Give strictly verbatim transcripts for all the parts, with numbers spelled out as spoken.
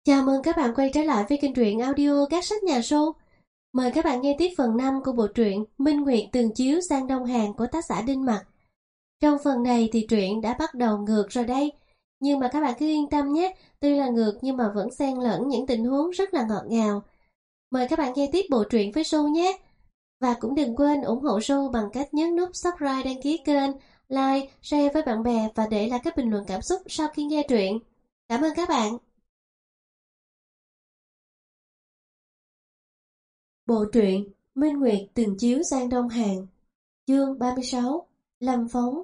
Chào mừng các bạn quay trở lại với kênh truyện audio Các Sách Nhà Sô. Mời các bạn nghe tiếp phần năm của bộ truyện Minh Nguyệt Tường Chiếu Sang Đông Hàng của tác giả Đinh Mặc. Trong phần này thì truyện đã bắt đầu ngược rồi đây, nhưng mà các bạn cứ yên tâm nhé, tuy là ngược nhưng mà vẫn xen lẫn những tình huống rất là ngọt ngào. Mời các bạn nghe tiếp bộ truyện với Sô nhé. Và cũng đừng quên ủng hộ Sô bằng cách nhấn nút subscribe, đăng ký kênh, like, share với bạn bè và để lại các bình luận cảm xúc sau khi nghe truyện. Cảm ơn các bạn. Bộ truyện Minh Nguyệt Tường Chiếu Sang Đông Hàng, chương ba mươi sáu, Lâm Phóng.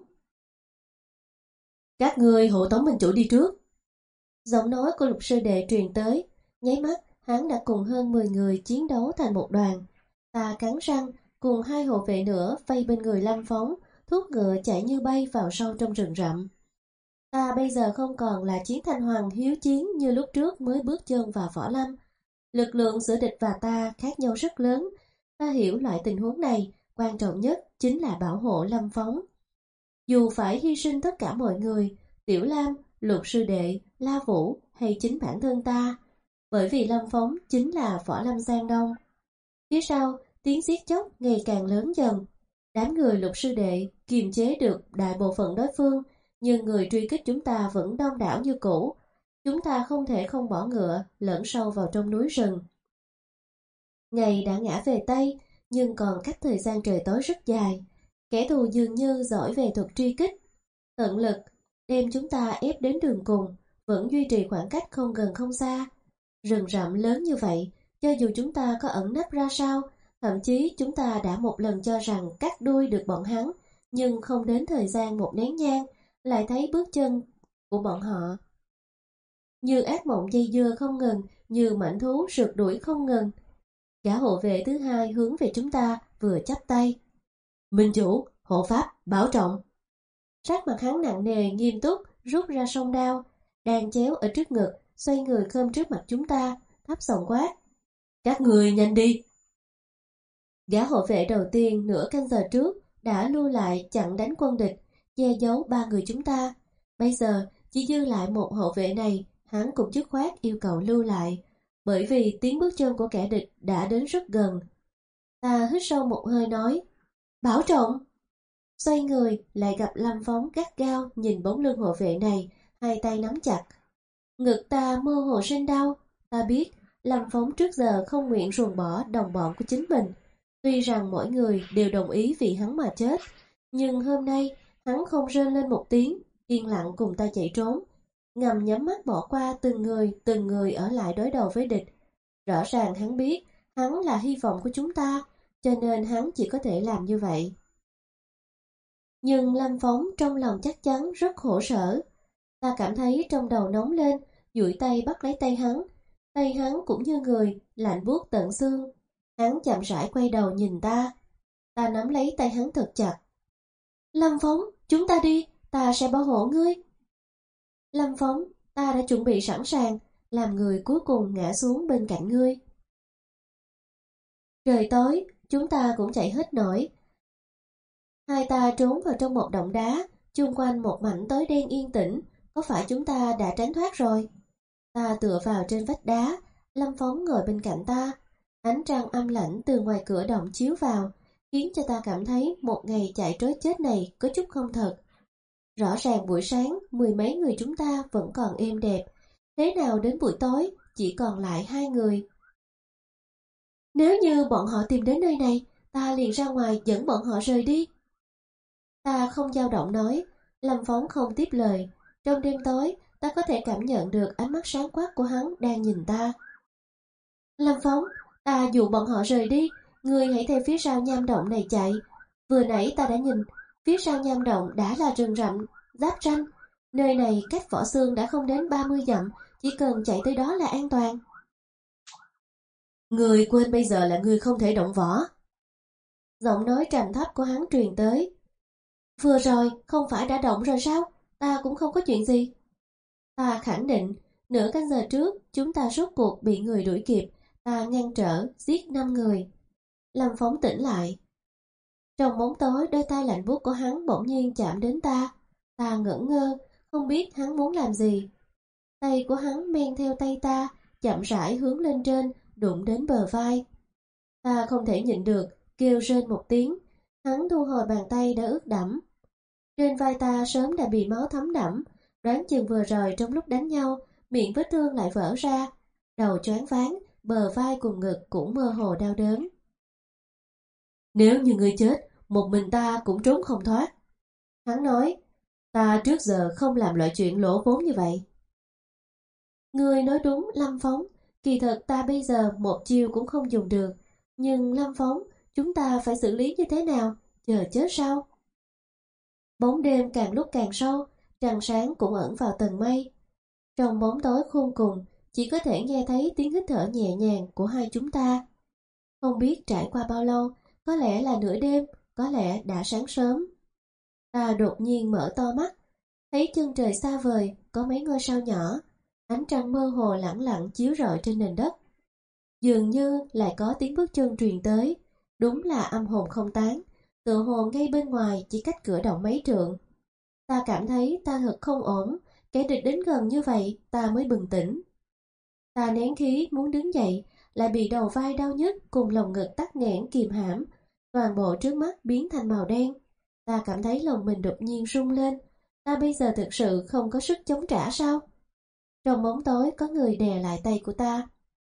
Các ngươi hộ tống minh chủ đi trước. Giọng nói của Lục sư đệ truyền tới, nháy mắt hắn đã cùng hơn mười người chiến đấu thành một đoàn. Ta cắn răng cùng hai hộ vệ nữa vây bên người Lâm Phóng, thúc ngựa chạy như bay vào sâu trong rừng rậm. Ta bây giờ không còn là chiến thanh hoàng hiếu chiến như lúc trước mới bước chân vào võ lâm. Lực lượng giữa địch và ta khác nhau rất lớn. Ta hiểu loại tình huống này, quan trọng nhất chính là bảo hộ Lâm Phóng. Dù phải hy sinh tất cả mọi người, Tiểu Lam, Lục sư đệ, La Vũ hay chính bản thân ta, bởi vì Lâm Phóng chính là võ lâm Giang Đông. Phía sau, tiếng giết chóc ngày càng lớn dần. Đám người Lục sư đệ kiềm chế được đại bộ phận đối phương, nhưng người truy kích chúng ta vẫn đông đảo như cũ. Chúng ta không thể không bỏ ngựa lẫn sâu vào trong núi rừng. Ngày đã ngã về Tây, nhưng còn cách thời gian trời tối rất dài. Kẻ thù dường như giỏi về thuật truy kích. Tận lực đem chúng ta ép đến đường cùng, vẫn duy trì khoảng cách không gần không xa. Rừng rậm lớn như vậy, cho dù chúng ta có ẩn nấp ra sao, thậm chí chúng ta đã một lần cho rằng cắt đuôi được bọn hắn, nhưng không đến thời gian một nén nhang, lại thấy bước chân của bọn họ như ác mộng dây dưa không ngừng, như mãnh thú rượt đuổi không ngừng. Gã hộ vệ thứ hai hướng về chúng ta, vừa chắp tay. Minh chủ, hộ pháp, bảo trọng. Sắc mặt hắn nặng nề, nghiêm túc, rút ra song đao, đang chéo ở trước ngực, xoay người khom trước mặt chúng ta, thấp giọng quát. Các người nhanh đi. Gã hộ vệ đầu tiên nửa canh giờ trước đã lưu lại chặn đánh quân địch, che giấu ba người chúng ta. Bây giờ chỉ dư lại một hộ vệ này, hắn cũng dứt khoát yêu cầu lưu lại, bởi vì tiếng bước chân của kẻ địch đã đến rất gần. Ta hít sâu một hơi nói, bảo trọng. Xoay người lại gặp Lâm Phóng gắt gao nhìn bóng lưng hộ vệ này, hai tay nắm chặt. Ngực ta mơ hồ sinh đau. Ta biết Lâm Phóng trước giờ không nguyện ruồng bỏ đồng bọn của chính mình. Tuy rằng mỗi người đều đồng ý vì hắn mà chết, nhưng hôm nay hắn không rên lên một tiếng, yên lặng cùng ta chạy trốn, ngầm nhắm mắt bỏ qua từng người từng người ở lại đối đầu với địch. Rõ ràng hắn biết hắn là hy vọng của chúng ta, cho nên hắn chỉ có thể làm như vậy. Nhưng Lâm Phóng trong lòng chắc chắn rất khổ sở. Ta cảm thấy trong đầu nóng lên, duỗi tay bắt lấy tay hắn. Tay hắn cũng như người, lạnh buốt tận xương. Hắn chậm rãi quay đầu nhìn ta. Ta nắm lấy tay hắn thật chặt. Lâm Phóng, chúng ta đi, ta sẽ bảo hộ ngươi. Lâm Phóng, ta đã chuẩn bị sẵn sàng, làm người cuối cùng ngã xuống bên cạnh ngươi. Trời tối, chúng ta cũng chạy hết nổi. Hai ta trốn vào trong một động đá, chung quanh một mảnh tối đen yên tĩnh, có phải chúng ta đã tránh thoát rồi? Ta tựa vào trên vách đá, Lâm Phóng ngồi bên cạnh ta. Ánh trăng âm lãnh từ ngoài cửa động chiếu vào, khiến cho ta cảm thấy một ngày chạy trối chết này có chút không thật. Rõ ràng buổi sáng mười mấy người chúng ta vẫn còn êm đẹp, thế nào đến buổi tối chỉ còn lại hai người. Nếu như bọn họ tìm đến nơi này, ta liền ra ngoài dẫn bọn họ rời đi. Ta không dao động nói. Lâm Phóng không tiếp lời. Trong đêm tối, ta có thể cảm nhận được ánh mắt sáng quắc của hắn đang nhìn ta. Lâm Phóng, ta dụ bọn họ rời đi, ngươi hãy theo phía sau nham động này chạy. Vừa nãy ta đã nhìn, phía sau nham động đã là rừng rậm, giáp ranh. Nơi này cách Võ Xương đã không đến ba mươi dặm, chỉ cần chạy tới đó là an toàn. Ngươi quên bây giờ là ngươi không thể động võ. Giọng nói trầm thấp của hắn truyền tới. Vừa rồi không phải đã động rồi sao? Ta cũng không có chuyện gì. Ta khẳng định, nửa canh giờ trước chúng ta rốt cuộc bị người đuổi kịp. Ta ngăn trở, giết năm người. Lâm Phóng tỉnh lại. Trong bóng tối, đôi tay lạnh buốt của hắn bỗng nhiên chạm đến ta. Ta ngẩn ngơ, không biết hắn muốn làm gì. Tay của hắn men theo tay ta, chậm rãi hướng lên trên, đụng đến bờ vai. Ta không thể nhịn được, kêu rên một tiếng. Hắn thu hồi bàn tay đã ướt đẫm. Trên vai ta sớm đã bị máu thấm đẫm, đoán chừng vừa rồi trong lúc đánh nhau, miệng vết thương lại vỡ ra. Đầu choáng váng, bờ vai cùng ngực cũng mơ hồ đau đớn. Nếu như ngươi chết, một mình ta cũng trốn không thoát. Hắn nói, ta trước giờ không làm loại chuyện lỗ vốn như vậy. Ngươi nói đúng, Lâm Phóng, kỳ thật ta bây giờ một chiêu cũng không dùng được. Nhưng Lâm Phóng, chúng ta phải xử lý như thế nào, chờ chết sao? Bóng đêm càng lúc càng sâu, trăng sáng cũng ẩn vào tầng mây. Trong bóng tối khôn cùng, chỉ có thể nghe thấy tiếng hít thở nhẹ nhàng của hai chúng ta. Không biết trải qua bao lâu, có lẽ là nửa đêm, có lẽ đã sáng sớm. Ta đột nhiên mở to mắt, thấy chân trời xa vời, có mấy ngôi sao nhỏ, ánh trăng mơ hồ lẳng lặng chiếu rọi trên nền đất. Dường như lại có tiếng bước chân truyền tới, đúng là âm hồn không tán, tựa hồ ngay bên ngoài chỉ cách cửa động mấy trượng. Ta cảm thấy ta thật không ổn, kẻ địch đến gần như vậy ta mới bừng tỉnh. Ta nén khí muốn đứng dậy, lại bị đầu vai đau nhức cùng lồng ngực tắc nghẽn kìm hãm, toàn bộ trước mắt biến thành màu đen. Ta cảm thấy lòng mình đột nhiên rung lên, ta bây giờ thực sự không có sức chống trả sao? Trong bóng tối có người đè lại tay của ta.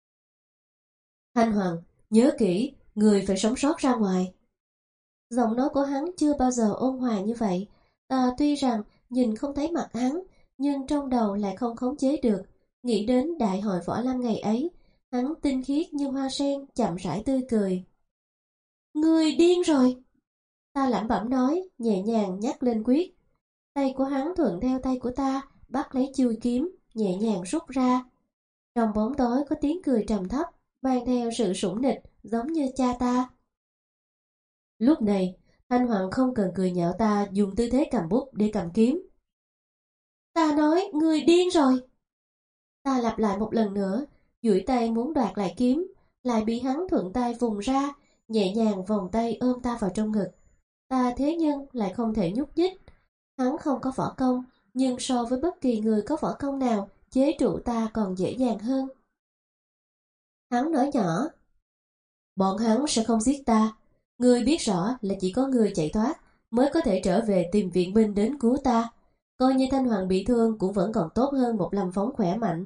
Thanh Hoàng, nhớ kỹ, người phải sống sót ra ngoài. Giọng nói của hắn chưa bao giờ ôn hòa như vậy. Ta tuy rằng nhìn không thấy mặt hắn, nhưng trong đầu lại không khống chế được. Nghĩ đến đại hội võ lâm ngày ấy, hắn tinh khiết như hoa sen, chậm rãi tươi cười. Ngươi điên rồi! Ta lẩm bẩm nói, nhẹ nhàng nhắc lên quyết. Tay của hắn thuận theo tay của ta, bắt lấy chui kiếm, nhẹ nhàng rút ra. Trong bóng tối có tiếng cười trầm thấp, mang theo sự sủng nịch, giống như cha ta. Lúc này, Thanh Hoàng không cần cười nhạo ta dùng tư thế cầm bút để cầm kiếm. Ta nói, ngươi điên rồi! Ta lặp lại một lần nữa, duỗi tay muốn đoạt lại kiếm, lại bị hắn thuận tay vùng ra, nhẹ nhàng vòng tay ôm ta vào trong ngực. Ta thế nhưng lại không thể nhúc nhích. Hắn không có võ công, nhưng so với bất kỳ người có võ công nào, chế trụ ta còn dễ dàng hơn. Hắn nói nhỏ, bọn hắn sẽ không giết ta. Ngươi biết rõ là chỉ có ngươi chạy thoát mới có thể trở về tìm viện binh đến cứu ta. Coi như Thanh Hoàng bị thương cũng vẫn còn tốt hơn một Lâm Phóng khỏe mạnh.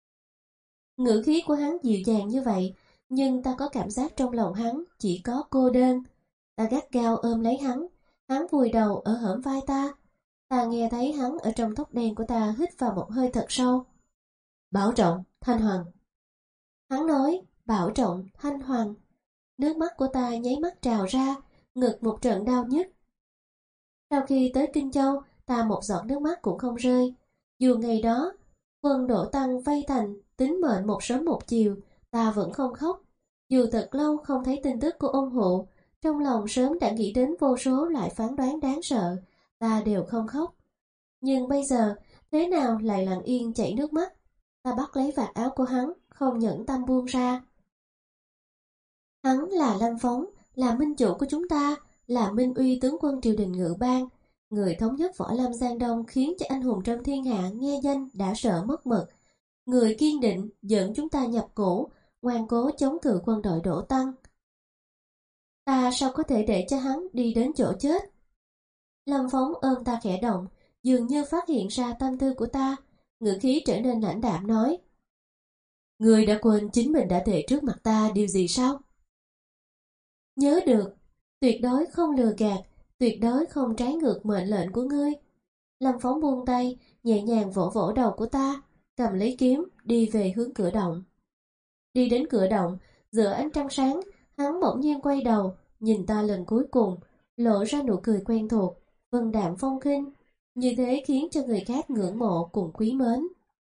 Ngữ khí của hắn dịu dàng như vậy, nhưng ta có cảm giác trong lòng hắn chỉ có cô đơn. Ta gắt gao ôm lấy hắn, hắn vùi đầu ở hõm vai ta. Ta nghe thấy hắn ở trong tóc đen của ta hít vào một hơi thật sâu. Bảo trọng, Thanh Hoàng. Hắn nói, bảo trọng, Thanh Hoàng. Nước mắt của ta nháy mắt trào ra, ngực một trận đau nhức. Sau khi tới Kinh Châu, ta một giọt nước mắt cũng không rơi. Dù ngày đó, quân Đỗ Tăng vây thành, tính mệnh một sớm một chiều, ta vẫn không khóc. Dù thật lâu không thấy tin tức của ông Hụ, trong lòng sớm đã nghĩ đến vô số loại phán đoán đáng sợ, ta đều không khóc. Nhưng bây giờ, thế nào lại lặng yên chảy nước mắt? Ta bắt lấy vạt áo của hắn, không nhẫn tâm buông ra. Hắn là Lâm Phóng, là minh chủ của chúng ta, là minh uy tướng quân triều đình Ngự Bang, người thống nhất võ lâm Giang Đông, khiến cho anh hùng trong thiên hạ nghe danh đã sợ mất mật. Người kiên định dẫn chúng ta nhập ngũ, ngoan cố chống cự quân đội Đỗ Tăng. Ta sao có thể để cho hắn đi đến chỗ chết? Lâm Phóng ôm ta khẽ động, dường như phát hiện ra tâm tư của ta, ngữ khí trở nên lãnh đạm nói. Người đã quên chính mình đã thề trước mặt ta điều gì sao? Nhớ được, tuyệt đối không lừa gạt, tuyệt đối không trái ngược mệnh lệnh của ngươi. Lâm Phóng buông tay, nhẹ nhàng vỗ vỗ đầu của ta, cầm lấy kiếm, đi về hướng cửa động. Đi đến cửa động, giữa ánh trăng sáng, hắn bỗng nhiên quay đầu, nhìn ta lần cuối cùng, lộ ra nụ cười quen thuộc, vân đạm phong khinh, như thế khiến cho người khác ngưỡng mộ cùng quý mến.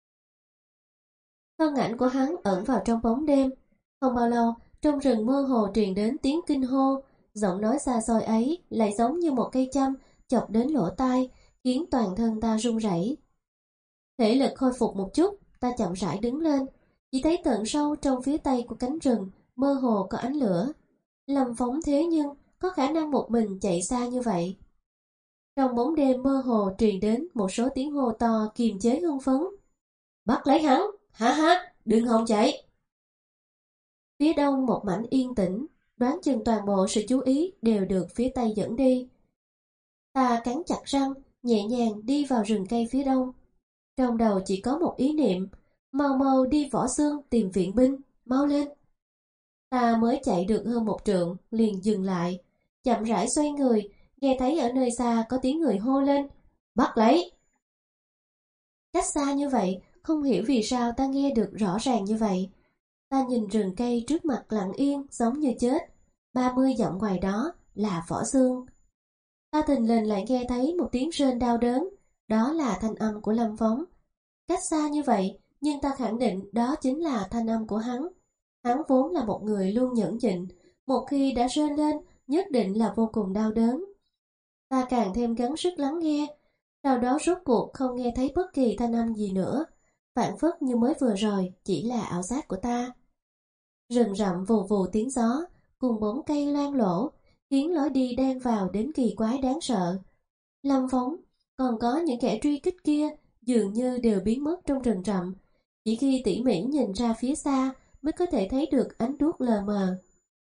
Thân ảnh của hắn ẩn vào trong bóng đêm. Không bao lâu, trong rừng mơ hồ truyền đến tiếng kinh hô, giọng nói xa xôi ấy lại giống như một cây châm chọc đến lỗ tai, khiến toàn thân ta run rẩy. Thể lực khôi phục một chút, ta chậm rãi đứng lên, chỉ thấy tận sâu trong phía tây của cánh rừng mơ hồ có ánh lửa. Lâm Phóng thế nhưng có khả năng một mình chạy xa như vậy. Trong bóng đêm mơ hồ truyền đến một số tiếng hô to kiềm chế hưng phấn. Bắt lấy hắn, hả hả, đừng hòng chạy. Phía đông một mảnh yên tĩnh, đoán chừng toàn bộ sự chú ý đều được phía tây dẫn đi. Ta cắn chặt răng, nhẹ nhàng đi vào rừng cây phía đông. Trong đầu chỉ có một ý niệm, mau mau đi Võ Xương tìm viện binh, mau lên. Ta mới chạy được hơn một trượng, liền dừng lại, chậm rãi xoay người, nghe thấy ở nơi xa có tiếng người hô lên, bắt lấy. Cách xa như vậy, không hiểu vì sao ta nghe được rõ ràng như vậy. Ta nhìn rừng cây trước mặt lặng yên giống như chết, ba mươi dặm ngoài đó là Võ Xương. Ta thình lình lại nghe thấy một tiếng rên đau đớn, đó là thanh âm của Lâm Phóng. Cách xa như vậy, nhưng ta khẳng định đó chính là thanh âm của hắn. Hắn vốn là một người luôn nhẫn nhịn, một khi đã rên lên, nhất định là vô cùng đau đớn. Ta càng thêm gắng sức lắng nghe, sau đó rốt cuộc không nghe thấy bất kỳ thanh âm gì nữa, phảng phất như mới vừa rồi chỉ là ảo giác của ta. Rừng rậm vù vù tiếng gió, cùng bóng cây loang lổ, khiến lối đi đang vào đến kỳ quái đáng sợ. Lâm Phóng, còn có những kẻ truy kích kia, dường như đều biến mất trong rừng rậm, chỉ khi tỉ mỉ nhìn ra phía xa mới có thể thấy được ánh đuốc lờ mờ.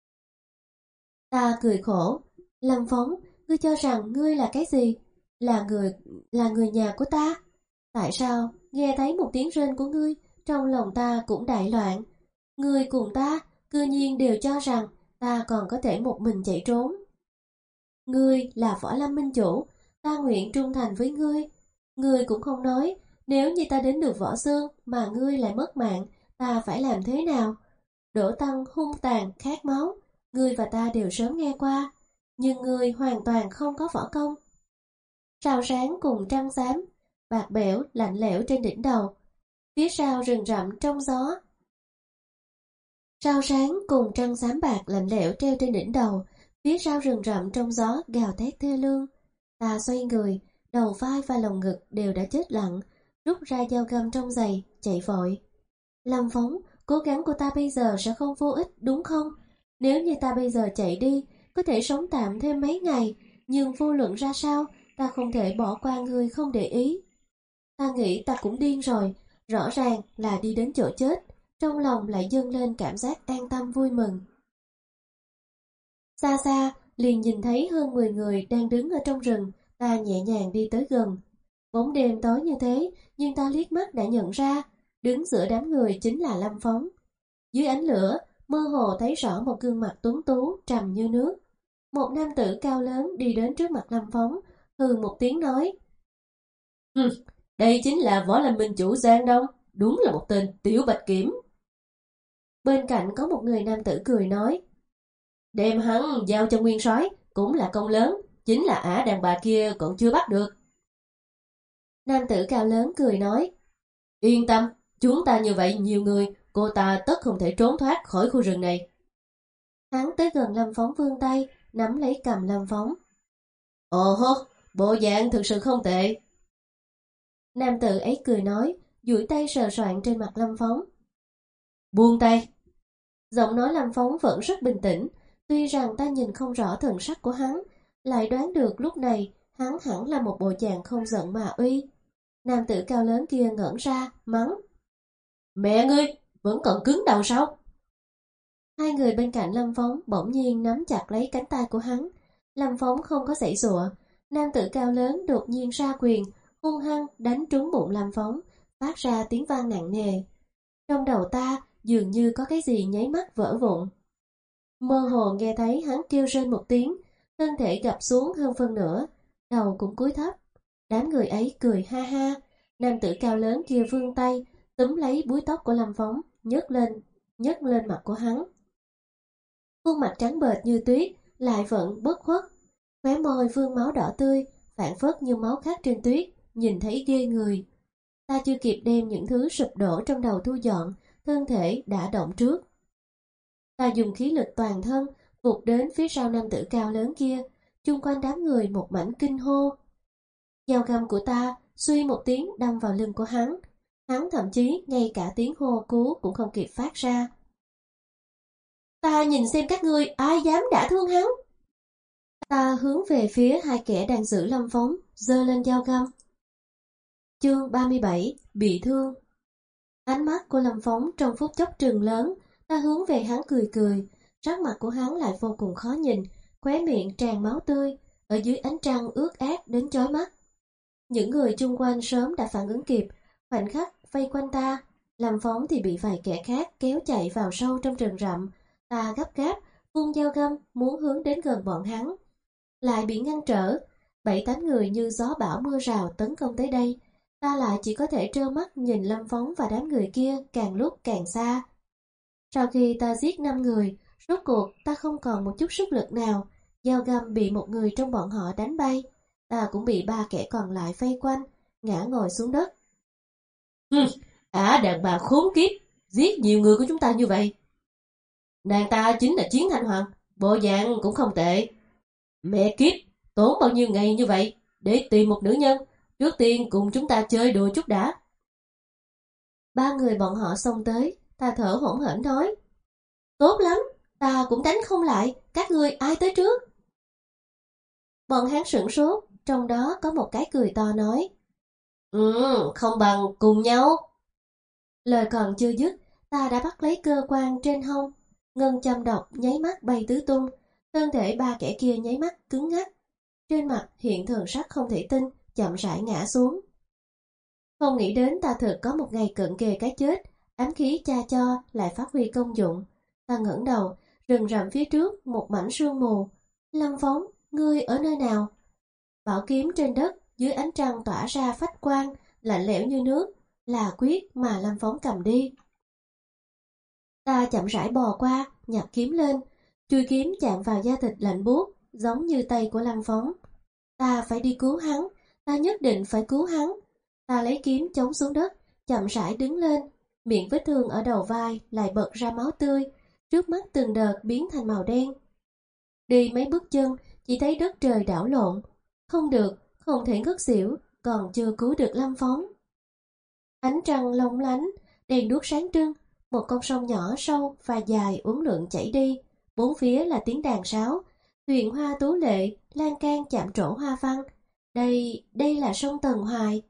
Ta cười khổ, Lâm Phóng, ngươi cho rằng ngươi là cái gì? Là người, là người nhà của ta? Tại sao nghe thấy một tiếng rên của ngươi, trong lòng ta cũng đại loạn? Ngươi cùng ta, cư nhiên đều cho rằng ta còn có thể một mình chạy trốn. Ngươi là Võ Lâm Minh Chủ, ta nguyện trung thành với ngươi. Ngươi cũng không nói, nếu như ta đến được Võ Xương mà ngươi lại mất mạng, ta phải làm thế nào? Đỗ Tăng hung tàn, khát máu, ngươi và ta đều sớm nghe qua, nhưng ngươi hoàn toàn không có võ công. Sao sáng cùng trăng xám, bạc bẽo lạnh lẽo trên đỉnh đầu, phía sau rừng rậm trong gió. Sao sáng cùng trăng xám bạc lạnh lẽo treo trên đỉnh đầu, phía sau rừng rậm trong gió gào thét thê lương. Ta xoay người, đầu vai và lồng ngực đều đã chết lặng, rút ra dao găm trong giày, chạy vội. Lâm Phóng, cố gắng của ta bây giờ sẽ không vô ích đúng không? Nếu như ta bây giờ chạy đi, có thể sống tạm thêm mấy ngày, nhưng vô luận ra sao, ta không thể bỏ qua ngươi không để ý. Ta nghĩ ta cũng điên rồi, rõ ràng là đi đến chỗ chết, trong lòng lại dâng lên cảm giác an tâm vui mừng. Xa xa, liền nhìn thấy hơn mười người đang đứng ở trong rừng, ta nhẹ nhàng đi tới gần. Bóng đêm tối như thế, nhưng ta liếc mắt đã nhận ra, đứng giữa đám người chính là Lâm Phóng. Dưới ánh lửa, mơ hồ thấy rõ một gương mặt tuấn tú, trầm như nước. Một nam tử cao lớn đi đến trước mặt Lâm Phóng, hừ một tiếng nói. Hừm, đây chính là Võ Lâm Minh Chủ Giang Đông, đúng là một tên tiểu bạch kiểm. Bên cạnh có một người nam tử cười nói. Đem hắn giao cho nguyên soái cũng là công lớn, chính là ả đàn bà kia còn chưa bắt được. Nam tử cao lớn cười nói. Yên tâm, chúng ta như vậy nhiều người, cô ta tất không thể trốn thoát khỏi khu rừng này. Hắn tới gần Lâm Phóng vươn tay, nắm lấy cầm Lâm Phóng. Ồ hô, bộ dạng thực sự không tệ. Nam tử ấy cười nói, duỗi tay sờ soạn trên mặt Lâm Phóng. Buông tay. Giọng nói Lâm Phóng vẫn rất bình tĩnh, tuy rằng ta nhìn không rõ thần sắc của hắn, lại đoán được lúc này hắn hẳn là một bộ dạng không giận mà uy. Nam tử cao lớn kia ngẩn ra, mắng. Mẹ ngươi, vẫn còn cứng đầu sao? Hai người bên cạnh Lâm Phóng bỗng nhiên nắm chặt lấy cánh tay của hắn. Lâm Phóng không có giãy giụa, nam tử cao lớn đột nhiên ra quyền, hung hăng đánh trúng bụng Lâm Phóng, phát ra tiếng vang nặng nề. Trong đầu ta dường như có cái gì nháy mắt vỡ vụn. Mơ hồ nghe thấy hắn kêu rên một tiếng, thân thể gập xuống hơn phân nửa, đầu cũng cúi thấp. Đám người ấy cười ha ha, nam tử cao lớn kia vươn tay, túm lấy búi tóc của Lâm Phóng, nhấc lên, nhấc lên mặt của hắn. Khuôn mặt trắng bệch như tuyết, lại vẫn bất khuất, khóe môi vương máu đỏ tươi, phản phất như máu khắc trên tuyết, nhìn thấy ghê người. Ta chưa kịp đem những thứ sụp đổ trong đầu thu dọn, thân thể đã động trước. Ta dùng khí lực toàn thân, vụt đến phía sau nam tử cao lớn kia, chung quanh đám người một mảnh kinh hô. Dao găm của ta suy một tiếng đâm vào lưng của hắn, hắn thậm chí ngay cả tiếng hô cứu cũng không kịp phát ra. Ta nhìn xem các ngươi ai dám đả thương hắn. Ta hướng về phía hai kẻ đang giữ Lâm Phóng, giơ lên dao găm. Chương ba mươi bảy, bị thương. Ánh mắt của Lâm Phóng trong phút chốc trừng lớn, ta hướng về hắn cười cười, sắc mặt của hắn lại vô cùng khó nhìn, khóe miệng tràn máu tươi, ở dưới ánh trăng ướt át đến chói mắt. Những người chung quanh sớm đã phản ứng kịp, khoảnh khắc vây quanh ta. Lâm Phóng thì bị vài kẻ khác kéo chạy vào sâu trong rừng rậm. Ta gấp gáp vung dao găm muốn hướng đến gần bọn hắn, lại bị ngăn trở. Bảy tám người như gió bão mưa rào tấn công tới đây, ta lại chỉ có thể trơ mắt nhìn Lâm Phóng và đám người kia càng lúc càng xa. Sau khi ta giết năm người, rốt cuộc ta không còn một chút sức lực nào. Dao găm bị một người trong bọn họ đánh bay, ta cũng bị ba kẻ còn lại vây quanh, ngã ngồi xuống đất. Hừm, ả đàn bà khốn kiếp, giết nhiều người của chúng ta như vậy. Nàng ta chính là Chiến Thanh Hoàng, bộ dạng cũng không tệ. Mẹ kiếp, tốn bao nhiêu ngày như vậy để tìm một nữ nhân, trước tiên cùng chúng ta chơi đùa chút đã. Ba người bọn họ xông tới, ta thở hổn hển nói. Tốt lắm, ta cũng đánh không lại, các ngươi ai tới trước? Bọn hắn sửng sốt, trong đó có một cái cười to nói. Ừ, không bằng cùng nhau. Lời còn chưa dứt, ta đã bắt lấy cơ quan trên hông, ngân châm độc nháy mắt bay tứ tung, thân thể ba kẻ kia nháy mắt cứng ngắc. Trên mặt hiện thần sắc không thể tin, chậm rãi ngã xuống. Không nghĩ đến ta thực có một ngày cận kề cái chết, ám khí cha cho lại phát huy công dụng. Ta ngẩng đầu, rừng rậm phía trước một mảnh sương mù. Lâm Phóng, ngươi ở nơi nào? Bảo kiếm trên đất dưới ánh trăng tỏa ra phách quang, lạnh lẽo như nước, là quyết mà Lâm Phóng cầm đi. Ta chậm rãi bò qua, nhặt kiếm lên, chui kiếm chạm vào da thịt lạnh buốt, giống như tay của Lâm Phóng. Ta phải đi cứu hắn, ta nhất định phải cứu hắn. Ta lấy kiếm chống xuống đất, chậm rãi đứng lên, miệng vết thương ở đầu vai lại bật ra máu tươi, trước mắt từng đợt biến thành màu đen. Đi mấy bước chân, chỉ thấy đất trời đảo lộn. Không được, không thể ngất xỉu, còn chưa cứu được Lâm Phóng. Ánh trăng lóng lánh, đèn đuốc sáng trưng, một con sông nhỏ sâu và dài uốn lượn chảy đi, bốn phía là tiếng đàn sáo, huyền hoa tú lệ, lan can chạm trổ hoa văn. Đây, đây là sông Tần Hoài.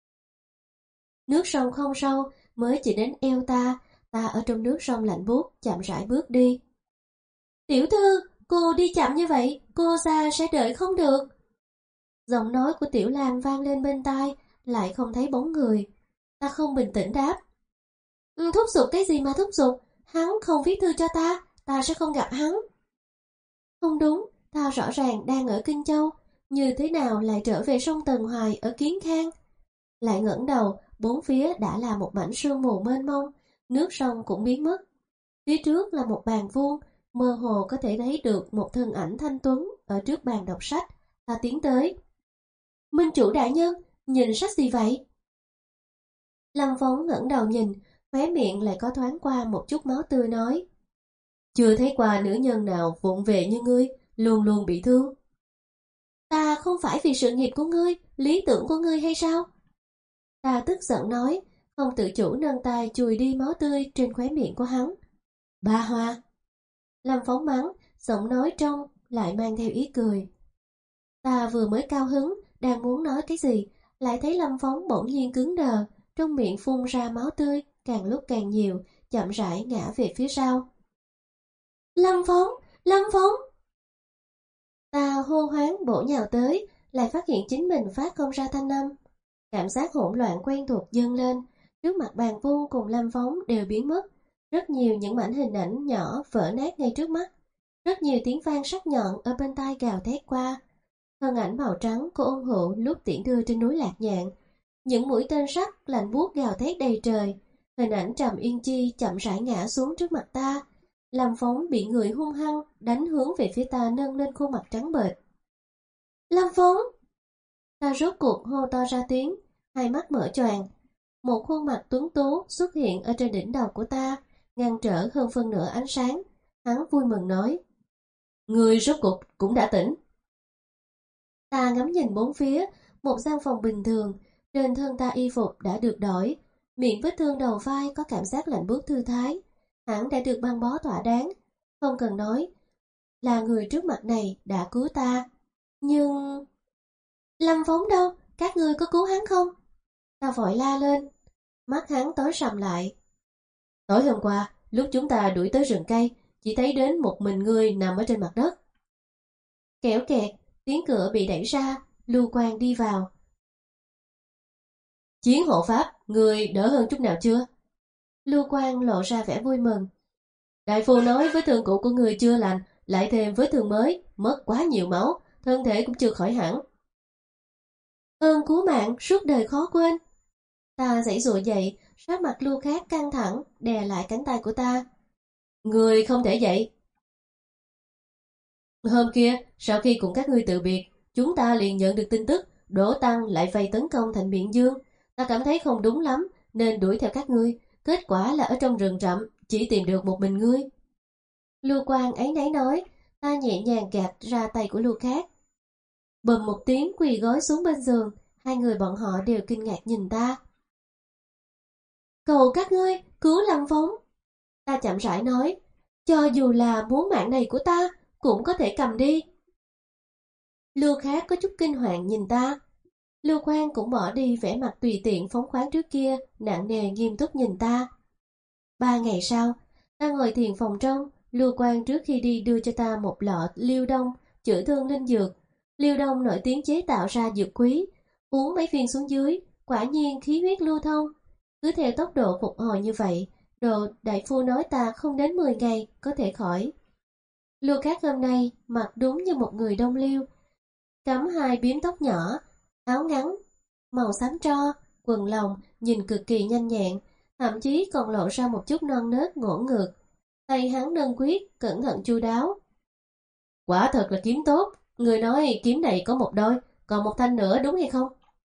Nước sông không sâu, mới chỉ đến eo ta, ta ở trong nước sông lạnh buốt, chậm rãi bước đi. Tiểu thư, cô đi chậm như vậy, cô ra sẽ đợi không được. Giọng nói của Tiểu Lam vang lên bên tai, lại không thấy bóng người. Ta không bình tĩnh đáp. Ừ, thúc giục cái gì mà thúc giục, hắn không viết thư cho ta, ta sẽ không gặp hắn. Không đúng, ta rõ ràng đang ở Kinh Châu, như thế nào lại trở về sông Tần Hoài ở Kiến Khang? Lại ngẩng đầu, bốn phía đã là một mảnh sương mù mênh mông, nước sông cũng biến mất. Phía trước là một bàn vuông, mơ hồ có thể thấy được một thân ảnh thanh tuấn ở trước bàn đọc sách. Ta tiến tới. Minh chủ đại nhân, nhìn sách gì vậy? Lâm Phóng ngẩng đầu nhìn, khóe miệng lại có thoáng qua một chút máu tươi nói. Chưa thấy qua nữ nhân nào vụng về như ngươi, luôn luôn bị thương. Ta không phải vì sự nghiệp của ngươi, lý tưởng của ngươi hay sao? Ta tức giận nói, không tự chủ nâng tay chùi đi máu tươi trên khóe miệng của hắn. Ba Hoa. Lâm Phóng mắng, giọng nói trong lại mang theo ý cười. Ta vừa mới cao hứng, đang muốn nói cái gì, lại thấy Lâm Phóng bỗng nhiên cứng đờ, trong miệng phun ra máu tươi, càng lúc càng nhiều, chậm rãi ngã về phía sau. Lâm Phóng, Lâm Phóng. Ta hô hoáng bổ nhào tới, lại phát hiện chính mình phát không ra thanh âm. Cảm giác hỗn loạn quen thuộc dâng lên, trước mặt bàn vuông cùng Lâm Phóng đều biến mất. Rất nhiều những mảnh hình ảnh nhỏ vỡ nát ngay trước mắt. Rất nhiều tiếng vang sắc nhọn ở bên tai gào thét qua. Thân ảnh màu trắng của ôn hữu lúc tiễn đưa trên núi Lạc Nhạn. Những mũi tên sắt lạnh buốt gào thét đầy trời. Hình ảnh Trầm Yên Chi chậm rãi ngã xuống trước mặt ta. Lâm Phóng bị người hung hăng đánh hướng về phía ta, nâng lên khuôn mặt trắng bệch. Lâm Phóng! Ta rốt cuộc hô to ra tiếng, hai mắt mở choàng. Một khuôn mặt tuấn tú xuất hiện ở trên đỉnh đầu của ta, ngăn trở hơn phân nửa ánh sáng. Hắn vui mừng nói. Người rốt cuộc cũng đã tỉnh. Ta ngắm nhìn bốn phía, một gian phòng bình thường, trên thân ta y phục đã được đổi, miệng vết thương đầu vai có cảm giác lạnh buốt thư thái. Hắn đã được băng bó thỏa đáng, không cần nói, là người trước mặt này đã cứu ta. Nhưng... Lâm Phóng đâu? Các ngươi có cứu hắn không? Ta vội la lên. Mắt hắn tối sầm lại. Tối hôm qua, lúc chúng ta đuổi tới rừng cây, chỉ thấy đến một mình ngươi nằm ở trên mặt đất. Kẽo kẹt, tiếng cửa bị đẩy ra, Lưu Quang đi vào. Chiến hộ pháp, ngươi đỡ hơn chút nào chưa? Lưu Quang lộ ra vẻ vui mừng. Đại phu nói vết thương cũ của ngươi chưa lành, lại thêm vết thương mới, mất quá nhiều máu, thân thể cũng chưa khỏi hẳn. Ơn cứu mạng suốt đời khó quên. Ta giãy giụa dậy, sắc mặt Lưu Khát căng thẳng, đè lại cánh tay của ta. Ngươi không thể dậy. Hôm kia, sau khi cùng các ngươi từ biệt, chúng ta liền nhận được tin tức Đỗ Tăng lại vây tấn công thành Biện Dương. Ta cảm thấy không đúng lắm, nên đuổi theo các ngươi. Kết quả là ở trong rừng rậm, chỉ tìm được một mình ngươi. Lưu Quang áy náy nói, ta nhẹ nhàng gạt ra tay của Lưu Khát. Bầm một tiếng quỳ gối xuống bên giường, hai người bọn họ đều kinh ngạc nhìn ta. Cầu các ngươi, cứu Lâm Phong. Ta chậm rãi nói, cho dù là muốn mạng này của ta, cũng có thể cầm đi. Lưu Khát có chút kinh hoàng nhìn ta. Lưu Quang cũng bỏ đi vẻ mặt tùy tiện phóng khoáng trước kia, nặng nề nghiêm túc nhìn ta. Ba ngày sau, ta ngồi thiền phòng trong, Lưu Quang trước khi đi đưa cho ta một lọ liêu đông, chữa thương linh dược. Liêu đông nổi tiếng chế tạo ra dược quý, uống mấy viên xuống dưới, quả nhiên khí huyết lưu thông. Cứ theo tốc độ phục hồi như vậy, độ đại phu nói ta không đến mười ngày có thể khỏi. Lưu Khát hôm nay mặc đúng như một người đông liêu, cắm hai biếm tóc nhỏ, áo ngắn, màu xám tro, quần lồng nhìn cực kỳ nhanh nhẹn, thậm chí còn lộ ra một chút non nớt ngỗ ngược. Tay hắn nâng quyết, cẩn thận chu đáo. Quả thật là kiếm tốt, người nói kiếm này có một đôi, còn một thanh nữa đúng hay không?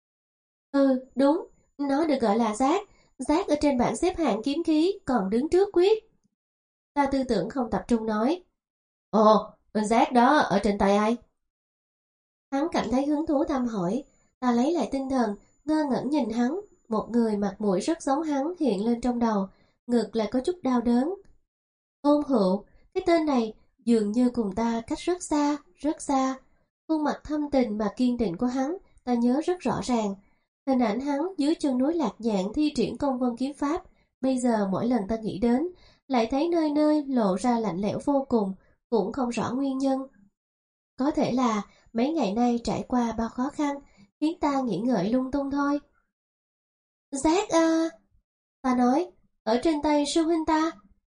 Ừ, đúng, nó được gọi là giác, giác ở trên bảng xếp hạng kiếm khí còn đứng trước quyết. Ta tư tưởng không tập trung nói. Ồ, giác đó ở trên tay ai? Hắn cảm thấy hứng thú thăm hỏi, ta lấy lại tinh thần, ngơ ngẩn nhìn hắn, một người mặt mũi rất giống hắn hiện lên trong đầu, ngực lại có chút đau đớn. Ôn Hữu, cái tên này dường như cùng ta cách rất xa, rất xa. Khuôn mặt thâm tình mà kiên định của hắn, ta nhớ rất rõ ràng. Hình ảnh hắn dưới chân núi Lạc Nhạn thi triển công vân kiếm pháp, bây giờ mỗi lần ta nghĩ đến, lại thấy nơi nơi lộ ra lạnh lẽo vô cùng, cũng không rõ nguyên nhân. Có thể là mấy ngày nay trải qua bao khó khăn, khiến ta nghĩ ngợi lung tung thôi. Giác à! Ta nói, ở trên tay sư huynh ta.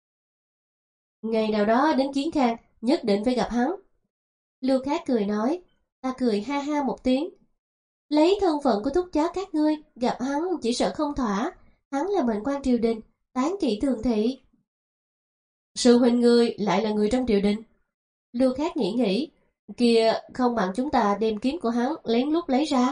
Ngày nào đó đến Kiến Khang, nhất định phải gặp hắn. Lưu Khát cười nói, ta cười ha ha một tiếng. Lấy thân phận của thúc cháu các ngươi, gặp hắn chỉ sợ không thỏa. Hắn là mệnh quan triều đình, tán kỵ thường thị. Sư huynh ngươi lại là người trong triều đình. Lưu Khát nghĩ nghĩ, kia không bằng chúng ta đem kiếm của hắn lén lút lấy ra.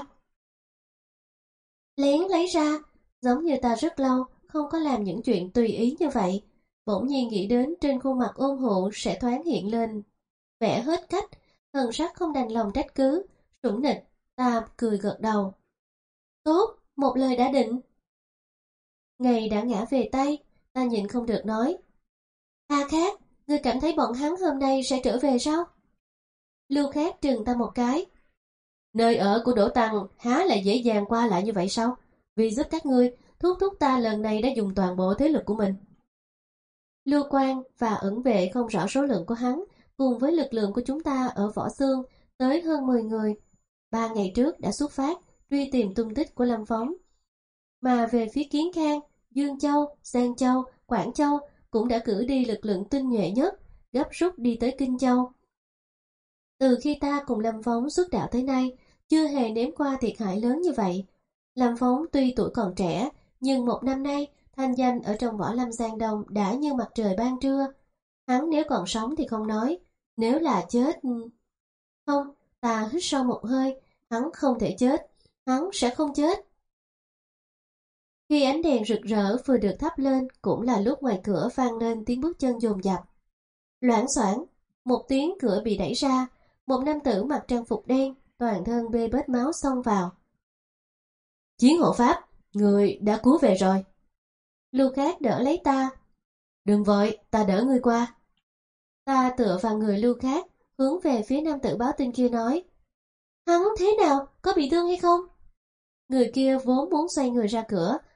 Lén lấy ra, giống như ta rất lâu không có làm những chuyện tùy ý như vậy. Bỗng nhiên nghĩ đến trên khuôn mặt Ôn Hữu sẽ thoáng hiện lên vẻ hết cách, thần sắc không đành lòng trách cứ, sủng nịch. Ta cười gật đầu. Tốt, một lời đã định. Ngày đã ngã về tay, ta nhịn không được nói. A Khát, ngươi cảm thấy bọn hắn hôm nay sẽ trở về sao? Lưu Khát trừng ta một cái. Nơi ở của Đỗ Tăng há lại dễ dàng qua lại như vậy sao? Vì giúp các ngươi, thúc thúc ta lần này đã dùng toàn bộ thế lực của mình. Lưu Quang và ẩn vệ không rõ số lượng của hắn, cùng với lực lượng của chúng ta ở Võ Xương, tới hơn mười người. Ba ngày trước đã xuất phát, truy tìm tung tích của Lâm Phóng. Mà về phía Kiến Khang, Dương Châu, Giang Châu, Quảng Châu cũng đã cử đi lực lượng tinh nhuệ nhất, gấp rút đi tới Kinh Châu. Từ khi ta cùng Lâm Phóng xuất đạo tới nay, chưa hề nếm qua thiệt hại lớn như vậy. Lâm Phóng tuy tuổi còn trẻ, nhưng một năm nay, thanh danh ở trong võ lâm Giang Đông đã như mặt trời ban trưa. Hắn nếu còn sống thì không nói, nếu là chết... Không, ta hít sâu một hơi, hắn không thể chết, hắn sẽ không chết. Khi ánh đèn rực rỡ vừa được thắp lên, cũng là lúc ngoài cửa vang lên tiếng bước chân dồn dập. Loảng xoảng, một tiếng cửa bị đẩy ra, một nam tử mặc trang phục đen, toàn thân bê bết máu xông vào. Chiến hộ pháp, người đã cứu về rồi. Lưu Khát đỡ lấy ta. Đừng vội, ta đỡ ngươi qua. Ta tựa vào người Lưu Khát, hướng về phía nam tử báo tin kia nói. Hắn thế nào, có bị thương hay không? Người kia vốn muốn xoay người ra cửa,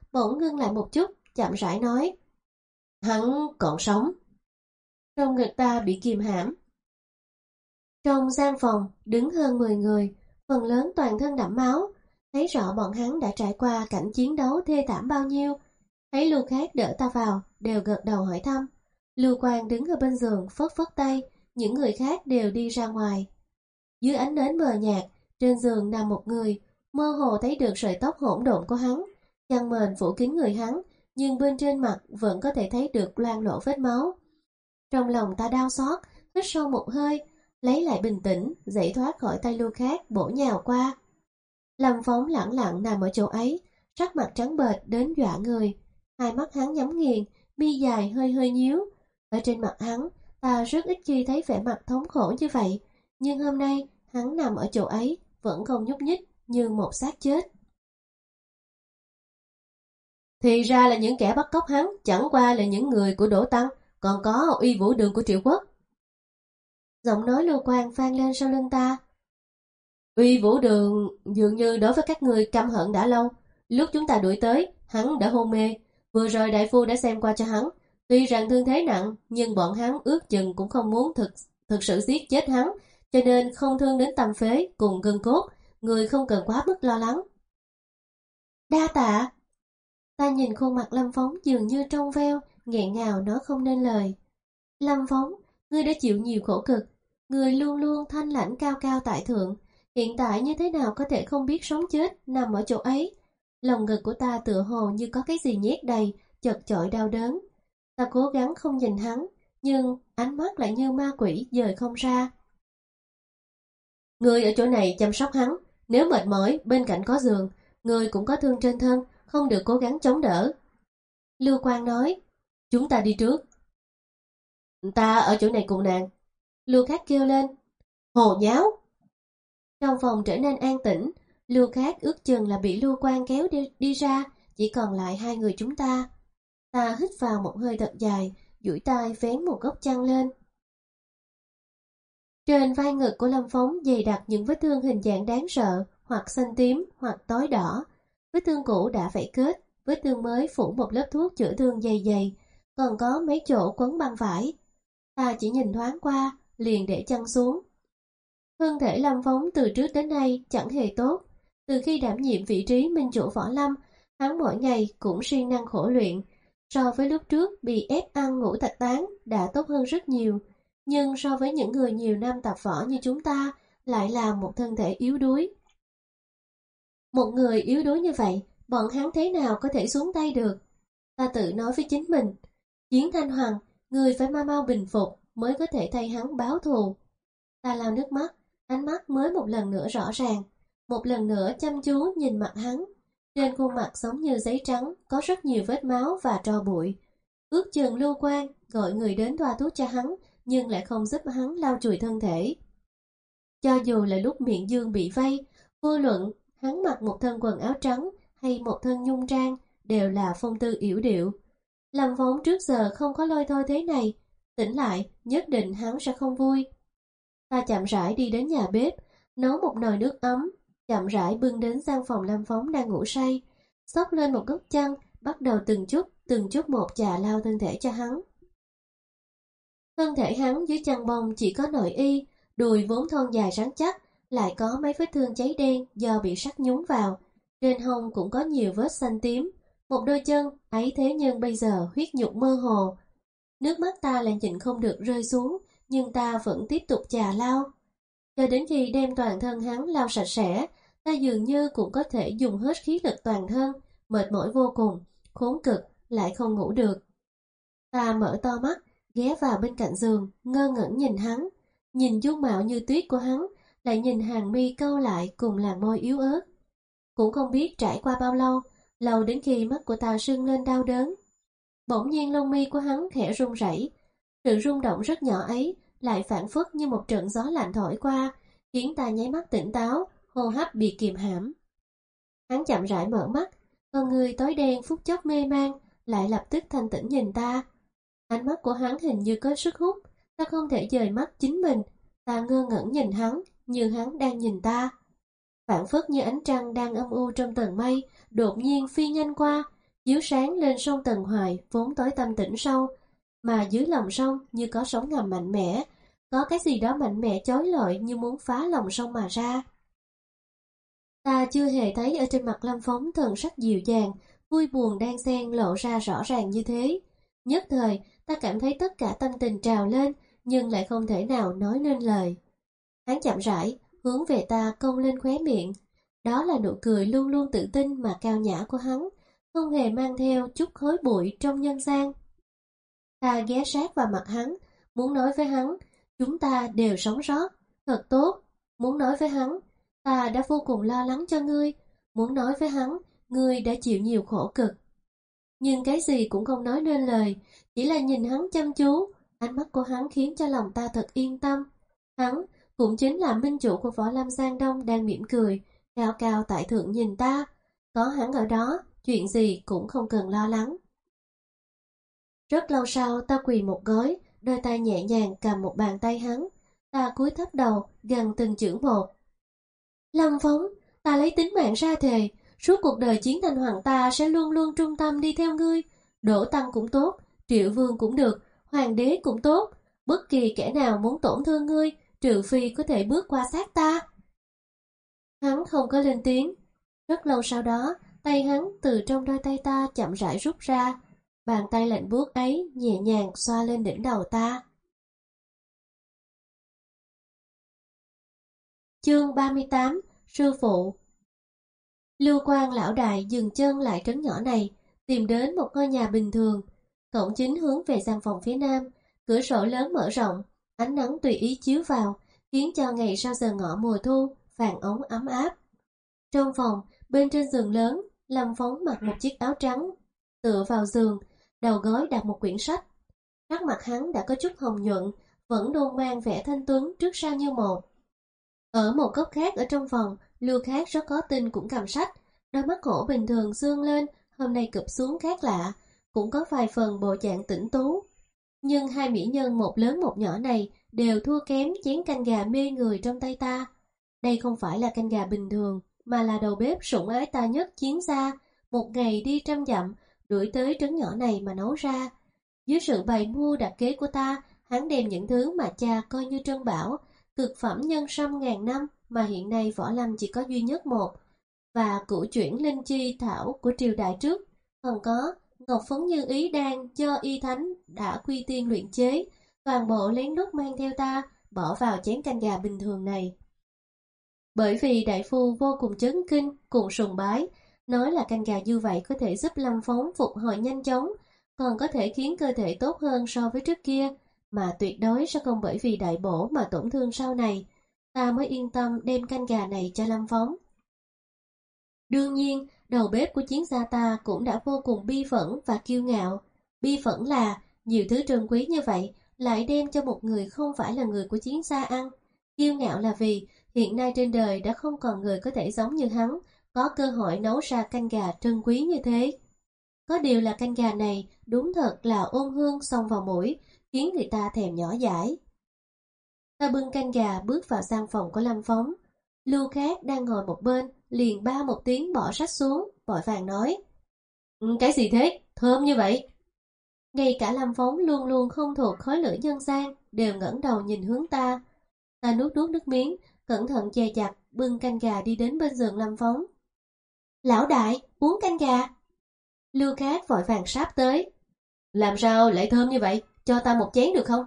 bỗng ngưng lại một chút, chậm rãi nói. Hắn còn sống. Trong ngực ta bị kìm hãm. Trong gian phòng, đứng hơn mười người, phần lớn toàn thân đẫm máu. Thấy rõ bọn hắn đã trải qua cảnh chiến đấu thê thảm bao nhiêu. Thấy Lưu Khác đỡ ta vào, đều gật đầu hỏi thăm. Lưu Quang đứng ở bên giường phất phất tay, những người khác đều đi ra ngoài. Dưới ánh nến mờ nhạt, trên giường nằm một người, mơ hồ thấy được sợi tóc hỗn độn của hắn, chăn mền phủ kín người hắn, nhưng bên trên mặt vẫn có thể thấy được loang lổ vết máu. Trong lòng ta đau xót, hít sâu một hơi, lấy lại bình tĩnh, dậy thoát khỏi tay Lưu Khác, bổ nhào qua. Lâm Phóng lẳng lặng nằm ở chỗ ấy, sắc mặt trắng bệch đến dọa người, hai mắt hắn nhắm nghiền, mi dài hơi hơi nhíu. Ở trên mặt hắn, ta rất ít khi thấy vẻ mặt thống khổ như vậy, nhưng hôm nay hắn nằm ở chỗ ấy, vẫn không nhúc nhích, như một xác chết. Thì ra là những kẻ bắt cóc hắn chẳng qua là những người của Đỗ Tăng, còn có Uy Vũ Đường của Triệu Quốc. Giọng nói Lưu Quang vang lên sau lưng ta. Uy Vũ Đường dường như đối với các người căm hận đã lâu. Lúc chúng ta đuổi tới, hắn đã hôn mê. Vừa rồi đại phu đã xem qua cho hắn. Tuy rằng thương thế nặng, nhưng bọn hắn ước chừng cũng không muốn thực thực sự giết chết hắn, cho nên không thương đến tâm phế cùng gân cốt. Người không cần quá mức lo lắng. Đa tạ. Ta nhìn khuôn mặt Lâm Phóng dường như trong veo, nghẹn ngào nói không nên lời. Lâm Phóng, ngươi đã chịu nhiều khổ cực, ngươi luôn luôn thanh lãnh cao cao tại thượng, hiện tại như thế nào có thể không biết sống chết nằm ở chỗ ấy. Lòng ngực của ta tựa hồ như có cái gì nhét đầy, chật chội đau đớn. Ta cố gắng không nhìn hắn, nhưng ánh mắt lại như ma quỷ dời không ra. Người ở chỗ này chăm sóc hắn, nếu mệt mỏi bên cạnh có giường, người cũng có thương trên thân, không được cố gắng chống đỡ. Lưu Quang nói. Chúng ta đi trước. Ta ở chỗ này cùng nàng. Lưu Khác kêu lên. Hồ nháo. Trong phòng trở nên an tĩnh, Lưu Khác ước chừng là bị Lưu Quang kéo đi, đi ra, chỉ còn lại hai người chúng ta. Ta hít vào một hơi thật dài, duỗi tay vén một góc chăn lên. Trên vai ngực của Lâm Phóng dày đặc những vết thương hình dạng đáng sợ, hoặc xanh tím, hoặc tối đỏ. Vết thương cũ đã vảy kết, vết thương mới phủ một lớp thuốc chữa thương dày dày, còn có mấy chỗ quấn băng vải. Ta chỉ nhìn thoáng qua, liền để chăn xuống. Thân thể Lâm Phóng từ trước đến nay chẳng hề tốt. Từ khi đảm nhiệm vị trí minh chủ võ lâm, hắn mỗi ngày cũng siêng năng khổ luyện. So với lúc trước bị ép ăn ngủ thạch tán đã tốt hơn rất nhiều. Nhưng so với những người nhiều năm tập võ như chúng ta, lại là một thân thể yếu đuối. Một người yếu đuối như vậy, bọn hắn thế nào có thể xuống tay được? Ta tự nói với chính mình, Chiến Thanh Hoàng, người phải mau mau bình phục mới có thể thay hắn báo thù. Ta lau nước mắt, ánh mắt mới một lần nữa rõ ràng, một lần nữa chăm chú nhìn mặt hắn. Trên khuôn mặt giống như giấy trắng, có rất nhiều vết máu và tro bụi. Ước chừng Lưu Quang gọi người đến thoa thuốc cho hắn, nhưng lại không giúp hắn lau chùi thân thể. Cho dù là lúc miệng dương bị vây, vô luận hắn mặc một thân quần áo trắng hay một thân nhung trang, đều là phong tư yểu điệu. Lâm Phóng trước giờ không có lôi thôi thế này, tỉnh lại nhất định hắn sẽ không vui. Ta chậm rãi đi đến nhà bếp, nấu một nồi nước ấm, chậm rãi bưng đến gian phòng Lâm Phóng đang ngủ say, xốc lên một góc chăn, bắt đầu từng chút, từng chút một chà lau thân thể cho hắn. Thân thể hắn dưới chăn bông chỉ có nội y, đùi vốn thon dài rắn chắc, lại có mấy vết thương cháy đen do bị sắt nhúng vào, trên hông cũng có nhiều vết xanh tím, một đôi chân ấy thế nhưng bây giờ huyết nhục mơ hồ. Nước mắt ta lại nhịn không được rơi xuống, nhưng ta vẫn tiếp tục chà lau. Cho đến khi đem toàn thân hắn lau sạch sẽ, ta dường như cũng có thể dùng hết khí lực toàn thân, mệt mỏi vô cùng, khốn cực, lại không ngủ được. Ta mở to mắt, ghé vào bên cạnh giường, ngơ ngẩn nhìn hắn, nhìn dung mạo như tuyết của hắn, lại nhìn hàng mi cau lại cùng làn môi yếu ớt. Cũng không biết trải qua bao lâu, lâu đến khi mắt của ta sưng lên đau đớn. Bỗng nhiên lông mi của hắn khẽ run rẩy, sự rung động rất nhỏ ấy lại phảng phất như một trận gió lạnh thổi qua, khiến ta nháy mắt tỉnh táo, hô hấp bị kìm hãm. Hắn chậm rãi mở mắt, con người tối đen phút chốc mê man, lại lập tức thanh tĩnh nhìn ta. Ánh mắt của hắn hình như có sức hút, ta không thể dời mắt chính mình, ta ngơ ngẩn nhìn hắn, như hắn đang nhìn ta. Phảng phất như ánh trăng đang âm u trong tầng mây, đột nhiên phi nhanh qua, chiếu sáng lên sông Tần Hoài vốn tối tăm tĩnh sâu, mà dưới lòng sông như có sóng ngầm mạnh mẽ, có cái gì đó mạnh mẽ chói lọi như muốn phá lòng sông mà ra. Ta chưa hề thấy ở trên mặt Lâm Phóng thần sắc dịu dàng, vui buồn đan xen lộ ra rõ ràng như thế. Nhất thời, ta cảm thấy tất cả tâm tình trào lên, nhưng lại không thể nào nói nên lời. Hắn chậm rãi, hướng về ta cong lên khóe miệng. Đó là nụ cười luôn luôn tự tin mà cao nhã của hắn, không hề mang theo chút khói bụi trong nhân gian. Ta ghé sát vào mặt hắn, muốn nói với hắn, chúng ta đều sống sót, thật tốt. Muốn nói với hắn, ta đã vô cùng lo lắng cho ngươi. Muốn nói với hắn, ngươi đã chịu nhiều khổ cực. Nhưng cái gì cũng không nói nên lời, chỉ là nhìn hắn chăm chú. Ánh mắt của hắn khiến cho lòng ta thật yên tâm. Hắn cũng chính là minh chủ của Võ Lâm Giang Đông đang mỉm cười, cao cao tại thượng nhìn ta. Có hắn ở đó, chuyện gì cũng không cần lo lắng. Rất lâu sau ta quỳ một gối, đôi tay nhẹ nhàng cầm một bàn tay hắn. Ta cúi thấp đầu, gần từng chữ một. Lâm Phóng, ta lấy tính mạng ra thề, suốt cuộc đời chiến thành hoàng ta sẽ luôn luôn trung tâm đi theo ngươi. Đỗ Tăng cũng tốt, Triệu Vương cũng được, Hoàng đế cũng tốt. Bất kỳ kẻ nào muốn tổn thương ngươi, trừ phi có thể bước qua xác ta. Hắn không có lên tiếng. Rất lâu sau đó, tay hắn từ trong đôi tay ta chậm rãi rút ra. Bàn tay lạnh buốt ấy nhẹ nhàng xoa lên đỉnh đầu ta. Chương ba mươi tám. Sư phụ. Lưu Quang lão đại dừng chân lại trấn nhỏ này, tìm đến một ngôi nhà bình thường. Cổng chính hướng về gian phòng phía nam, cửa sổ lớn mở rộng, ánh nắng tùy ý chiếu vào, khiến cho ngày sau giờ ngọ mùa thu, vàng ống ấm áp. Trong phòng, bên trên giường lớn, Lâm Phóng mặc một chiếc áo trắng, tựa vào giường, đầu gối đặt một quyển sách. Sắc mặt hắn đã có chút hồng nhuận, vẫn luôn mang vẻ thanh tuấn trước sau như một. Ở một góc khác ở trong phòng, Lưu Khác rất có tin cũng cầm sách, đôi mắt hổ bình thường dương lên, hôm nay cụp xuống khác lạ, cũng có vài phần bộ dạng tỉnh tú. Nhưng hai mỹ nhân một lớn một nhỏ này đều thua kém chén canh gà mê người trong tay ta. Đây không phải là canh gà bình thường, mà là đầu bếp sủng ái ta nhất chiến gia, một ngày đi trăm dặm, đuổi tới trấn nhỏ này mà nấu ra. Dưới sự bày mưu đặt kế của ta, hắn đem những thứ mà cha coi như trân bảo, cực phẩm nhân sâm ngàn năm mà hiện nay Võ Lâm chỉ có duy nhất một, và cửu chuyển linh chi thảo của triều đại trước, còn có ngọc phấn như ý đan do y thánh đã quy tiên luyện chế, toàn bộ lén lút mang theo ta, bỏ vào chén canh gà bình thường này. Bởi vì đại phu vô cùng chấn kinh, cùng sùng bái, nói là canh gà như vậy có thể giúp Lâm Phóng phục hồi nhanh chóng, còn có thể khiến cơ thể tốt hơn so với trước kia, mà tuyệt đối sẽ không bởi vì đại bổ mà tổn thương sau này. Ta mới yên tâm đem canh gà này cho Lâm Phóng. Đương nhiên, đầu bếp của chiến gia ta cũng đã vô cùng bi phẫn và kiêu ngạo. Bi phẫn là nhiều thứ trân quý như vậy lại đem cho một người không phải là người của chiến gia ăn. Kiêu ngạo là vì hiện nay trên đời đã không còn người có thể giống như hắn, có cơ hội nấu ra canh gà trân quý như thế. Có điều là canh gà này đúng thật là ôn hương xông vào mũi, khiến người ta thèm nhỏ dãi. Ta bưng canh gà bước vào gian phòng của Lâm Phóng. Lưu Khác đang ngồi một bên, liền ba một tiếng bỏ sách xuống, vội vàng nói. Cái gì thế? Thơm như vậy. Ngay cả Lâm Phóng luôn luôn không thuộc khói lửa nhân gian, đều ngẩng đầu nhìn hướng ta. Ta nuốt nuốt nước miếng, cẩn thận dè dặt, bưng canh gà đi đến bên giường Lâm Phóng. Lão đại, uống canh gà. Lưu Khác vội vàng sáp tới. Làm sao lại thơm như vậy? Cho ta một chén được không?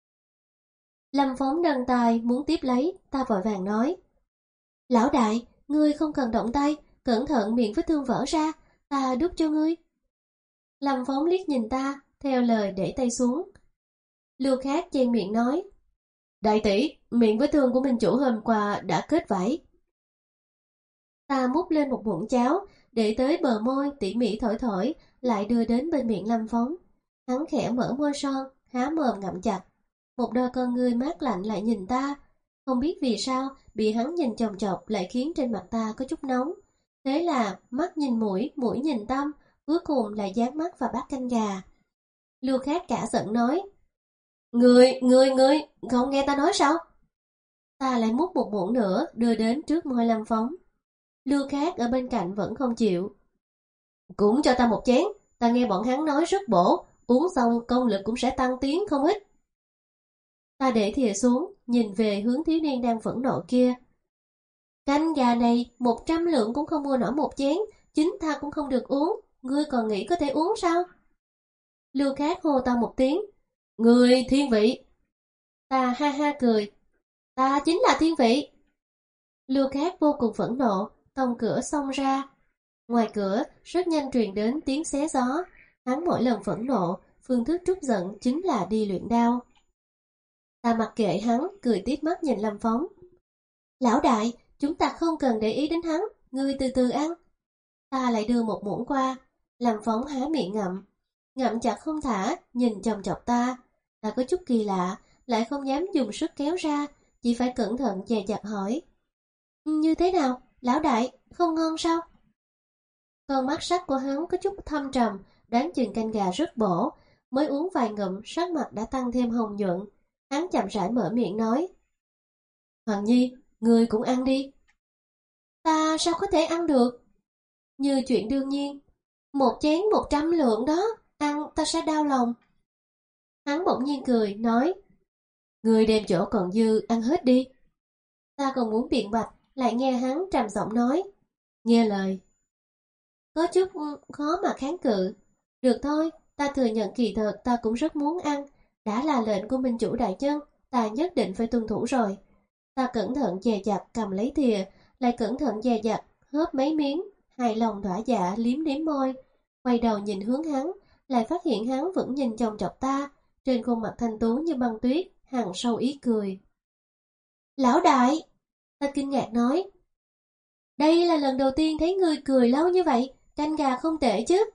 Lâm Phóng nâng tay muốn tiếp lấy, ta vội vàng nói. Lão đại, ngươi không cần động tay, cẩn thận miệng vết thương vỡ ra, ta đút cho ngươi. Lâm Phóng liếc nhìn ta, theo lời để tay xuống. Lưu Khác chen miệng nói. Đại tỷ, miệng vết thương của minh chủ hôm qua đã kết vảy. Ta múc lên một muỗng cháo, để tới bờ môi tỉ mỉ thổi thổi, lại đưa đến bên miệng Lâm Phóng. Hắn khẽ mở môi son, há mồm ngậm chặt. Một đôi con ngươi mát lạnh lại nhìn ta. Không biết vì sao, bị hắn nhìn chòng chọc lại khiến trên mặt ta có chút nóng. Thế là mắt nhìn mũi, mũi nhìn tâm, cuối cùng là dán mắt vào bát canh gà. Lưu Khác cả giận nói. Ngươi, ngươi, ngươi, không nghe ta nói sao? Ta lại múc một muỗng nữa, đưa đến trước môi Lâm Phóng. Lưu Khác ở bên cạnh vẫn không chịu. Cũng cho ta một chén, ta nghe bọn hắn nói rất bổ, uống xong công lực cũng sẽ tăng tiến không ít. Ta để thìa xuống, nhìn về hướng thiếu niên đang phẫn nộ kia. Canh gà này, một trăm lượng cũng không mua nổi một chén, chính ta cũng không được uống, ngươi còn nghĩ có thể uống sao? Lưu Khát hô ta một tiếng. Người thiên vị. Ta ha ha cười. Ta chính là thiên vị. Lưu Khát vô cùng phẫn nộ, tông cửa xông ra. Ngoài cửa, rất nhanh truyền đến tiếng xé gió. Hắn mỗi lần phẫn nộ, phương thức trút giận chính là đi luyện đao. Ta mặc kệ hắn, cười tít mắt nhìn Lâm Phóng. Lão đại, chúng ta không cần để ý đến hắn, ngươi từ từ ăn. Ta lại đưa một muỗng qua, Lâm Phóng há miệng ngậm. Ngậm chặt không thả, nhìn chòng chọc ta. Ta có chút kỳ lạ, lại không dám dùng sức kéo ra, chỉ phải cẩn thận dè dặt hỏi. Như thế nào, lão đại, không ngon sao? Con mắt sắc của hắn có chút thâm trầm, đoán chừng canh gà rất bổ, mới uống vài ngụm sắc mặt đã tăng thêm hồng nhuận. Hắn chậm rãi mở miệng nói. Hoàng Nhi, ngươi cũng ăn đi. Ta sao có thể ăn được? Như chuyện đương nhiên, một chén một trăm lượng đó, ăn ta sẽ đau lòng. Hắn bỗng nhiên cười, nói. Ngươi đem chỗ còn dư ăn hết đi. Ta còn muốn biện bạch, lại nghe hắn trầm giọng nói. Nghe lời. Có chút khó mà kháng cự. Được thôi, ta thừa nhận kỳ thật ta cũng rất muốn ăn. Đã là lệnh của minh chủ đại nhân, ta nhất định phải tuân thủ rồi. Ta cẩn thận dè dặt cầm lấy thìa, lại cẩn thận dè dặt hớp mấy miếng, hài lòng thỏa dạ liếm liếm môi. Quay đầu nhìn hướng hắn, lại phát hiện hắn vẫn nhìn chòng chọc ta, trên khuôn mặt thanh tú như băng tuyết, hằn sâu ý cười. Lão đại! Ta kinh ngạc nói. Đây là lần đầu tiên thấy ngươi cười lâu như vậy, canh gà không tệ chứ?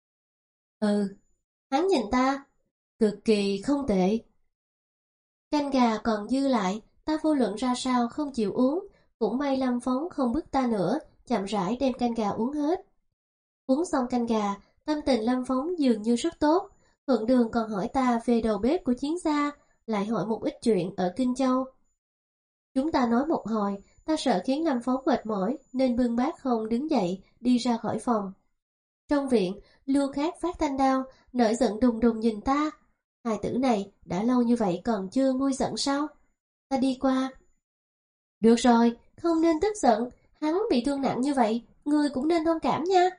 Ừ, hắn nhìn ta, cực kỳ không tệ. Canh gà còn dư lại, ta vô luận ra sao không chịu uống, cũng may Lâm Phóng không bức ta nữa, chậm rãi đem canh gà uống hết. Uống xong canh gà, tâm tình Lâm Phóng dường như rất tốt, Thuận Đường còn hỏi ta về đầu bếp của Chiến gia, lại hỏi một ít chuyện ở Kinh Châu. Chúng ta nói một hồi, ta sợ khiến Lâm Phóng mệt mỏi nên bưng bát không đứng dậy, đi ra khỏi phòng. Trong viện, Lưu Khát phát thanh đao, nổi giận đùng đùng nhìn ta. Hài tử này đã lâu như vậy còn chưa nguôi giận sao? Ta đi qua. Được rồi, không nên tức giận, hắn bị thương nặng như vậy, ngươi cũng nên thông cảm nha.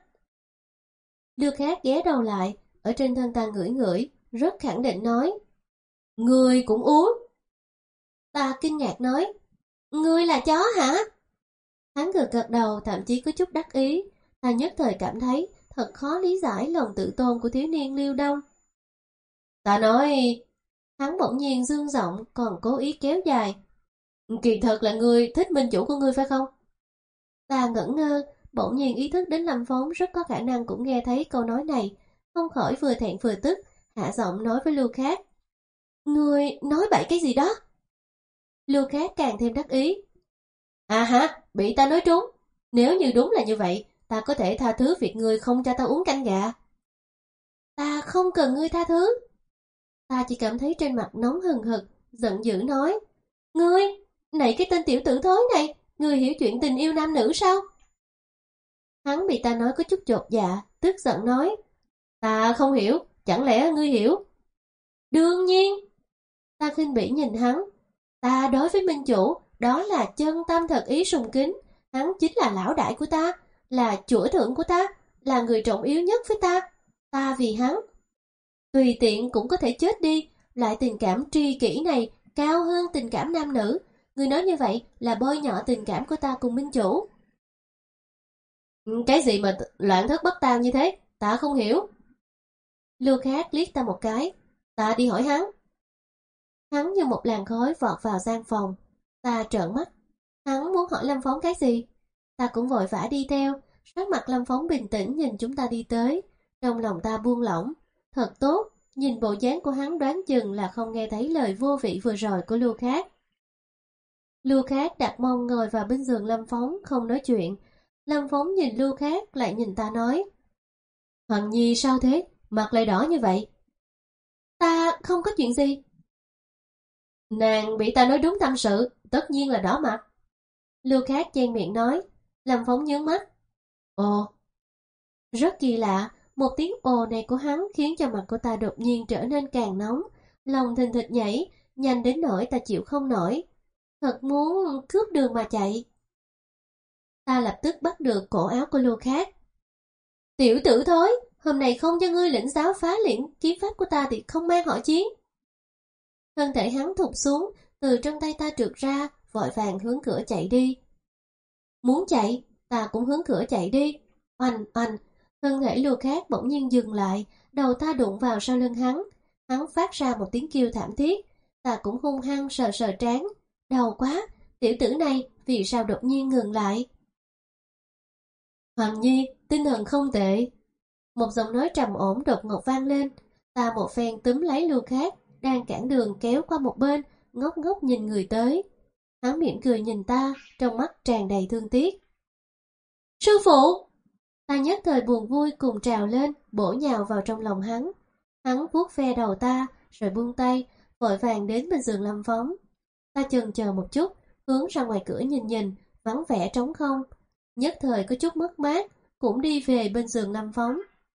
Lưu Khát ghé đầu lại, ở trên thân ta ngửi ngửi, rất khẳng định nói. Ngươi cũng uống. Ta kinh ngạc nói. Ngươi là chó hả? Hắn gật gật đầu, thậm chí có chút đắc ý. Ta nhất thời cảm thấy thật khó lý giải lòng tự tôn của thiếu niên Lưu Đông. Ta nói. Hắn bỗng nhiên dương giọng, còn cố ý kéo dài. Kỳ thật là ngươi thích minh chủ của ngươi phải không? Ta ngẩn ngơ, bỗng nhiên ý thức đến Lâm Phóng rất có khả năng cũng nghe thấy câu nói này, không khỏi vừa thẹn vừa tức, hạ giọng nói với Lưu Khát. Ngươi nói bậy cái gì đó? Lưu Khát càng thêm đắc ý. À hả, bị ta nói trúng. Nếu như đúng là như vậy, ta có thể tha thứ việc ngươi không cho ta uống canh gà. Ta không cần ngươi tha thứ. Ta chỉ cảm thấy trên mặt nóng hừng hực, giận dữ nói. Ngươi, này cái tên tiểu tử thối này, ngươi hiểu chuyện tình yêu nam nữ sao? Hắn bị ta nói có chút chột dạ, tức giận nói. Ta không hiểu, chẳng lẽ ngươi hiểu? Đương nhiên. Ta khinh bỉ nhìn hắn. Ta đối với minh chủ, đó là chân tâm thật ý sùng kính. Hắn chính là lão đại của ta, là chủ thượng của ta, là người trọng yếu nhất với ta. Ta vì hắn tùy tiện cũng có thể chết đi. Loại tình cảm tri kỷ này cao hơn tình cảm nam nữ. Người nói như vậy là bôi nhọ tình cảm của ta cùng minh chủ. Cái gì mà loạn thất bất tao như thế? Ta không hiểu. Lưu Khát liếc ta một cái. Ta đi hỏi hắn. Hắn như một làn khói vọt vào gian phòng. Ta trợn mắt. Hắn muốn hỏi Lâm Phóng cái gì? Ta cũng vội vã đi theo. Sắc mặt Lâm Phóng bình tĩnh nhìn chúng ta đi tới. Trong lòng ta buông lỏng. Thật tốt, nhìn bộ dáng của hắn đoán chừng là không nghe thấy lời vô vị vừa rồi của Lưu Khát. Lưu Khát đặt mông ngồi vào bên giường Lâm Phóng, không nói chuyện. Lâm Phóng nhìn Lưu Khát lại nhìn ta nói. Hoàng Nhi sao thế? Mặt lại đỏ như vậy. Ta không có chuyện gì. Nàng bị ta nói đúng tâm sự, tất nhiên là đỏ mặt. Lưu Khát chen miệng nói. Lâm Phóng nhướng mắt. Ồ, Rất kỳ lạ, một tiếng ồ này của hắn khiến cho mặt của ta đột nhiên trở nên càng nóng, lòng thình thịch nhảy, nhanh đến nỗi ta chịu không nổi. Thật muốn cướp đường mà chạy. Ta lập tức bắt được cổ áo của Lưu Khát. Tiểu tử thối, hôm nay không cho ngươi lĩnh giáo phá liễn kiếm pháp của ta thì không mang họ chiến. Thân thể hắn thụt xuống, từ trong tay ta trượt ra, vội vàng hướng cửa chạy đi. Muốn chạy, ta cũng hướng cửa chạy đi. Oanh, oanh, thân thể Lưu Khát bỗng nhiên dừng lại, đầu ta đụng vào sau lưng hắn. Hắn phát ra một tiếng kêu thảm thiết, ta cũng hung hăng sờ sờ trán. Đau quá, tiểu tử này vì sao đột nhiên ngừng lại? Hoàng Nhi, tinh thần không tệ. Một giọng nói trầm ổn đột ngột vang lên. Ta một phen túm lấy Lưu Khát, đang cản đường kéo qua một bên, ngốc ngốc nhìn người tới. Hắn mỉm cười nhìn ta, trong mắt tràn đầy thương tiếc. Sư phụ! Ta nhất thời buồn vui cùng trào lên, bổ nhào vào trong lòng hắn. Hắn vuốt ve đầu ta, rồi buông tay, vội vàng đến bên giường Lâm Phóng. Ta chần chờ một chút, hướng ra ngoài cửa nhìn nhìn, vắng vẻ trống không. Nhất thời có chút mất mát, cũng đi về bên giường Lâm Phóng.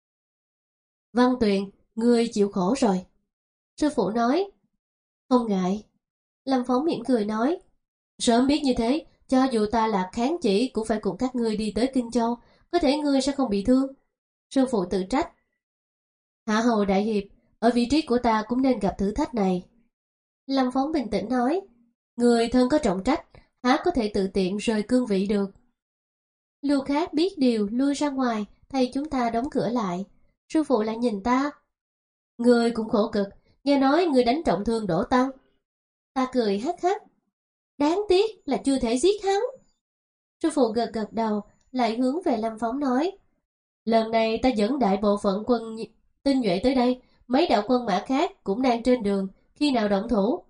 Văn Tuyền, ngươi chịu khổ rồi. Sư phụ nói. Không ngại. Lâm Phóng mỉm cười nói. Sớm biết như thế, cho dù ta là kháng chỉ cũng phải cùng các ngươi đi tới Kinh Châu, có thể ngươi sẽ không bị thương. Sư phụ tự trách. Hạ Hầu Đại Hiệp, ở vị trí của ta cũng nên gặp thử thách này. Lâm Phóng bình tĩnh nói. Người thân có trọng trách, há có thể tự tiện rời cương vị được. Lưu Khát biết điều lui ra ngoài, thay chúng ta đóng cửa lại. Sư phụ lại nhìn ta. Người cũng khổ cực, nghe nói người đánh trọng thương Đỗ Tăng. Ta cười hắc hắc. Đáng tiếc là chưa thể giết hắn. Sư phụ gật gật đầu, lại hướng về Lâm Phóng nói. Lần này ta dẫn đại bộ phận quân tinh nhuệ tới đây, mấy đạo quân mã khác cũng đang trên đường, khi nào động thủ?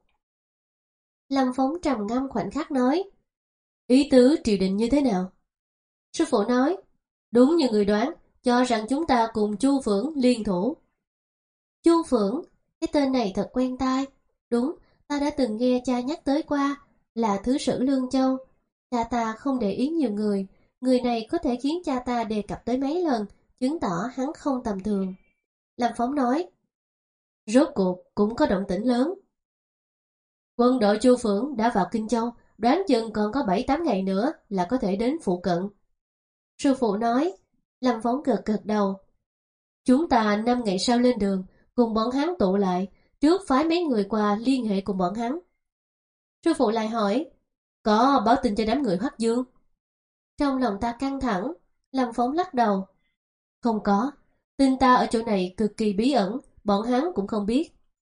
Lâm Phóng trầm ngâm khoảnh khắc nói. Ý tứ triều đình như thế nào? Sư phụ nói. Đúng như người đoán, cho rằng chúng ta cùng Chu Phượng liên thủ. Chu Phượng, cái tên này thật quen tai. Đúng, ta đã từng nghe cha nhắc tới qua, là thứ sử Lương Châu. Cha ta không để ý nhiều người, người này có thể khiến cha ta đề cập tới mấy lần, chứng tỏ hắn không tầm thường. Lâm Phóng nói. Rốt cuộc cũng có động tĩnh lớn. Quân đội Chu Phượng đã vào Kinh Châu, đoán chừng còn có bảy tám ngày nữa là có thể đến phụ cận. Sư phụ nói. Lâm Phóng gật gật đầu. Chúng ta năm ngày sau lên đường, cùng bọn hắn tụ lại, trước phái mấy người qua liên hệ cùng bọn hắn. Sư phụ lại hỏi. Có báo tin cho đám người Hoắc Dương? Trong lòng ta căng thẳng. Lâm Phóng lắc đầu. Không có, tin ta ở chỗ này cực kỳ bí ẩn, bọn hắn cũng không biết.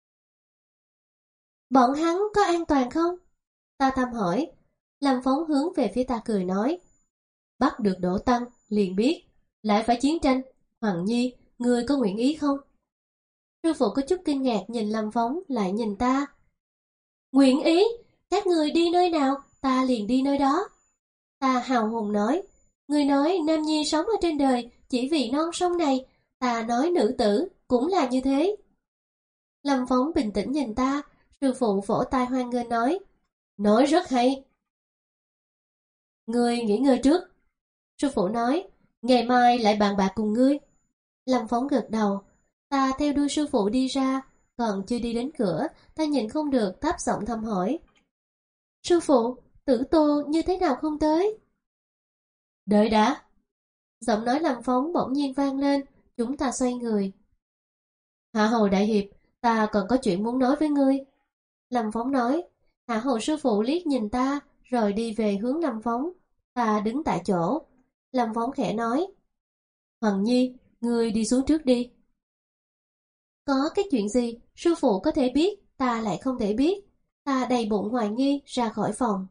Bọn hắn có an toàn không? Ta thầm hỏi. Lâm Phóng hướng về phía ta cười nói. Bắt được Đỗ Tăng, liền biết. Lại phải chiến tranh, Hoàng Nhi, ngươi có nguyện ý không? Sư phụ có chút kinh ngạc nhìn Lâm Phóng, lại nhìn ta. Nguyện ý? Các người đi nơi nào, ta liền đi nơi đó. Ta hào hùng nói. Người nói nam nhi sống ở trên đời chỉ vì non sông này, ta nói nữ tử cũng là như thế. Lâm Phóng bình tĩnh nhìn ta, sư phụ vỗ tay hoan nghênh nói. Nói rất hay. Ngươi nghỉ ngơi trước. Sư phụ nói. Ngày mai lại bàn bạc cùng ngươi. Lâm Phóng gật đầu. Ta theo đuôi sư phụ đi ra, còn chưa đi đến cửa, ta nhìn không được thấp giọng thăm hỏi. Sư phụ, Tử Tô như thế nào không tới? Đợi đã. Giọng nói Lâm Phóng bỗng nhiên vang lên, chúng ta xoay người. Hạ Hầu Đại Hiệp, ta còn có chuyện muốn nói với ngươi. Lâm Phóng nói. Hạ Hầu sư phụ liếc nhìn ta, rồi đi về hướng Lâm Phóng. Ta đứng tại chỗ. Lâm Phóng khẽ nói. Hoàng Nhi, ngươi đi xuống trước đi. Có cái chuyện gì sư phụ có thể biết, ta lại không thể biết. Ta đầy bụng hoài nghi ra khỏi phòng.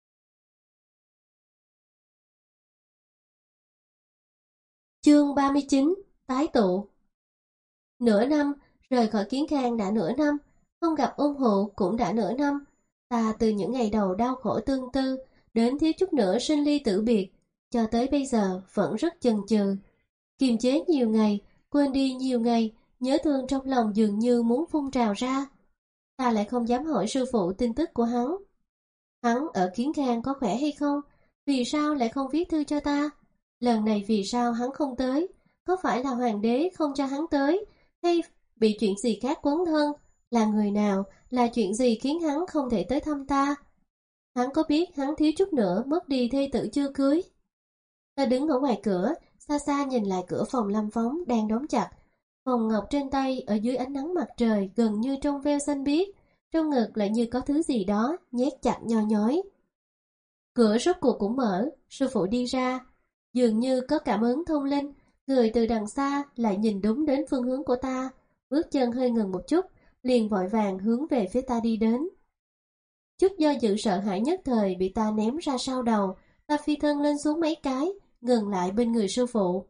Chương ba mươi chín. Tái tụ. Nửa năm, rời khỏi Kiến Khang đã nửa năm, không gặp ôn hụ cũng đã nửa năm. Ta từ những ngày đầu đau khổ tương tư, đến thiếu chút nữa sinh ly tử biệt, cho tới bây giờ vẫn rất chần chừ. Kiềm chế nhiều ngày, quên đi nhiều ngày, nhớ thương trong lòng dường như muốn phun trào ra. Ta lại không dám hỏi sư phụ tin tức của hắn. Hắn ở Kiến Khang có khỏe hay không? Vì sao lại không viết thư cho ta? Lần này vì sao hắn không tới? có phải là hoàng đế không cho hắn tới, hay bị chuyện gì khác quấn thân? Là người nào, là chuyện gì khiến hắn không thể tới thăm ta? Hắn có biết hắn thiếu chút nữa mất đi thê tử chưa cưới? Ta đứng ở ngoài cửa, xa xa nhìn lại cửa phòng Lâm Phóng đang đóng chặt. Hồng ngọc trên tay ở dưới ánh nắng mặt trời gần như trong veo xanh biếc, trong ngực lại như có thứ gì đó nhét chặt nho nhói. Cửa rốt cuộc cũng mở, sư phụ đi ra. Dường như có cảm ứng thông linh, người từ đằng xa lại nhìn đúng đến phương hướng của ta, bước chân hơi ngừng một chút, liền vội vàng hướng về phía ta đi đến. Chút do dự sợ hãi nhất thời bị ta ném ra sau đầu, ta phi thân lên xuống mấy cái, ngừng lại bên người sư phụ.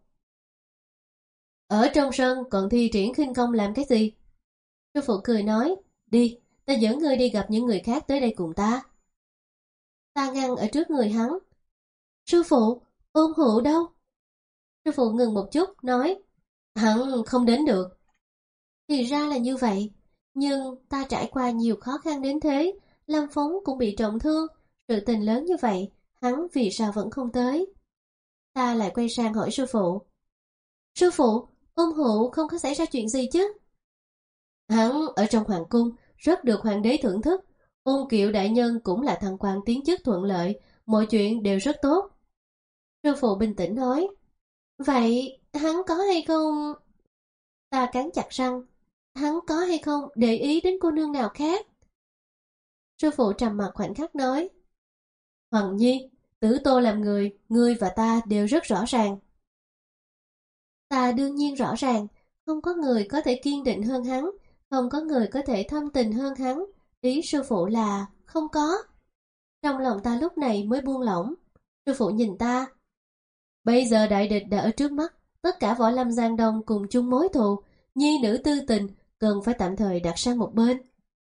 Ở trong sân còn thi triển khinh công làm cái gì? Sư phụ cười nói, đi, ta dẫn ngươi đi gặp những người khác tới đây cùng ta. Ta ngăn ở trước người hắn. Sư phụ, ôn hữu đâu? Sư phụ ngừng một chút, nói, hắn không đến được. Thì ra là như vậy, nhưng ta trải qua nhiều khó khăn đến thế, Lâm Phóng cũng bị trọng thương, sự tình lớn như vậy, hắn vì sao vẫn không tới? Ta lại quay sang hỏi sư phụ. Sư phụ, ôn hữu không có xảy ra chuyện gì chứ? Hắn ở trong hoàng cung, rất được hoàng đế thưởng thức. Ôn Kiệu đại nhân cũng là thăng quan tiến chức thuận lợi, mọi chuyện đều rất tốt. Sư phụ bình tĩnh nói. Vậy hắn có hay không... Ta cắn chặt răng. Hắn có hay không để ý đến cô nương nào khác? Sư phụ trầm mặt khoảnh khắc nói. Hoàng Nhi, Tử Tô làm người, ngươi và ta đều rất rõ ràng. Ta đương nhiên rõ ràng, không có người có thể kiên định hơn hắn, không có người có thể thâm tình hơn hắn. Ý sư phụ là không có. Trong lòng ta lúc này mới buông lỏng. Sư phụ nhìn ta. Bây giờ đại địch đã ở trước mắt, tất cả võ lâm Giang Đông cùng chung mối thù, nhi nữ tư tình cần phải tạm thời đặt sang một bên.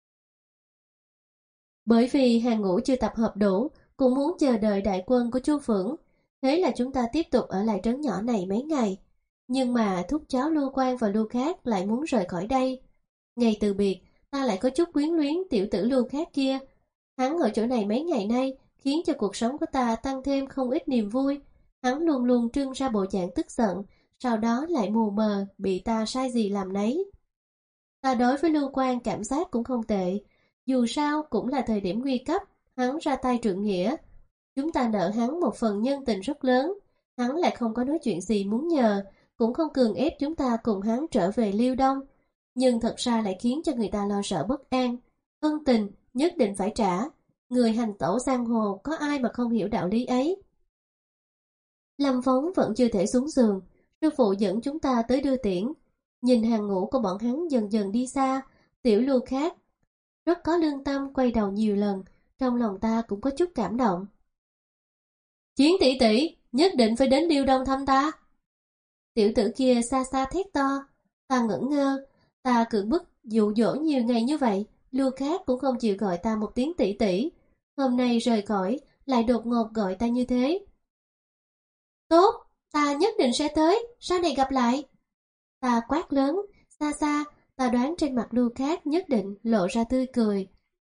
Bởi vì hàng ngũ chưa tập hợp đủ, cũng muốn chờ đợi đại quân của Chu Phượng, thế là chúng ta tiếp tục ở lại trấn nhỏ này mấy ngày. Nhưng mà thúc cháu Lưu Quang và Lưu Khác lại muốn rời khỏi đây. Ngày từ biệt, ta lại có chút quyến luyến tiểu tử Lưu Khác kia. Hắn ở chỗ này mấy ngày nay khiến cho cuộc sống của ta tăng thêm không ít niềm vui. Hắn luôn luôn trưng ra bộ dạng tức giận, sau đó lại mù mờ, bị ta sai gì làm nấy. Ta đối với Lưu Quang cảm giác cũng không tệ, dù sao cũng là thời điểm nguy cấp, hắn ra tay trượng nghĩa. Chúng ta nợ hắn một phần nhân tình rất lớn, hắn lại không có nói chuyện gì muốn nhờ, cũng không cường ép chúng ta cùng hắn trở về Liêu Đông. Nhưng thật ra lại khiến cho người ta lo sợ bất an. Ân tình nhất định phải trả, người hành tẩu giang hồ có ai mà không hiểu đạo lý ấy. Lâm Phóng vẫn chưa thể xuống giường, sư phụ dẫn chúng ta tới đưa tiễn. Nhìn hàng ngũ của bọn hắn dần dần đi xa, tiểu Lưu Khác rất có lương tâm quay đầu nhiều lần, trong lòng ta cũng có chút cảm động. Chiến tỷ tỷ, nhất định phải đến Liêu Đông thăm ta. Tiểu tử kia xa xa thét to, ta ngẩn ngơ, ta cưỡng bức dụ dỗ nhiều ngày như vậy, Lưu Khác cũng không chịu gọi ta một tiếng tỷ tỷ. Hôm nay rời khỏi, lại đột ngột gọi ta như thế. Tốt, ta nhất định sẽ tới, sau này gặp lại. Ta quát lớn, xa xa, ta đoán trên mặt Lưu Khác nhất định lộ ra tươi cười.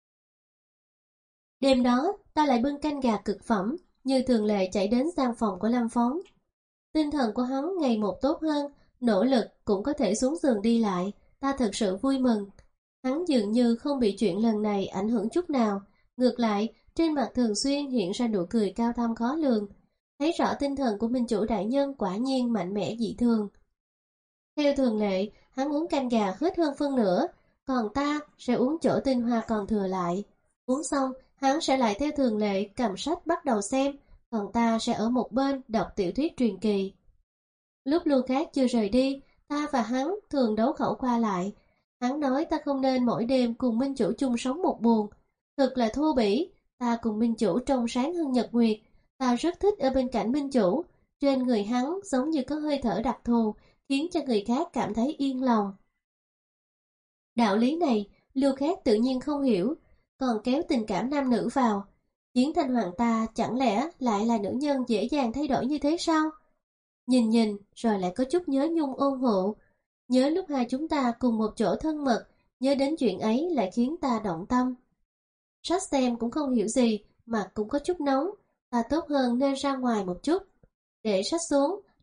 Đêm đó, ta lại bưng canh gà cực phẩm, như thường lệ chạy đến gian phòng của Lâm Phóng. Tinh thần của hắn ngày một tốt hơn, nỗ lực cũng có thể xuống giường đi lại, ta thật sự vui mừng. Hắn dường như không bị chuyện lần này ảnh hưởng chút nào, ngược lại, trên mặt thường xuyên hiện ra nụ cười cao thâm khó lường. Thấy rõ tinh thần của minh chủ đại nhân quả nhiên mạnh mẽ dị thường. Theo thường lệ, hắn uống canh gà hết hơn phân nửa, còn ta sẽ uống chỗ tinh hoa còn thừa lại. Uống xong, hắn sẽ lại theo thường lệ cầm sách bắt đầu xem, còn ta sẽ ở một bên đọc tiểu thuyết truyền kỳ. Lúc Lưu Khác chưa rời đi, ta và hắn thường đấu khẩu qua lại. Hắn nói ta không nên mỗi đêm cùng minh chủ chung sống một buồng. Thật là thô bỉ, ta cùng minh chủ trong sáng hơn nhật nguyệt. Ta rất thích ở bên cạnh minh chủ, trên người hắn giống như có hơi thở đặc thù, khiến cho người khác cảm thấy yên lòng. Đạo lý này, Lưu Khác tự nhiên không hiểu, còn kéo tình cảm nam nữ vào. Chiến Thanh Hoàng ta chẳng lẽ lại là nữ nhân dễ dàng thay đổi như thế sao? Nhìn nhìn rồi lại có chút nhớ nhung ôn hộ. Nhớ lúc hai chúng ta cùng một chỗ thân mật, nhớ đến chuyện ấy lại khiến ta động tâm. Sách xem cũng không hiểu gì, mặt cũng có chút nóng, ta tốt hơn nên ra ngoài một chút. Để sách xuống,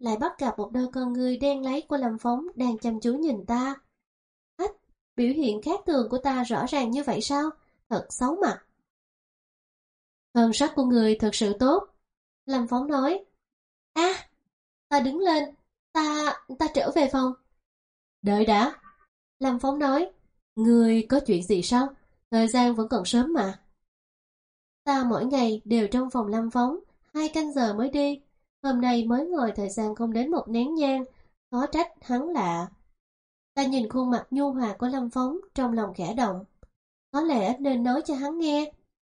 lại bắt gặp một đôi con ngươi đen láy của Lâm Phóng đang chăm chú nhìn ta. Ách, biểu hiện khác thường của ta rõ ràng như vậy sao? Thật xấu mặt. Thân sắc của người thật sự tốt. Lâm Phóng nói. A, à, ta đứng lên, ta, ta trở về phòng. Đợi đã. Lâm Phóng nói. Người có chuyện gì sao? Thời gian vẫn còn sớm mà. Ta mỗi ngày đều trong phòng Lâm Phóng, hai canh giờ mới đi. Hôm nay mới ngồi thời gian không đến một nén nhang, khó trách hắn lạ. Ta nhìn khuôn mặt nhu hòa của Lâm Phóng trong lòng khẽ động. Có lẽ nên nói cho hắn nghe.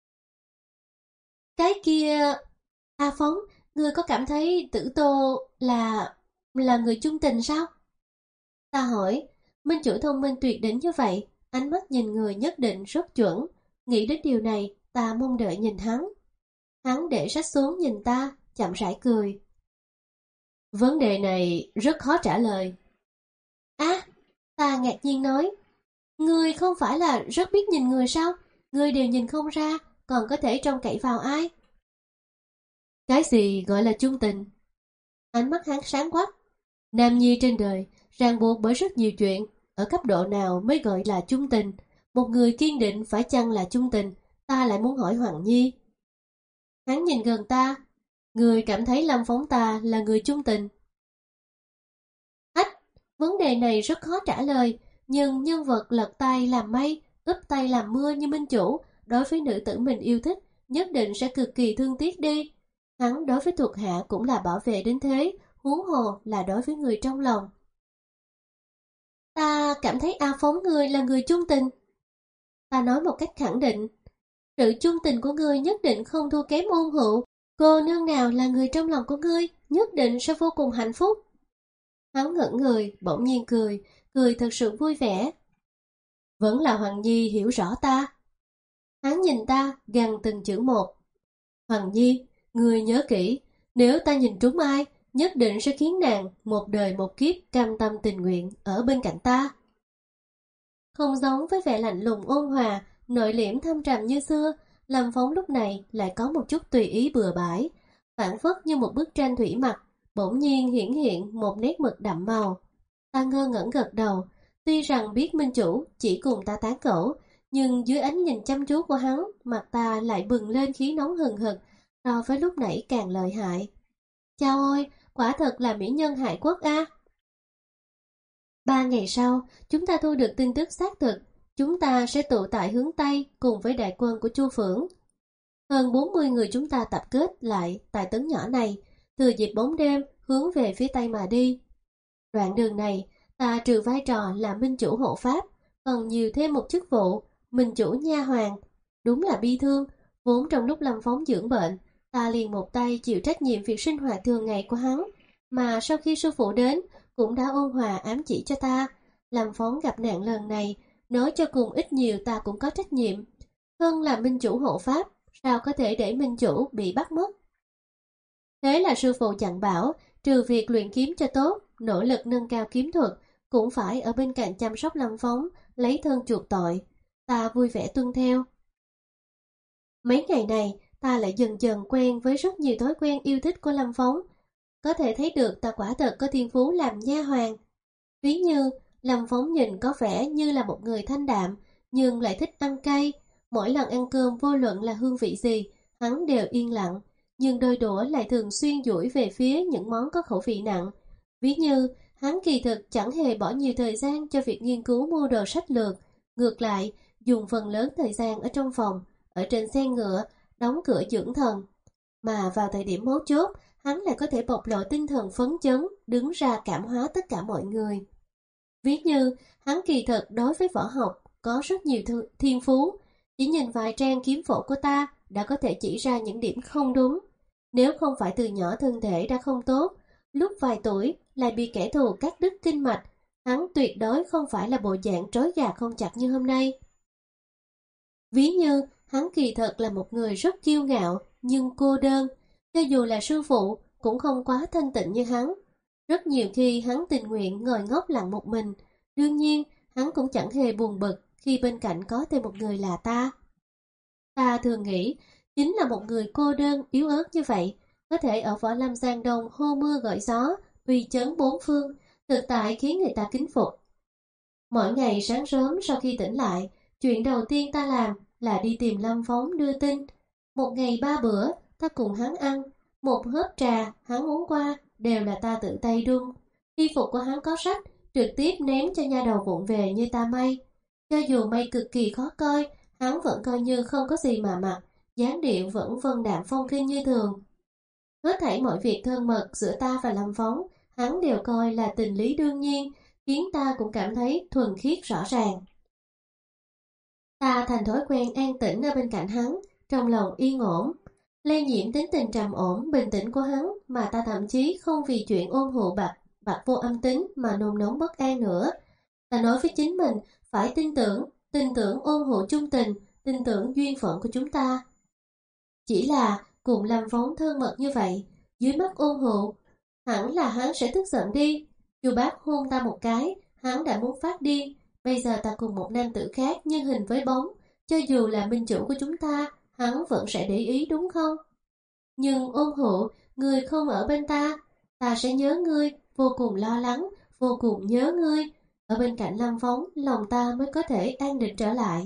Cái kia... A Phóng, ngươi có cảm thấy Tử Tô là... là người chung tình sao? Ta hỏi, minh chủ thông minh tuyệt đỉnh như vậy, ánh mắt nhìn người nhất định rất chuẩn. Nghĩ đến điều này, ta mong đợi nhìn hắn. Hắn để sách xuống nhìn ta, chậm rãi cười. Vấn đề này rất khó trả lời. À, ta ngạc nhiên nói. Ngươi không phải là rất biết nhìn người sao? Ngươi đều nhìn không ra, còn có thể trông cậy vào ai? Cái gì gọi là chung tình? Ánh mắt hắn sáng quắc. Nam nhi trên đời, ràng buộc bởi rất nhiều chuyện. Ở cấp độ nào mới gọi là chung tình? Một người kiên định phải chăng là chung tình? Ta lại muốn hỏi Hoàng Nhi. Hắn nhìn gần ta. Người cảm thấy Lâm Phóng ta là người chung tình? Ách, vấn đề này rất khó trả lời. Nhưng nhân vật lật tay làm mây, úp tay làm mưa như minh chủ, đối với nữ tử mình yêu thích, nhất định sẽ cực kỳ thương tiếc đi. Hắn đối với thuộc hạ cũng là bảo vệ đến thế, huống hồ là đối với người trong lòng. Ta cảm thấy A Phóng ngươi là người chung tình. Ta nói một cách khẳng định. Sự chung tình của ngươi nhất định không thua kém ôn hữu. Cô nương nào là người trong lòng của ngươi, nhất định sẽ vô cùng hạnh phúc. Hắn ngẩn người, bỗng nhiên cười, cười thật sự vui vẻ. Vẫn là Hoàng Nhi hiểu rõ ta. Hắn nhìn ta, gằn từng chữ một. Hoàng Nhi, ngươi nhớ kỹ, nếu ta nhìn trúng ai, nhất định sẽ khiến nàng một đời một kiếp cam tâm tình nguyện ở bên cạnh ta. Không giống với vẻ lạnh lùng ôn hòa, nội liễm thâm trầm như xưa, Lâm Phóng lúc này lại có một chút tùy ý bừa bãi, phản phất như một bức tranh thủy mặc, bỗng nhiên hiển hiện một nét mực đậm màu. Ta ngơ ngẩn gật đầu, tuy rằng biết minh chủ chỉ cùng ta tán gẫu, nhưng dưới ánh nhìn chăm chú của hắn, mặt ta lại bừng lên khí nóng hừng hực, so với lúc nãy càng lợi hại. Chao ôi, quả thật là mỹ nhân hại quốc a. Ba ngày sau, chúng ta thu được tin tức xác thực, chúng ta sẽ tụ tại hướng Tây cùng với đại quân của Chu Phưởng. Hơn bốn mươi người chúng ta tập kết lại tại tấn nhỏ này, thừa dịp bóng đêm hướng về phía Tây mà đi. Đoạn đường này, ta trừ vai trò là minh chủ hộ pháp, còn nhiều thêm một chức vụ, minh chủ nha hoàng. Đúng là bi thương, vốn trong lúc Lâm Phóng dưỡng bệnh, ta liền một tay chịu trách nhiệm việc sinh hoạt thường ngày của hắn, mà sau khi sư phụ đến, cũng đã ôn hòa ám chỉ cho ta. Lâm Phóng gặp nạn lần này, nói cho cùng ít nhiều ta cũng có trách nhiệm. Hơn là minh chủ hộ pháp, sao có thể để minh chủ bị bắt mất? Thế là sư phụ dặn bảo, trừ việc luyện kiếm cho tốt, nỗ lực nâng cao kiếm thuật, cũng phải ở bên cạnh chăm sóc Lâm Phóng, lấy thân chuộc tội. Ta vui vẻ tuân theo. Mấy ngày này, ta lại dần dần quen với rất nhiều thói quen yêu thích của Lâm Phóng. Có thể thấy được ta quả thật có thiên phú làm nha hoàng. Ví như, Lâm Phóng nhìn có vẻ như là một người thanh đạm, nhưng lại thích ăn cay. Mỗi lần ăn cơm vô luận là hương vị gì, hắn đều yên lặng, nhưng đôi đũa lại thường xuyên duỗi về phía những món có khẩu vị nặng. Ví như, hắn kỳ thực chẳng hề bỏ nhiều thời gian cho việc nghiên cứu mua đồ sách lược, ngược lại, dùng phần lớn thời gian ở trong phòng, ở trên xe ngựa, đóng cửa dưỡng thần. Mà vào thời điểm mấu chốt, hắn lại có thể bộc lộ tinh thần phấn chấn, đứng ra cảm hóa tất cả mọi người. Ví như, hắn kỳ thực đối với võ học có rất nhiều thiên phú, chỉ nhìn vài trang kiếm phổ của ta đã có thể chỉ ra những điểm không đúng. Nếu không phải từ nhỏ thân thể đã không tốt, lúc vài tuổi lại bị kẻ thù cắt đứt kinh mạch, hắn tuyệt đối không phải là bộ dạng trói gà không chặt như hôm nay. Ví như, hắn kỳ thật là một người rất kiêu ngạo, nhưng cô đơn, cho dù là sư phụ cũng không quá thanh tịnh như hắn. Rất nhiều khi hắn tình nguyện ngồi ngốc lặng một mình, đương nhiên hắn cũng chẳng hề buồn bực khi bên cạnh có thêm một người là ta. Ta thường nghĩ, chính là một người cô đơn, yếu ớt như vậy, có thể ở Võ Lâm Giang Đông hô mưa gọi gió, uy chấn bốn phương, thực tại khiến người ta kính phục. Mỗi ngày sáng sớm sau khi tỉnh lại, chuyện đầu tiên ta làm là đi tìm Lâm Phóng đưa tin. Một ngày ba bữa, ta cùng hắn ăn, một hớp trà hắn uống qua đều là ta tự tay đun. Y phục của hắn có rách, trực tiếp ném cho nha đầu vụng về như ta may. Cho dù may cực kỳ khó coi, hắn vẫn coi như không có gì mà mặc, dáng điệu vẫn vân đạm phong khinh như thường. Hết thảy mọi việc thân mật giữa ta và Lâm Phóng, hắn đều coi là tình lý đương nhiên, khiến ta cũng cảm thấy thuần khiết rõ ràng. Ta thành thói quen an tĩnh ở bên cạnh hắn, trong lòng yên ổn. Lây nhiễm tính tình trầm ổn, bình tĩnh của hắn mà ta thậm chí không vì chuyện ôn hụ bạc, bạc vô âm tính mà nôn nóng bất an nữa. Ta nói với chính mình, phải tin tưởng, tin tưởng ôn hụ chung tình, tin tưởng duyên phận của chúng ta. Chỉ là cùng Lâm Phóng thân mật như vậy, dưới mắt ôn hụ, hẳn là hắn sẽ tức giận đi. Dù bác hôn ta một cái, hắn đã muốn phát điên. Bây giờ ta cùng một nam tử khác nhân hình với bóng, cho dù là minh chủ của chúng ta, hắn vẫn sẽ để ý đúng không? Nhưng ôn hụ, người không ở bên ta, ta sẽ nhớ ngươi, vô cùng lo lắng, vô cùng nhớ ngươi. Ở bên cạnh Lâm Phóng, lòng ta mới có thể an định trở lại.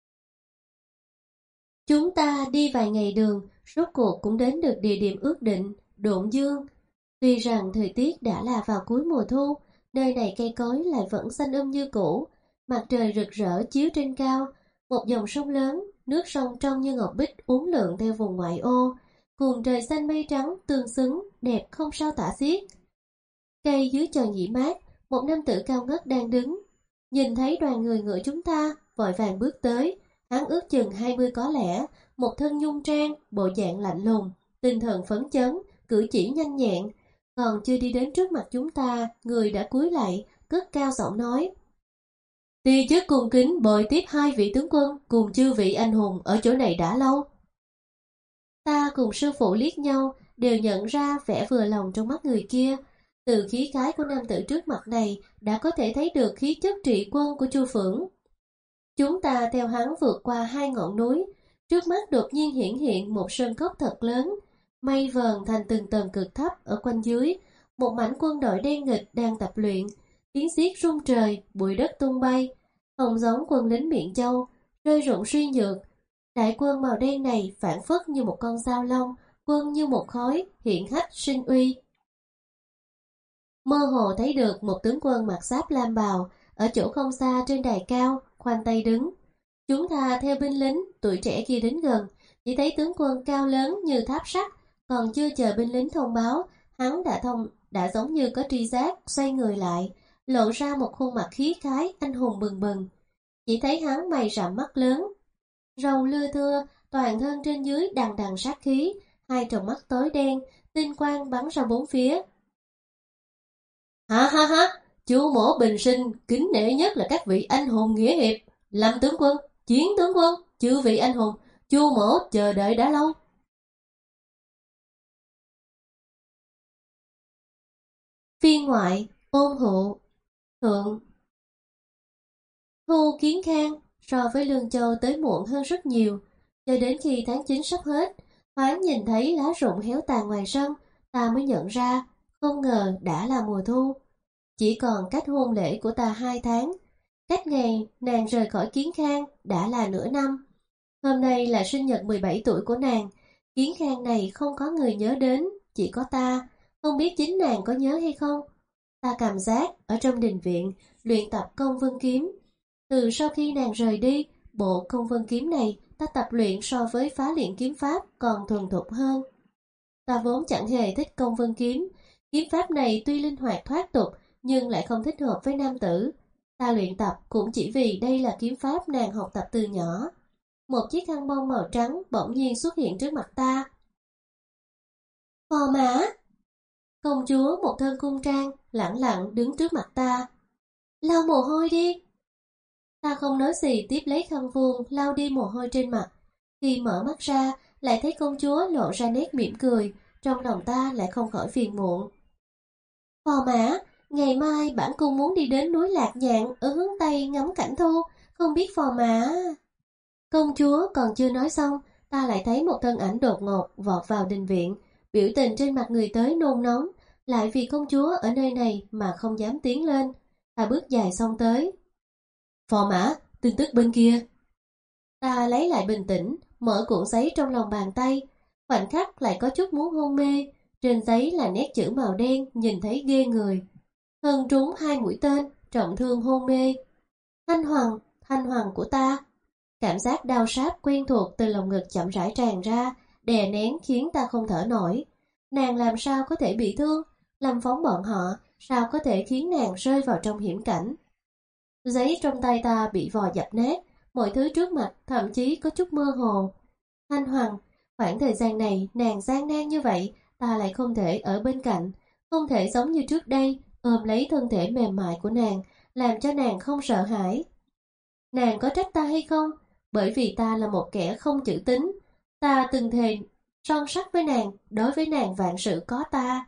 Chúng ta đi vài ngày đường, rốt cuộc cũng đến được địa điểm ước định, Độn Dương. Tuy rằng thời tiết đã là vào cuối mùa thu, nơi này cây cối lại vẫn xanh um như cũ, mặt trời rực rỡ chiếu trên cao, một dòng sông lớn, nước sông trong như ngọc bích uốn lượn theo vùng ngoại ô, cùng trời xanh mây trắng tương xứng, đẹp không sao tả xiết. Cây dưới trời nghỉ mát, một nam tử cao ngất đang đứng, nhìn thấy đoàn người ngựa chúng ta, vội vàng bước tới. Hắn ước chừng hai mươi có lẽ, một thân nhung trang, bộ dạng lạnh lùng, tinh thần phấn chấn, cử chỉ nhanh nhẹn. Còn chưa đi đến trước mặt chúng ta, người đã cúi lạy, cất cao giọng nói: "Ti chức cung kính bồi tiếp hai vị tướng quân cùng chư vị anh hùng ở chỗ này đã lâu." Ta cùng sư phụ liếc nhau, đều nhận ra vẻ vừa lòng trong mắt người kia. Từ khí khái của nam tử trước mặt này đã có thể thấy được khí chất trị quân của Chu Phượng. Chúng ta theo hắn vượt qua hai ngọn núi, trước mắt đột nhiên hiển hiện một sơn cốc thật lớn, mây vờn thành từng tầng cực thấp ở quanh dưới, một mảnh quân đội đen nghịch đang tập luyện, tiếng xiết rung trời, bụi đất tung bay, không giống quân lính Miện Châu, rơi rụng suy nhược. Đại quân màu đen này phản phất như một con dao long, quân như một khói, hiện hách sinh uy. Mơ hồ thấy được một tướng quân mặc giáp lam bào, ở chỗ không xa trên đài cao, khoanh tay đứng. Chúng ta theo binh lính, tuổi trẻ kia đến gần, chỉ thấy tướng quân cao lớn như tháp sắt, còn chưa chờ binh lính thông báo, hắn đã thông đã giống như có tri giác, xoay người lại, lộ ra một khuôn mặt khí khái, anh hùng bừng bừng. Chỉ thấy hắn mày rậm mắt lớn, râu lưa thưa, toàn thân trên dưới đằng đằng sát khí, hai tròng mắt tối đen, tinh quang bắn ra bốn phía. Ha ha ha, Chu mỗ bình sinh kính nể nhất là các vị anh hùng nghĩa hiệp, Lâm tướng quân, Chiến tướng quân, chư vị anh hùng, Chu mỗ chờ đợi đã lâu. Phiên ngoại, ôn hụ, thượng. Thu Kiến Khang so với Lương Châu tới muộn hơn rất nhiều, cho đến khi tháng chín sắp hết, thoáng nhìn thấy lá rụng héo tàn ngoài sân, ta mới nhận ra, không ngờ đã là mùa thu. Chỉ còn cách hôn lễ của ta hai tháng, cách ngày nàng rời khỏi Kiến Khang đã là nửa năm. Hôm nay là sinh nhật mười bảy tuổi của nàng, Kiến Khang này không có người nhớ đến, chỉ có ta, không biết chính nàng có nhớ hay không. Ta cảm giác ở trong đình viện, luyện tập công vân kiếm. Từ sau khi nàng rời đi, bộ công vân kiếm này ta tập luyện so với phá luyện kiếm pháp còn thuần thục hơn. Ta vốn chẳng hề thích công vân kiếm, kiếm pháp này tuy linh hoạt thoát tục nhưng lại không thích hợp với nam tử. Ta luyện tập cũng chỉ vì đây là kiếm pháp nàng học tập từ nhỏ. Một chiếc khăn bông màu trắng bỗng nhiên xuất hiện trước mặt ta. Phò mã! Công chúa một thân cung trang, lẳng lặng đứng trước mặt ta. Lau mồ hôi đi! Ta không nói gì tiếp lấy khăn vuông lau đi mồ hôi trên mặt. Khi mở mắt ra, lại thấy công chúa lộ ra nét mỉm cười, trong lòng ta lại không khỏi phiền muộn. Phò mã, ngày mai bản cung muốn đi đến núi Lạc Nhạn ở hướng Tây ngắm cảnh thu, không biết phò mã... Công chúa còn chưa nói xong, ta lại thấy một thân ảnh đột ngột vọt vào đình viện, biểu tình trên mặt người tới nôn nóng, lại vì công chúa ở nơi này mà không dám tiến lên. Ta bước dài xông tới. Phò mã, tin tức bên kia. Ta lấy lại bình tĩnh, mở cuộn giấy trong lòng bàn tay, khoảnh khắc lại có chút muốn hôn mê. Trên giấy là nét chữ màu đen, nhìn thấy ghê người. Hơn trúng hai mũi tên, trọng thương hôn mê. Thanh Hoàng, Thanh Hoàng của ta. Cảm giác đau sáp quen thuộc từ lồng ngực chậm rãi tràn ra, đè nén khiến ta không thở nổi. Nàng làm sao có thể bị thương? Lâm Phóng bọn họ, sao có thể khiến nàng rơi vào trong hiểm cảnh? Giấy trong tay ta bị vò dập nát, mọi thứ trước mặt thậm chí có chút mơ hồ. Thanh Hoàng, khoảng thời gian này nàng gian nan như vậy, ta lại không thể ở bên cạnh, không thể giống như trước đây, ôm lấy thân thể mềm mại của nàng, làm cho nàng không sợ hãi. Nàng có trách ta hay không? Bởi vì ta là một kẻ không chữ tín. Ta từng thề son sắt với nàng, đối với nàng vạn sự có ta.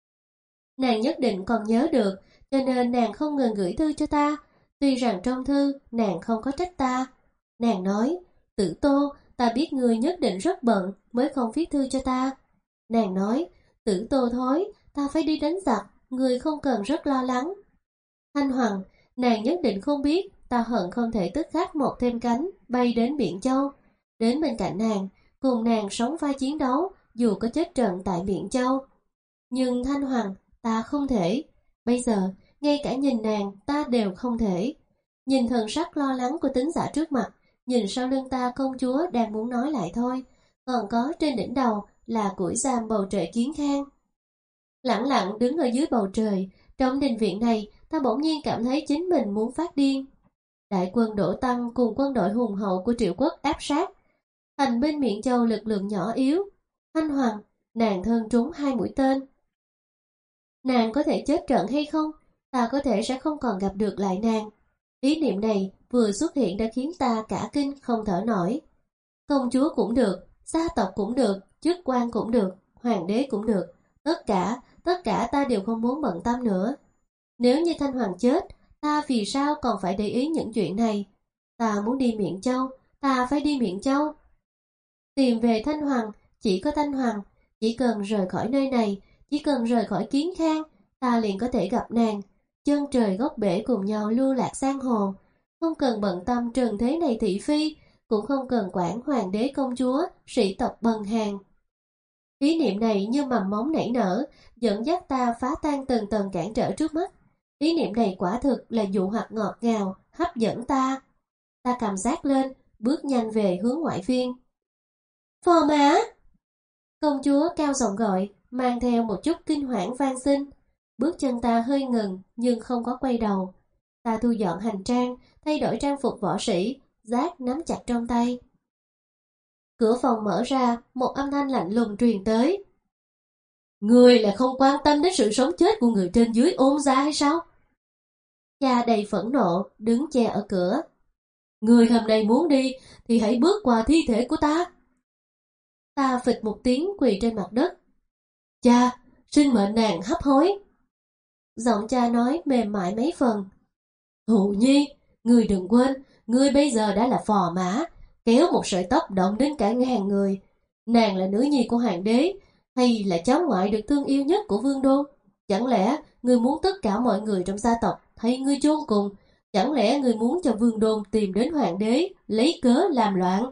Nàng nhất định còn nhớ được, cho nên nàng không ngừng gửi thư cho ta. Tuy rằng trong thư nàng không có trách ta. Nàng nói, Tử Tô, ta biết ngươi nhất định rất bận mới không viết thư cho ta. Nàng nói, Tử Tô thối, ta phải đi đánh giặc, ngươi không cần rất lo lắng. Thanh Hoàng, nàng nhất định không biết, ta hận không thể tức khắc một thêm cánh, bay đến Biển Châu. Đến bên cạnh nàng, cùng nàng sống vai chiến đấu, dù có chết trận tại Biển Châu. Nhưng Thanh Hoàng, ta không thể. Bây giờ, ngay cả nhìn nàng, ta đều không thể. Nhìn thần sắc lo lắng của Tín Giả trước mặt, nhìn sau lưng ta công chúa đang muốn nói lại thôi, còn có trên đỉnh đầu là củi giam bầu trời kiến khang. Lặng lặng đứng ở dưới bầu trời, trong đình viện này, ta bỗng nhiên cảm thấy chính mình muốn phát điên. Đại quân Đỗ Tăng cùng quân đội hùng hậu của Triệu Quốc áp sát. Thành bên Miện Châu lực lượng nhỏ yếu. Thanh Hoàng, nàng thân trúng hai mũi tên. Nàng có thể chết trận hay không? Ta có thể sẽ không còn gặp được lại nàng. Ý niệm này vừa xuất hiện đã khiến ta cả kinh không thở nổi. Công chúa cũng được, gia tộc cũng được, chức quan cũng được, hoàng đế cũng được. Tất cả, tất cả ta đều không muốn bận tâm nữa. Nếu như Thanh Hoàng chết, ta vì sao còn phải để ý những chuyện này? Ta muốn đi Miện Châu, ta phải đi Miện Châu. Tìm về Thanh Hoàng, chỉ có Thanh Hoàng, chỉ cần rời khỏi nơi này, chỉ cần rời khỏi Kiến Khang, ta liền có thể gặp nàng. Chân trời góc bể cùng nhau lưu lạc giang hồ, không cần bận tâm trần thế này thị phi, cũng không cần quản hoàng đế công chúa, sĩ tộc bần hàn. Ý niệm này như mầm móng nảy nở, dẫn dắt ta phá tan từng tầng cản trở trước mắt. Ý niệm này quả thực là dụ hoặc ngọt ngào, hấp dẫn ta. Ta cầm giác lên, bước nhanh về hướng ngoại viên. Phò mã! Công chúa cao giọng gọi, mang theo một chút kinh hoảng van xin. Bước chân ta hơi ngừng, nhưng không có quay đầu. Ta thu dọn hành trang, thay đổi trang phục võ sĩ, giác nắm chặt trong tay. Cửa phòng mở ra, một âm thanh lạnh lùng truyền tới. Người là không quan tâm đến sự sống chết của người trên dưới ôn gia hay sao? Cha đầy phẫn nộ, đứng che ở cửa. Người hôm nay muốn đi, thì hãy bước qua thi thể của ta. Ta phịch một tiếng quỳ trên mặt đất. Cha, sinh mệnh nàng hấp hối. Giọng cha nói mềm mại mấy phần. Hụ Nhi, người đừng quên, người bây giờ đã là phò mã, kéo một sợi tóc động đến cả ngàn người. Nàng là nữ nhi của hoàng đế, hay là cháu ngoại được thương yêu nhất của vương đô? Chẳng lẽ người muốn tất cả mọi người trong gia tộc thay ngươi chôn cùng? Chẳng lẽ người muốn cho vương đô tìm đến hoàng đế, lấy cớ làm loạn?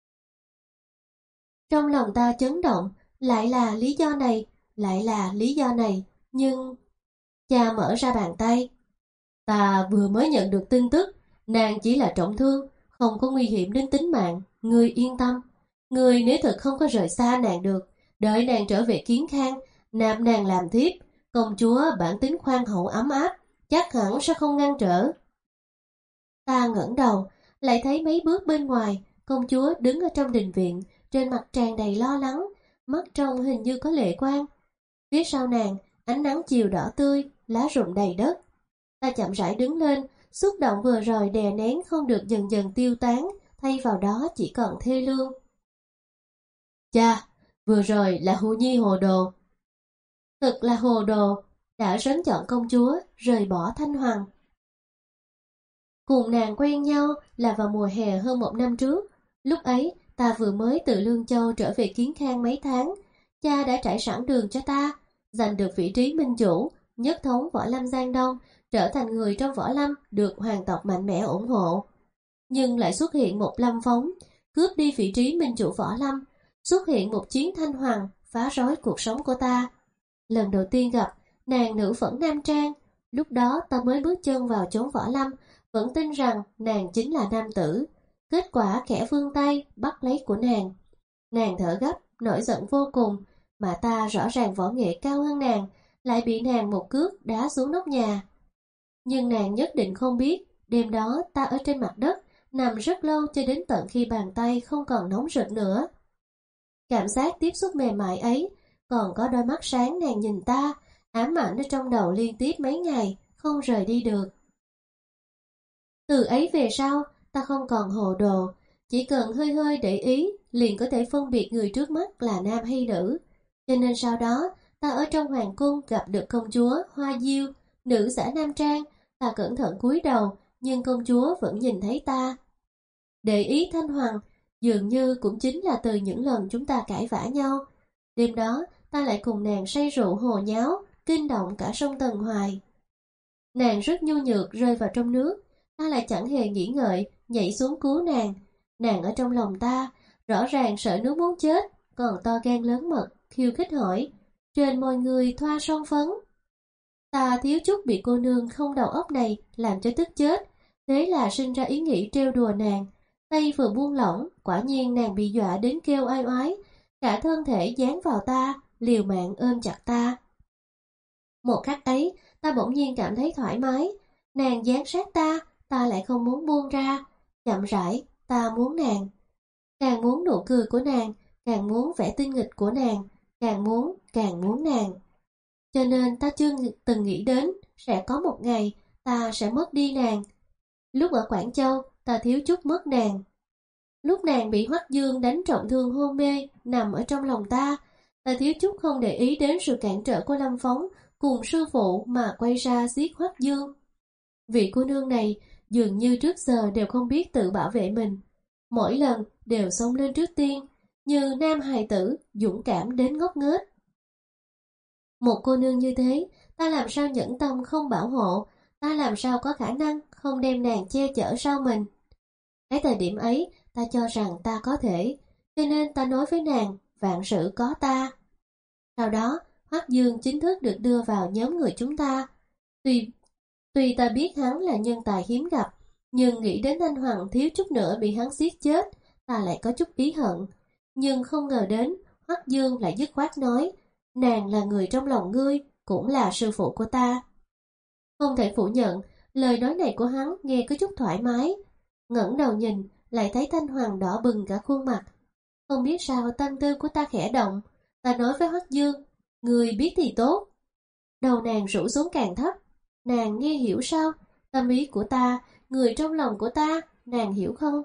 Trong lòng ta chấn động, lại là lý do này, lại là lý do này, nhưng... Cha mở ra bàn tay. Ta vừa mới nhận được tin tức, nàng chỉ là trọng thương, không có nguy hiểm đến tính mạng, ngươi yên tâm. Ngươi nếu thật không có rời xa nàng được, đợi nàng trở về Kiến Khang, nạp nàng làm thiếp, công chúa bản tính khoan hậu ấm áp, chắc hẳn sẽ không ngăn trở. Ta ngẩng đầu, lại thấy mấy bước bên ngoài, công chúa đứng ở trong đình viện, trên mặt tràn đầy lo lắng, mắt trong hình như có lệ quang. Phía sau nàng, ánh nắng chiều đỏ tươi, lá rụng đầy đất. Ta chậm rãi đứng lên, xúc động vừa rồi đè nén không được dần dần tiêu tán, thay vào đó chỉ còn thê lương. Cha, vừa rồi là Hù Nhi hồ đồ. Thật là hồ đồ, đã sớm chọn công chúa, rời bỏ Thanh Hoàng. Cùng nàng quen nhau là vào mùa hè hơn một năm trước. Lúc ấy, ta vừa mới từ Lương Châu trở về Kiến Khang mấy tháng. Cha đã trải sẵn đường cho ta. giành được vị trí minh chủ, nhất thống võ lâm Giang Đông, trở thành người trong võ lâm được hoàng tộc mạnh mẽ ủng hộ. Nhưng lại xuất hiện một Lâm Phong, cướp đi vị trí minh chủ võ lâm, xuất hiện một Chiến Thanh Hoàng, phá rối cuộc sống của ta. Lần đầu tiên gặp nàng nữ phẫn nam trang, lúc đó ta mới bước chân vào chốn võ lâm, vẫn tin rằng nàng chính là nam tử. Kết quả kẻ vươn tay bắt lấy của nàng. Nàng thở gấp, nổi giận vô cùng, mà ta rõ ràng võ nghệ cao hơn nàng, lại bị nàng một cước đá xuống nóc nhà. Nhưng nàng nhất định không biết, đêm đó ta ở trên mặt đất, nằm rất lâu cho đến tận khi bàn tay không còn nóng rực nữa. Cảm giác tiếp xúc mềm mại ấy, còn có đôi mắt sáng nàng nhìn ta, ám ảnh ở trong đầu liên tiếp mấy ngày, không rời đi được. Từ ấy về sau, ta không còn hồ đồ, chỉ cần hơi hơi để ý, liền có thể phân biệt người trước mắt là nam hay nữ. Cho nên sau đó, ta ở trong hoàng cung gặp được công chúa Hoa Diêu, nữ giả nam trang, ta cẩn thận cúi đầu, nhưng công chúa vẫn nhìn thấy ta. Để ý Thanh Hoàng, dường như cũng chính là từ những lần chúng ta cãi vã nhau. Đêm đó, ta lại cùng nàng say rượu hồ nháo, kinh động cả sông Tần Hoài. Nàng rất nhu nhược rơi vào trong nước, ta lại chẳng hề nghĩ ngợi, nhảy xuống cứu nàng. Nàng ở trong lòng ta, rõ ràng sợ nước muốn chết, còn to gan lớn mật, khiêu khích hỏi, trên môi người thoa son phấn. Ta thiếu chút bị cô nương không đầu óc này làm cho tức chết, thế là sinh ra ý nghĩ trêu đùa nàng. Tay vừa buông lỏng, quả nhiên nàng bị dọa đến kêu oai oái, cả thân thể dán vào ta, liều mạng ôm chặt ta. Một khắc ấy, ta bỗng nhiên cảm thấy thoải mái, nàng dán sát ta, ta lại không muốn buông ra. Chậm rãi, ta muốn nàng. Càng muốn nụ cười của nàng, càng muốn vẻ tinh nghịch của nàng, càng muốn, càng muốn nàng. Cho nên ta chưa từng nghĩ đến sẽ có một ngày ta sẽ mất đi nàng. Lúc ở Quảng Châu, ta thiếu chút mất nàng. Lúc nàng bị Hoắc Dương đánh trọng thương hôn mê, nằm ở trong lòng ta, ta thiếu chút không để ý đến sự cản trở của Lâm Phong cùng sư phụ mà quay ra giết Hoắc Dương. Vị cô nương này dường như trước giờ đều không biết tự bảo vệ mình, mỗi lần đều xông lên trước tiên, như nam hài tử dũng cảm đến ngốc nghếch. Một cô nương như thế, ta làm sao nhẫn tâm không bảo hộ, ta làm sao có khả năng không đem nàng che chở sau mình. Cái thời điểm ấy, ta cho rằng ta có thể, cho nên ta nói với nàng, vạn sự có ta. Sau đó, Hoắc Dương chính thức được đưa vào nhóm người chúng ta. Tuy, tuy ta biết hắn là nhân tài hiếm gặp, nhưng nghĩ đến Thanh Hoàng thiếu chút nữa bị hắn giết chết, ta lại có chút ý hận. Nhưng không ngờ đến, Hoắc Dương lại dứt khoát nói, nàng là người trong lòng ngươi, cũng là sư phụ của ta. Không thể phủ nhận, lời nói này của hắn nghe có chút thoải mái. Ngẩng đầu nhìn, lại thấy Thanh Hoàng đỏ bừng cả khuôn mặt. Không biết sao tâm tư của ta khẽ động, ta nói với Hoắc Dương, người biết thì tốt. Đầu nàng rũ xuống càng thấp, nàng nghe hiểu sao? Tâm ý của ta, người trong lòng của ta, nàng hiểu không?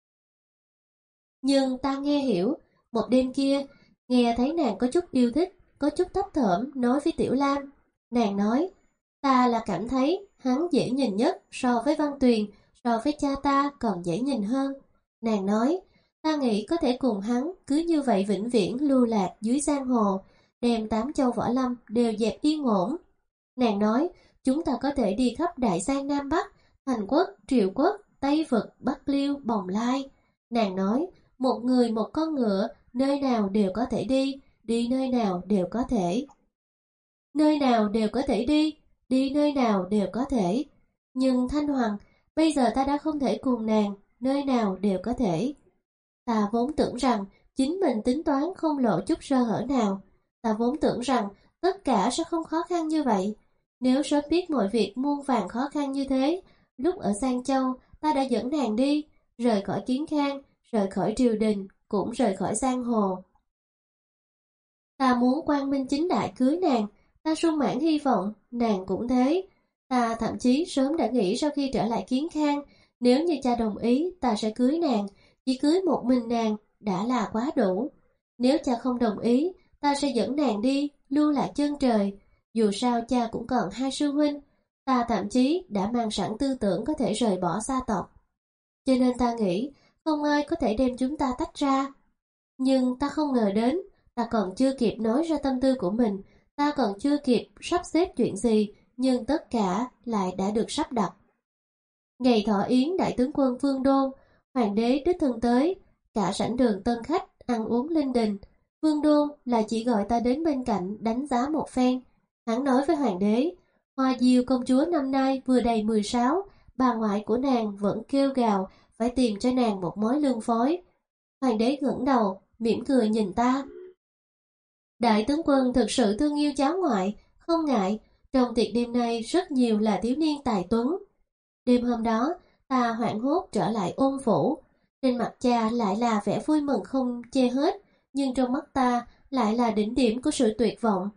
Nhưng ta nghe hiểu, một đêm kia, nghe thấy nàng có chút yêu thích, có chút thấp thởm nói với Tiểu Lam. Nàng nói, ta là cảm thấy hắn dễ nhìn nhất so với Văn Tuyền, so với cha ta còn dễ nhìn hơn. Nàng nói, ta nghĩ có thể cùng hắn cứ như vậy vĩnh viễn lưu lạc dưới giang hồ, đem tám châu võ lâm đều dẹp yên ổn. Nàng nói, chúng ta có thể đi khắp Đại Giang Nam Bắc, Thành Quốc, Triệu Quốc, Tây Vực, Bắc Liêu, Bồng Lai. Nàng nói, một người một con ngựa, nơi nào đều có thể đi, đi nơi nào đều có thể. Nơi nào đều có thể đi, đi nơi nào đều có thể. Nhưng Thanh Hoàng, bây giờ ta đã không thể cùng nàng, nơi nào đều có thể. Ta vốn tưởng rằng chính mình tính toán không lộ chút sơ hở nào. Ta vốn tưởng rằng tất cả sẽ không khó khăn như vậy. Nếu sớm biết mọi việc muôn vàn khó khăn như thế, lúc ở Giang Châu ta đã dẫn nàng đi, rời khỏi Kiến Khang, rời khỏi triều đình, cũng rời khỏi giang hồ. Ta muốn quang minh chính đại cưới nàng, ta sung mãn hy vọng, nàng cũng thế. Ta thậm chí sớm đã nghĩ sau khi trở lại Kiến Khang, nếu như cha đồng ý ta sẽ cưới nàng, chỉ cưới một mình nàng đã là quá đủ. Nếu cha không đồng ý, ta sẽ dẫn nàng đi, lưu lạc chân trời. Dù sao cha cũng còn hai sư huynh, ta thậm chí đã mang sẵn tư tưởng có thể rời bỏ gia tộc. Cho nên ta nghĩ, không ai có thể đem chúng ta tách ra. Nhưng ta không ngờ đến, ta còn chưa kịp nói ra tâm tư của mình, Ta còn chưa kịp sắp xếp chuyện gì, nhưng tất cả lại đã được sắp đặt. Ngày thọ yến đại tướng quân Vương Đôn, hoàng đế đích thân tới, cả sảnh đường tân khách ăn uống linh đình. Vương Đôn là chỉ gọi ta đến bên cạnh đánh giá một phen. Hắn nói với hoàng đế, Hoa Diêu công chúa năm nay vừa đầy mười sáu, bà ngoại của nàng vẫn kêu gào phải tìm cho nàng một mối lương phối. Hoàng đế ngẩng đầu, mỉm cười nhìn ta. Đại tướng quân thực sự thương yêu cháu ngoại, không ngại, trong tiệc đêm nay rất nhiều là thiếu niên tài tuấn. Đêm hôm đó, ta hoảng hốt trở lại ôn phủ. Trên mặt cha lại là vẻ vui mừng không che hết, nhưng trong mắt ta lại là đỉnh điểm của sự tuyệt vọng.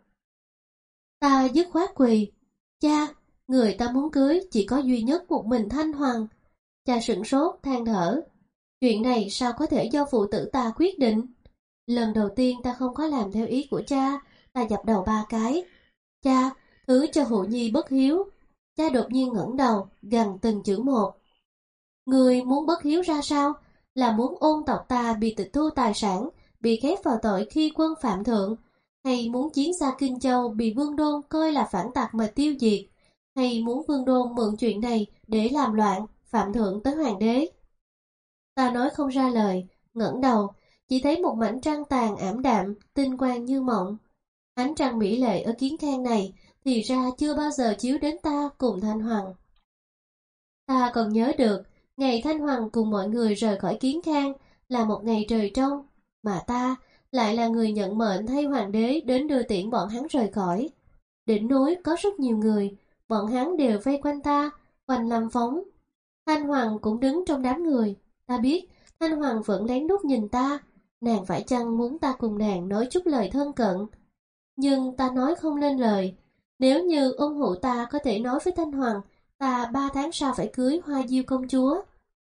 Ta dứt khoát quỳ. Cha, người ta muốn cưới chỉ có duy nhất một mình Thanh Hoàng. Cha sửng sốt, than thở. Chuyện này sao có thể do phụ tử ta quyết định? Lần đầu tiên ta không có làm theo ý của cha, ta dập đầu ba cái. Cha, thứ cho Hụ Nhi bất hiếu. Cha đột nhiên ngẩng đầu, gằn từng chữ một. Người muốn bất hiếu ra sao? Là muốn ôn tộc ta bị tịch thu tài sản, bị khép vào tội khi quân phạm thượng, hay muốn chiến xa Kinh Châu bị Vương Đôn coi là phản tặc mà tiêu diệt, hay muốn Vương Đôn mượn chuyện này để làm loạn, phạm thượng tới hoàng đế? Ta nói không ra lời, ngẩng đầu, chỉ thấy một mảnh trăng tàn ảm đạm, tinh quang như mộng. Ánh trăng mỹ lệ ở Kiến Khang này thì ra chưa bao giờ chiếu đến ta cùng Thanh Hoàng. Ta còn nhớ được, ngày Thanh Hoàng cùng mọi người rời khỏi Kiến Khang là một ngày trời trong, mà ta lại là người nhận mệnh thay hoàng đế đến đưa tiễn bọn hắn rời khỏi. Đỉnh núi có rất nhiều người, bọn hắn đều vây quanh ta, quanh Lâm Phóng. Thanh Hoàng cũng đứng trong đám người. Ta biết Thanh Hoàng vẫn lén lút nhìn ta, nàng phải chăng muốn ta cùng nàng nói chút lời thân cận. Nhưng ta nói không lên lời. Nếu như ôn hụ ta có thể nói với Thanh Hoàng, ta ba tháng sau phải cưới Hoa Diêu công chúa.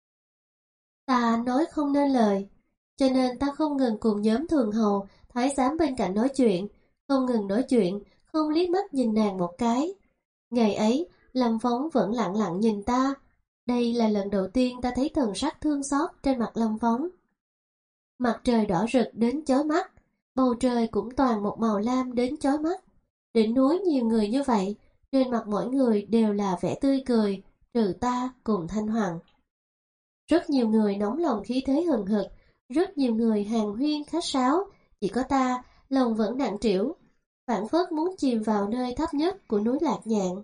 Ta nói không nên lời, cho nên ta không ngừng cùng nhóm thường hầu, thái giám bên cạnh nói chuyện, không ngừng nói chuyện, không liếc mắt nhìn nàng một cái. Ngày ấy, Lâm Phong vẫn lặng lặng nhìn ta. Đây là lần đầu tiên ta thấy thần sắc thương xót trên mặt Lâm Phong. Mặt trời đỏ rực đến chói mắt, bầu trời cũng toàn một màu lam đến chói mắt. Đỉnh núi nhiều người như vậy, trên mặt mỗi người đều là vẻ tươi cười, trừ ta cùng Thanh Hoàng. Rất nhiều người nóng lòng khí thế hừng hực, rất nhiều người hàng huyên khách sáo, chỉ có ta, lòng vẫn nặng trĩu, phảng phất muốn chìm vào nơi thấp nhất của núi Lạc Nhạn.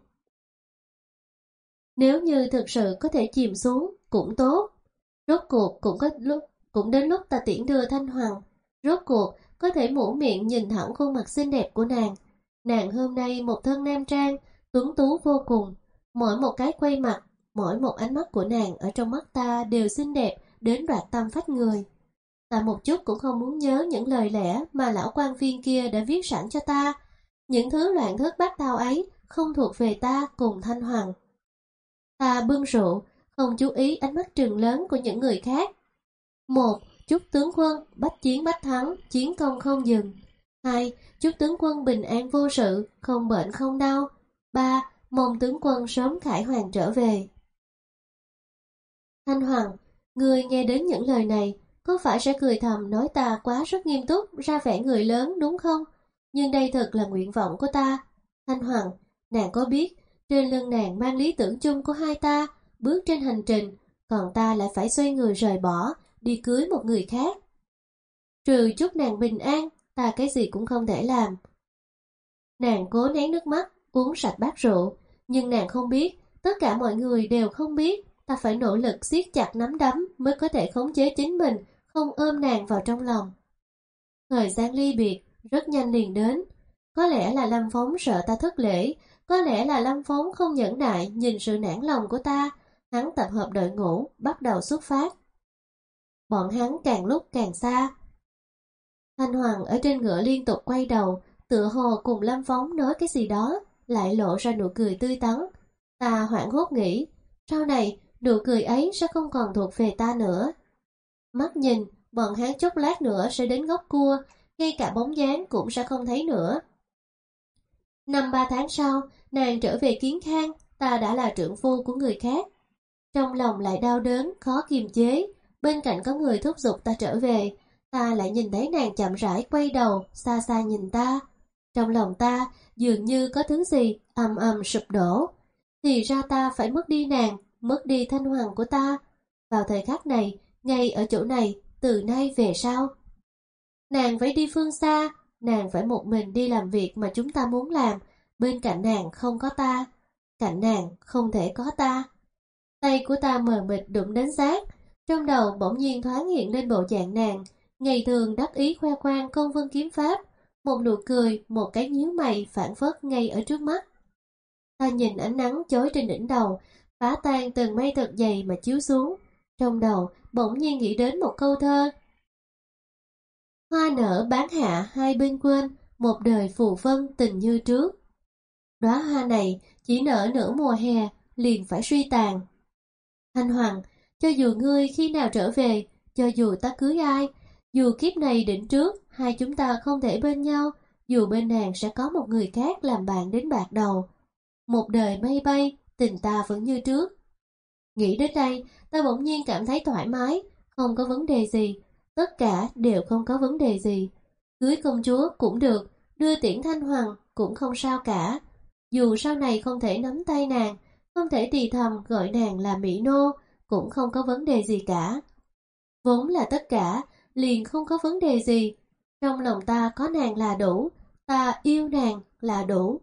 Nếu như thực sự có thể chìm xuống, cũng tốt. Rốt cuộc cũng có lúc, cũng đến lúc ta tiễn đưa Thanh Hoàng. Rốt cuộc có thể mũ miệng nhìn thẳng khuôn mặt xinh đẹp của nàng. Nàng hôm nay một thân nam trang, tuấn tú vô cùng. Mỗi một cái quay mặt, mỗi một ánh mắt của nàng ở trong mắt ta đều xinh đẹp đến đoạt tâm phách người. Ta một chút cũng không muốn nhớ những lời lẽ mà lão quan viên kia đã viết sẵn cho ta. Những thứ loạn thất bát tao ấy không thuộc về ta cùng Thanh Hoàng. Ta bưng rượu, không chú ý ánh mắt trừng lớn của những người khác. Một, chúc tướng quân bách chiến bách thắng, chiến công không dừng. Hai, chúc tướng quân bình an vô sự, không bệnh không đau. Ba, mong tướng quân sớm khải hoàn trở về. Thanh Hoàng, người nghe đến những lời này, có phải sẽ cười thầm nói ta quá rất nghiêm túc, ra vẻ người lớn đúng không? Nhưng đây thật là nguyện vọng của ta. Thanh Hoàng, nàng có biết, trên lưng nàng mang lý tưởng chung của hai ta, bước trên hành trình, còn ta lại phải xoay người rời bỏ, đi cưới một người khác. Trừ chúc nàng bình an, ta cái gì cũng không thể làm. Nàng cố nén nước mắt, uống sạch bát rượu, nhưng nàng không biết, tất cả mọi người đều không biết, ta phải nỗ lực siết chặt nắm đấm mới có thể khống chế chính mình, không ôm nàng vào trong lòng. Thời gian ly biệt rất nhanh liền đến. Có lẽ là Lâm Phong sợ ta thất lễ, có lẽ là Lâm Phong không nhẫn nại nhìn sự nản lòng của ta. Hắn tập hợp đội ngũ, bắt đầu xuất phát. Bọn hắn càng lúc càng xa. Thanh Hoàng ở trên ngựa liên tục quay đầu, tựa hồ cùng Lâm Phong nói cái gì đó, lại lộ ra nụ cười tươi tắn. Ta hoảng hốt nghĩ, sau này nụ cười ấy sẽ không còn thuộc về ta nữa. Mắt nhìn, bọn hắn chốc lát nữa sẽ đến góc cua, ngay cả bóng dáng cũng sẽ không thấy nữa. Năm ba tháng sau, nàng trở về Kiến Khang, ta đã là trượng phu của người khác. Trong lòng lại đau đớn, khó kiềm chế, bên cạnh có người thúc giục ta trở về, ta lại nhìn thấy nàng chậm rãi quay đầu, xa xa nhìn ta. Trong lòng ta dường như có thứ gì ầm ầm sụp đổ. Thì ra ta phải mất đi nàng, mất đi Thanh Hoàng của ta. Vào thời khắc này, ngay ở chỗ này, từ nay về sau. Nàng phải đi phương xa, nàng phải một mình đi làm việc mà chúng ta muốn làm. Bên cạnh nàng không có ta, cạnh nàng không thể có ta. Tay của ta mờ mịt đụng đến xác, trong đầu bỗng nhiên thoáng hiện lên bộ dạng nàng, ngày thường đắc ý khoe khoang công vân kiếm pháp, một nụ cười, một cái nhíu mày phản phất ngay ở trước mắt. Ta nhìn ánh nắng chói trên đỉnh đầu, phá tan từng mây thật dày mà chiếu xuống, trong đầu bỗng nhiên nghĩ đến một câu thơ. Hoa nở bán hạ hai bên quên, một đời phù vân tình như trước. Đóa hoa này chỉ nở nửa mùa hè, liền phải suy tàn. Thanh Hoàng, cho dù ngươi khi nào trở về, cho dù ta cưới ai, dù kiếp này định trước, hai chúng ta không thể bên nhau, dù bên nàng sẽ có một người khác làm bạn đến bạc đầu. Một đời mây bay, tình ta vẫn như trước. Nghĩ đến đây, ta bỗng nhiên cảm thấy thoải mái, không có vấn đề gì, tất cả đều không có vấn đề gì. Cưới công chúa cũng được, đưa tiễn Thanh Hoàng cũng không sao cả. Dù sau này không thể nắm tay nàng, không thể thì thầm gọi nàng là Mỹ Nô, cũng không có vấn đề gì cả. Vốn là tất cả, liền không có vấn đề gì. Trong lòng ta có nàng là đủ, ta yêu nàng là đủ.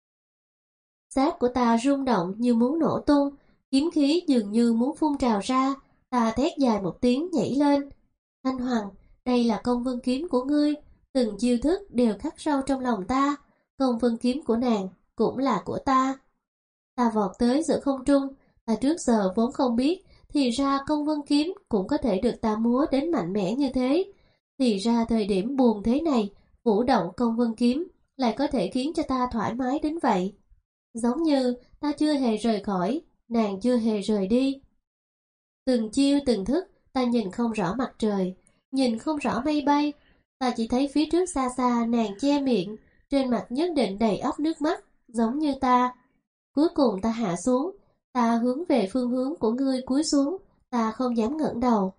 Xác của ta rung động như muốn nổ tung, kiếm khí dường như muốn phun trào ra, ta thét dài một tiếng nhảy lên. Thanh Hoàng, đây là công vân kiếm của ngươi, từng chiêu thức đều khắc sâu trong lòng ta, công vân kiếm của nàng cũng là của ta. Ta vọt tới giữa không trung, ta trước giờ vốn không biết, thì ra công vân kiếm cũng có thể được ta múa đến mạnh mẽ như thế. Thì ra thời điểm buồn thế này, vũ động công vân kiếm lại có thể khiến cho ta thoải mái đến vậy. Giống như ta chưa hề rời khỏi, nàng chưa hề rời đi. Từng chiêu từng thức, ta nhìn không rõ mặt trời, nhìn không rõ mây bay, ta chỉ thấy phía trước xa xa nàng che miệng, trên mặt nhất định đầy ắp nước mắt, giống như ta. Cuối cùng ta hạ xuống, ta hướng về phương hướng của ngươi cúi xuống, ta không dám ngẩng đầu.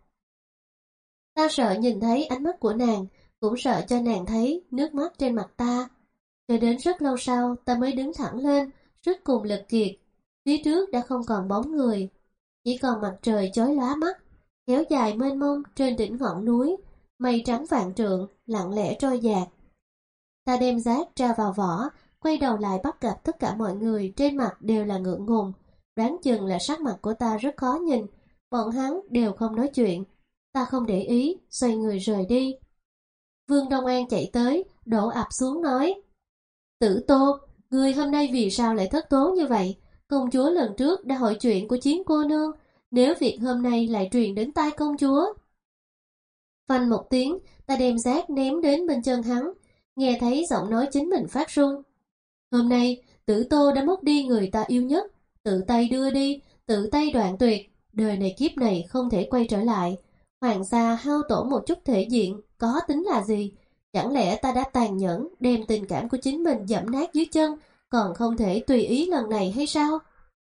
Ta sợ nhìn thấy ánh mắt của nàng, cũng sợ cho nàng thấy nước mắt trên mặt ta. Cho đến rất lâu sau, ta mới đứng thẳng lên, sức cùng lực kiệt. Phía trước đã không còn bóng người, chỉ còn mặt trời chói lóa mắt, kéo dài mênh mông trên đỉnh ngọn núi, mây trắng vạn trượng, lặng lẽ trôi dạt. Ta đem giác tra vào vỏ, quay đầu lại bắt gặp tất cả mọi người trên mặt đều là ngượng ngùng, đoán chừng là sắc mặt của ta rất khó nhìn, bọn hắn đều không nói chuyện. Ta không để ý, xoay người rời đi. Vương Đông An chạy tới, đổ ập xuống nói: Tử Tô, ngươi hôm nay vì sao lại thất tố như vậy? Công chúa lần trước đã hỏi chuyện của Chiến cô nương, nếu việc hôm nay lại truyền đến tai công chúa. Phanh một tiếng, ta đem giác ném đến bên chân hắn, nghe thấy giọng nói chính mình phát run. Hôm nay, Tử Tô đã mất đi người ta yêu nhất, tự tay đưa đi, tự tay đoạn tuyệt, đời này kiếp này không thể quay trở lại. Hoàng gia hao tổn một chút thể diện, có tính là gì? Chẳng lẽ ta đã tàn nhẫn, đem tình cảm của chính mình dẫm nát dưới chân, còn không thể tùy ý lần này hay sao?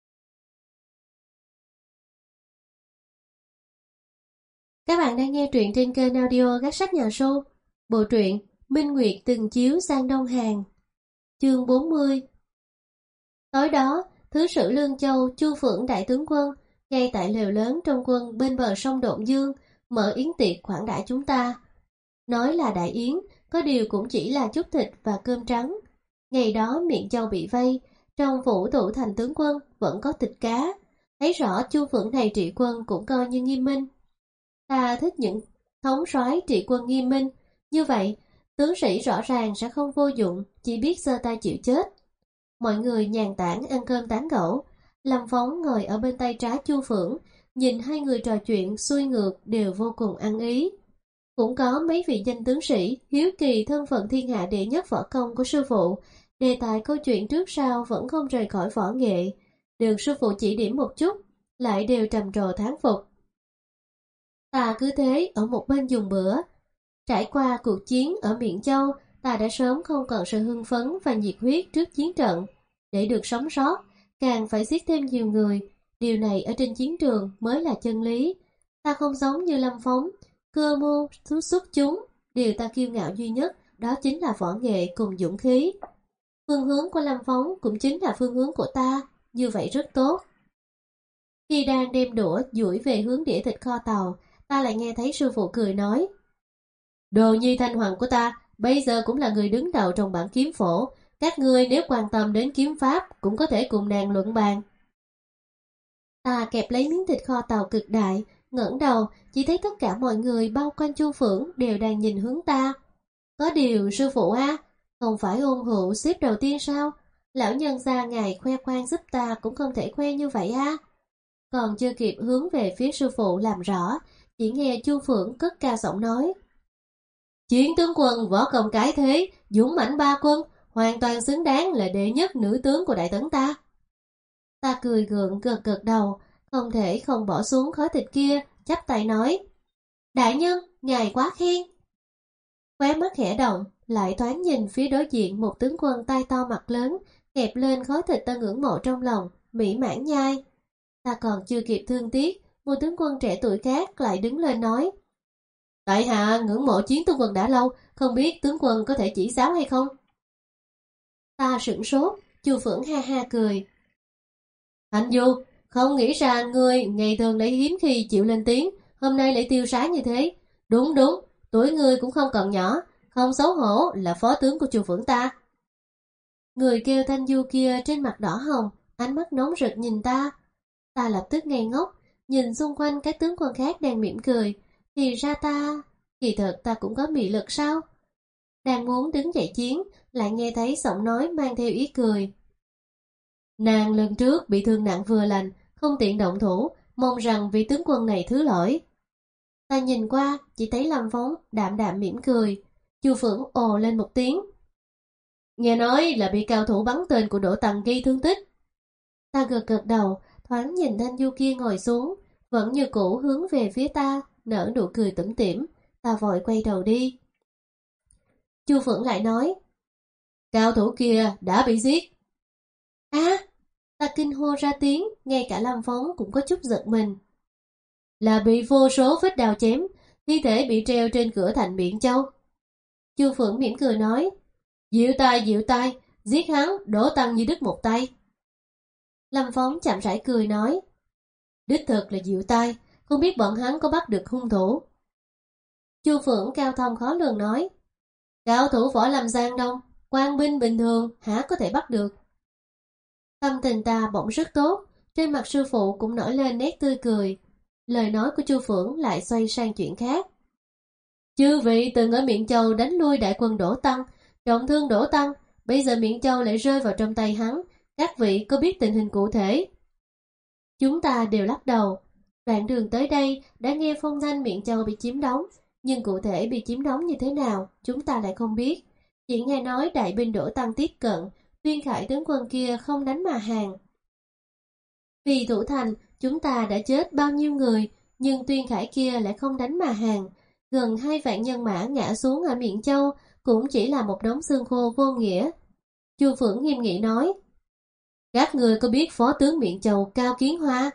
Các bạn đang nghe truyện trên kênh audio Gác Sách Nhà Sô. Bộ truyện Minh Nguyệt từng chiếu sang Đông Hàn. Chương bốn mươi. Tối đó, Thứ sử Lương Châu Chu Phượng đại tướng quân ngay tại lều lớn trong quân bên bờ sông Độn Dương mở yến tiệc khoản đãi chúng ta. Nói là đại yến, có điều cũng chỉ là chút thịt và cơm trắng. Ngày đó Miện Châu bị vây, trong phủ thủ thành tướng quân vẫn có thịt cá. Thấy rõ Chu Phượng này trị quân cũng coi như nghiêm minh. Ta thích những thống soái trị quân nghiêm minh, như vậy tướng sĩ rõ ràng sẽ không vô dụng, chỉ biết giơ tay chịu chết. Mọi người nhàn tản ăn cơm tán gẫu. Lâm Phóng ngồi ở bên tay trái Chu Phượng, nhìn hai người trò chuyện xuôi ngược đều vô cùng ăn ý. Cũng có mấy vị danh tướng sĩ hiếu kỳ thân phận thiên hạ đệ nhất võ công của sư phụ, đề tài câu chuyện trước sau vẫn không rời khỏi võ nghệ, được sư phụ chỉ điểm một chút, lại đều trầm trồ thán phục. Ta cứ thế ở một bên dùng bữa. Trải qua cuộc chiến ở Miện Châu, ta đã sớm không còn sự hưng phấn và nhiệt huyết trước chiến trận. Để được sống sót, càng phải giết thêm nhiều người. Điều này ở trên chiến trường mới là chân lý. Ta không giống như Lâm Phóng, cơ mưu, xuất chúng. Điều ta kiêu ngạo duy nhất đó chính là võ nghệ cùng dũng khí. Phương hướng của Lâm Phóng cũng chính là phương hướng của ta, như vậy rất tốt. Khi đang đem đũa duỗi về hướng đĩa thịt kho tàu, ta lại nghe thấy sư phụ cười nói: Đồ nhi Thanh Hoàng của ta, bây giờ cũng là người đứng đầu trong bảng kiếm phổ. Các ngươi nếu quan tâm đến kiếm pháp, cũng có thể cùng nàng luận bàn. Ta kẹp lấy miếng thịt kho tàu cực đại, ngẩng đầu, chỉ thấy tất cả mọi người bao quanh Chu Phượng đều đang nhìn hướng ta. Có điều sư phụ a, không phải ôn hữu xếp đầu tiên sao? Lão nhân gia ngài khoe khoang giúp ta cũng không thể khoe như vậy a. Còn chưa kịp hướng về phía sư phụ làm rõ, chỉ nghe Chu Phượng cất cao giọng nói: Chiến tướng quân võ công cái thế, dũng mãnh ba quân, hoàn toàn xứng đáng là đệ nhất nữ tướng của Đại Tấn ta. Ta cười gượng gật gật đầu, không thể không bỏ xuống khối thịt kia, chắp tay nói: Đại nhân, ngài quá khen. Khóe mắt khẽ động, lại thoáng nhìn phía đối diện một tướng quân tay to mặt lớn, kẹp lên khối thịt ta ngưỡng mộ trong lòng, mỹ mãn nhai. Ta còn chưa kịp thương tiếc, một tướng quân trẻ tuổi khác lại đứng lên nói: Tại hạ ngưỡng mộ Chiến tướng quân đã lâu, không biết tướng quân có thể chỉ giáo hay không? Ta sửng sốt, Chu Phượng ha ha cười: Hạnh Du, không nghĩ ra ngươi ngày thường lại hiếm khi chịu lên tiếng, hôm nay lại tiêu sái như thế. Đúng đúng, tuổi ngươi cũng không còn nhỏ, không xấu hổ là phó tướng của Chu Phượng ta. Người kêu Thanh Du kia trên mặt đỏ hồng, ánh mắt nóng rực nhìn ta. Ta lập tức ngây ngốc, nhìn xung quanh các tướng quân khác đang mỉm cười. Thì ra ta, kỳ thật ta cũng có mị lực sao? Đang muốn đứng dậy chiến, lại nghe thấy giọng nói mang theo ý cười. Nàng lần trước bị thương nặng vừa lành, không tiện động thủ, mong rằng vị tướng quân này thứ lỗi. Ta nhìn qua, chỉ thấy Lâm Phóng đạm đạm mỉm cười. Chu Phượng ồ lên một tiếng. Nghe nói là bị cao thủ bắn tên của Đỗ Tăng gây thương tích. Ta gật gật đầu, thoáng nhìn Thanh Du kia ngồi xuống, vẫn như cũ hướng về phía ta, nở nụ cười tủm tỉm. Ta vội quay đầu đi. Chu Phượng lại nói: Cao thủ kia đã bị giết. À, ta kinh hô ra tiếng, ngay cả Lâm Phóng cũng có chút giật mình. Là bị vô số vết đao chém, thi thể bị treo trên cửa thành Biện Châu. Chu Phượng mỉm cười nói: Dịu tai dịu tai, giết hắn Đỗ Tăng như đứt một tay. Lâm Phóng chậm rãi cười nói: Đích thực là dịu tai, không biết bọn hắn có bắt được hung thủ. Chu Phượng cao thâm khó lường nói: Cao thủ võ lâm Giang Đông, quan binh bình thường hả có thể bắt được. Tâm tình ta bỗng rất tốt, trên mặt sư phụ cũng nổi lên nét tươi cười. Lời nói của Chu Phượng lại xoay sang chuyện khác. Chư vị từng ở Miện Châu đánh lui đại quân Đỗ Tăng, trọng thương Đỗ Tăng, bây giờ Miện Châu lại rơi vào trong tay hắn, các vị có biết tình hình cụ thể? Chúng ta đều lắc đầu. Đoạn đường tới đây đã nghe phong thanh Miện Châu bị chiếm đóng, nhưng cụ thể bị chiếm đóng như thế nào chúng ta lại không biết. Chỉ nghe nói đại binh Đỗ Tăng tiếp cận, Tuyên Khải tướng quân kia không đánh mà hàng. Vì thủ thành, chúng ta đã chết bao nhiêu người, nhưng Tuyên Khải kia lại không đánh mà hàng. Gần hai vạn nhân mã ngã xuống ở Miện Châu, cũng chỉ là một đống xương khô vô nghĩa. Chu Phượng nghiêm nghị nói: Các người có biết phó tướng Miện Châu Cao Kiến Hoa?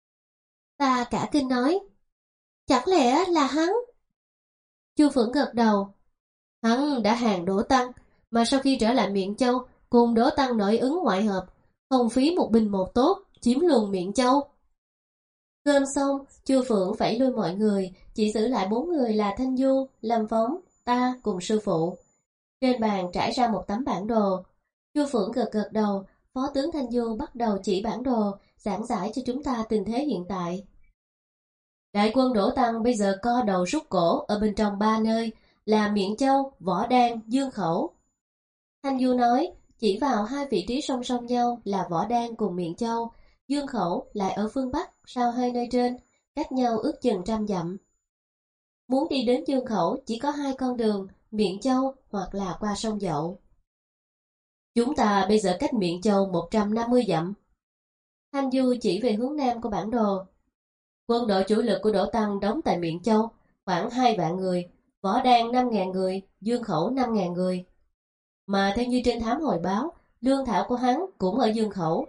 Ta cả kinh nói: Chẳng lẽ là hắn? Chu Phượng gật đầu: Hắn đã hàng Đỗ Tăng, mà sau khi trở lại Miện Châu, cùng Đỗ Tăng nội ứng ngoại hợp, không phí một binh một tốt, chiếm luôn Miện Châu. Cơm xong, Chu Phượng phẩy lui mọi người, chỉ giữ lại bốn người là Thanh Du, Lâm Phóng, ta cùng sư phụ. Trên bàn trải ra một tấm bản đồ. Chu Phượng gật gật đầu, phó tướng Thanh Du bắt đầu chỉ bản đồ, giảng giải cho chúng ta tình thế hiện tại. Đại quân Đỗ Tăng bây giờ co đầu rút cổ ở bên trong ba nơi, là Miện Châu, Võ Đan, Dương Khẩu. Thanh Du nói, chỉ vào hai vị trí song song nhau là Võ Đan cùng Miện Châu, Dương Khẩu lại ở phương Bắc sau hai nơi trên, cách nhau ước chừng trăm dặm. Muốn đi đến Dương Khẩu chỉ có hai con đường, Miện Châu hoặc là qua sông Dậu. Chúng ta bây giờ cách Miện Châu một trăm năm mươi dặm. Thanh Du chỉ về hướng nam của bản đồ. Quân đội chủ lực của Đỗ Tăng đóng tại Miện Châu, khoảng hai vạn người, Võ Đan năm ngàn người, Dương Khẩu năm ngàn người. Mà theo như trên thám hồi báo, lương thảo của hắn cũng ở Dương Khẩu.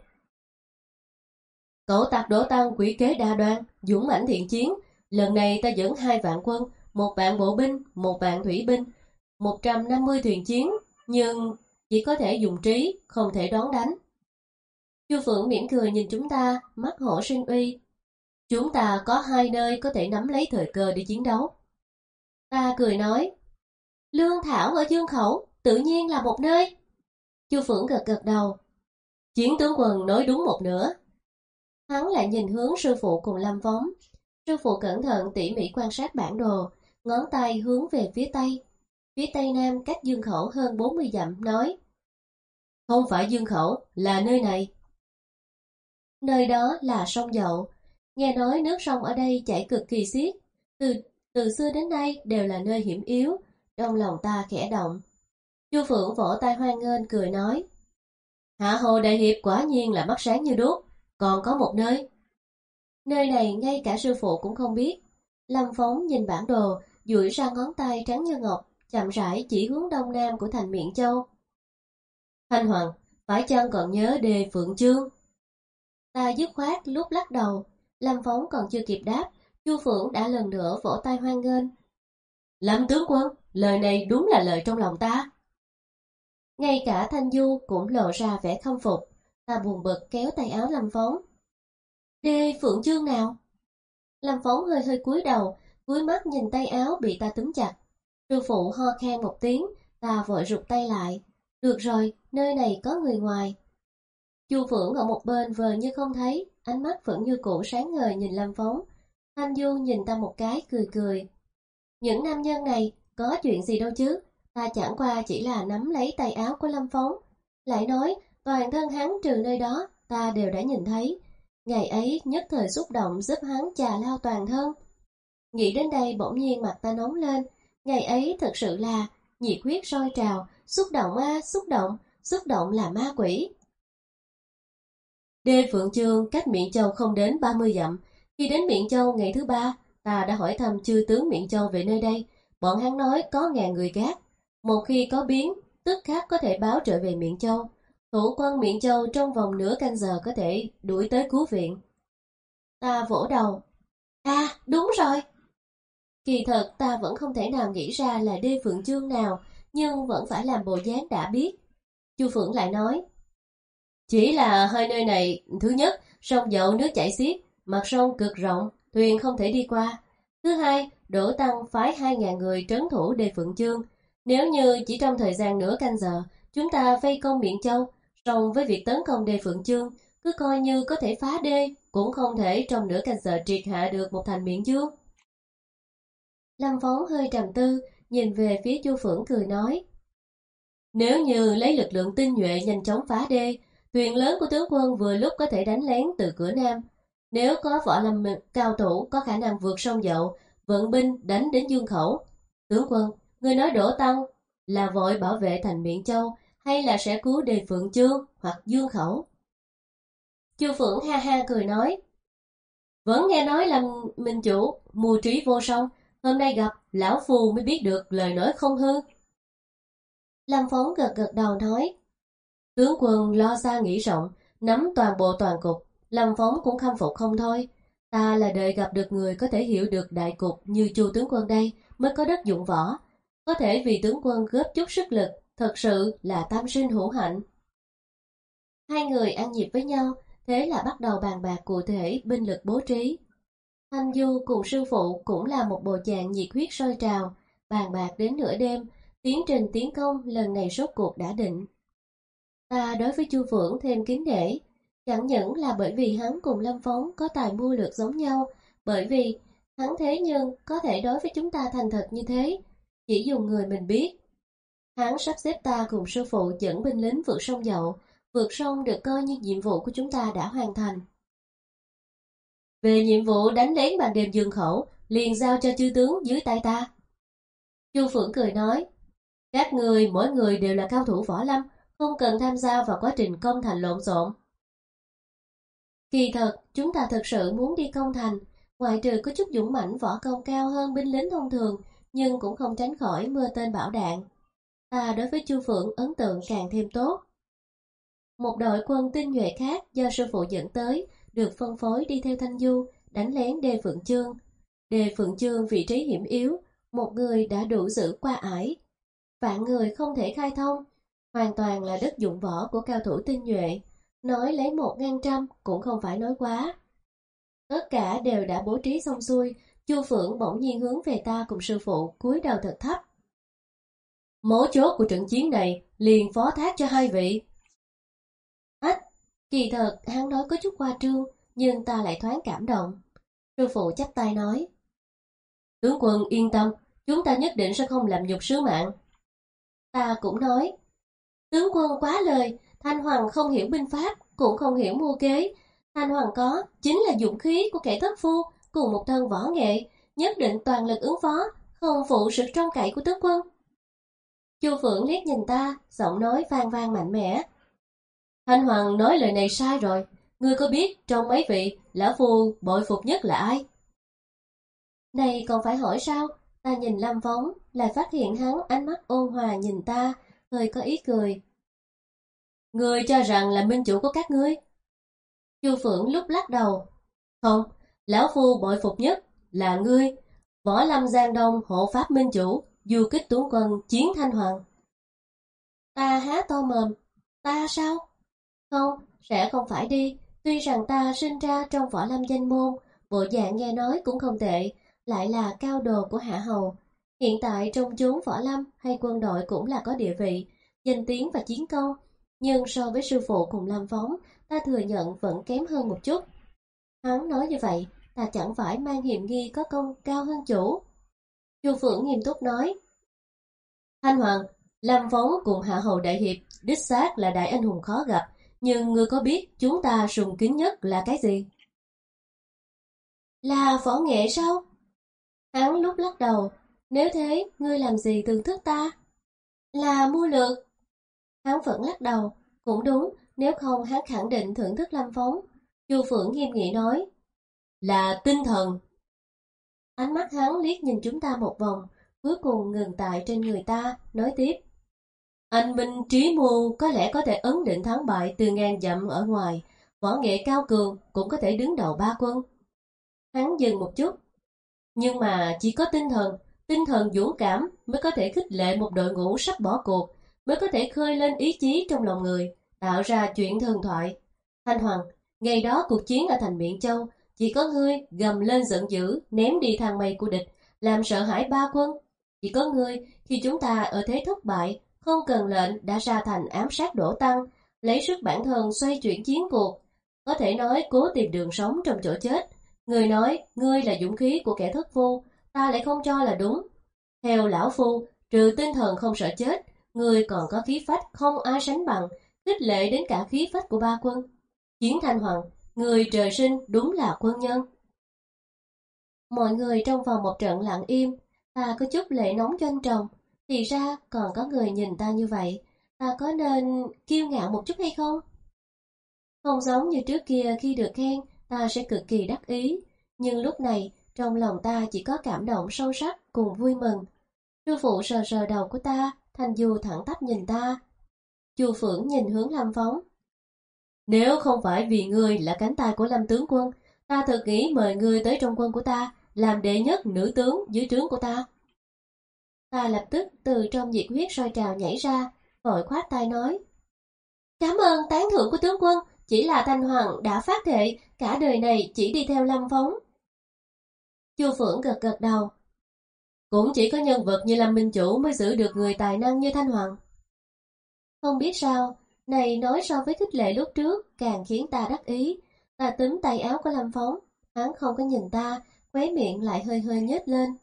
Cẩu tặc Đỗ Tăng quỷ kế đa đoan, dũng mãnh thiện chiến. Lần này ta dẫn hai vạn quân, một vạn bộ binh, một vạn thủy binh, một trăm năm mươi thuyền chiến, nhưng chỉ có thể dùng trí, không thể đón đánh. Chu Phượng mỉm cười nhìn chúng ta, mắt hổ sinh uy. Chúng ta có hai nơi có thể nắm lấy thời cơ để chiến đấu. Ta cười nói, Lương Thảo ở Dương Khẩu, tự nhiên là một nơi. Chu Phượng gật gật đầu. Chiến tướng quân nói đúng một nửa. Hắn lại nhìn hướng sư phụ cùng Lâm Phóng. Sư phụ cẩn thận tỉ mỉ quan sát bản đồ, ngón tay hướng về phía tây. Phía tây nam cách Dương Khẩu hơn bốn mươi dặm, nói, không phải Dương Khẩu, là nơi này. Nơi đó là sông Dậu. Nghe nói nước sông ở đây chảy cực kỳ xiết, từ từ xưa đến nay đều là nơi hiểm yếu. Trong lòng ta khẽ động. Chu Phượng vỗ tay hoan nghênh cười nói, Hạ Hồ Đại Hiệp quả nhiên là mắt sáng như đuốc, còn có một nơi. Nơi này ngay cả sư phụ cũng không biết. Lâm Phóng nhìn bản đồ, duỗi ra ngón tay trắng như ngọc, chậm rãi chỉ hướng đông nam của thành Miện Châu. Thanh Hoàng, phải chăng còn nhớ đề Phượng Chương? Ta dứt khoát lúc lắc đầu. Lâm Phóng còn chưa kịp đáp, Chu Phượng đã lần nữa vỗ tay hoan nghênh. Lâm tướng quân, lời này đúng là lời trong lòng ta. Ngay cả Thanh Du cũng lộ ra vẻ khâm phục. Ta buồn bực kéo tay áo Lâm Phóng. Đê Phượng Chương nào? Lâm Phóng hơi hơi cúi đầu, cúi mắt nhìn tay áo bị ta túm chặt. Sư phụ ho khan một tiếng, ta vội rụt tay lại. Được rồi, nơi này có người ngoài. Chu Phượng ở một bên vờ như không thấy, ánh mắt vẫn như cũ sáng ngời nhìn Lâm Phóng. Thanh Du nhìn ta một cái cười cười. Những nam nhân này có chuyện gì đâu chứ, ta chẳng qua chỉ là nắm lấy tay áo của Lâm Phóng. Lại nói, toàn thân hắn trừ nơi đó, ta đều đã nhìn thấy. Ngày ấy nhất thời xúc động giúp hắn chà lao toàn thân. Nghĩ đến đây bỗng nhiên mặt ta nóng lên. Ngày ấy thật sự là nhiệt huyết sôi trào, xúc động a, xúc động, xúc động là ma quỷ. Đê Phượng Chương cách Miện Châu không đến ba mươi dặm. Khi đến Miện Châu ngày thứ ba, ta đã hỏi thăm chư tướng Miện Châu về nơi đây. Bọn hắn nói có ngàn người gác. Một khi có biến, tức khắc có thể báo trở về Miện Châu. Thủ quân Miện Châu trong vòng nửa canh giờ có thể đuổi tới cứu viện. Ta vỗ đầu. À, đúng rồi. Kỳ thật ta vẫn không thể nào nghĩ ra là Đê Phượng Chương nào, nhưng vẫn phải làm bộ dáng đã biết. Chu Phượng lại nói. Chỉ là hai nơi này, thứ nhất, sông Dậu nước chảy xiết, mặt sông cực rộng, thuyền không thể đi qua. Thứ hai, Đỗ Tăng phái hai ngàn người trấn thủ Đê Phượng Chương. Nếu như chỉ trong thời gian nửa canh giờ, chúng ta vây công Miện Châu, song với việc tấn công Đê Phượng Chương, cứ coi như có thể phá đê, cũng không thể trong nửa canh giờ triệt hạ được một thành Miện Chương. Lâm Phóng hơi trầm tư, nhìn về phía Chu Phượng cười nói. Nếu như lấy lực lượng tinh nhuệ nhanh chóng phá đê, thuyền lớn của tướng quân vừa lúc có thể đánh lén từ cửa nam. Nếu có võ lâm cao thủ có khả năng vượt sông Dậu, vận binh đánh đến Dương Khẩu. Tướng quân, người nói Đỗ Tăng là vội bảo vệ thành Miện Châu, hay là sẽ cứu Đê Phượng Chương hoặc Dương Khẩu? Chu Phượng ha ha cười nói. Vẫn nghe nói là Minh Chủ mưu trí vô song, hôm nay gặp lão phù mới biết được lời nói không hư. Lâm Phóng gật gật đầu nói. Tướng quân lo xa nghĩ rộng, nắm toàn bộ toàn cục, Lâm Phóng cũng khâm phục không thôi. Ta là đợi gặp được người có thể hiểu được đại cục như Chu tướng quân đây mới có đất dụng võ. Có thể vì tướng quân góp chút sức lực, thật sự là tam sinh hữu hạnh. Hai người ăn nhịp với nhau, thế là bắt đầu bàn bạc cụ thể binh lực bố trí. Thanh Du cùng sư phụ cũng là một bộ dạng nhiệt huyết sôi trào, bàn bạc đến nửa đêm, tiến trình tiến công lần này rốt cuộc đã định. Ta đối với Chu Phượng thêm kính nể, chẳng những là bởi vì hắn cùng Lâm Phóng có tài mưu lược giống nhau, bởi vì hắn thế nhưng có thể đối với chúng ta thành thật như thế, chỉ dùng người mình biết. Hắn sắp xếp ta cùng sư phụ dẫn binh lính vượt sông Dậu, vượt sông được coi như nhiệm vụ của chúng ta đã hoàn thành. Về nhiệm vụ đánh lén ban đêm Dương Khẩu, liền giao cho chư tướng dưới tay ta. Chu Phượng cười nói, các người mỗi người đều là cao thủ võ lâm, không cần tham gia vào quá trình công thành lộn xộn. Kỳ thật, chúng ta thực sự muốn đi công thành, ngoại trừ có chút dũng mãnh võ công cao hơn binh lính thông thường, nhưng cũng không tránh khỏi mưa tên bão đạn. Ta đối với Chu Phượng ấn tượng càng thêm tốt. Một đội quân tinh nhuệ khác do sư phụ dẫn tới, được phân phối đi theo Thanh Du, đánh lén Đê Phượng Chương. Đê Phượng Chương vị trí hiểm yếu, một người đã đủ giữ qua ải. vạn người không thể khai thông, hoàn toàn là đất dụng võ của cao thủ tinh nhuệ, nói lấy một ngàn trăm cũng không phải nói quá. Tất cả đều đã bố trí xong xuôi, Chu Phượng bỗng nhiên hướng về ta cùng sư phụ cúi đầu thật thấp. Mấu chốt của trận chiến này liền phó thác cho hai vị. Ách, kỳ thật hắn nói có chút qua trương, nhưng ta lại thoáng cảm động. Sư phụ chắp tay nói, tướng quân yên tâm, chúng ta nhất định sẽ không làm nhục sứ mạng. Ta cũng nói, tướng quân quá lời, Thanh Hoàng không hiểu binh pháp, cũng không hiểu mưu kế. Thanh Hoàng có chính là dũng khí của kẻ thất phu cùng một thân võ nghệ, nhất định toàn lực ứng phó, không phụ sự trông cậy của tướng quân. Chu Phượng liếc nhìn ta, giọng nói vang vang mạnh mẽ. Thanh Hoàng nói lời này sai rồi, ngươi có biết trong mấy vị lão phu bội phục nhất là ai? Này còn phải hỏi sao? Ta nhìn Lâm Phóng, lại phát hiện hắn ánh mắt ôn hòa nhìn ta, hơi có ý cười. Ngươi cho rằng là minh chủ của các ngươi? Chu Phượng lúc lắc đầu. Không, lão phu bội phục nhất là ngươi, Võ Lâm Giang Đông hộ pháp minh chủ, du kích tướng quân chiến Thanh Hoàng. Ta há to mồm, ta sao? Không, sẽ không phải đi, tuy rằng ta sinh ra trong Võ Lâm danh môn, bộ dạng nghe nói cũng không tệ, lại là cao đồ của Hạ Hầu. Hiện tại trong chốn Võ Lâm hay quân đội cũng là có địa vị, danh tiếng và chiến công, nhưng so với sư phụ cùng Lâm Phóng, ta thừa nhận vẫn kém hơn một chút. Hắn nói như vậy, ta chẳng phải mang hiểm nghi có công cao hơn chủ. Chu Phượng nghiêm túc nói, Thanh Hoàng, Lâm Phóng cùng Hạ Hầu đại hiệp, đích xác là đại anh hùng khó gặp, nhưng ngươi có biết chúng ta sùng kính nhất là cái gì? Là võ nghệ sao? Hắn lúc lắc đầu, nếu thế, ngươi làm gì thưởng thức ta? Là mưu lược. Hắn vẫn lắc đầu, cũng đúng, nếu không hắn khẳng định thưởng thức Lâm Phóng. Chu Phượng nghiêm nghị nói, là tinh thần. Ánh mắt hắn liếc nhìn chúng ta một vòng, cuối cùng ngừng tại trên người ta, nói tiếp. Anh minh trí mưu có lẽ có thể ấn định thắng bại từ ngàn dặm ở ngoài, võ nghệ cao cường cũng có thể đứng đầu ba quân. Hắn dừng một chút. Nhưng mà chỉ có tinh thần, tinh thần dũng cảm mới có thể khích lệ một đội ngũ sắp bỏ cuộc, mới có thể khơi lên ý chí trong lòng người, tạo ra chuyện thần thoại. Thanh Hoàng, ngày đó cuộc chiến ở thành Miện Châu, chỉ có ngươi gầm lên giận dữ, ném đi thang mây của địch, làm sợ hãi ba quân. Chỉ có ngươi, khi chúng ta ở thế thất bại, không cần lệnh đã ra thành ám sát Đỗ Tăng, lấy sức bản thân xoay chuyển chiến cuộc. Có thể nói cố tìm đường sống trong chỗ chết. Người nói, ngươi là dũng khí của kẻ thất phu, ta lại không cho là đúng. Theo lão phu, trừ tinh thần không sợ chết, ngươi còn có khí phách không ai sánh bằng, khích lệ đến cả khí phách của ba quân. Chiến Thanh Hoàng, người trời sinh đúng là quân nhân. Mọi người trong phòng một trận lặng im, ta có chút lệ nóng doanh tròng, thì ra còn có người nhìn ta như vậy, ta có nên kiêu ngạo một chút hay không? Không giống như trước kia khi được khen, ta sẽ cực kỳ đắc ý, nhưng lúc này trong lòng ta chỉ có cảm động sâu sắc cùng vui mừng. Sư phụ sờ sờ đầu của ta, Thanh Du thẳng tắp nhìn ta. Chu Phượng nhìn hướng Lâm Phóng. Nếu không phải vì ngươi là cánh tay của Lâm tướng quân, ta thật nghĩ mời ngươi tới trong quân của ta, làm đệ nhất nữ tướng dưới trướng của ta. Ta lập tức từ trong nhiệt huyết sôi trào nhảy ra, vội khoát tay nói. Cảm ơn tán thưởng của tướng quân, chỉ là Thanh Hoàng đã phát thệ, cả đời này chỉ đi theo Lâm Phóng. Chu Phượng gật gật đầu. Cũng chỉ có nhân vật như Lâm Minh Chủ mới giữ được người tài năng như Thanh Hoàng. Không biết sao, này nói so với khích lệ lúc trước càng khiến ta đắc ý. Ta túm tay áo của Lâm Phóng, hắn không có nhìn ta, khóe miệng lại hơi hơi nhếch lên.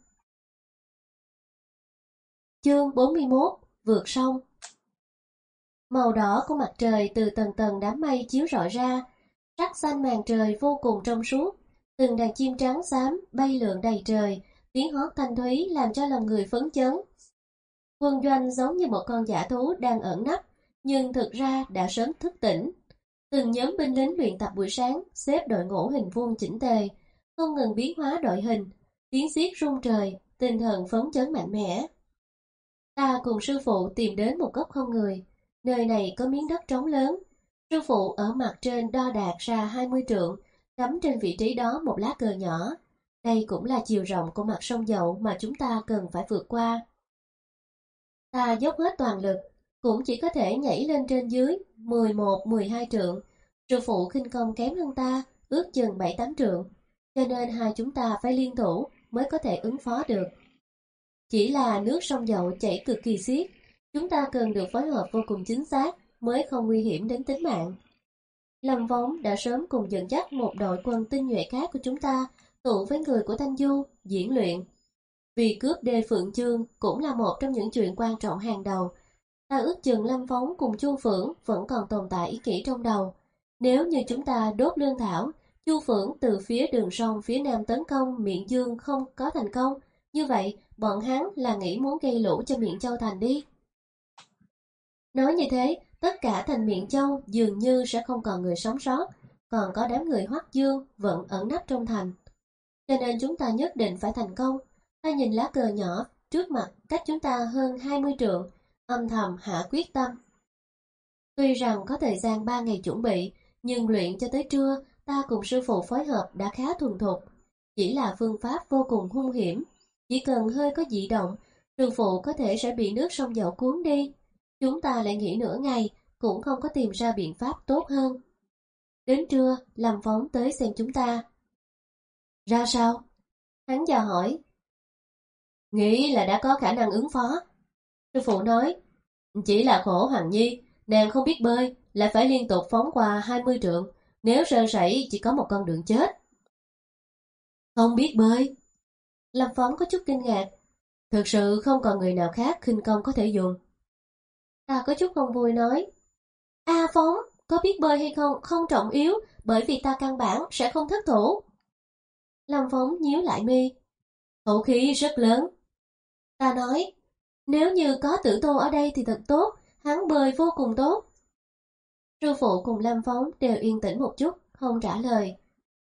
Chương bốn mươi mốt, vượt sông. Màu đỏ của mặt trời từ tầng tầng đám mây chiếu rọi ra, sắc xanh màn trời vô cùng trong suốt, từng đàn chim trắng xám bay lượn đầy trời, tiếng hót thanh thúy làm cho lòng người phấn chấn. Quân doanh giống như một con dã thú đang ẩn nấp, nhưng thực ra đã sớm thức tỉnh. Từng nhóm binh lính luyện tập buổi sáng, xếp đội ngũ hình vuông chỉnh tề, không ngừng biến hóa đội hình, tiếng xiết rung trời, tinh thần phấn chấn mạnh mẽ. Ta cùng sư phụ tìm đến một góc không người, nơi này có miếng đất trống lớn. Sư phụ ở mặt trên đo đạc ra hai mươi trượng, cắm trên vị trí đó một lá cờ nhỏ. Đây cũng là chiều rộng của mặt sông Dậu mà chúng ta cần phải vượt qua. Ta dốc hết toàn lực, cũng chỉ có thể nhảy lên trên dưới mười một mười hai trượng. Sư phụ khinh công kém hơn ta, ước chừng bảy tám trượng, cho nên hai chúng ta phải liên thủ mới có thể ứng phó được. Chỉ là nước sông Dậu chảy cực kỳ xiết, chúng ta cần được phối hợp vô cùng chính xác mới không nguy hiểm đến tính mạng. Lâm Vóng đã sớm cùng dẫn dắt một đội quân tinh nhuệ khác của chúng ta tụ với người của Thanh Du diễn luyện. Vì cướp đê Phượng Chương cũng là một trong những chuyện quan trọng hàng đầu. Ta ước chừng Lâm Vóng cùng Chu Phượng vẫn còn tồn tại ý kỹ trong đầu. Nếu như chúng ta đốt lương thảo, Chu Phượng từ phía đường sông phía nam tấn công Miện Dương không có thành công, như vậy bọn hắn là nghĩ muốn gây lũ cho Miện Châu thành đi. Nói như thế, tất cả thành Miện Châu dường như sẽ không còn người sống sót, còn có đám người Hoắc Dương vẫn ẩn nấp trong thành. Cho nên chúng ta nhất định phải thành công. Ta nhìn lá cờ nhỏ trước mặt cách chúng ta hơn hai mươi trượng, âm thầm hạ quyết tâm. Tuy rằng có thời gian ba ngày chuẩn bị, nhưng luyện cho tới trưa, ta cùng sư phụ phối hợp đã khá thuần thục. Chỉ là phương pháp vô cùng hung hiểm, chỉ cần hơi có dị động, sư phụ có thể sẽ bị nước sông Dậu cuốn đi. Chúng ta lại nghỉ nửa ngày, cũng không có tìm ra biện pháp tốt hơn. Đến trưa, Lâm Phóng tới xem chúng ta. Ra sao? Hắn dò hỏi. Nghĩ là đã có khả năng ứng phó. Sư phụ nói, chỉ là khổ Hoàng Nhi, nàng không biết bơi, lại phải liên tục phóng qua hai mươi trượng, nếu sơ sẩy chỉ có một con đường chết. Không biết bơi? Lâm Phóng có chút kinh ngạc. Thực sự không còn người nào khác khinh công có thể dùng. Ta có chút không vui nói. A Phóng, có biết bơi hay không không trọng yếu, bởi vì ta căn bản sẽ không thất thủ. Lâm Phóng nhíu lại mi. Khẩu khí rất lớn. Ta nói, nếu như có Tử Tô ở đây thì thật tốt, hắn bơi vô cùng tốt. Sư phụ cùng Lâm Phóng đều yên tĩnh một chút, không trả lời.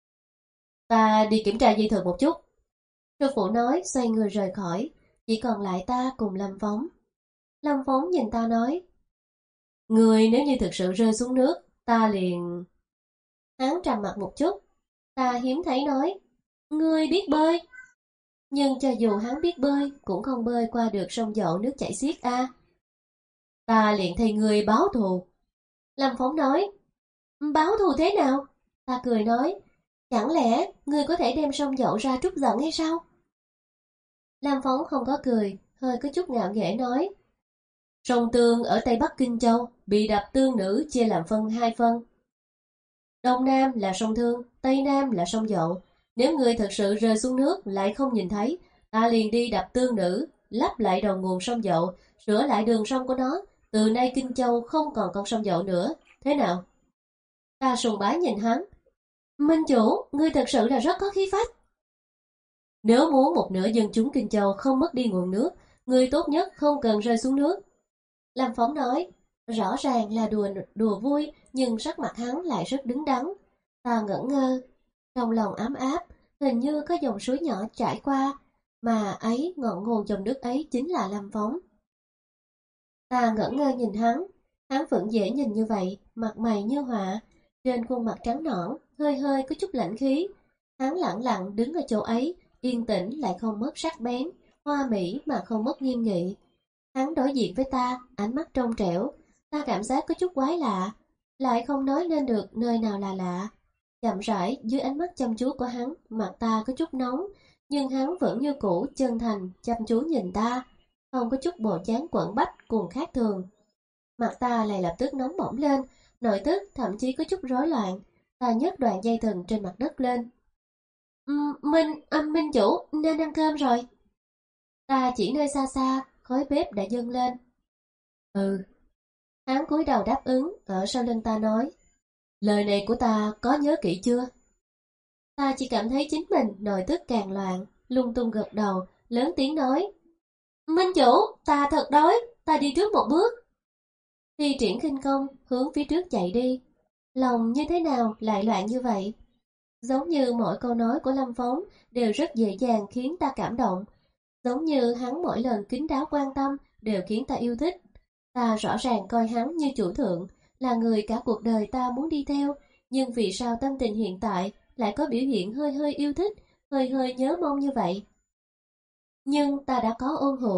Ta đi kiểm tra dây thừng một chút. Sư phụ nói xoay người rời khỏi, chỉ còn lại ta cùng Lâm Phóng. Lâm Phóng nhìn ta nói, người nếu như thực sự rơi xuống nước, ta liền... Hắn trầm mặt một chút, ta hiếm thấy nói, ngươi biết bơi. Nhưng cho dù hắn biết bơi, cũng không bơi qua được sông Dậu nước chảy xiết a. À. Ta liền thay ngươi báo thù. Lâm Phóng nói, báo thù thế nào? Ta cười nói, chẳng lẽ ngươi có thể đem sông Dậu ra trút giận hay sao? Lâm Phóng không có cười, hơi có chút ngạo nghễ nói, sông Tương ở Tây Bắc Kinh Châu bị đập tương nữ chia làm phân hai phân. Đông Nam là sông Thương, Tây Nam là sông Dậu. Nếu người thật sự rơi xuống nước lại không nhìn thấy, ta liền đi đập tương nữ, lắp lại đầu nguồn sông Dậu, sửa lại đường sông của nó. Từ nay Kinh Châu không còn con sông Dậu nữa. Thế nào? Ta sùng bái nhìn hắn. Minh chủ, ngươi thật sự là rất có khí phách. Nếu muốn một nửa dân chúng Kinh Châu không mất đi nguồn nước, người tốt nhất không cần rơi xuống nước. Lâm Phóng nói, rõ ràng là đùa đùa vui, nhưng sắc mặt hắn lại rất đứng đắn. Ta ngẩn ngơ, trong lòng ấm áp, hình như có dòng suối nhỏ trải qua, mà ấy ngọn nguồn dòng nước ấy chính là Lâm Phóng. Ta ngẩn ngơ nhìn hắn, hắn vẫn dễ nhìn như vậy, mặt mày như họa, trên khuôn mặt trắng nõn, hơi hơi có chút lạnh khí. Hắn lặng lặng đứng ở chỗ ấy, yên tĩnh lại không mất sắc bén, hoa mỹ mà không mất nghiêm nghị. Hắn đối diện với ta, ánh mắt trong trẻo, ta cảm giác có chút quái lạ, lại không nói nên được nơi nào là lạ. Chậm rãi, dưới ánh mắt chăm chú của hắn, mặt ta có chút nóng, nhưng hắn vẫn như cũ chân thành, chăm chú nhìn ta, không có chút bộ dáng quẫn bách cùng khác thường. Mặt ta lại lập tức nóng bỏng lên, nội tức thậm chí có chút rối loạn, ta nhấc đoạn dây thừng trên mặt đất lên. Uhm, Minh, âm Minh chủ, nên ăn cơm rồi. Ta chỉ nơi xa xa, khói bếp đã dâng lên. Ừ. Hắn cúi đầu đáp ứng, ở sau lưng ta nói. Lời này của ta có nhớ kỹ chưa? Ta chỉ cảm thấy chính mình nội tức càng loạn, lung tung gật đầu, lớn tiếng nói. Minh chủ, ta thật đói, ta đi trước một bước. Thi triển khinh công, hướng phía trước chạy đi. Lòng như thế nào lại loạn như vậy? Giống như mỗi câu nói của Lâm Phóng đều rất dễ dàng khiến ta cảm động. Giống như hắn mỗi lần kín đáo quan tâm đều khiến ta yêu thích. Ta rõ ràng coi hắn như chủ thượng, là người cả cuộc đời ta muốn đi theo, nhưng vì sao tâm tình hiện tại lại có biểu hiện hơi hơi yêu thích, hơi hơi nhớ mong như vậy? Nhưng ta đã có ôn hụ,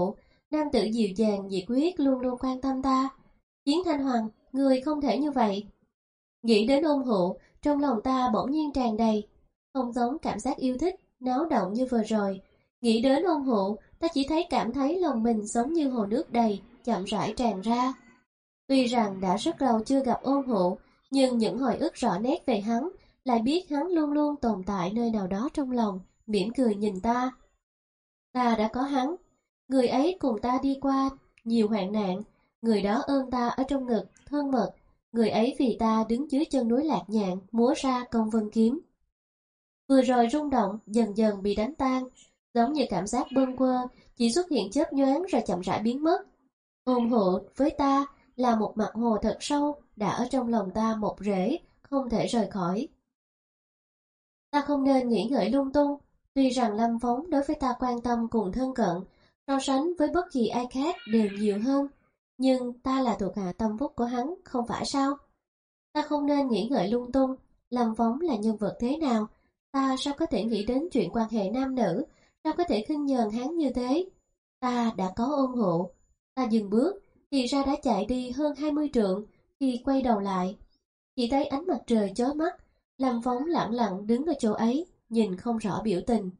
Nam tử dịu dàng nhiệt huyết luôn luôn quan tâm ta. Chiến Thanh Hoàng, người không thể như vậy. Nghĩ đến ôn hụ, trong lòng ta bỗng nhiên tràn đầy, không giống cảm giác yêu thích, náo động như vừa rồi. Nghĩ đến ôn hụ, ta chỉ thấy cảm thấy lòng mình giống như hồ nước đầy, chậm rãi tràn ra. Tuy rằng đã rất lâu chưa gặp ôn hụ, nhưng những hồi ức rõ nét về hắn, lại biết hắn luôn luôn tồn tại nơi nào đó trong lòng, mỉm cười nhìn ta. Ta đã có hắn, người ấy cùng ta đi qua nhiều hoạn nạn, người đó ôm ta ở trong ngực, thân mật, người ấy vì ta đứng dưới chân núi Lạc Nhạn, múa ra công vân kiếm. Vừa rồi rung động, dần dần bị đánh tan, giống như cảm giác bâng quơ, chỉ xuất hiện chớp nhoáng rồi chậm rãi biến mất. Ôn hụ với ta là một mặt hồ thật sâu, đã ở trong lòng ta một rễ, không thể rời khỏi. Ta không nên nghĩ ngợi lung tung, tuy rằng Lâm Phóng đối với ta quan tâm cùng thân cận, so sánh với bất kỳ ai khác đều nhiều hơn, nhưng ta là thuộc hạ tâm phúc của hắn, không phải sao? Ta không nên nghĩ ngợi lung tung, Lâm Phóng là nhân vật thế nào, ta sao có thể nghĩ đến chuyện quan hệ nam nữ, sao có thể khinh nhờn hắn như thế? Ta đã có ôn hụ, ta dừng bước, thì ra đã chạy đi hơn hai mươi trượng, khi quay đầu lại, chỉ thấy ánh mặt trời chói mắt, Lâm Phóng lặng lặng đứng ở chỗ ấy, nhìn không rõ biểu tình.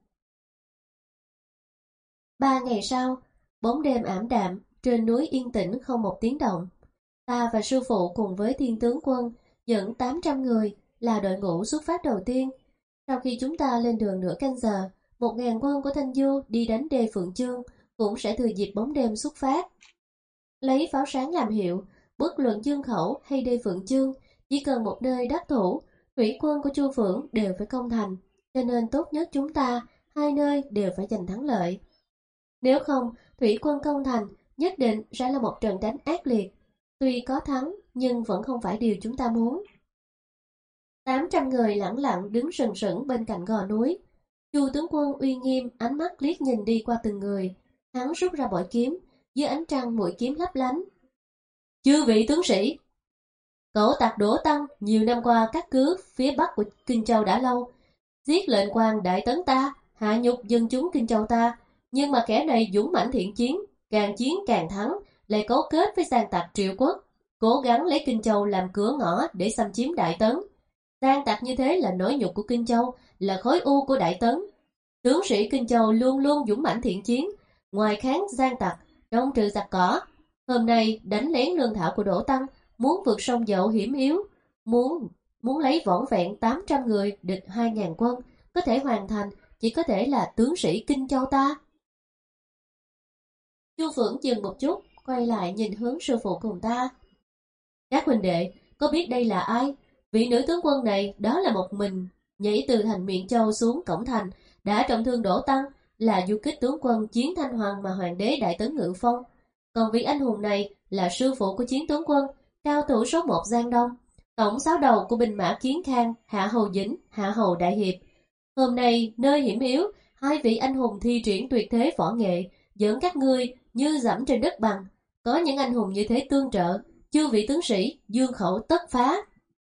Ba ngày sau, bóng đêm ảm đạm, trên núi yên tĩnh không một tiếng động. Ta và sư phụ cùng với thiên tướng quân dẫn tám trăm người là đội ngũ xuất phát đầu tiên. Sau khi chúng ta lên đường nửa canh giờ, một ngàn quân của Thanh Du đi đánh đê Phượng Chương cũng sẽ thừa dịp bóng đêm xuất phát. Lấy pháo sáng làm hiệu, bất luận chương khẩu hay đê Phượng Chương, chỉ cần một nơi đắc thủ, thủy quân của Chu Phượng đều phải công thành, cho nên tốt nhất chúng ta, hai nơi đều phải giành thắng lợi. Nếu không, thủy quân công thành nhất định sẽ là một trận đánh ác liệt. Tuy có thắng, nhưng vẫn không phải điều chúng ta muốn. Tám trăm người lẳng lặng đứng sừng sững bên cạnh gò núi. Chu tướng quân uy nghiêm, ánh mắt liếc nhìn đi qua từng người. Hắn rút ra bội kiếm, dưới ánh trăng mũi kiếm lấp lánh. Chư vị tướng sĩ, cẩu tặc Đỗ Tăng nhiều năm qua cắt cứ phía bắc của Kinh Châu đã lâu, giết lệnh quan đại tấn ta, hạ nhục dân chúng Kinh Châu ta, nhưng mà kẻ này dũng mãnh thiện chiến, càng chiến càng thắng, lại cấu kết với gian tặc Triệu Quốc, cố gắng lấy Kinh Châu làm cửa ngõ để xâm chiếm Đại Tấn. Gian tặc như thế là nỗi nhục của Kinh Châu, là khối u của Đại Tấn. Tướng sĩ Kinh Châu luôn luôn dũng mãnh thiện chiến, ngoài kháng gian tặc, đông trừ giặc cỏ. Hôm nay đánh lén lương thảo của Đỗ Tăng, muốn vượt sông Dậu hiểm yếu, muốn muốn lấy vỏn vẹn tám trăm người địch hai ngàn quân, có thể hoàn thành chỉ có thể là tướng sĩ Kinh Châu ta. Chu Phượng dừng một chút, quay lại nhìn hướng sư phụ cùng ta. Các huynh đệ, có biết đây là ai? Vị nữ tướng quân này đó là một mình nhảy từ thành Miện Châu xuống cổng thành, đã trọng thương Đỗ Tăng, là du kích tướng quân Chiến Thanh Hoàng mà hoàng đế Đại Tấn ngự phong. Còn vị anh hùng này là sư phụ của Chiến tướng quân, cao thủ số một Giang Đông, tổng sáu đầu của binh mã Kiến Khang, Hạ Hầu Dĩnh, Hạ Hầu Đại Hiệp. Hôm nay nơi hiểm yếu, hai vị anh hùng thi triển tuyệt thế võ nghệ, dẫn các ngươi như dẫm trên đất bằng. Có những anh hùng như thế tương trợ, chư vị tướng sĩ dương khẩu tất phá.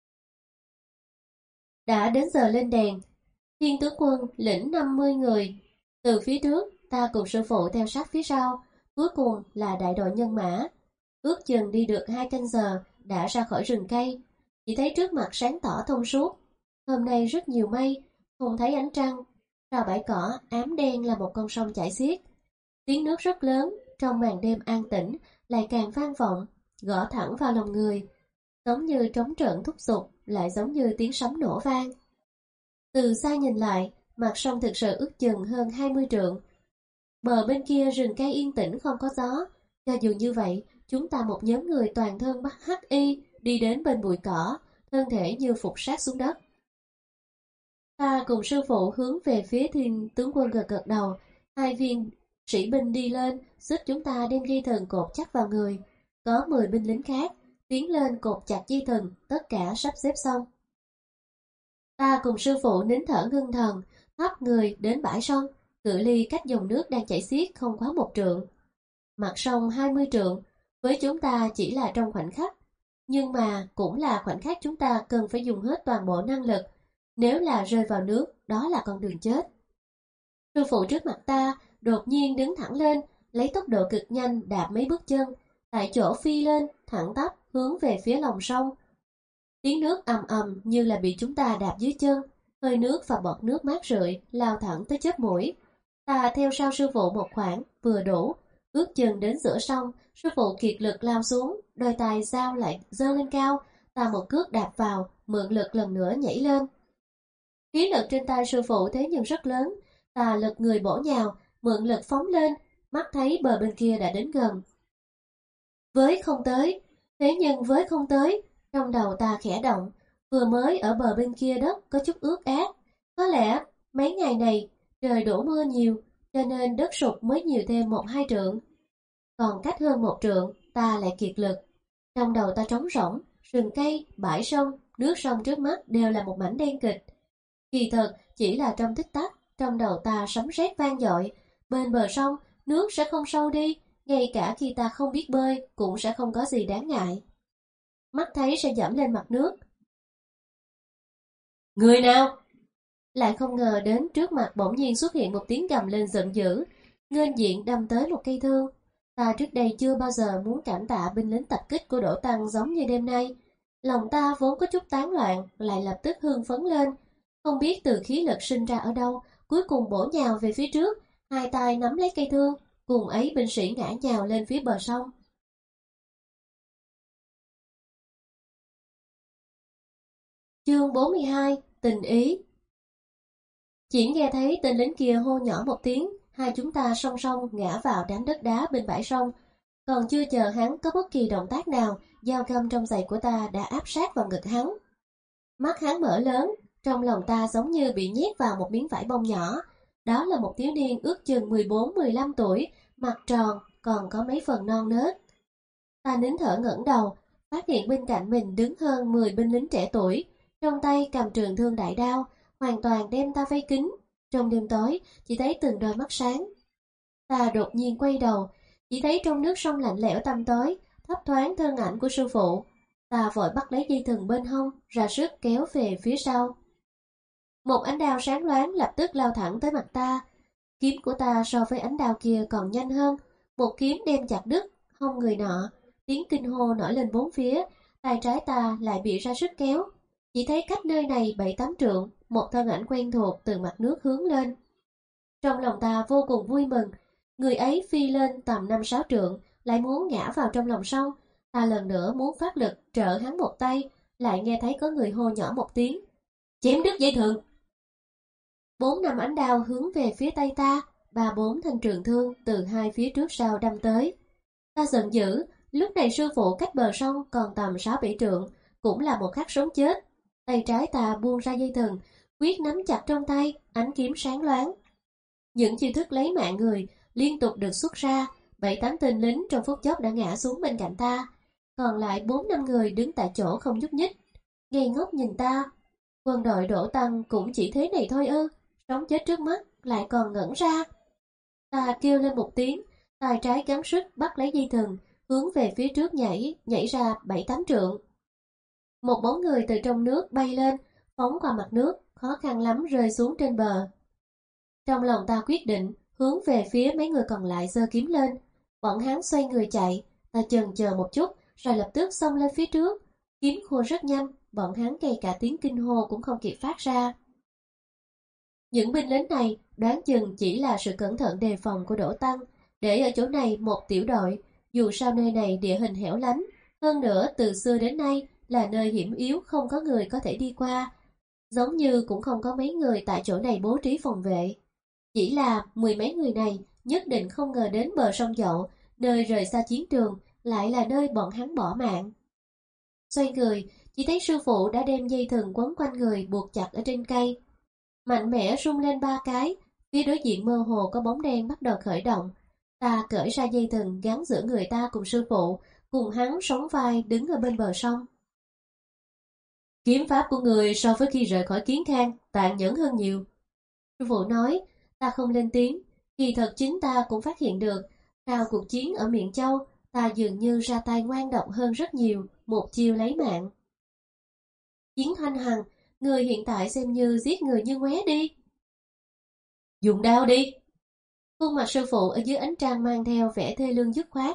Đã đến giờ lên đèn, Thiên tướng quân lĩnh năm mươi người từ phía trước, ta cùng sư phụ theo sát phía sau, cuối cùng là đại đội nhân mã. Ước chừng đi được hai canh giờ đã ra khỏi rừng cây, chỉ thấy trước mặt sáng tỏ thông suốt. Hôm nay rất nhiều mây, không thấy ánh trăng, rào bãi cỏ ám đen là một con sông chảy xiết. Tiếng nước rất lớn, trong màn đêm an tĩnh lại càng vang vọng, gõ thẳng vào lòng người, giống như trống trận thúc giục, lại giống như tiếng sấm nổ vang. Từ xa nhìn lại, mặt sông thực sự ước chừng hơn hai mươi trượng. Bờ bên kia rừng cây yên tĩnh không có gió. Cho dù như vậy, chúng ta một nhóm người toàn thân bắt hắc y đi đến bên bụi cỏ, thân thể như phục sát xuống đất. Ta cùng sư phụ hướng về phía Thiên tướng quân gật gật đầu. Hai viên sĩ binh đi lên, giúp chúng ta đem dây thừng cột chắc vào người. Có mười binh lính khác tiến lên cột chặt dây thừng, tất cả sắp xếp xong. Ta cùng sư phụ nín thở ngưng thần, thấp người đến bãi sông, cự ly cách dòng nước đang chảy xiết không quá một trượng. Mặt sông hai mươi trượng, với chúng ta chỉ là trong khoảnh khắc, nhưng mà cũng là khoảnh khắc chúng ta cần phải dùng hết toàn bộ năng lực. Nếu là rơi vào nước, đó là con đường chết. Sư phụ trước mặt ta đột nhiên đứng thẳng lên, lấy tốc độ cực nhanh đạp mấy bước chân, tại chỗ phi lên, thẳng tắp hướng về phía lòng sông. Tiếng nước ầm ầm như là bị chúng ta đạp dưới chân, hơi nước và bọt nước mát rượi lao thẳng tới chóp mũi. Ta theo sau sư phụ một khoảng vừa đủ, bước chân đến giữa sông, sư phụ kiệt lực lao xuống, đôi tay dao lại giơ lên cao, ta một cước đạp vào, mượn lực lần nữa nhảy lên. Khí lực trên tay sư phụ thế nhưng rất lớn, ta lật người bổ nhào, mượn lực phóng lên, mắt thấy bờ bên kia đã đến gần. Với không tới, thế nhưng với không tới, trong đầu ta khẽ động, vừa mới ở bờ bên kia đất có chút ướt át, có lẽ mấy ngày này trời đổ mưa nhiều, cho nên đất sụt mới nhiều thêm một hai trượng. Còn cách hơn một trượng, ta lại kiệt lực. Trong đầu ta trống rỗng, rừng cây, bãi sông, nước sông trước mắt đều là một mảnh đen kịch. Kỳ thật, chỉ là trong tích tắc, trong đầu ta sấm sét vang dội. Bên bờ sông, nước sẽ không sâu đi, ngay cả khi ta không biết bơi cũng sẽ không có gì đáng ngại. Mắt thấy sẽ dẫm lên mặt nước. Người nào? Lại không ngờ đến trước mặt bỗng nhiên xuất hiện một tiếng gầm lên giận dữ, nghênh diện đâm tới một cây thương. Ta trước đây chưa bao giờ muốn cảm tạ binh lính tập kích của Đỗ Tăng giống như đêm nay. Lòng ta vốn có chút tán loạn, lại lập tức hưng phấn lên. Không biết từ khí lực sinh ra ở đâu, cuối cùng bổ nhào về phía trước, hai tay nắm lấy cây thương, cùng ấy binh sĩ ngã nhào lên phía bờ sông. Chương bốn mươi hai, tình ý. Chỉ nghe thấy tên lính kia hô nhỏ một tiếng, hai chúng ta song song ngã vào đám đất đá bên bãi sông. Còn chưa chờ hắn có bất kỳ động tác nào, dao găm trong giày của ta đã áp sát vào ngực hắn. Mắt hắn mở lớn, trong lòng ta giống như bị nhét vào một miếng vải bông nhỏ. Đó là một thiếu niên ước chừng mười bốn mười lăm tuổi, mặt tròn, còn có mấy phần non nớt. Ta nín thở ngẩng đầu, phát hiện bên cạnh mình đứng hơn mười binh lính trẻ tuổi, trong tay cầm trường thương đại đao, hoàn toàn đem ta vây kín. Trong đêm tối, chỉ thấy từng đôi mắt sáng. Ta đột nhiên quay đầu, chỉ thấy trong nước sông lạnh lẽo tăm tối, thấp thoáng thân ảnh của sư phụ. Ta vội bắt lấy dây thừng bên hông, ra sức kéo về phía sau. Một ánh đao sáng loáng lập tức lao thẳng tới mặt ta. Kiếm của ta so với ánh đao kia còn nhanh hơn, một kiếm đem chặt đứt hông người nọ. Tiếng kinh hô nổi lên bốn phía, tay trái ta lại bị ra sức kéo. Chỉ thấy cách nơi này bảy tám trượng, một thân ảnh quen thuộc từ mặt nước hướng lên. Trong lòng ta vô cùng vui mừng, người ấy phi lên tầm năm sáu trượng, lại muốn ngã vào trong lòng sông. Ta lần nữa muốn phát lực trợ hắn một tay, lại nghe thấy có người hô nhỏ một tiếng. Chém đứt dây thừng. Bốn năm ánh đao hướng về phía tay ta, ba bốn thanh trường thương từ hai phía trước sau đâm tới. Ta giận dữ, lúc này sư phụ cách bờ sông còn tầm sáu bảy trượng, cũng là một khắc sống chết. Tay trái ta buông ra dây thừng, quyết nắm chặt trong tay, ánh kiếm sáng loáng. Những chiêu thức lấy mạng người liên tục được xuất ra, bảy tám tên lính trong phút chốc đã ngã xuống bên cạnh ta, còn lại bốn năm người đứng tại chỗ không nhúc nhích, ngây ngốc nhìn ta. Quân đội Đỗ Tăng cũng chỉ thế này thôi ư? Sống chết trước mắt lại còn ngẩn ra. Ta kêu lên một tiếng, tay trái gắng sức bắt lấy dây thừng, hướng về phía trước nhảy, nhảy ra bảy tám trượng. Một bóng người từ trong nước bay lên, phóng qua mặt nước, khó khăn lắm rơi xuống trên bờ. Trong lòng ta quyết định, hướng về phía mấy người còn lại giơ kiếm lên. Bọn hắn xoay người chạy, ta chần chờ một chút, rồi lập tức xông lên phía trước. Kiếm khua rất nhanh, bọn hắn ngay cả tiếng kinh hô cũng không kịp phát ra. Những binh lính này đoán chừng chỉ là sự cẩn thận đề phòng của Đỗ Tăng, để ở chỗ này một tiểu đội, dù sao nơi này địa hình hẻo lánh, hơn nữa từ xưa đến nay là nơi hiểm yếu không có người có thể đi qua. Giống như cũng không có mấy người tại chỗ này bố trí phòng vệ. Chỉ là mười mấy người này nhất định không ngờ đến bờ sông Dậu, nơi rời xa chiến trường, lại là nơi bọn hắn bỏ mạng. Xoay người, chỉ thấy sư phụ đã đem dây thừng quấn quanh người buộc chặt ở trên cây. Mạnh mẽ rung lên ba cái, phía đối diện mơ hồ có bóng đen bắt đầu khởi động. Ta cởi ra dây thừng gắn giữa người ta cùng sư phụ, cùng hắn sóng vai đứng ở bên bờ sông. Kiếm pháp của người so với khi rời khỏi Kiến Khang tàn nhẫn hơn nhiều. Sư phụ nói, ta không lên tiếng, kỳ thật chính ta cũng phát hiện được, sau cuộc chiến ở Miện Châu, ta dường như ra tay ngoan độc hơn rất nhiều, một chiêu lấy mạng. Chiến Thanh Hằng, người hiện tại xem như giết người như ngoé đi. Dùng đao đi. Khuôn mặt sư phụ ở dưới ánh trăng mang theo vẻ thê lương dứt khoát.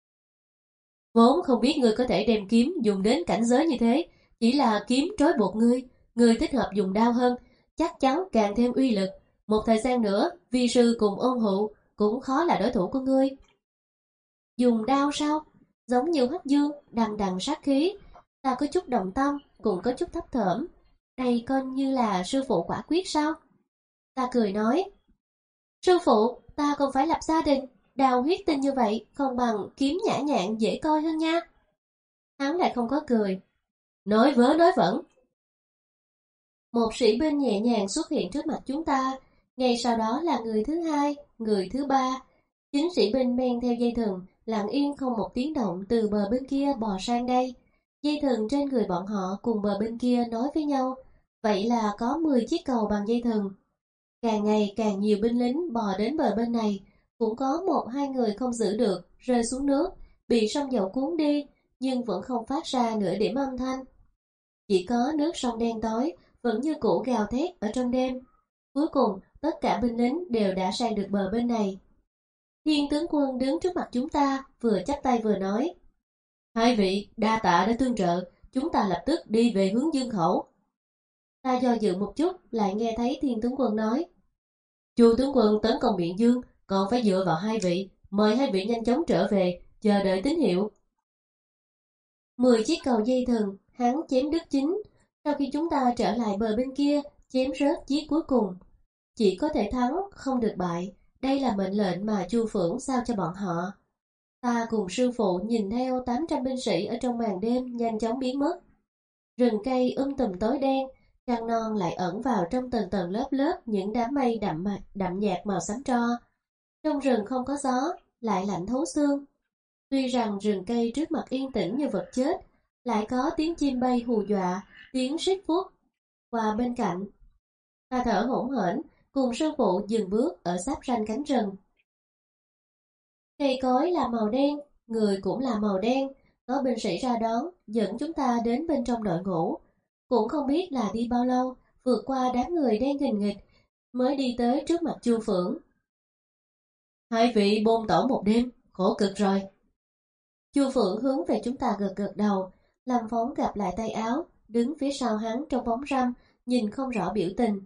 Vốn không biết ngươi có thể đem kiếm dùng đến cảnh giới như thế, chỉ là kiếm trói buộc ngươi, ngươi thích hợp dùng đao hơn, chắc chắn càng thêm uy lực. Một thời gian nữa, vi sư cùng ôn hụ cũng khó là đối thủ của ngươi. Dùng đao sao? Giống như Hoắc Dương, đằng đằng sát khí. Ta có chút động tâm, cũng có chút thấp thởm. Đây coi như là sư phụ quả quyết sao? Ta cười nói. Sư phụ, ta còn phải lập gia đình, đào huyết tinh như vậy không bằng kiếm nhã nhặn dễ coi hơn nha. Hắn lại không có cười. Nói vớ nói vẩn. Một sĩ binh nhẹ nhàng xuất hiện trước mặt chúng ta, ngay sau đó là người thứ hai, người thứ ba. Chính sĩ binh men theo dây thừng, lặng yên không một tiếng động từ bờ bên kia bò sang đây. Dây thừng trên người bọn họ cùng bờ bên kia nói với nhau, vậy là có mười chiếc cầu bằng dây thừng. Càng ngày càng nhiều binh lính bò đến bờ bên này, cũng có một hai người không giữ được, rơi xuống nước, bị sông dầu cuốn đi, nhưng vẫn không phát ra nửa điểm âm thanh. Chỉ có nước sông đen tối, vẫn như cũ gào thét ở trong đêm. Cuối cùng, tất cả binh lính đều đã sang được bờ bên này. Thiên tướng quân đứng trước mặt chúng ta, vừa chắp tay vừa nói. Hai vị, đa tạ đã tương trợ, chúng ta lập tức đi về hướng Dương Khẩu. Ta do dự một chút, lại nghe thấy thiên tướng quân nói. Chu tướng quân tấn công Biện Dương, còn phải dựa vào hai vị, mời hai vị nhanh chóng trở về, chờ đợi tín hiệu. Mười chiếc cầu dây thừng, hắn chém đứt chính. Sau khi chúng ta trở lại bờ bên kia, chém rớt chiếc cuối cùng. Chỉ có thể thắng, không được bại. Đây là mệnh lệnh mà Chu Phượng giao cho bọn họ. Ta cùng sư phụ nhìn theo tám trăm binh sĩ ở trong màn đêm nhanh chóng biến mất. Rừng cây um tùm tối đen, trăng non lại ẩn vào trong tầng tầng lớp lớp những đám mây đậm đậm nhạt màu xám tro. Trong rừng không có gió, lại lạnh thấu xương. Tuy rằng rừng cây trước mặt yên tĩnh như vật chết, lại có tiếng chim bay hù dọa, tiếng rít vuốt qua bên cạnh. Ta thở hổn hển, cùng sư phụ dừng bước ở giáp ranh cánh rừng. Cây cối là màu đen, người cũng là màu đen, có binh sĩ ra đón, dẫn chúng ta đến bên trong đội ngũ. Cũng không biết là đi bao lâu, vượt qua đám người đen nghìn nghịch, mới đi tới trước mặt Chu Phượng. Hai vị bôn tẩu một đêm, khổ cực rồi. Chu Phượng hướng về chúng ta gật gật đầu, Lâm Phóng gặp lại tay áo, đứng phía sau hắn trong bóng râm, nhìn không rõ biểu tình.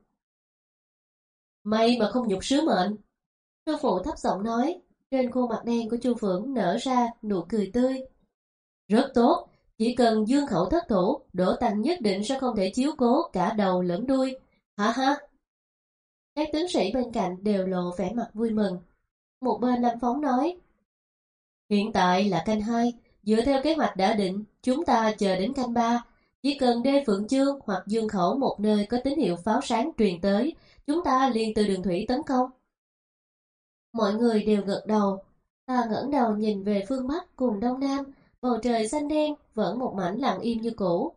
May mà không nhục sứ mệnh. Sư phụ thấp giọng nói, trên khuôn mặt đen của Chu Phượng nở ra nụ cười tươi. Rất tốt, chỉ cần Dương Khẩu thất thủ, Đỗ Tăng nhất định sẽ không thể chiếu cố cả đầu lẫn đuôi. Hả ha? Các tướng sĩ bên cạnh đều lộ vẻ mặt vui mừng. Một bên Lâm Phóng nói, hiện tại là canh hai, dựa theo kế hoạch đã định, chúng ta chờ đến canh ba. Chỉ cần đê Phượng Chương hoặc Dương Khẩu một nơi có tín hiệu pháo sáng truyền tới, chúng ta liền từ đường thủy tấn công. Mọi người đều gật đầu. Ta ngẩng đầu nhìn về phương Bắc cùng Đông Nam, bầu trời xanh đen vẫn một mảnh lặng im như cũ.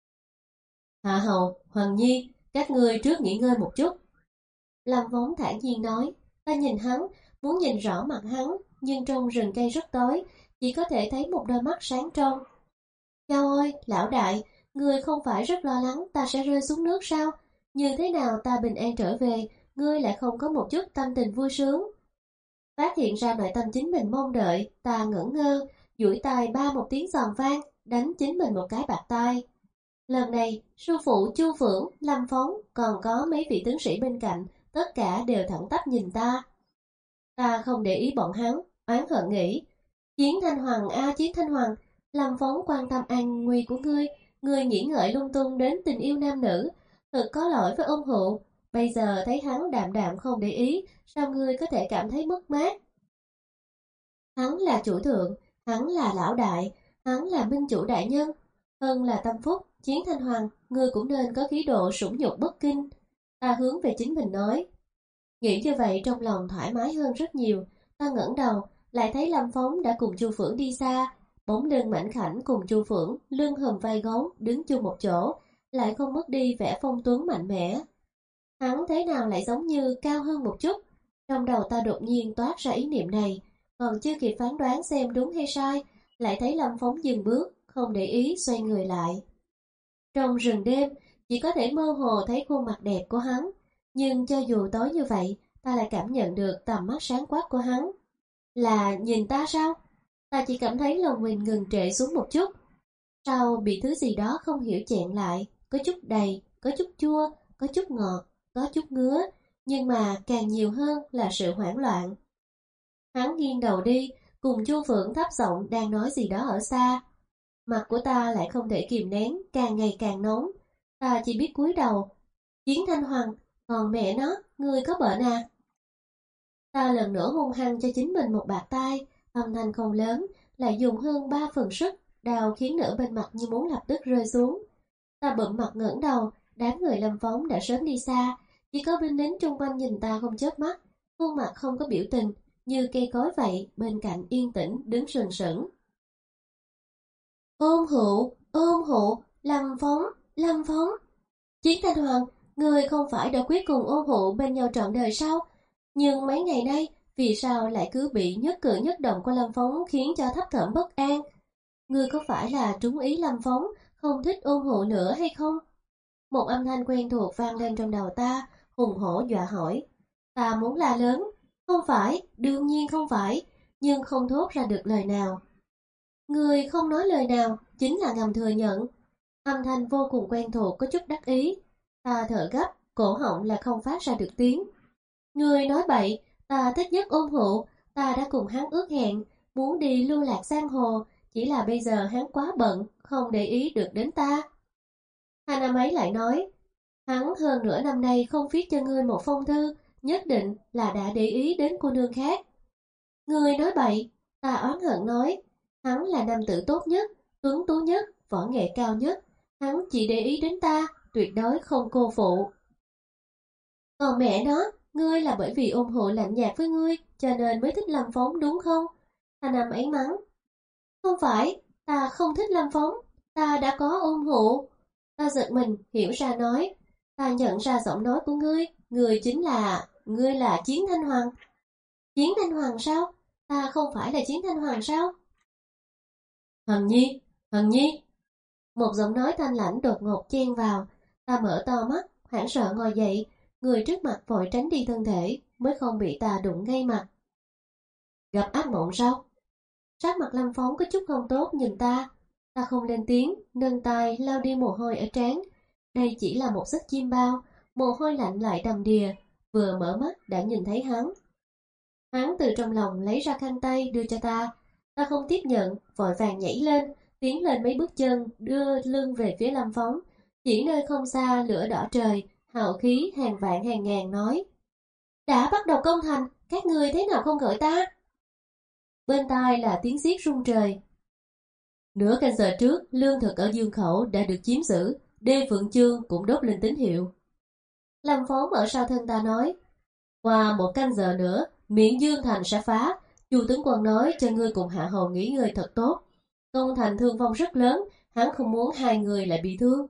Hạ Hầu, Hoàng Nhi, các ngươi trước nghỉ ngơi một chút. Lâm Vốn thản nhiên nói. Ta nhìn hắn, muốn nhìn rõ mặt hắn, nhưng trong rừng cây rất tối, chỉ có thể thấy một đôi mắt sáng trong. Chao ơi, lão đại, ngươi không phải rất lo lắng ta sẽ rơi xuống nước sao? Như thế nào ta bình an trở về, ngươi lại không có một chút tâm tình vui sướng? Phát hiện ra nội tâm chính mình mong đợi, ta ngẩn ngơ, duỗi tay ba một tiếng giòn vang, đánh chính mình một cái bạt tai. Lần này, sư phụ Chu Phượng, Lâm Phóng, còn có mấy vị tướng sĩ bên cạnh, tất cả đều thẳng tắp nhìn ta. Ta không để ý bọn hắn, oán hận nghĩ. Chiến Thanh Hoàng a Chiến Thanh Hoàng, Lâm Phóng quan tâm an nguy của ngươi, ngươi nghĩ ngợi lung tung đến tình yêu nam nữ, thật có lỗi với ôn hụ. Bây giờ thấy hắn đạm đạm không để ý, sao ngươi có thể cảm thấy mất mát? Hắn là chủ thượng, hắn là lão đại, hắn là minh chủ đại nhân. Hơn là tâm phúc, Chiến Thanh Hoàng, ngươi cũng nên có khí độ sủng nhục bất kinh. Ta hướng về chính mình nói. Nghĩ như vậy trong lòng thoải mái hơn rất nhiều. Ta ngẩng đầu, lại thấy Lâm Phóng đã cùng Chu Phượng đi xa. Bóng lưng mảnh khảnh cùng Chu Phượng, lưng hùm vai gấu, đứng chung một chỗ, lại không mất đi vẻ phong tuấn mạnh mẽ. Hắn thế nào lại giống như cao hơn một chút? Trong đầu ta đột nhiên toát ra ý niệm này, còn chưa kịp phán đoán xem đúng hay sai, lại thấy Lâm Phóng dừng bước, không để ý xoay người lại. Trong rừng đêm, chỉ có thể mơ hồ thấy khuôn mặt đẹp của hắn, nhưng cho dù tối như vậy, ta lại cảm nhận được tầm mắt sáng quắc của hắn. Là nhìn ta sao? Ta chỉ cảm thấy lòng mình ngừng trệ xuống một chút. Sau bị thứ gì đó không hiểu chẹn lại, có chút đầy, có chút chua, có chút ngọt, có chút ngứa, nhưng mà càng nhiều hơn là sự hoảng loạn. Hắn nghiêng đầu đi, cùng Chu Phượng thấp giọng đang nói gì đó ở xa. Mặt của ta lại không thể kìm nén, càng ngày càng nóng. Ta chỉ biết cúi đầu. Chiến Thanh Hoàng, còn mẹ nó, ngươi có bệnh à? Ta lần nữa hung hăng cho chính mình một bạt tai, âm thanh không lớn, lại dùng hơn ba phần sức, đau khiến nửa bên mặt như muốn lập tức rơi xuống. Ta bụm mặt ngẩng đầu, đám người Lâm Phóng đã sớm đi xa, chỉ có binh lính chung quanh nhìn ta không chớp mắt, khuôn mặt không có biểu tình, như cây cối vậy, bên cạnh yên tĩnh đứng sừng sững. Ôm hụ, ôm hụ, Lâm Phóng, Lâm Phóng. Chiến Thanh Hoàng, người không phải đã quyết cùng ôm hụ bên nhau trọn đời sao? Nhưng mấy ngày nay, vì sao lại cứ bị nhất cử nhất động của Lâm Phóng khiến cho thấp thỏm bất an? Ngươi có phải là trúng ý Lâm Phóng, không thích ôm hụ nữa hay không? Một âm thanh quen thuộc vang lên trong đầu ta, hùng hổ dọa hỏi. Ta muốn la lớn, không phải, đương nhiên không phải, nhưng không thốt ra được lời nào. Người không nói lời nào, chính là ngầm thừa nhận. Âm thanh vô cùng quen thuộc có chút đắc ý. Ta thở gấp, cổ họng là không phát ra được tiếng. Người nói bậy, ta thích nhất ôm hụ, ta đã cùng hắn ước hẹn, muốn đi lưu lạc giang hồ, chỉ là bây giờ hắn quá bận, không để ý được đến ta. Hai năm ấy lại nói, hắn hơn nửa năm nay không viết cho ngươi một phong thư, nhất định là đã để ý đến cô nương khác. Ngươi nói bậy, ta oán hận nói, hắn là nam tử tốt nhất, tuấn tú nhất, võ nghệ cao nhất, hắn chỉ để ý đến ta, tuyệt đối không cô phụ. Còn mẹ nó, ngươi là bởi vì ôm hộ lạnh nhạt với ngươi, cho nên mới thích Lâm Phóng đúng không? Thanh Nam ấy mắng. Không phải, ta không thích Lâm Phóng, ta đã có ôm hộ. Ta giật mình, hiểu ra nói. Ta nhận ra giọng nói của ngươi, ngươi chính là, ngươi là Chiến Thanh Hoàng. Chiến Thanh Hoàng sao? Ta không phải là Chiến Thanh Hoàng sao? Hằng Nhi, Hằng Nhi. Một giọng nói thanh lãnh đột ngột chen vào. Ta mở to mắt, hoảng sợ ngồi dậy. Người trước mặt vội tránh đi thân thể, mới không bị ta đụng ngay mặt. Gặp ác mộng sao? Sắc mặt Lâm Phóng có chút không tốt nhìn ta. Ta không lên tiếng, nâng tay lau đi mồ hôi ở trán. Đây chỉ là một giấc chim bao, mồ hôi lạnh lại đầm đìa. Vừa mở mắt đã nhìn thấy hắn. Hắn từ trong lòng lấy ra khăn tay đưa cho ta. Ta không tiếp nhận, vội vàng nhảy lên, tiến lên mấy bước chân, đưa lưng về phía Lâm Phóng. Chỉ nơi không xa lửa đỏ trời, hào khí hàng vạn hàng ngàn nói. Đã bắt đầu công thành, các ngươi thế nào không gọi ta? Bên tai là tiếng xiết rung trời. Nửa canh giờ trước, lương thực ở Dương Khẩu đã được chiếm giữ, Đê Phượng Chương cũng đốt lên tín hiệu. Lâm Phóng ở sau thân ta nói, qua một canh giờ nữa, miệng Dương Thành sẽ phá, Chu tướng quân nói cho ngươi cùng Hạ Hầu nghỉ ngơi thật tốt. Công thành thương vong rất lớn, hắn không muốn hai người lại bị thương.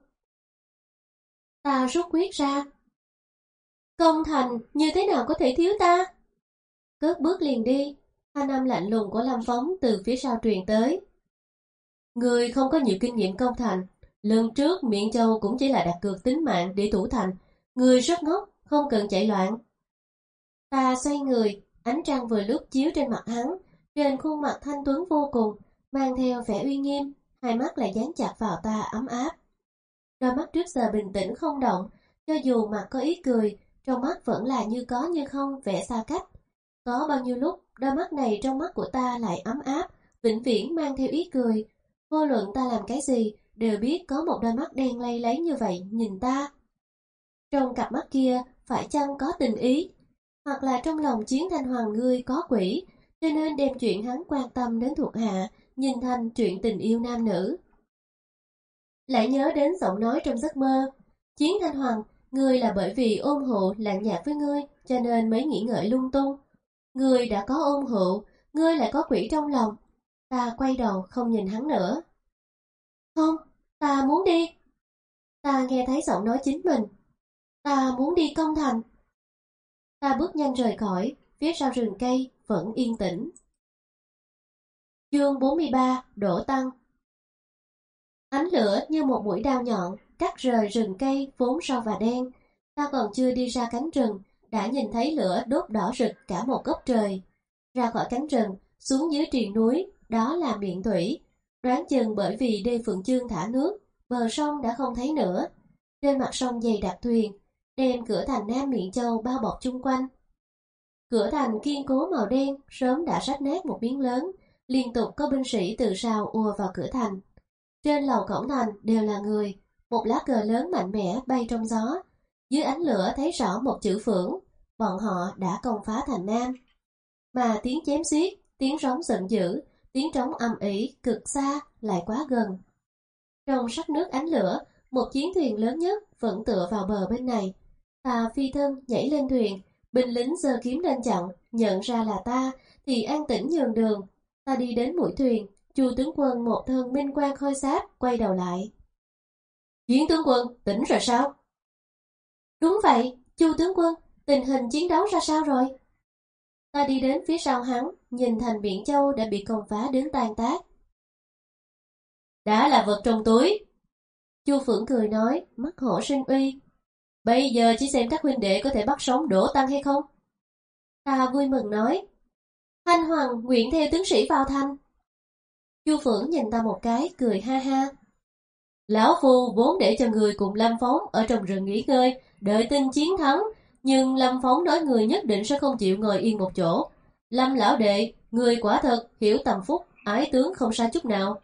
Ta rút quyết ra. Công thành như thế nào có thể thiếu ta? Cất bước liền đi, thanh âm lạnh lùng của Lâm Phóng từ phía sau truyền tới. Người không có nhiều kinh nghiệm công thành, lần trước Miện Châu cũng chỉ là đặt cược tính mạng để thủ thành, người rất ngốc, không cần chạy loạn. Ta xoay người, ánh trăng vừa lúc chiếu trên mặt hắn, trên khuôn mặt thanh tuấn vô cùng, mang theo vẻ uy nghiêm, hai mắt lại dán chặt vào ta ấm áp. Đôi mắt trước giờ bình tĩnh không động, cho dù mặt có ý cười, trong mắt vẫn là như có như không vẻ xa cách. Có bao nhiêu lúc, đôi mắt này trong mắt của ta lại ấm áp, vĩnh viễn mang theo ý cười. Vô luận ta làm cái gì, đều biết có một đôi mắt đen lay lấy như vậy nhìn ta. Trong cặp mắt kia, phải chăng có tình ý? Hoặc là trong lòng Chiến Thanh Hoàng ngươi có quỷ, cho nên đem chuyện hắn quan tâm đến thuộc hạ, nhìn thành chuyện tình yêu nam nữ. Lại nhớ đến giọng nói trong giấc mơ. Chiến Thanh Hoàng, ngươi là bởi vì ôm hụ lạnh nhạt với ngươi, cho nên mới nghĩ ngợi lung tung. Ngươi đã có ôm hụ, ngươi lại có quỷ trong lòng. Ta quay đầu không nhìn hắn nữa. Không, ta muốn đi. Ta nghe thấy giọng nói chính mình. Ta muốn đi công thành. Ta bước nhanh rời khỏi, phía sau rừng cây vẫn yên tĩnh. Chương bốn mươi ba, Đổ Tăng. Ánh lửa như một mũi đao nhọn, cắt rời rừng cây vốn sâu và đen. Ta còn chưa đi ra cánh rừng, đã nhìn thấy lửa đốt đỏ rực cả một góc trời. Ra khỏi cánh rừng, xuống dưới triền núi, đó là miệng thủy. Đoán chừng bởi vì đê Phượng Chương thả nước, bờ sông đã không thấy nữa. Trên mặt sông dày đặc thuyền, đem cửa thành Nam Miện Châu bao bọc chung quanh. Cửa thành kiên cố màu đen sớm đã rách nát một miếng lớn, liên tục có binh sĩ từ sau ùa vào cửa thành. Trên lầu cổng thành đều là người, một lá cờ lớn mạnh mẽ bay trong gió. Dưới ánh lửa thấy rõ một chữ Phượng, bọn họ đã công phá thành Nam. Mà tiếng chém xiết, tiếng rống giận dữ, tiếng trống âm ỉ cực xa lại quá gần. Trong sắc nước ánh lửa, một chiến thuyền lớn nhất vẫn tựa vào bờ bên này. Ta phi thân nhảy lên thuyền, binh lính giơ kiếm lên chặn, nhận ra là ta thì an tĩnh nhường đường. Ta đi đến mũi thuyền, Chu tướng quân một thân minh quang khôi sáp quay đầu lại. Chiến tướng quân, tỉnh rồi sao? Đúng vậy, Chu tướng quân, tình hình chiến đấu ra sao rồi? Ta đi đến phía sau hắn, nhìn thành Biện Châu đã bị công phá đến tan tác. Đã là vật trong túi. Chu Phượng cười nói, mắt hổ sinh uy. Bây giờ chỉ xem các huynh đệ có thể bắt sống Đỗ Tăng hay không. Ta vui mừng nói, Thanh Hoàng nguyện theo tướng sĩ vào thành. Chu Phượng nhìn ta một cái, cười ha ha. Lão Phu vốn để cho người cùng Lâm Phóng ở trong rừng nghỉ ngơi, đợi tin chiến thắng, nhưng Lâm Phóng nói người nhất định sẽ không chịu ngồi yên một chỗ. Lâm lão đệ, người quả thật hiểu tầm phúc, ái tướng không sai chút nào.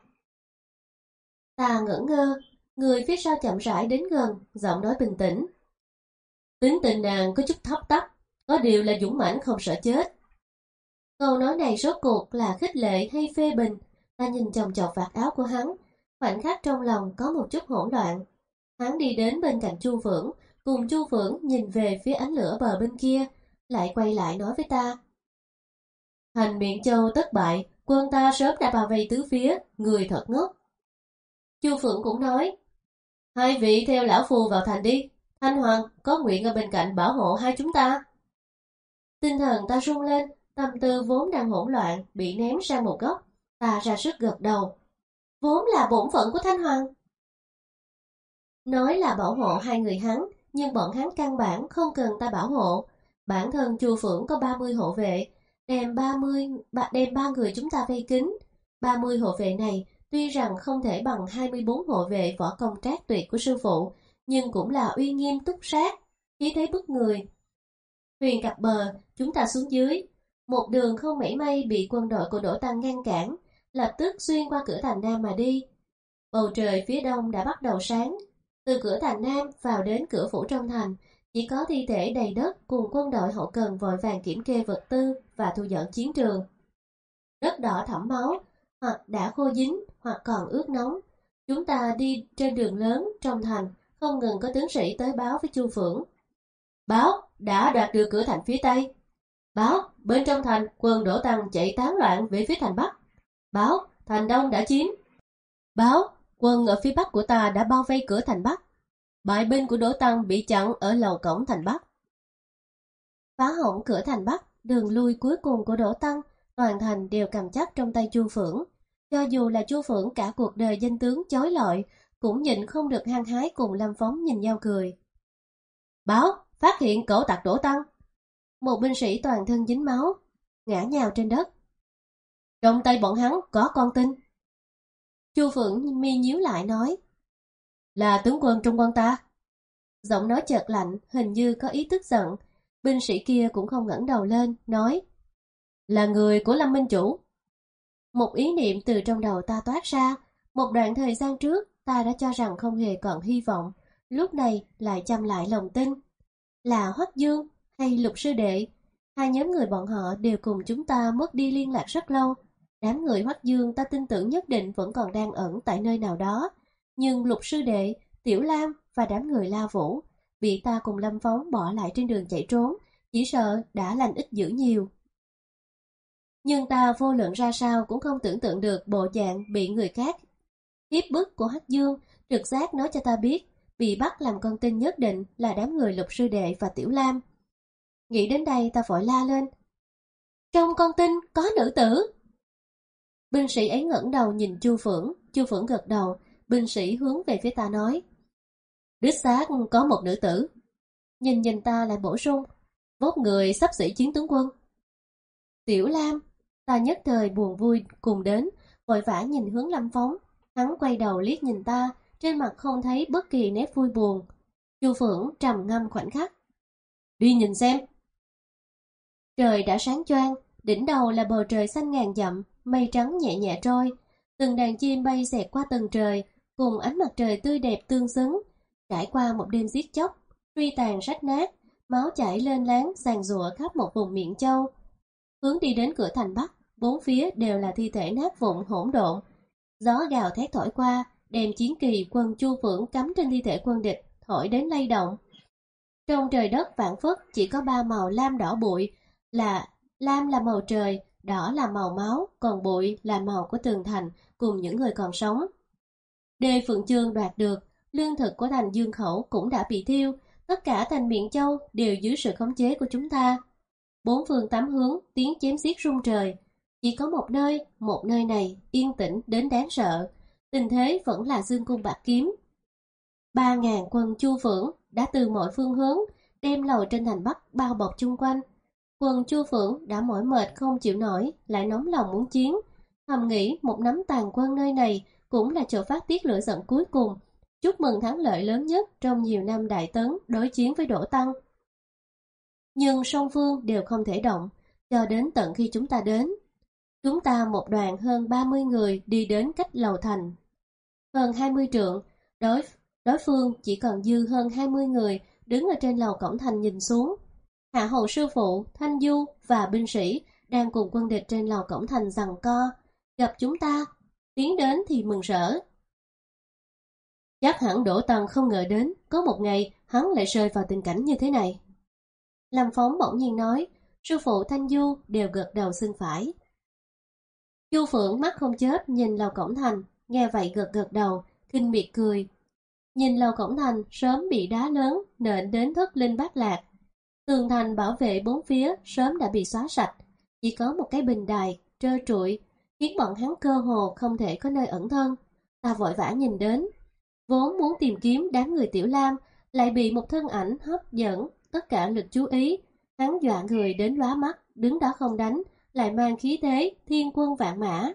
Ta ngẩn ngơ, người phía sau chậm rãi đến gần, giọng nói bình tĩnh. Tính tình nàng có chút thấp tấp, có điều là dũng mãnh không sợ chết. Câu nói này rốt cuộc là khích lệ hay phê bình? Ta nhìn chòng chọc vạt áo của hắn, khoảnh khắc trong lòng có một chút hỗn loạn. Hắn đi đến bên cạnh Chu Phượng, cùng Chu Phượng nhìn về phía ánh lửa bờ bên kia, lại quay lại nói với ta. Thành Miện Châu thất bại, quân ta sớm đã bao vây tứ phía, người thật ngốc. Chu Phượng cũng nói, hai vị theo lão phu vào thành đi, Thanh Hoàng có nguyện ở bên cạnh bảo hộ hai chúng ta. Tinh thần ta rung lên, tâm tư vốn đang hỗn loạn, bị ném sang một góc, ta ra sức gật đầu. Vốn là bổn phận của Thanh Hoàng. Nói là bảo hộ hai người hắn, nhưng bọn hắn căn bản không cần ta bảo hộ. Bản thân Chu Phượng có ba mươi hộ vệ, đem ba mươi đem ba người chúng ta vây kín. ba mươi hộ vệ này tuy rằng không thể bằng hai mươi bốn hộ vệ võ công trác tuyệt của sư phụ, nhưng cũng là uy nghiêm túc sát, khí thế bức người. Thuyền cập bờ, chúng ta xuống dưới, một đường không mảy may bị quân đội của Đỗ Tăng ngăn cản, lập tức xuyên qua cửa thành Nam mà đi. Bầu trời phía đông đã bắt đầu sáng, từ cửa thành Nam vào đến cửa phủ trong thành, chỉ có thi thể đầy đất cùng quân đội hậu cần vội vàng kiểm kê vật tư và thu dọn chiến trường. Đất đỏ thẫm máu, hoặc đã khô dính, hoặc còn ướt nóng. Chúng ta đi trên đường lớn trong thành, không ngừng có tướng sĩ tới báo với Chu Phượng. Báo, đã đoạt được cửa thành phía Tây. Báo, bên trong thành, quân Đỗ Tăng chạy tán loạn về phía thành Bắc. Báo, thành Đông đã chiếm. Báo, quân ở phía Bắc của ta đã bao vây cửa thành Bắc. Bại binh của Đỗ Tăng bị chặn ở lầu cổng thành Bắc. Phá hỏng cửa thành Bắc, đường lui cuối cùng của Đỗ Tăng, toàn thành đều cầm chắc trong tay Chu Phượng. Cho dù là Chu Phượng cả cuộc đời danh tướng chói lọi, cũng nhịn không được hăng hái cùng Lâm Phóng nhìn nhau cười. Báo, phát hiện cẩu tặc Đỗ Tăng. Một binh sĩ toàn thân dính máu, ngã nhào trên đất. Trong tay bọn hắn có con tin. Chu Phượng mi nhíu lại nói, là tướng quân trong quân ta. Giọng nói chợt lạnh, hình như có ý tức giận. Binh sĩ kia cũng không ngẩng đầu lên, nói, là người của Lâm Minh Chủ. Một ý niệm từ trong đầu ta toát ra. Một đoạn thời gian trước, ta đã cho rằng không hề còn hy vọng, lúc này lại chăm lại lòng tin. Là Hoắc Dương hay Lục sư đệ, hai nhóm người bọn họ đều cùng chúng ta mất đi liên lạc rất lâu. Đám người Hoắc Dương ta tin tưởng nhất định vẫn còn đang ẩn tại nơi nào đó, nhưng Lục sư đệ, Tiểu Lam và đám người La Vũ bị ta cùng Lâm Phóng bỏ lại trên đường chạy trốn, chỉ sợ đã lành ít dữ nhiều. Nhưng ta vô luận ra sao cũng không tưởng tượng được bộ dạng bị người khác hiếp bức của Hắc Dương. Trực giác nói cho ta biết bị bắt làm con tin nhất định là đám người Lục sư đệ và Tiểu Lam. Nghĩ đến đây ta vội la lên, trong con tin có nữ tử. Binh sĩ ấy ngẩng đầu nhìn Chu Phượng. Chu Phượng gật đầu. Binh sĩ hướng về phía ta nói, đích xác có một nữ tử. Nhìn nhìn ta lại bổ sung, vóc người xấp xỉ chiến tướng quân. Tiểu Lam, ta nhất thời buồn vui cùng đến, vội vã nhìn hướng Lâm Phóng. Hắn quay đầu liếc nhìn ta, trên mặt không thấy bất kỳ nét vui buồn. Chu Phượng trầm ngâm khoảnh khắc. Đi nhìn xem. Trời đã sáng choang, đỉnh đầu là bầu trời xanh ngàn dặm, mây trắng nhẹ nhẹ trôi. Từng đàn chim bay xẹt qua tầng trời, cùng ánh mặt trời tươi đẹp tương xứng. Trải qua một đêm giết chóc, truy tàn rách nát, máu chảy lên láng giàn giụa khắp một vùng miệng châu. Hướng đi đến cửa thành Bắc, bốn phía đều là thi thể nát vụn hỗn độn. Gió gào thét thổi qua, đem chiến kỳ quân Chu Phượng cắm trên thi thể quân địch, thổi đến lay động. Trong trời đất vạn phất chỉ có ba màu lam đỏ bụi, là lam là màu trời, đỏ là màu máu, còn bụi là màu của tường thành cùng những người còn sống. Đê Phượng Chương đoạt được, lương thực của thành Dương Khẩu cũng đã bị thiêu, tất cả thành Miện Châu đều dưới sự khống chế của chúng ta. Bốn phương tám hướng tiếng chém giết rung trời, chỉ có một nơi, một nơi này yên tĩnh đến đáng sợ, tình thế vẫn là dương cung bạc kiếm. Ba ngàn quân Chu Phượng đã từ mọi phương hướng đem lầu trên thành Bắc bao bọc chung quanh. Quân Chu Phượng đã mỏi mệt không chịu nổi, lại nóng lòng muốn chiến, thầm nghĩ một nắm tàn quân nơi này cũng là chỗ phát tiết lửa giận cuối cùng, chúc mừng thắng lợi lớn nhất trong nhiều năm đại tấn đối chiến với Đỗ Tăng. Nhưng song phương đều không thể động, cho đến tận khi chúng ta đến. Chúng ta một đoàn hơn ba mươi người đi đến cách lầu thành hơn hai mươi trượng, đối, đối phương chỉ còn dư hơn hai mươi người đứng ở trên lầu cổng thành nhìn xuống. Hạ hầu sư phụ, Thanh Du và binh sĩ đang cùng quân địch trên lầu cổng thành giằng co, gặp chúng ta, tiến đến thì mừng rỡ. Chắc hẳn Đỗ Tăng không ngờ đến, có một ngày hắn lại rơi vào tình cảnh như thế này. Lâm Phóng bỗng nhiên nói, sư phụ Thanh Du đều gật đầu xưng phải. Chu Phượng mắt không chớp nhìn lầu cổng thành, nghe vậy gật gật đầu, kinh miệt cười. Nhìn lầu cổng thành sớm bị đá lớn nện đến thất linh bát lạc. Tường thành bảo vệ bốn phía sớm đã bị xóa sạch, chỉ có một cái bình đài trơ trụi, khiến bọn hắn cơ hồ không thể có nơi ẩn thân. Ta vội vã nhìn đến, vốn muốn tìm kiếm đám người Tiểu Lam, lại bị một thân ảnh hấp dẫn tất cả lực chú ý. Hắn dọa người đến lóa mắt, đứng đó không đánh, lại mang khí thế thiên quân vạn mã.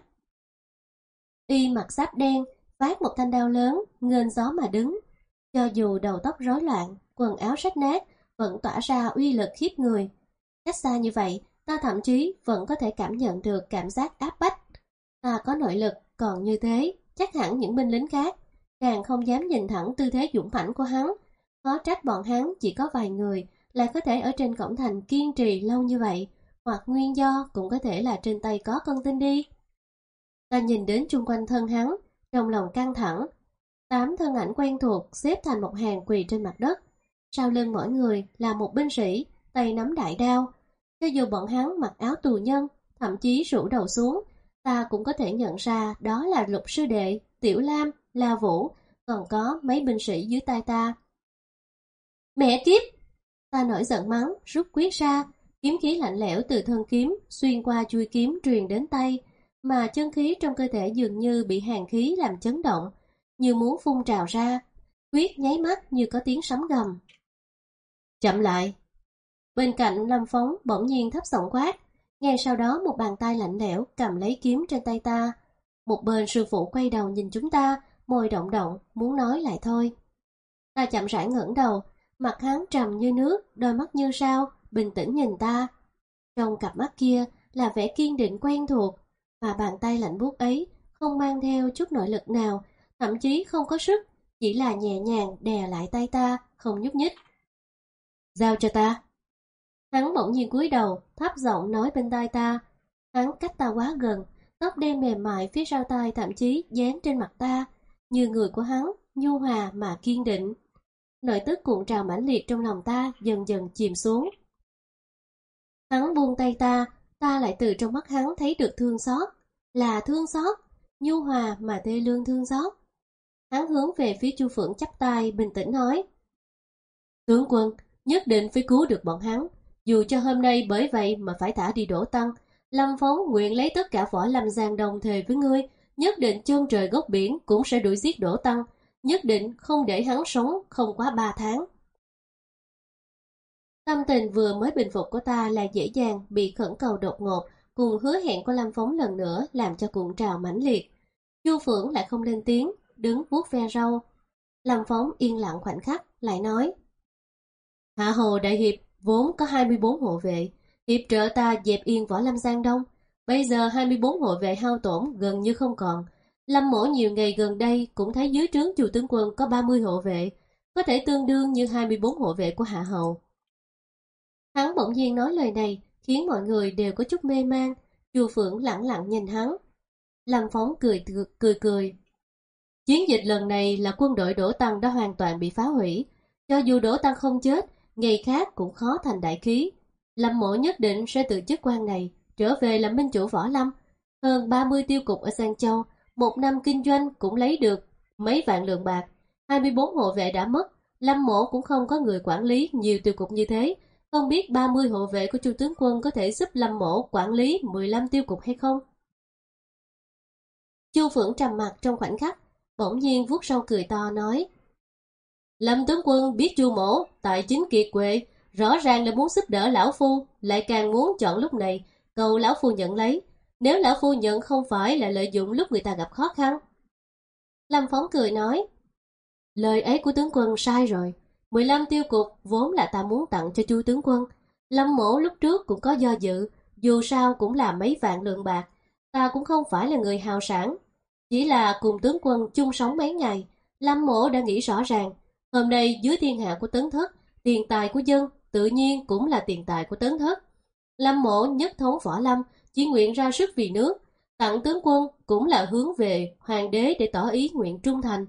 Y mặc giáp đen, vác một thanh đao lớn, nghênh gió mà đứng. Cho dù đầu tóc rối loạn, quần áo rách nát, vẫn tỏa ra uy lực khiếp người. Cách xa như vậy, ta thậm chí vẫn có thể cảm nhận được cảm giác áp bách. Ta có nội lực, còn như thế, chắc hẳn những binh lính khác càng không dám nhìn thẳng tư thế dũng mãnh của hắn. Khó trách bọn hắn chỉ có vài người lại có thể ở trên cổng thành kiên trì lâu như vậy, hoặc nguyên do cũng có thể là trên tay có con tin đi. Ta nhìn đến chung quanh thân hắn, trong lòng căng thẳng. Tám thân ảnh quen thuộc xếp thành một hàng quỳ trên mặt đất. Sau lưng mỗi người là một binh sĩ, tay nắm đại đao. Cho dù bọn hắn mặc áo tù nhân, thậm chí rũ đầu xuống, ta cũng có thể nhận ra đó là Lục sư đệ, Tiểu Lam, La Vũ, còn có mấy binh sĩ dưới tay ta. Mẹ kiếp! Ta nổi giận mắng, rút quyết ra, kiếm khí lạnh lẽo từ thân kiếm xuyên qua chuôi kiếm truyền đến tay, mà chân khí trong cơ thể dường như bị hàn khí làm chấn động, như muốn phun trào ra. Quyết nháy mắt như có tiếng sấm gầm. Chậm lại! Bên cạnh Lâm Phóng bỗng nhiên thấp giọng quát, ngay sau đó một bàn tay lạnh lẽo cầm lấy kiếm trên tay ta. Một bên sư phụ quay đầu nhìn chúng ta, môi động động, muốn nói lại thôi. Ta chậm rãi ngẩng đầu, mặt hắn trầm như nước, đôi mắt như sao, bình tĩnh nhìn ta. Trong cặp mắt kia là vẻ kiên định quen thuộc, mà bàn tay lạnh buốt ấy không mang theo chút nội lực nào, thậm chí không có sức, chỉ là nhẹ nhàng đè lại tay ta, không nhúc nhích. Giao cho ta. Hắn bỗng nhiên cúi đầu, thấp giọng nói bên tai ta. Hắn cách ta quá gần, tóc đen mềm mại phía sau tai thậm chí dán trên mặt ta, như người của hắn, nhu hòa mà kiên định. Nội tức cuộn trào mãnh liệt trong lòng ta dần dần chìm xuống. Hắn buông tay ta, ta lại từ trong mắt hắn thấy được thương xót, là thương xót, nhu hòa mà thê lương thương xót. Hắn hướng về phía Chu Phượng chắp tay bình tĩnh nói: Tướng quân, nhất định phải cứu được bọn hắn, dù cho hôm nay bởi vậy mà phải thả đi Đỗ Tăng. Lâm Phóng nguyện lấy tất cả võ lâm giang đồng thề với ngươi, nhất định chân trời góc biển cũng sẽ đuổi giết Đỗ Tăng, nhất định không để hắn sống không quá ba tháng. Tâm tình vừa mới bình phục của ta là dễ dàng bị khẩn cầu đột ngột, cùng hứa hẹn của Lâm Phóng lần nữa làm cho cuộn trào mãnh liệt. Chu Phượng lại không lên tiếng, đứng vuốt ve râu. Lâm Phóng yên lặng khoảnh khắc, lại nói: Hạ Hồ đại hiệp vốn có hai mươi bốn hộ vệ, hiệp trợ ta dẹp yên Võ Lâm Giang Đông. Bây giờ hai mươi bốn hộ vệ hao tổn gần như không còn. Lâm mỗ nhiều ngày gần đây cũng thấy dưới trướng Chu tướng quân có ba mươi hộ vệ, có thể tương đương như hai mươi bốn hộ vệ của Hạ Hầu. Hắn bỗng nhiên nói lời này khiến mọi người đều có chút mê man. Chu Phượng lẳng lặng nhìn hắn. Lâm Phóng cười cười cười, cười. Chiến dịch lần này là quân đội Đỗ Tăng đã hoàn toàn bị phá hủy. Cho dù Đỗ Tăng không chết, ngày khác cũng khó thành đại khí. Lâm mỗ nhất định sẽ từ chức quan này trở về làm minh chủ Võ Lâm. Hơn ba mươi tiêu cục ở Giang Châu, một năm kinh doanh cũng lấy được mấy vạn lượng bạc. hai mươi bốn hộ vệ đã mất, Lâm mỗ cũng không có người quản lý nhiều tiêu cục như thế. Không biết ba mươi hộ vệ của Chu tướng quân có thể giúp Lâm mỗ quản lý mười lăm tiêu cục hay không? Chu Phượng trầm mặt trong khoảnh khắc, bỗng nhiên vuốt râu cười to nói: Lâm tướng quân biết Chu mỗ tài chính kiệt quệ, rõ ràng là muốn giúp đỡ lão phu, lại càng muốn chọn lúc này cầu lão phu nhận lấy. Nếu lão phu nhận không phải là lợi dụng lúc người ta gặp khó khăn. Lâm Phóng cười nói: Lời ấy của tướng quân sai rồi. mười lăm tiêu cục vốn là ta muốn tặng cho Chu tướng quân. Lâm mỗ lúc trước cũng có do dự, dù sao cũng là mấy vạn lượng bạc. Ta cũng không phải là người hào sản, chỉ là cùng tướng quân chung sống mấy ngày. Lâm mỗ đã nghĩ rõ ràng, hôm nay dưới thiên hạ của Tấn Thất, tiền tài của dân tự nhiên cũng là tiền tài của Tấn Thất. Lâm mỗ nhất thống Võ Lâm, chỉ nguyện ra sức vì nước, tặng tướng quân cũng là hướng về hoàng đế để tỏ ý nguyện trung thành.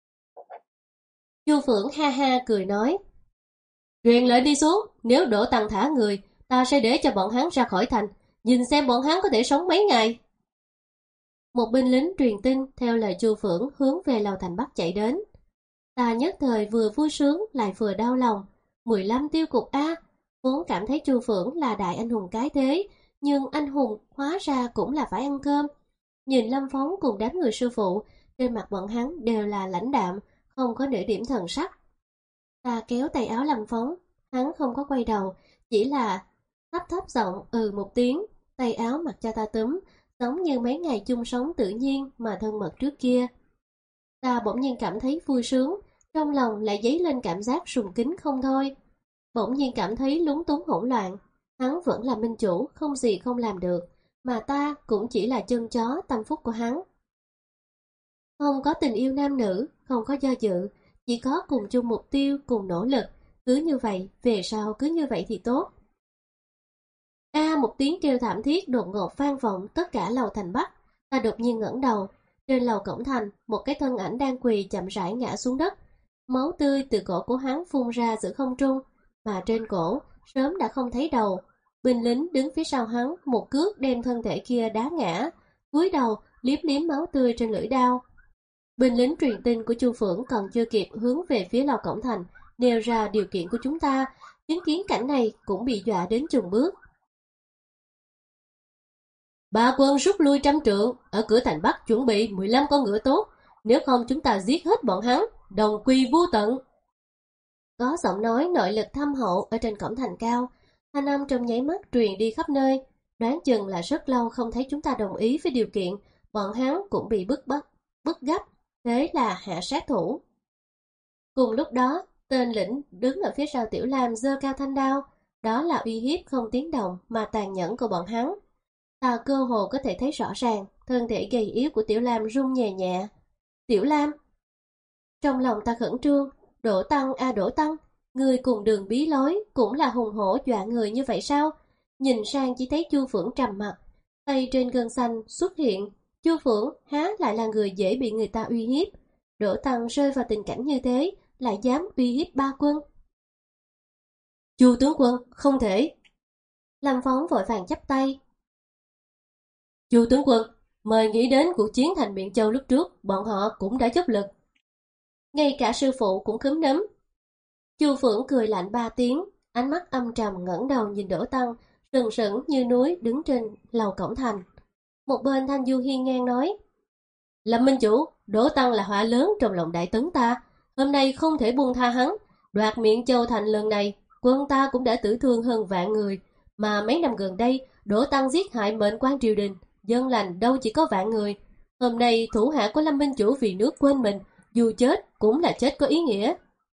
Chu Phượng ha ha cười nói: Truyền lệnh đi xuống, nếu Đỗ Tăng thả người, ta sẽ để cho bọn hắn ra khỏi thành, nhìn xem bọn hắn có thể sống mấy ngày. Một binh lính truyền tin theo lời Chu Phượng hướng về Lầu Thành Bắc chạy đến. Ta nhất thời vừa vui sướng lại vừa đau lòng. mười lăm tiêu cục A, vốn cảm thấy Chu Phượng là đại anh hùng cái thế, nhưng anh hùng hóa ra cũng là phải ăn cơm. Nhìn Lâm Phóng cùng đám người sư phụ, trên mặt bọn hắn đều là lãnh đạm, không có nửa điểm thần sắc. Ta kéo tay áo Lâm Phóng, hắn không có quay đầu, chỉ là thấp thấp giọng ừ một tiếng, tay áo mặc cho ta túm, giống như mấy ngày chung sống tự nhiên mà thân mật trước kia. Ta bỗng nhiên cảm thấy vui sướng, trong lòng lại dấy lên cảm giác sùng kính không thôi. Bỗng nhiên cảm thấy lúng túng hỗn loạn, hắn vẫn là minh chủ, không gì không làm được, mà ta cũng chỉ là chân chó tâm phúc của hắn. Không có tình yêu nam nữ, không có do dự, chỉ có cùng chung mục tiêu, cùng nỗ lực, cứ như vậy, về sau cứ như vậy thì tốt. A, một tiếng kêu thảm thiết đột ngột vang vọng tất cả Lầu Thành Bắc. Ta đột nhiên ngẩng đầu, trên lầu cổng thành, một cái thân ảnh đang quỳ chậm rãi ngã xuống đất. Máu tươi từ cổ của hắn phun ra giữa không trung, mà trên cổ sớm đã không thấy đầu. Binh lính đứng phía sau hắn một cước đem thân thể kia đá ngã, cúi đầu liếm liếm máu tươi trên lưỡi đao. Binh lính truyền tin của Chu Phượng còn chưa kịp hướng về phía lầu cổng thành nêu ra điều kiện của chúng ta, chứng kiến cảnh này cũng bị dọa đến chùn bước. Ba quân rút lui trăm trượng, ở cửa thành Bắc chuẩn bị mười lăm con ngựa tốt, nếu không chúng ta giết hết bọn hắn, đồng quy vô tận. Có giọng nói nội lực thâm hậu ở trên cổng thành cao, thanh âm trong nháy mắt truyền đi khắp nơi, đoán chừng là rất lâu không thấy chúng ta đồng ý với điều kiện, bọn hắn cũng bị bức bách, bức gấp, thế là hạ sát thủ. Cùng lúc đó, tên lĩnh đứng ở phía sau Tiểu Lam giơ cao thanh đao, đó là uy hiếp không tiếng động mà tàn nhẫn của bọn hắn. Ta cơ hồ có thể thấy rõ ràng, thân thể gầy yếu của Tiểu Lam rung nhẹ nhẹ. Tiểu Lam! Trong lòng ta khẩn trương, Đỗ Tăng a à Đỗ Tăng, người cùng đường bí lối cũng là hùng hổ dọa người như vậy sao? Nhìn sang chỉ thấy Chu Phượng trầm mặt, tay trên gân xanh xuất hiện. Chu Phượng há lại là người dễ bị người ta uy hiếp. Đỗ Tăng rơi vào tình cảnh như thế, lại dám uy hiếp ba quân. Chu tướng quân, không thể! Lâm Phóng vội vàng chắp tay. Chu tướng quân, mời nghĩ đến cuộc chiến thành Biện Châu lúc trước, bọn họ cũng đã dốc lực. Ngay cả sư phụ cũng cúm nấm. Chu Phượng cười lạnh ba tiếng, ánh mắt âm trầm ngẩng đầu nhìn Đỗ Tăng, sừng sững như núi đứng trên lầu cổng thành. Một bên Thanh Du hiên ngang nói: Lâm minh chủ, Đỗ Tăng là họa lớn trong lòng đại tấn ta, hôm nay không thể buông tha hắn, đoạt Miện Châu thành lần này, quân ta cũng đã tử thương hơn vạn người, mà mấy năm gần đây, Đỗ Tăng giết hại mệnh quan triều đình, dân lành đâu chỉ có vạn người. Hôm nay thủ hạ của Lâm Minh Chủ vì nước quên mình, dù chết cũng là chết có ý nghĩa.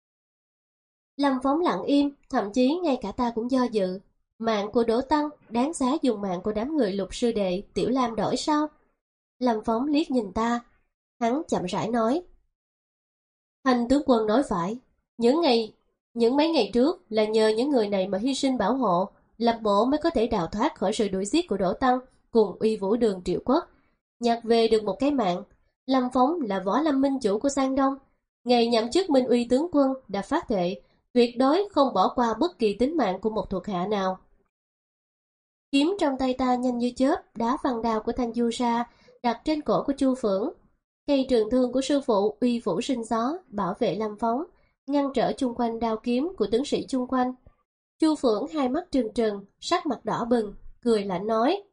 Lâm Phóng lặng im, thậm chí ngay cả ta cũng do dự. Mạng của Đỗ Tăng đáng giá dùng mạng của đám người Lục sư đệ, Tiểu Lam đổi sao? Lâm Phóng liếc nhìn ta, hắn chậm rãi nói: Hành tướng quân nói phải, những ngày, những mấy ngày trước là nhờ những người này mà hy sinh bảo hộ, Lập Mộ mới có thể đào thoát khỏi sự đuổi giết của Đỗ Tăng cùng Uy Vũ Đường Triệu Quốc, nhặt về được một cái mạng. Lâm Phóng là Võ Lâm Minh Chủ của Sang Đông, ngày nhậm chức Minh Uy tướng quân đã phát thệ tuyệt đối không bỏ qua bất kỳ tính mạng của một thuộc hạ nào. Kiếm trong tay ta nhanh như chớp đá văn đao của Thanh Du ra, đặt trên cổ của Chu Phượng. Cây trường thương của sư phụ Uy Vũ Sinh Gió bảo vệ Lâm Phóng, ngăn trở chung quanh đao kiếm của tướng sĩ chung quanh. Chu Phượng hai mắt trừng trừng, sắc mặt đỏ bừng, cười lạnh nói: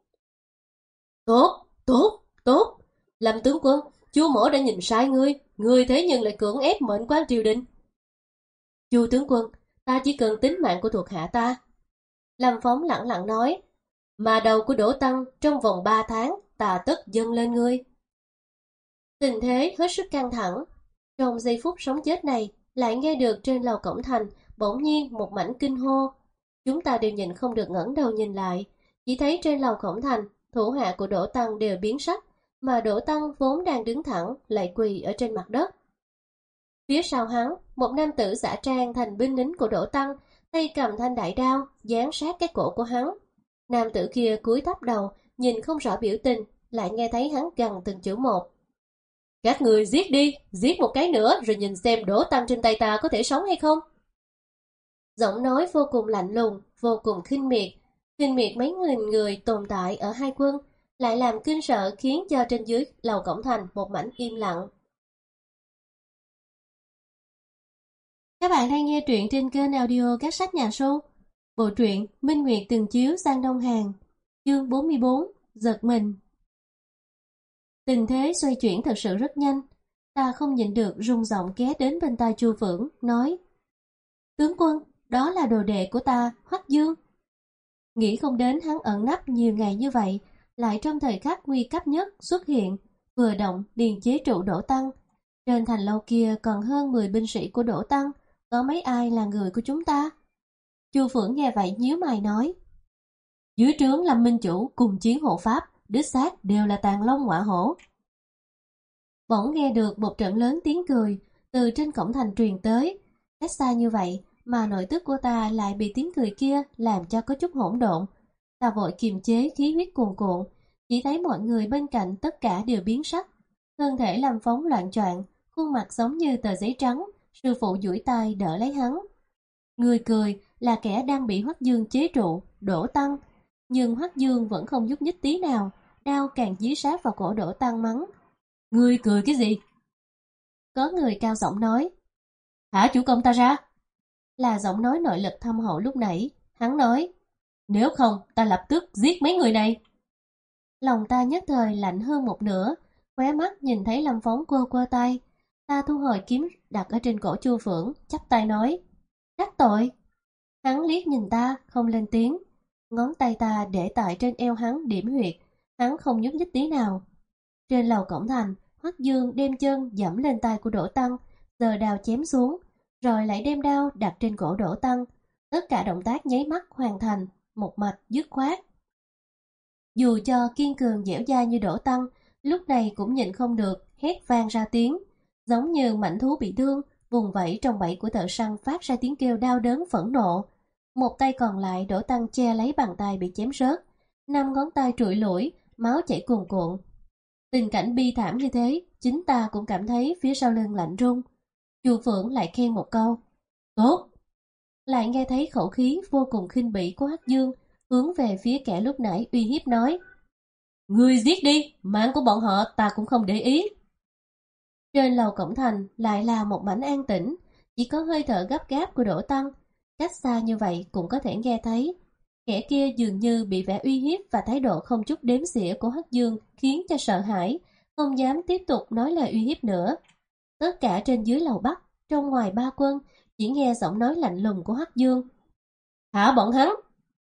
Tốt, tốt, tốt, Lâm tướng quân, Chu mỗ đã nhìn sai ngươi, ngươi thế nhưng lại cưỡng ép mệnh quan triều đình. Chu tướng quân, ta chỉ cần tính mạng của thuộc hạ ta. Lâm Phóng lẳng lặng nói: Mà đầu của Đỗ Tăng trong vòng ba tháng ta tất dâng lên ngươi. Tình thế hết sức căng thẳng. Trong giây phút sống chết này, lại nghe được trên lầu cổng thành bỗng nhiên một mảnh kinh hô. Chúng ta đều nhìn không được ngẩng đầu nhìn lại, chỉ thấy trên lầu cổng thành, thủ hạ của Đỗ Tăng đều biến sắc, mà Đỗ Tăng vốn đang đứng thẳng lại quỳ ở trên mặt đất. Phía sau hắn, một nam tử giả trang thành binh lính của Đỗ Tăng, tay cầm thanh đại đao, dán sát cái cổ của hắn. Nam tử kia cúi thấp đầu, nhìn không rõ biểu tình, lại nghe thấy hắn gằn từng chữ một: Các người giết đi, giết một cái nữa rồi nhìn xem Đỗ Tăng trên tay ta có thể sống hay không. Giọng nói vô cùng lạnh lùng, vô cùng khinh miệt, khinh miệt mấy nghìn người tồn tại ở hai quân, lại làm kinh sợ khiến cho trên dưới lầu cổng thành một mảnh im lặng. Các bạn đang nghe truyện trên kênh audio Các Sách Nhà Su. Bộ truyện Minh Nguyệt từng chiếu Sang Đông Hàn, chương bốn mươi bốn, giật mình. Tình thế xoay chuyển thật sự rất nhanh, ta không nhịn được rung giọng ghé đến bên tai Chu Phượng, nói: Tướng quân, đó là đồ đệ của ta, Hoắc Dương. Nghĩ không đến hắn ẩn nấp nhiều ngày như vậy, lại trong thời khắc nguy cấp nhất xuất hiện, vừa động liền chế trụ Đỗ Tăng. Trên thành lâu kia còn hơn mười binh sĩ của Đỗ Tăng, có mấy ai là người của chúng ta? Chu Phượng nghe vậy nhíu mày nói: Dưới trướng Lâm Minh Chủ cùng chiến hộ pháp, đích xác đều là tàn long ngọa hổ. Bỗng nghe được một trận lớn tiếng cười từ trên cổng thành truyền tới, cách xa như vậy mà nội tức của ta lại bị tiếng cười kia làm cho có chút hỗn độn. Ta vội kiềm chế khí huyết cuồn cuộn, chỉ thấy mọi người bên cạnh tất cả đều biến sắc, thân thể Lâm Phóng loạn choạng, khuôn mặt giống như tờ giấy trắng. Sư phụ duỗi tay đỡ lấy hắn. Người cười là kẻ đang bị Hoắc Dương chế trụ, Đỗ Tăng, nhưng Hoắc Dương vẫn không nhúc nhích tí nào, đao càng dí sát vào cổ Đỗ Tăng mắng: Ngươi cười cái gì? Có người cao giọng nói: Thả chủ công ta ra. Là giọng nói nội lực thâm hậu lúc nãy. Hắn nói: Nếu không ta lập tức giết mấy người này. Lòng ta nhất thời lạnh hơn một nửa, khóe mắt nhìn thấy Lâm Phóng quơ quơ tay. Ta thu hồi kiếm đặt ở trên cổ Chu Phượng, chắp tay nói: Đắc tội. Hắn liếc nhìn ta, không lên tiếng. Ngón tay ta để tại trên eo hắn điểm huyệt, hắn không nhúc nhích tí nào. Trên lầu cổng thành, Hoắc Dương đem chân dẫm lên tay của Đỗ Tăng, giơ đao chém xuống, rồi lại đem đao đặt trên cổ Đỗ Tăng. Tất cả động tác nháy mắt hoàn thành, một mạch dứt khoát. Dù cho kiên cường dẻo dai như Đỗ Tăng, lúc này cũng nhịn không được, hét vang ra tiếng, giống như mảnh thú bị thương, vùng vẫy trong bẫy của thợ săn phát ra tiếng kêu đau đớn phẫn nộ. Một tay còn lại Đỗ Tăng che lấy bàn tay bị chém rớt, năm ngón tay trụi lủi, máu chảy cuồn cuộn. Tình cảnh bi thảm như thế, chính ta cũng cảm thấy phía sau lưng lạnh run. Chu Phượng lại khen một câu: Tốt. Lại nghe thấy khẩu khí vô cùng khinh bỉ của Hoắc Dương hướng về phía kẻ lúc nãy uy hiếp nói: Ngươi giết đi, mạng của bọn họ ta cũng không để ý. Trên lầu cổng thành lại là một mảnh an tĩnh, chỉ có hơi thở gấp gáp của Đỗ Tăng, cách xa như vậy cũng có thể nghe thấy. Kẻ kia dường như bị vẻ uy hiếp và thái độ không chút đếm xỉa của Hoắc Dương khiến cho sợ hãi, không dám tiếp tục nói lời uy hiếp nữa. Tất cả trên dưới lầu Bắc, trong ngoài ba quân, chỉ nghe giọng nói lạnh lùng của Hoắc Dương: Thả bọn hắn.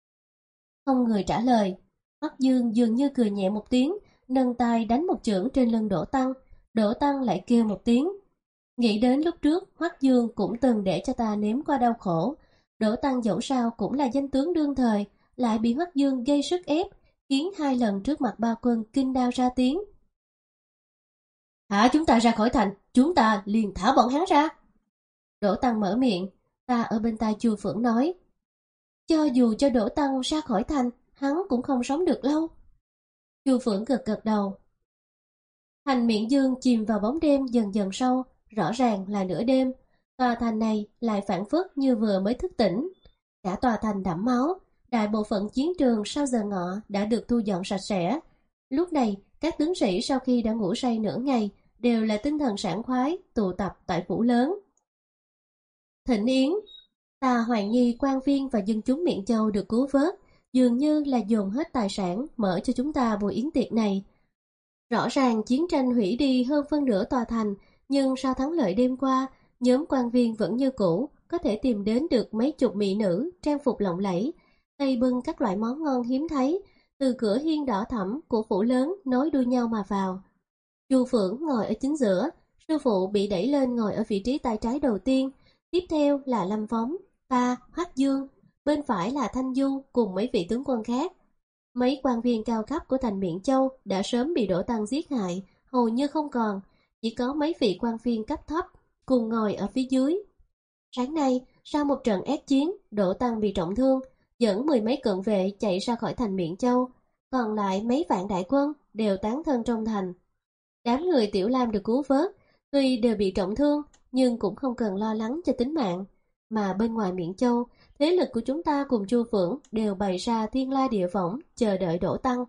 Không người trả lời. Hoắc Dương dường như cười nhẹ một tiếng, nâng tay đánh một chưởng trên lưng Đỗ Tăng. Đỗ Tăng lại kêu một tiếng. Nghĩ đến lúc trước, Hoắc Dương cũng từng để cho ta nếm qua đau khổ. Đỗ Tăng dẫu sao cũng là danh tướng đương thời, lại bị Hoắc Dương gây sức ép, khiến hai lần trước mặt ba quân kinh đao ra tiếng. Thả chúng ta ra khỏi thành, chúng ta liền thả bọn hắn ra. Đỗ Tăng mở miệng, ta ở bên tai Chu Phượng nói. Cho dù cho Đỗ Tăng ra khỏi thành, hắn cũng không sống được lâu. Chu Phượng gật gật đầu. Thành Miện Dương chìm vào bóng đêm dần dần sâu, rõ ràng là nửa đêm. Tòa thành này lại phảng phất như vừa mới thức tỉnh. Cả tòa thành đẫm máu, đại bộ phận chiến trường sau giờ ngọ đã được thu dọn sạch sẽ. Lúc này, các tướng sĩ sau khi đã ngủ say nửa ngày đều là tinh thần sảng khoái tụ tập tại phủ lớn. Thịnh yến, Tà Hoàng Nhi, quan viên và dân chúng Miện Châu được cứu vớt, dường như là dồn hết tài sản mở cho chúng ta buổi yến tiệc này. Rõ ràng chiến tranh hủy đi hơn phân nửa tòa thành, nhưng sau thắng lợi đêm qua, nhóm quan viên vẫn như cũ, có thể tìm đến được mấy chục mỹ nữ trang phục lộng lẫy, tay bưng các loại món ngon hiếm thấy, từ cửa hiên đỏ thẫm của phủ lớn nối đuôi nhau mà vào. Chu Phượng ngồi ở chính giữa, sư phụ bị đẩy lên ngồi ở vị trí tay trái đầu tiên, tiếp theo là Lâm Phóng, ta, Hoắc Dương, bên phải là Thanh Du cùng mấy vị tướng quân khác. Mấy quan viên cao cấp của thành Miện Châu đã sớm bị Đỗ Tăng giết hại, hầu như không còn, chỉ có mấy vị quan viên cấp thấp cùng ngồi ở phía dưới. Sáng nay, sau một trận ác chiến, Đỗ Tăng bị trọng thương, dẫn mười mấy cận vệ chạy ra khỏi thành Miện Châu, còn lại mấy vạn đại quân đều tán thân trong thành. Đám người Tiểu Lam được cứu vớt, tuy đều bị trọng thương, nhưng cũng không cần lo lắng cho tính mạng. Mà bên ngoài Miện Châu, thế lực của chúng ta cùng Chu Phượng đều bày ra thiên la địa võng chờ đợi Đỗ Tăng.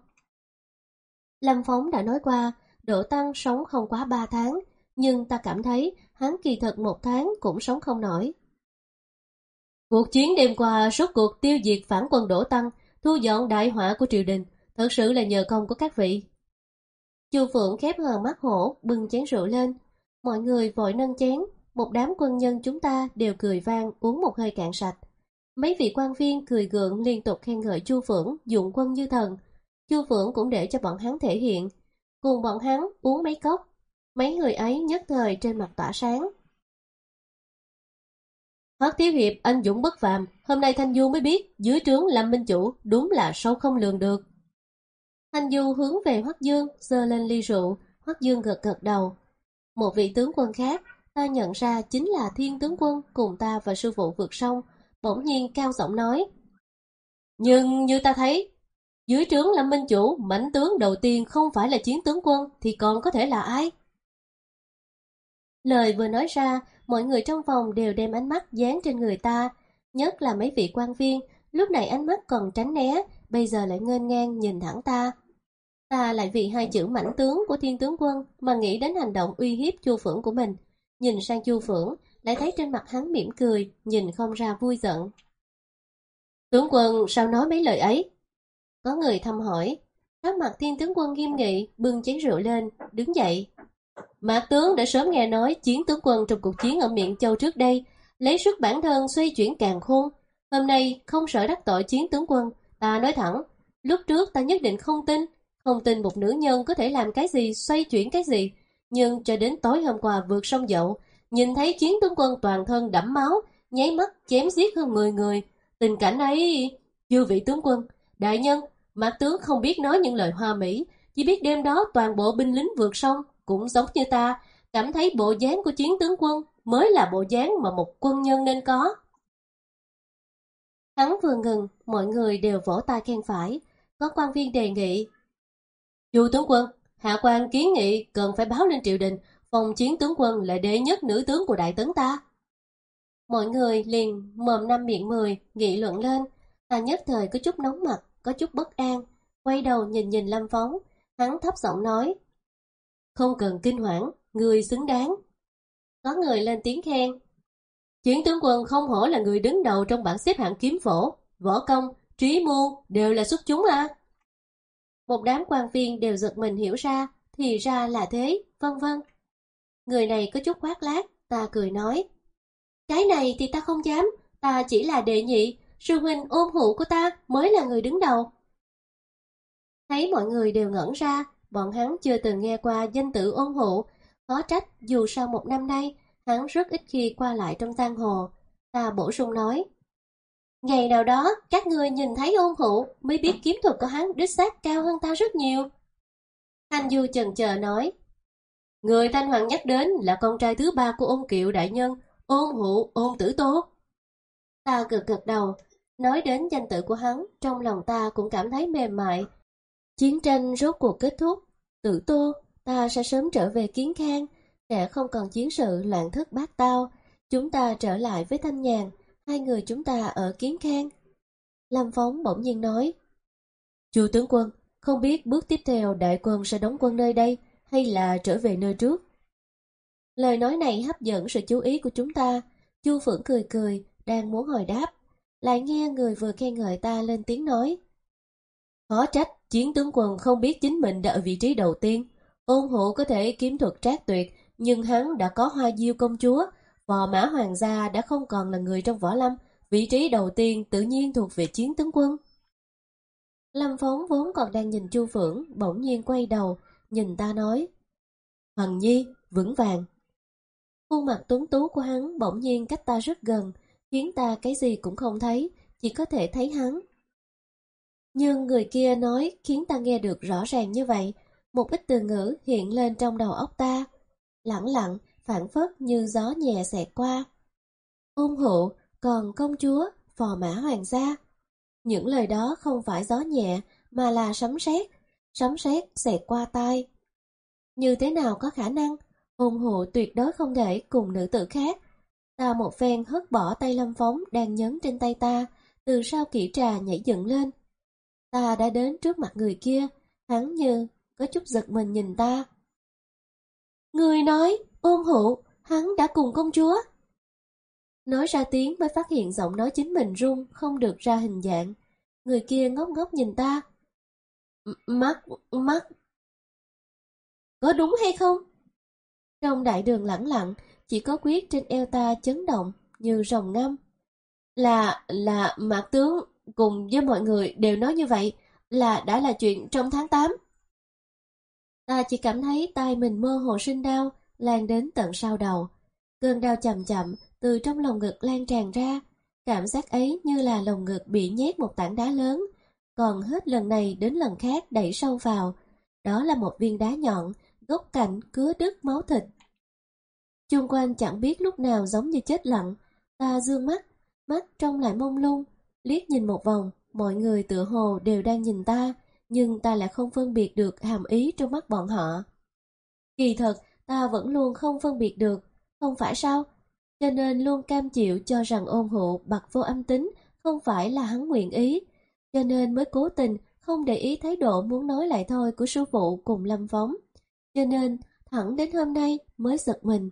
Lâm Phóng đã nói qua, Đỗ Tăng sống không quá ba tháng, nhưng ta cảm thấy hắn kỳ thật một tháng cũng sống không nổi. Cuộc chiến đêm qua rốt cuộc tiêu diệt phản quân Đỗ Tăng, thu dọn đại họa của triều đình, thật sự là nhờ công của các vị. Chu Phượng khép hờ mắt hổ, bưng chén rượu lên. Mọi người vội nâng chén, một đám quân nhân chúng ta đều cười vang uống một hơi cạn sạch. Mấy vị quan viên cười gượng liên tục khen ngợi Chu Phượng dụng quân như thần. Chu Phượng cũng để cho bọn hắn thể hiện, cùng bọn hắn uống mấy cốc. Mấy người ấy nhất thời trên mặt tỏa sáng. Hoắc thiếu hiệp anh dũng bất phàm, hôm nay Thanh Du mới biết dưới trướng Lâm Minh Chủ đúng là sâu không lường được. Thanh Du hướng về Hoắc Dương giơ lên ly rượu. Hoắc Dương gật gật đầu. Một vị tướng quân khác ta nhận ra chính là Thiên tướng quân cùng ta và sư phụ vượt sông, bỗng nhiên cao giọng nói: Nhưng như ta thấy, dưới trướng Lâm Minh Chủ, mãnh tướng đầu tiên không phải là Chiến tướng quân thì còn có thể là ai? Lời vừa nói ra, mọi người trong phòng đều đem ánh mắt dán trên người ta, nhất là mấy vị quan viên, lúc này ánh mắt còn tránh né, bây giờ lại nghênh ngang nhìn thẳng ta. Ta lại vì hai chữ mãnh tướng của Thiên tướng quân mà nghĩ đến hành động uy hiếp Chu Phượng của mình. Nhìn sang Chu Phượng, lại thấy trên mặt hắn mỉm cười, nhìn không ra vui giận. Tướng quân sao nói mấy lời ấy? Có người thăm hỏi. Sắc mặt Thiên tướng quân nghiêm nghị, bưng chén rượu lên, đứng dậy. Mạc tướng đã sớm nghe nói Chiến tướng quân trong cuộc chiến ở Miện Châu trước đây, lấy sức bản thân xoay chuyển càn khôn. Hôm nay không sợ đắc tội Chiến tướng quân, ta nói thẳng, lúc trước ta nhất định không tin, không tin một nữ nhân có thể làm cái gì, xoay chuyển cái gì. Nhưng cho đến tối hôm qua vượt sông Dậu, nhìn thấy Chiến tướng quân toàn thân đẫm máu, nháy mắt chém giết hơn mười người. Tình cảnh ấy, chư vị tướng quân, đại nhân, Mạc tướng không biết nói những lời hoa mỹ, chỉ biết đêm đó toàn bộ binh lính vượt sông cũng giống như ta, cảm thấy bộ dáng của Chiến tướng quân mới là bộ dáng mà một quân nhân nên có. Hắn vừa ngừng, mọi người đều vỗ tay khen phải. Có quan viên đề nghị: Chu tướng quân, hạ quan kiến nghị cần phải báo lên triều đình, phong Chiến tướng quân là đệ nhất nữ tướng của Đại Tấn ta. Mọi người liền mồm năm miệng mười nghị luận lên. Ta nhất thời có chút nóng mặt, có chút bất an, quay đầu nhìn nhìn Lâm Phóng. Hắn thấp giọng nói: Không cần kinh hoảng, người xứng đáng. Có người lên tiếng khen: Chiến tướng quân không hổ là người đứng đầu trong bảng xếp hạng kiếm phổ, võ công, trí mưu đều là xuất chúng à. Một đám quan viên đều giật mình hiểu ra, thì ra là thế, vân vân. Người này có chút khoác lác, ta cười nói: Cái này thì ta không dám, ta chỉ là đệ nhị, sư huynh ôn hụ của ta mới là người đứng đầu. Thấy mọi người đều ngẩn ra, bọn hắn chưa từng nghe qua danh tự ôn hụ. Khó trách dù sau một năm nay, hắn rất ít khi qua lại trong giang hồ. Ta bổ sung nói, ngày nào đó các ngươi nhìn thấy ôn hụ mới biết kiếm thuật của hắn đích xác cao hơn ta rất nhiều. Thanh Du chần chờ nói, người Thanh Hoàng nhắc đến là con trai thứ ba của ôn Kiệu đại nhân, ôn hụ ôn Tử Tố. Ta gật gật đầu, nói đến danh tự của hắn, trong lòng ta cũng cảm thấy mềm mại. Chiến tranh rốt cuộc kết thúc, Tử Tô, ta sẽ sớm trở về Kiến Khang, sẽ không còn chiến sự loạn thất bát tao. Chúng ta trở lại với Thanh Nhàn, hai người chúng ta ở Kiến Khang. Lâm Phóng bỗng nhiên nói, Chu tướng quân, không biết bước tiếp theo đại quân sẽ đóng quân nơi đây hay là trở về nơi trước. Lời nói này hấp dẫn sự chú ý của chúng ta. Chu Phượng cười cười, đang muốn hồi đáp, lại nghe người vừa khen ngợi ta lên tiếng nói, khó trách chiến tướng quân không biết chính mình đã ở vị trí đầu tiên. Ôn hụ có thể kiếm thuật trác tuyệt, nhưng hắn đã có Hoa Diêu công chúa, Phò Mã Hoàng gia đã không còn là người trong võ lâm, vị trí đầu tiên tự nhiên thuộc về chiến tướng quân. Lâm Phóng vốn còn đang nhìn Chu Phượng, bỗng nhiên quay đầu, nhìn ta nói, Hằng Nhi, vững vàng. Khuôn mặt tuấn tú của hắn bỗng nhiên cách ta rất gần, khiến ta cái gì cũng không thấy, chỉ có thể thấy hắn. Nhưng người kia nói khiến ta nghe được rõ ràng như vậy, một ít từ ngữ hiện lên trong đầu óc ta, lẳng lặng, phảng phất như gió nhẹ xẹt qua. Ôn hụ, còn công chúa, Phò Mã Hoàng gia. Những lời đó không phải gió nhẹ, mà là sấm sét, sấm sét xẹt qua tai. Như thế nào có khả năng? Ôn hụ tuyệt đối không thể cùng nữ tử khác. Ta một phen hất bỏ tay Lâm Phóng đang nhấn trên tay ta, từ sau kỹ trà nhảy dựng lên. Ta đã đến trước mặt người kia, hắn như có chút giật mình nhìn ta. Người nói, ôn hụ, hắn đã cùng công chúa. Nói ra tiếng mới phát hiện giọng nói chính mình run, không được ra hình dạng. Người kia ngốc ngốc nhìn ta. Mắt, mắt. Có đúng hay không? Trong đại đường lẳng lặng, chỉ có quyết trên eo ta chấn động như rồng ngâm. Là, là Mạc tướng cùng với mọi người đều nói như vậy, là đã là chuyện trong tháng tám. Ta chỉ cảm thấy tai mình mơ hồ sinh đau, lan đến tận sau đầu. Cơn đau chậm chậm từ trong lồng ngực lan tràn ra, cảm giác ấy như là lồng ngực bị nhét một tảng đá lớn, còn hết lần này đến lần khác đẩy sâu vào. Đó là một viên đá nhọn, gốc cạnh cứa đứt máu thịt. Chung quanh chẳng biết lúc nào giống như chết lặng. Ta dương mắt, mắt trông lại mông lung, liếc nhìn một vòng, mọi người tựa hồ đều đang nhìn ta, nhưng ta lại không phân biệt được hàm ý trong mắt bọn họ. Kỳ thật, ta vẫn luôn không phân biệt được, không phải sao? Cho nên luôn cam chịu cho rằng ôn hụ bặt vô âm tính không phải là hắn nguyện ý, cho nên mới cố tình không để ý thái độ muốn nói lại thôi của sư phụ cùng Lâm Phóng. Cho nên thẳng đến hôm nay mới giật mình.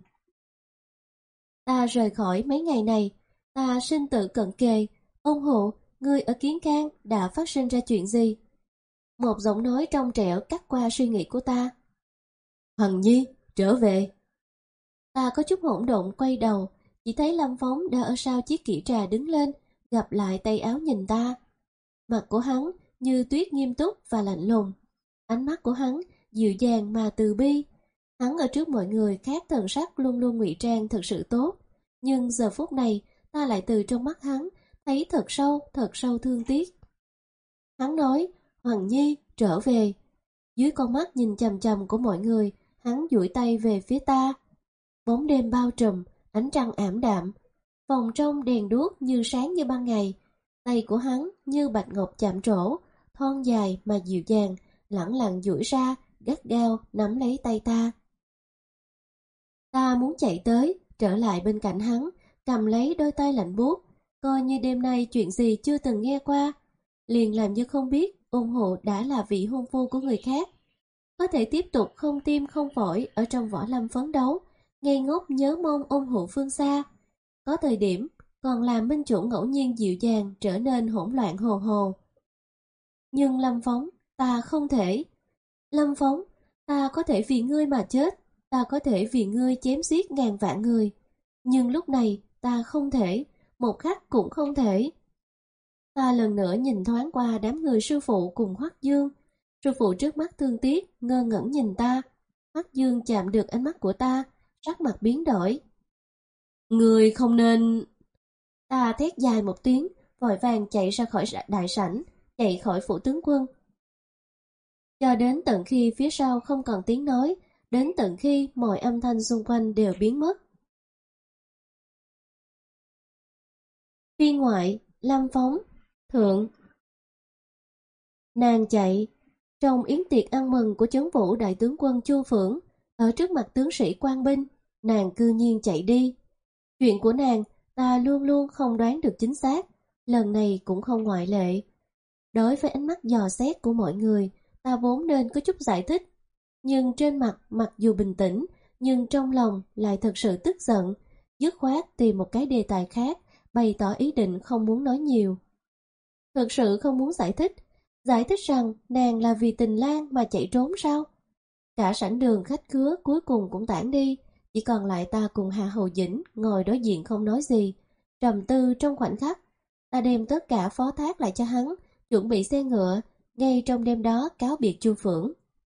Ta rời khỏi mấy ngày này, ta sinh tử cận kề. Ôn hụ, ngươi ở Kiến Khang đã phát sinh ra chuyện gì? Một giọng nói trong trẻo cắt qua suy nghĩ của ta. Hằng Nhi, trở về. Ta có chút hỗn độn quay đầu, chỉ thấy Lâm Phóng đã ở sau chiếc kỹ trà đứng lên, gặp lại tay áo nhìn ta. Mặt của hắn như tuyết nghiêm túc và lạnh lùng. Ánh mắt của hắn dịu dàng mà từ bi. Hắn ở trước mọi người khác thần sắc luôn luôn ngụy trang thật sự tốt. Nhưng giờ phút này ta lại từ trong mắt hắn thấy thật sâu, thật sâu thương tiếc. Hắn nói, Hoàng Nhi, trở về. Dưới con mắt nhìn chằm chằm của mọi người, hắn duỗi tay về phía ta. Bóng đêm bao trùm, ánh trăng ảm đạm. Phòng trong đèn đuốc như sáng như ban ngày. Tay của hắn như bạch ngọc chạm trổ, thon dài mà dịu dàng, lẳng lặng duỗi ra, gắt gao nắm lấy tay ta. Ta muốn chạy tới, trở lại bên cạnh hắn, cầm lấy đôi tay lạnh buốt, coi như đêm nay chuyện gì chưa từng nghe qua, liền làm như không biết ôn hụ đã là vị hôn phu của người khác. Có thể tiếp tục không tim không phổi ở trong võ lâm phấn đấu, ngây ngốc nhớ mong ôn hụ phương xa. Có thời điểm còn làm minh chủ ngẫu nhiên dịu dàng trở nên hỗn loạn hồ hồ. Nhưng Lâm Phóng, ta không thể. Lâm Phóng, ta có thể vì ngươi mà chết, ta có thể vì ngươi chém giết ngàn vạn người. Nhưng lúc này ta không thể, một khắc cũng không thể. Ta lần nữa nhìn thoáng qua đám người sư phụ cùng Hoắc Dương. Sư phụ trước mắt thương tiếc, ngơ ngẩn nhìn ta. Hoắc Dương chạm được ánh mắt của ta, sắc mặt biến đổi. Người không nên... Ta thét dài một tiếng, vội vàng chạy ra khỏi đại sảnh, chạy khỏi phủ tướng quân. Cho đến tận khi phía sau không còn tiếng nói, đến tận khi mọi âm thanh xung quanh đều biến mất. Viên ngoại, Lâm Phóng, Thượng. Nàng chạy, trong yến tiệc ăn mừng của Chấn Vũ đại tướng quân Chu Phượng, ở trước mặt tướng sĩ quan binh, nàng cư nhiên chạy đi. Chuyện của nàng, ta luôn luôn không đoán được chính xác, lần này cũng không ngoại lệ. Đối với ánh mắt dò xét của mọi người, ta vốn nên có chút giải thích. Nhưng trên mặt mặc dù bình tĩnh, nhưng trong lòng lại thật sự tức giận, dứt khoát tìm một cái đề tài khác, bày tỏ ý định không muốn nói nhiều. Thật sự không muốn giải thích, giải thích rằng nàng là vì tình lang mà chạy trốn sao? Cả sảnh đường khách khứa cuối cùng cũng tản đi, chỉ còn lại ta cùng Hạ Hầu Dĩnh ngồi đối diện không nói gì, trầm tư trong khoảnh khắc. Ta đem tất cả phó thác lại cho hắn, chuẩn bị xe ngựa, ngay trong đêm đó cáo biệt Chu Phượng.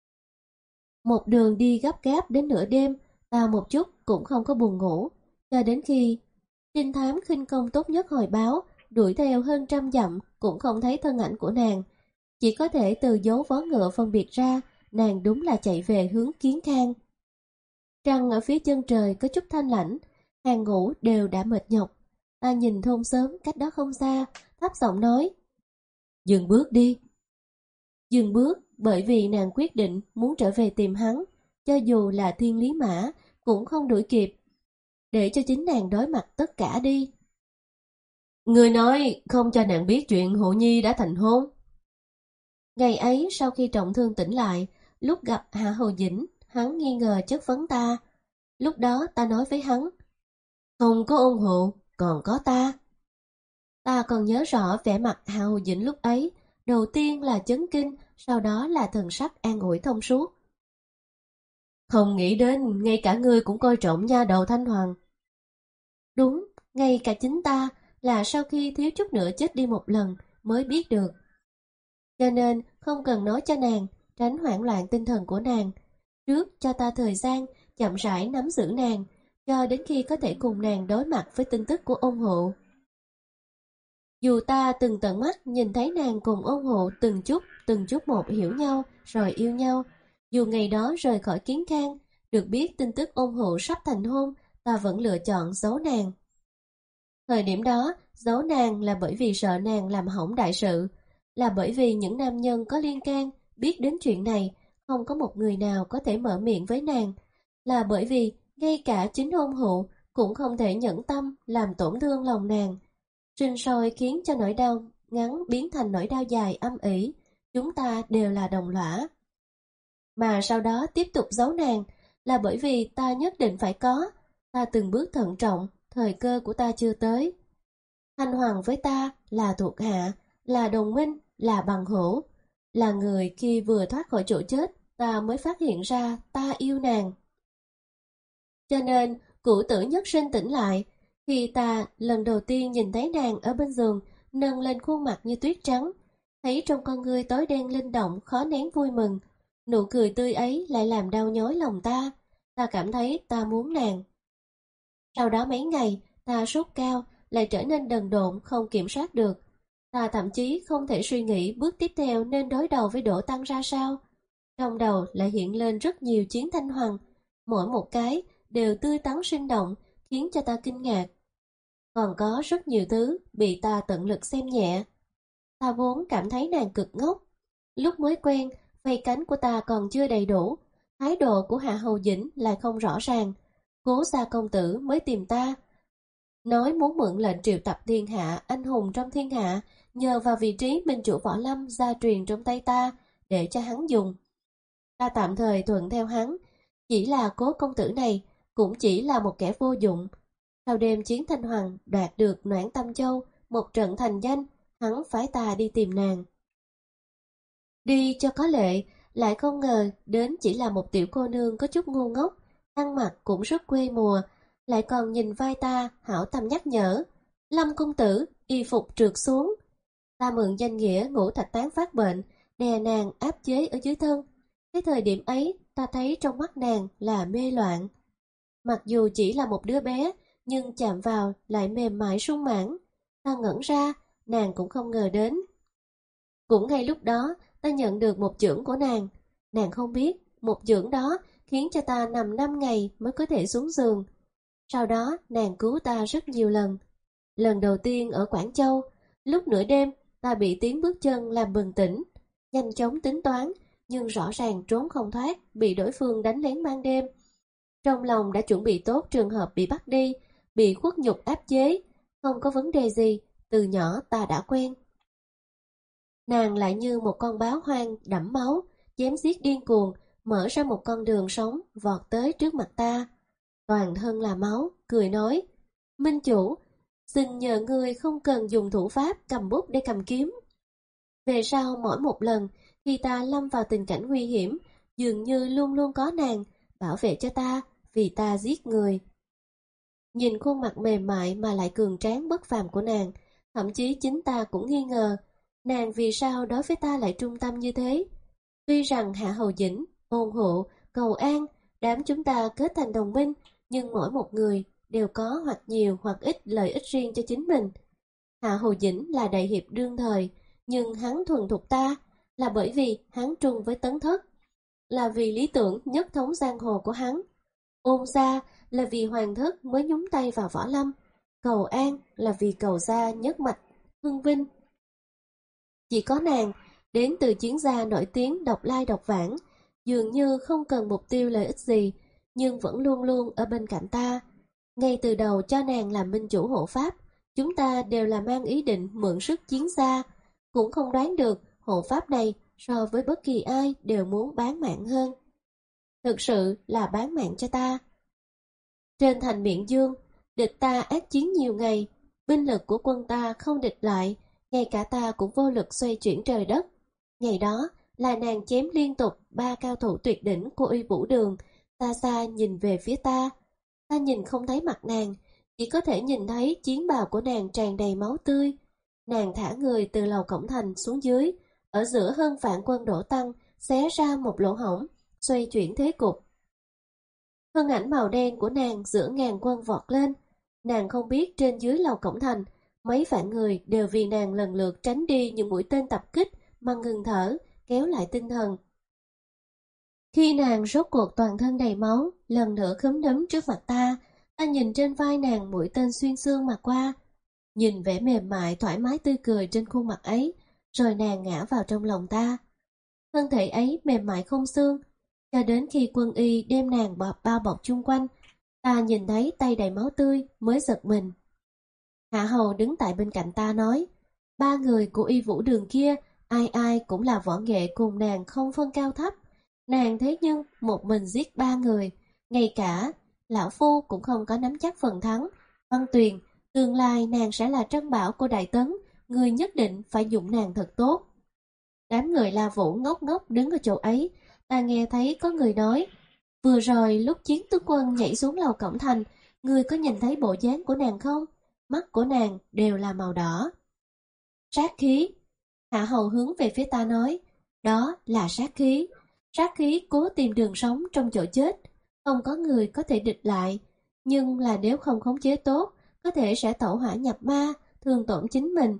Một đường đi gấp gáp đến nửa đêm, ta một chút cũng không có buồn ngủ, cho đến khi trinh thám khinh công tốt nhất hồi báo, đuổi theo hơn trăm dặm cũng không thấy thân ảnh của nàng, chỉ có thể từ dấu vó ngựa phân biệt ra, nàng đúng là chạy về hướng Kiến Khang. Trăng ở phía chân trời có chút thanh lãnh, hàng ngũ đều đã mệt nhọc. Ta nhìn thôn sớm cách đó không xa, thấp giọng nói: "Dừng bước đi." Dừng bước bởi vì nàng quyết định muốn trở về tìm hắn, cho dù là thiên lý mã cũng không đuổi kịp, để cho chính nàng đối mặt tất cả đi. Người nói không cho nàng biết chuyện Hộ Nhi đã thành hôn. Ngày ấy sau khi trọng thương tỉnh lại, lúc gặp Hạ Hầu Dĩnh, hắn nghi ngờ chất vấn ta. Lúc đó ta nói với hắn: "Không có ôn hộ, còn có ta." Ta còn nhớ rõ vẻ mặt Hạ Hầu Dĩnh lúc ấy, đầu tiên là chấn kinh, sau đó là thần sắc an ủi thông suốt. Không nghĩ đến ngay cả ngươi cũng coi trọng nha đầu Thanh Hoàng. Đúng, ngay cả chính ta là sau khi thiếu chút nữa chết đi một lần mới biết được. Cho nên không cần nói cho nàng, tránh hoảng loạn tinh thần của nàng. Trước cho ta thời gian chậm rãi nắm giữ nàng, cho đến khi có thể cùng nàng đối mặt với tin tức của ôn hộ. Dù ta từng tận mắt nhìn thấy nàng cùng ôn hộ từng chút, từng chút một hiểu nhau, rồi yêu nhau. Dù ngày đó rời khỏi Kiến Khang, được biết tin tức ôn hộ sắp thành hôn, ta vẫn lựa chọn giấu nàng. Thời điểm đó, giấu nàng là bởi vì sợ nàng làm hỏng đại sự, là bởi vì những nam nhân có liên can biết đến chuyện này, không có một người nào có thể mở miệng với nàng, là bởi vì ngay cả chính ôn hộ cũng không thể nhẫn tâm làm tổn thương lòng nàng. Sinh sôi khiến cho nỗi đau ngắn biến thành nỗi đau dài âm ỉ, chúng ta đều là đồng lõa. Mà sau đó tiếp tục giấu nàng là bởi vì ta nhất định phải có, ta từng bước thận trọng, thời cơ của ta chưa tới. Thanh Hoàng với ta là thuộc hạ, là đồng minh, là bằng hữu, là người khi vừa thoát khỏi chỗ chết, ta mới phát hiện ra ta yêu nàng. Cho nên, cụ tử nhất sinh tỉnh lại, khi ta lần đầu tiên nhìn thấy nàng ở bên giường, nâng lên khuôn mặt như tuyết trắng, thấy trong con ngươi tối đen linh động khó nén vui mừng, nụ cười tươi ấy lại làm đau nhói lòng ta, ta cảm thấy ta muốn nàng. Sau đó mấy ngày, ta sốt cao, lại trở nên đần độn không kiểm soát được. Ta thậm chí không thể suy nghĩ bước tiếp theo nên đối đầu với Đỗ Tăng ra sao. Trong đầu lại hiện lên rất nhiều chiến Thanh Hoàng, mỗi một cái đều tươi tắn sinh động, khiến cho ta kinh ngạc. Còn có rất nhiều thứ bị ta tận lực xem nhẹ. Ta vốn cảm thấy nàng cực ngốc. Lúc mới quen, vây cánh của ta còn chưa đầy đủ, thái độ của Hạ Hầu Dĩnh lại không rõ ràng. Cố gia công tử mới tìm ta, nói muốn mượn lệnh triệu tập thiên hạ, anh hùng trong thiên hạ, nhờ vào vị trí minh chủ võ lâm gia truyền trong tay ta, để cho hắn dùng. Ta tạm thời thuận theo hắn, chỉ là Cố công tử này cũng chỉ là một kẻ vô dụng. Sau đêm chiến Thanh Hoàng đoạt được Noãn Tâm Châu, một trận thành danh, hắn phái ta đi tìm nàng. Đi cho có lệ, lại không ngờ đến chỉ là một tiểu cô nương có chút ngu ngốc, ăn mặc cũng rất quê mùa, lại còn nhìn vai ta hảo tâm nhắc nhở: Lâm công tử, y phục trượt xuống. Ta mượn danh nghĩa ngũ thạch tán phát bệnh, đè nàng áp chế ở dưới thân. Cái thời điểm ấy, ta thấy trong mắt nàng là mê loạn. Mặc dù chỉ là một đứa bé, nhưng chạm vào lại mềm mại sung mãn. Ta ngẩn ra, nàng cũng không ngờ đến. Cũng ngay lúc đó, ta nhận được một chưởng của nàng. Nàng không biết, một chưởng đó khiến cho ta nằm năm ngày mới có thể xuống giường. Sau đó, nàng cứu ta rất nhiều lần. Lần đầu tiên ở Quảng Châu, lúc nửa đêm, ta bị tiếng bước chân làm bừng tỉnh. Nhanh chóng tính toán, nhưng rõ ràng trốn không thoát, bị đối phương đánh lén ban đêm. Trong lòng đã chuẩn bị tốt trường hợp bị bắt đi, bị khuất nhục áp chế. Không có vấn đề gì, từ nhỏ ta đã quen. Nàng lại như một con báo hoang đẫm máu, chém giết điên cuồng, mở ra một con đường sống, vọt tới trước mặt ta. Toàn thân là máu, cười nói, Minh chủ, xin nhờ ngươi không cần dùng thủ pháp cầm bút để cầm kiếm. Về sau mỗi một lần, khi ta lâm vào tình cảnh nguy hiểm, dường như luôn luôn có nàng, bảo vệ cho ta, vì ta giết người. Nhìn khuôn mặt mềm mại mà lại cường tráng bất phàm của nàng, thậm chí chính ta cũng nghi ngờ, nàng vì sao đối với ta lại trung tâm như thế. Tuy rằng Hạ Hầu Dĩnh, Ôn Hộ, Cầu An, đám chúng ta kết thành đồng minh, nhưng mỗi một người đều có hoặc nhiều hoặc ít lợi ích riêng cho chính mình. Hạ Hầu Dĩnh là đại hiệp đương thời, nhưng hắn thuần thục ta là bởi vì hắn trung với Tấn Thất, là vì lý tưởng nhất thống giang hồ của hắn. Ôn gia là vì hoàng thất mới nhúng tay vào võ lâm, Cầu An là vì Cầu gia nhất mạch hưng vinh. Chỉ có nàng, đến từ chiến gia nổi tiếng độc lai độc vãng, dường như không cần mục tiêu lợi ích gì, nhưng vẫn luôn luôn ở bên cạnh ta. Ngay từ đầu cho nàng làm minh chủ hộ pháp, chúng ta đều là mang ý định mượn sức chiến gia, cũng không đoán được hộ pháp này so với bất kỳ ai đều muốn bán mạng hơn. Thực sự là bán mạng cho ta. Trên thành Miện Dương, địch ta ác chiến nhiều ngày, binh lực của quân ta không địch lại, ngay cả ta cũng vô lực xoay chuyển trời đất. Ngày đó là nàng chém liên tục ba cao thủ tuyệt đỉnh của Uy Vũ Đường, xa xa nhìn về phía ta. Ta nhìn không thấy mặt nàng, chỉ có thể nhìn thấy chiến bào của nàng tràn đầy máu tươi. Nàng thả người từ lầu cổng thành xuống dưới, ở giữa hơn vạn quân đổ tăng, xé ra một lỗ hổng, xoay chuyển thế cục. Thân ảnh màu đen của nàng giữa ngàn quân vọt lên. Nàng không biết trên dưới lầu cổng thành, mấy vạn người đều vì nàng lần lượt tránh đi những mũi tên tập kích mà ngừng thở, kéo lại tinh thần. Khi nàng rốt cuộc toàn thân đầy máu, lần nữa khúm núm trước mặt ta, ta nhìn trên vai nàng mũi tên xuyên xương mà qua. Nhìn vẻ mềm mại thoải mái tươi cười trên khuôn mặt ấy, rồi nàng ngã vào trong lòng ta. Thân thể ấy mềm mại không xương, cho đến khi quân y đem nàng bọc bao bọc chung quanh, ta nhìn thấy tay đầy máu tươi mới giật mình. Hạ Hầu đứng tại bên cạnh ta nói, ba người của Y Vũ Đường kia, ai ai cũng là võ nghệ cùng nàng không phân cao thấp. Nàng thế nhưng một mình giết ba người, ngay cả lão phu cũng không có nắm chắc phần thắng. Văn Tuyền, tương lai nàng sẽ là trân bảo của Đại Tấn, người nhất định phải dụng nàng thật tốt. Đám người La Vũ ngốc ngốc đứng ở chỗ ấy, ta nghe thấy có người nói, vừa rồi lúc chiến tướng quân nhảy xuống lầu cổng thành, người có nhìn thấy bộ dáng của nàng không? Mắt của nàng đều là màu đỏ. Sát khí. Hạ Hầu hướng về phía ta nói, đó là sát khí. Sát khí cố tìm đường sống trong chỗ chết, không có người có thể địch lại, nhưng là nếu không khống chế tốt, có thể sẽ tẩu hỏa nhập ma, thương tổn chính mình.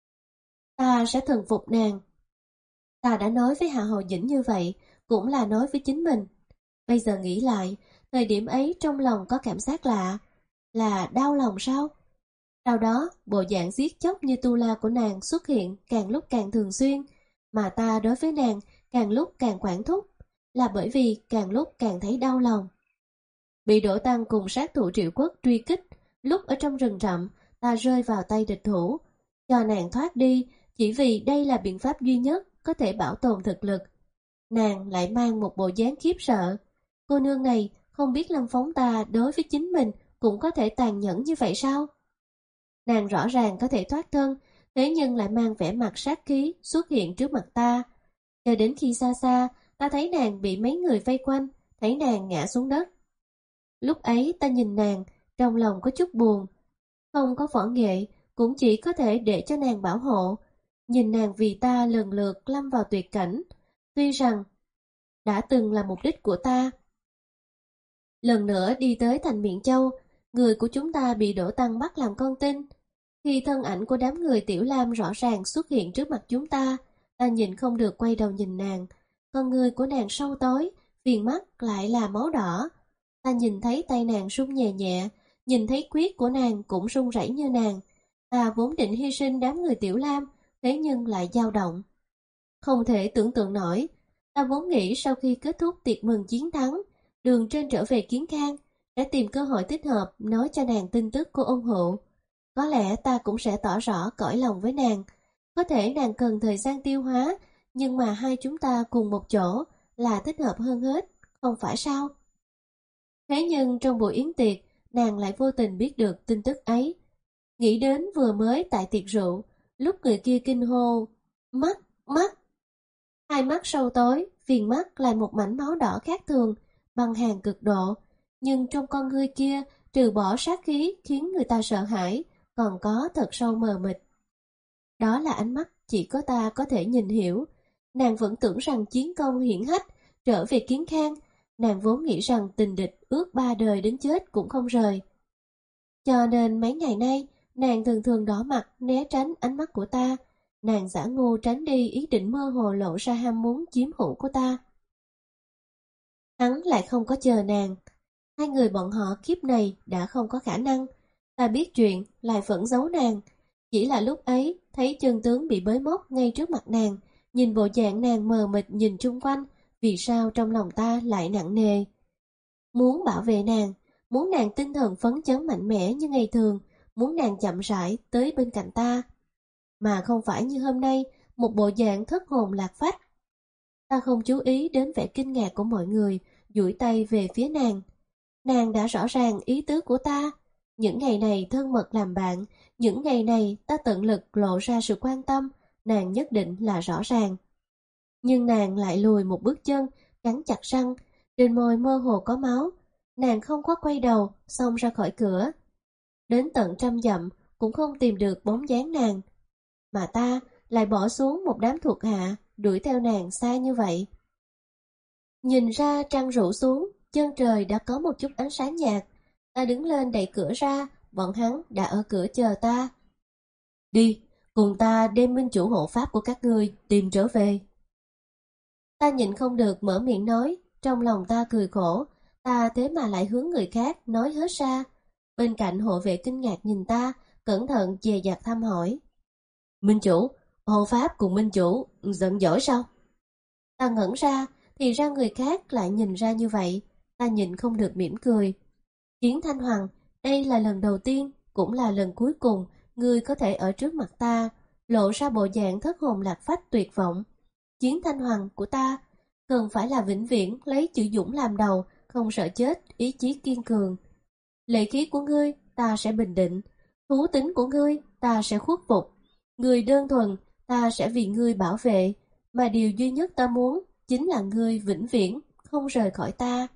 Ta sẽ thần phục nàng. Ta đã nói với Hạ Hầu Dĩnh như vậy, cũng là nói với chính mình. Bây giờ nghĩ lại, thời điểm ấy trong lòng có cảm giác lạ, là đau lòng sao? Sau đó, bộ dạng giết chóc như tu la của nàng xuất hiện càng lúc càng thường xuyên, mà ta đối với nàng càng lúc càng quản thúc, là bởi vì càng lúc càng thấy đau lòng. Bị Đỗ Tăng cùng sát thủ Triệu Quốc truy kích, lúc ở trong rừng rậm, ta rơi vào tay địch thủ, cho nàng thoát đi, chỉ vì đây là biện pháp duy nhất có thể bảo tồn thực lực. Nàng lại mang một bộ dáng khiếp sợ. Cô nương này không biết Lâm Phóng ta đối với chính mình cũng có thể tàn nhẫn như vậy sao? Nàng rõ ràng có thể thoát thân, thế nhưng lại mang vẻ mặt sát khí xuất hiện trước mặt ta. Cho đến khi xa xa, ta thấy nàng bị mấy người vây quanh, thấy nàng ngã xuống đất. Lúc ấy ta nhìn nàng, trong lòng có chút buồn. Không có võ nghệ, cũng chỉ có thể để cho nàng bảo hộ. nhìn nàng vì ta lần lượt lâm vào tuyệt cảnh, tuy rằng đã từng là mục đích của ta. Lần nữa đi tới thành Miện Châu, người của chúng ta bị Đỗ Tăng bắt làm con tin. Khi thân ảnh của đám người Tiểu Lam rõ ràng xuất hiện trước mặt chúng ta, ta nhìn không được quay đầu nhìn nàng. Con người của nàng sâu tối, viền mắt lại là máu đỏ. Ta nhìn thấy tay nàng run nhẹ nhẹ, nhìn thấy quyết của nàng cũng run rẩy như nàng. Ta vốn định hy sinh đám người Tiểu Lam, thế nhưng lại dao động. Không thể tưởng tượng nổi, ta vốn nghĩ sau khi kết thúc tiệc mừng chiến thắng, đường trên trở về Kiến Khang, sẽ tìm cơ hội thích hợp nói cho nàng tin tức của ông Hữu. Có lẽ ta cũng sẽ tỏ rõ cõi lòng với nàng. Có thể nàng cần thời gian tiêu hóa, nhưng mà hai chúng ta cùng một chỗ là thích hợp hơn hết, không phải sao? Thế nhưng trong buổi yến tiệc, nàng lại vô tình biết được tin tức ấy. Nghĩ đến vừa mới tại tiệc rượu, lúc người kia kinh hô, mắt, mắt. Hai mắt sâu tối, viền mắt là một mảnh máu đỏ khác thường, băng hàn cực độ. Nhưng trong con ngươi kia, trừ bỏ sát khí khiến người ta sợ hãi, còn có thật sâu mờ mịt. Đó là ánh mắt chỉ có ta có thể nhìn hiểu. Nàng vẫn tưởng rằng chiến công hiển hách, trở về Kiến Khang. Nàng vốn nghĩ rằng tình địch ước ba đời đến chết cũng không rời. Cho nên mấy ngày nay, nàng thường thường đỏ mặt né tránh ánh mắt của ta. Nàng giả ngu tránh đi ý định mơ hồ lộ ra ham muốn chiếm hữu của ta. Hắn lại không có chờ nàng. Hai người bọn họ kiếp này đã không có khả năng. Ta biết chuyện lại vẫn giấu nàng. Chỉ là lúc ấy thấy chân tướng bị bới móc ngay trước mặt nàng, nhìn bộ dạng nàng mờ mịt nhìn chung quanh, vì sao trong lòng ta lại nặng nề. Muốn bảo vệ nàng, muốn nàng tinh thần phấn chấn mạnh mẽ như ngày thường, muốn nàng chậm rãi tới bên cạnh ta. Mà không phải như hôm nay, một bộ dạng thất hồn lạc phách. Ta không chú ý đến vẻ kinh ngạc của mọi người, duỗi tay về phía nàng. Nàng đã rõ ràng ý tứ của ta. Những ngày này thân mật làm bạn, những ngày này ta tận lực lộ ra sự quan tâm, nàng nhất định là rõ ràng. Nhưng nàng lại lùi một bước chân, cắn chặt răng, trên môi mơ hồ có máu. Nàng không có quay đầu, xông ra khỏi cửa. Đến tận trăm dặm cũng không tìm được bóng dáng nàng. Mà ta lại bỏ xuống một đám thuộc hạ, đuổi theo nàng xa như vậy. Nhìn ra trăng rủ xuống, chân trời đã có một chút ánh sáng nhạt. Ta đứng lên đẩy cửa ra, bọn hắn đã ở cửa chờ ta. Đi, cùng ta đem minh chủ hộ pháp của các ngươi tìm trở về. Ta nhịn không được mở miệng nói, trong lòng ta cười khổ, ta thế mà lại hướng người khác nói hết ra. Bên cạnh hộ vệ kinh ngạc nhìn ta, cẩn thận dè dặt thăm hỏi. Minh chủ, hộ pháp cùng minh chủ, giận dỗi sao? Ta ngẩn ra, thì ra người khác lại nhìn ra như vậy, ta nhịn không được mỉm cười. Chiến Thanh Hoàng, đây là lần đầu tiên, cũng là lần cuối cùng, ngươi có thể ở trước mặt ta, lộ ra bộ dạng thất hồn lạc phách tuyệt vọng. Chiến Thanh Hoàng của ta, cần phải là vĩnh viễn lấy chữ dũng làm đầu, không sợ chết, ý chí kiên cường. Lệ khí của ngươi, ta sẽ bình định. Thú tính của ngươi, ta sẽ khuất phục. Người đơn thuần, ta sẽ vì ngươi bảo vệ. Mà điều duy nhất ta muốn, chính là ngươi vĩnh viễn, không rời khỏi ta.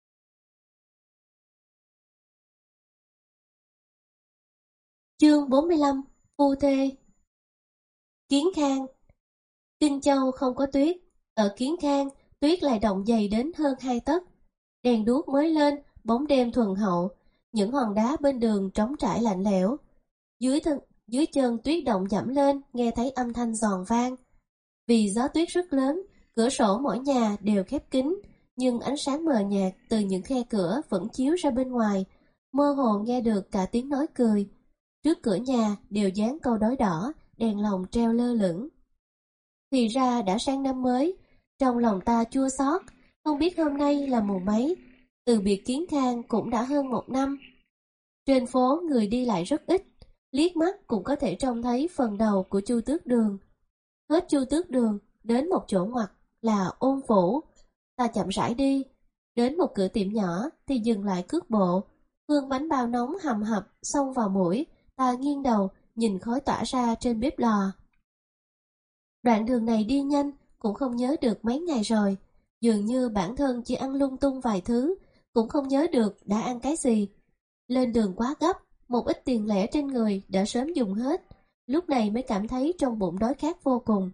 Chương bốn mươi lăm, Phu Thê. Kiến Khang. Kinh Châu không có tuyết, ở Kiến Khang, tuyết lại đọng dày đến hơn hai tấc. Đèn đuốc mới lên, bóng đêm thuần hậu, những hòn đá bên đường trống trải lạnh lẽo. Dưới thân, dưới chân tuyết động dẫm lên, nghe thấy âm thanh giòn vang. Vì gió tuyết rất lớn, cửa sổ mỗi nhà đều khép kín, nhưng ánh sáng mờ nhạt từ những khe cửa vẫn chiếu ra bên ngoài, mơ hồ nghe được cả tiếng nói cười. Trước cửa nhà đều dán câu đối đỏ, đèn lồng treo lơ lửng. Thì ra đã sang năm mới, trong lòng ta chua xót, không biết hôm nay là mùa mấy. Từ biệt Kiến Khang cũng đã hơn một năm. Trên phố người đi lại rất ít, liếc mắt cũng có thể trông thấy phần đầu của Chu Tước Đường. Hết Chu Tước Đường, đến một chỗ ngoặt là Ôn Phủ. Ta chậm rãi đi, đến một cửa tiệm nhỏ thì dừng lại cước bộ. Hương bánh bao nóng hầm hập xông vào mũi, ta nghiêng đầu nhìn khói tỏa ra trên bếp lò. Đoạn đường này đi nhanh, cũng không nhớ được mấy ngày rồi. Dường như bản thân chỉ ăn lung tung vài thứ, cũng không nhớ được đã ăn cái gì. Lên đường quá gấp, một ít tiền lẻ trên người đã sớm dùng hết. lúc này mới cảm thấy trong bụng đói khát vô cùng.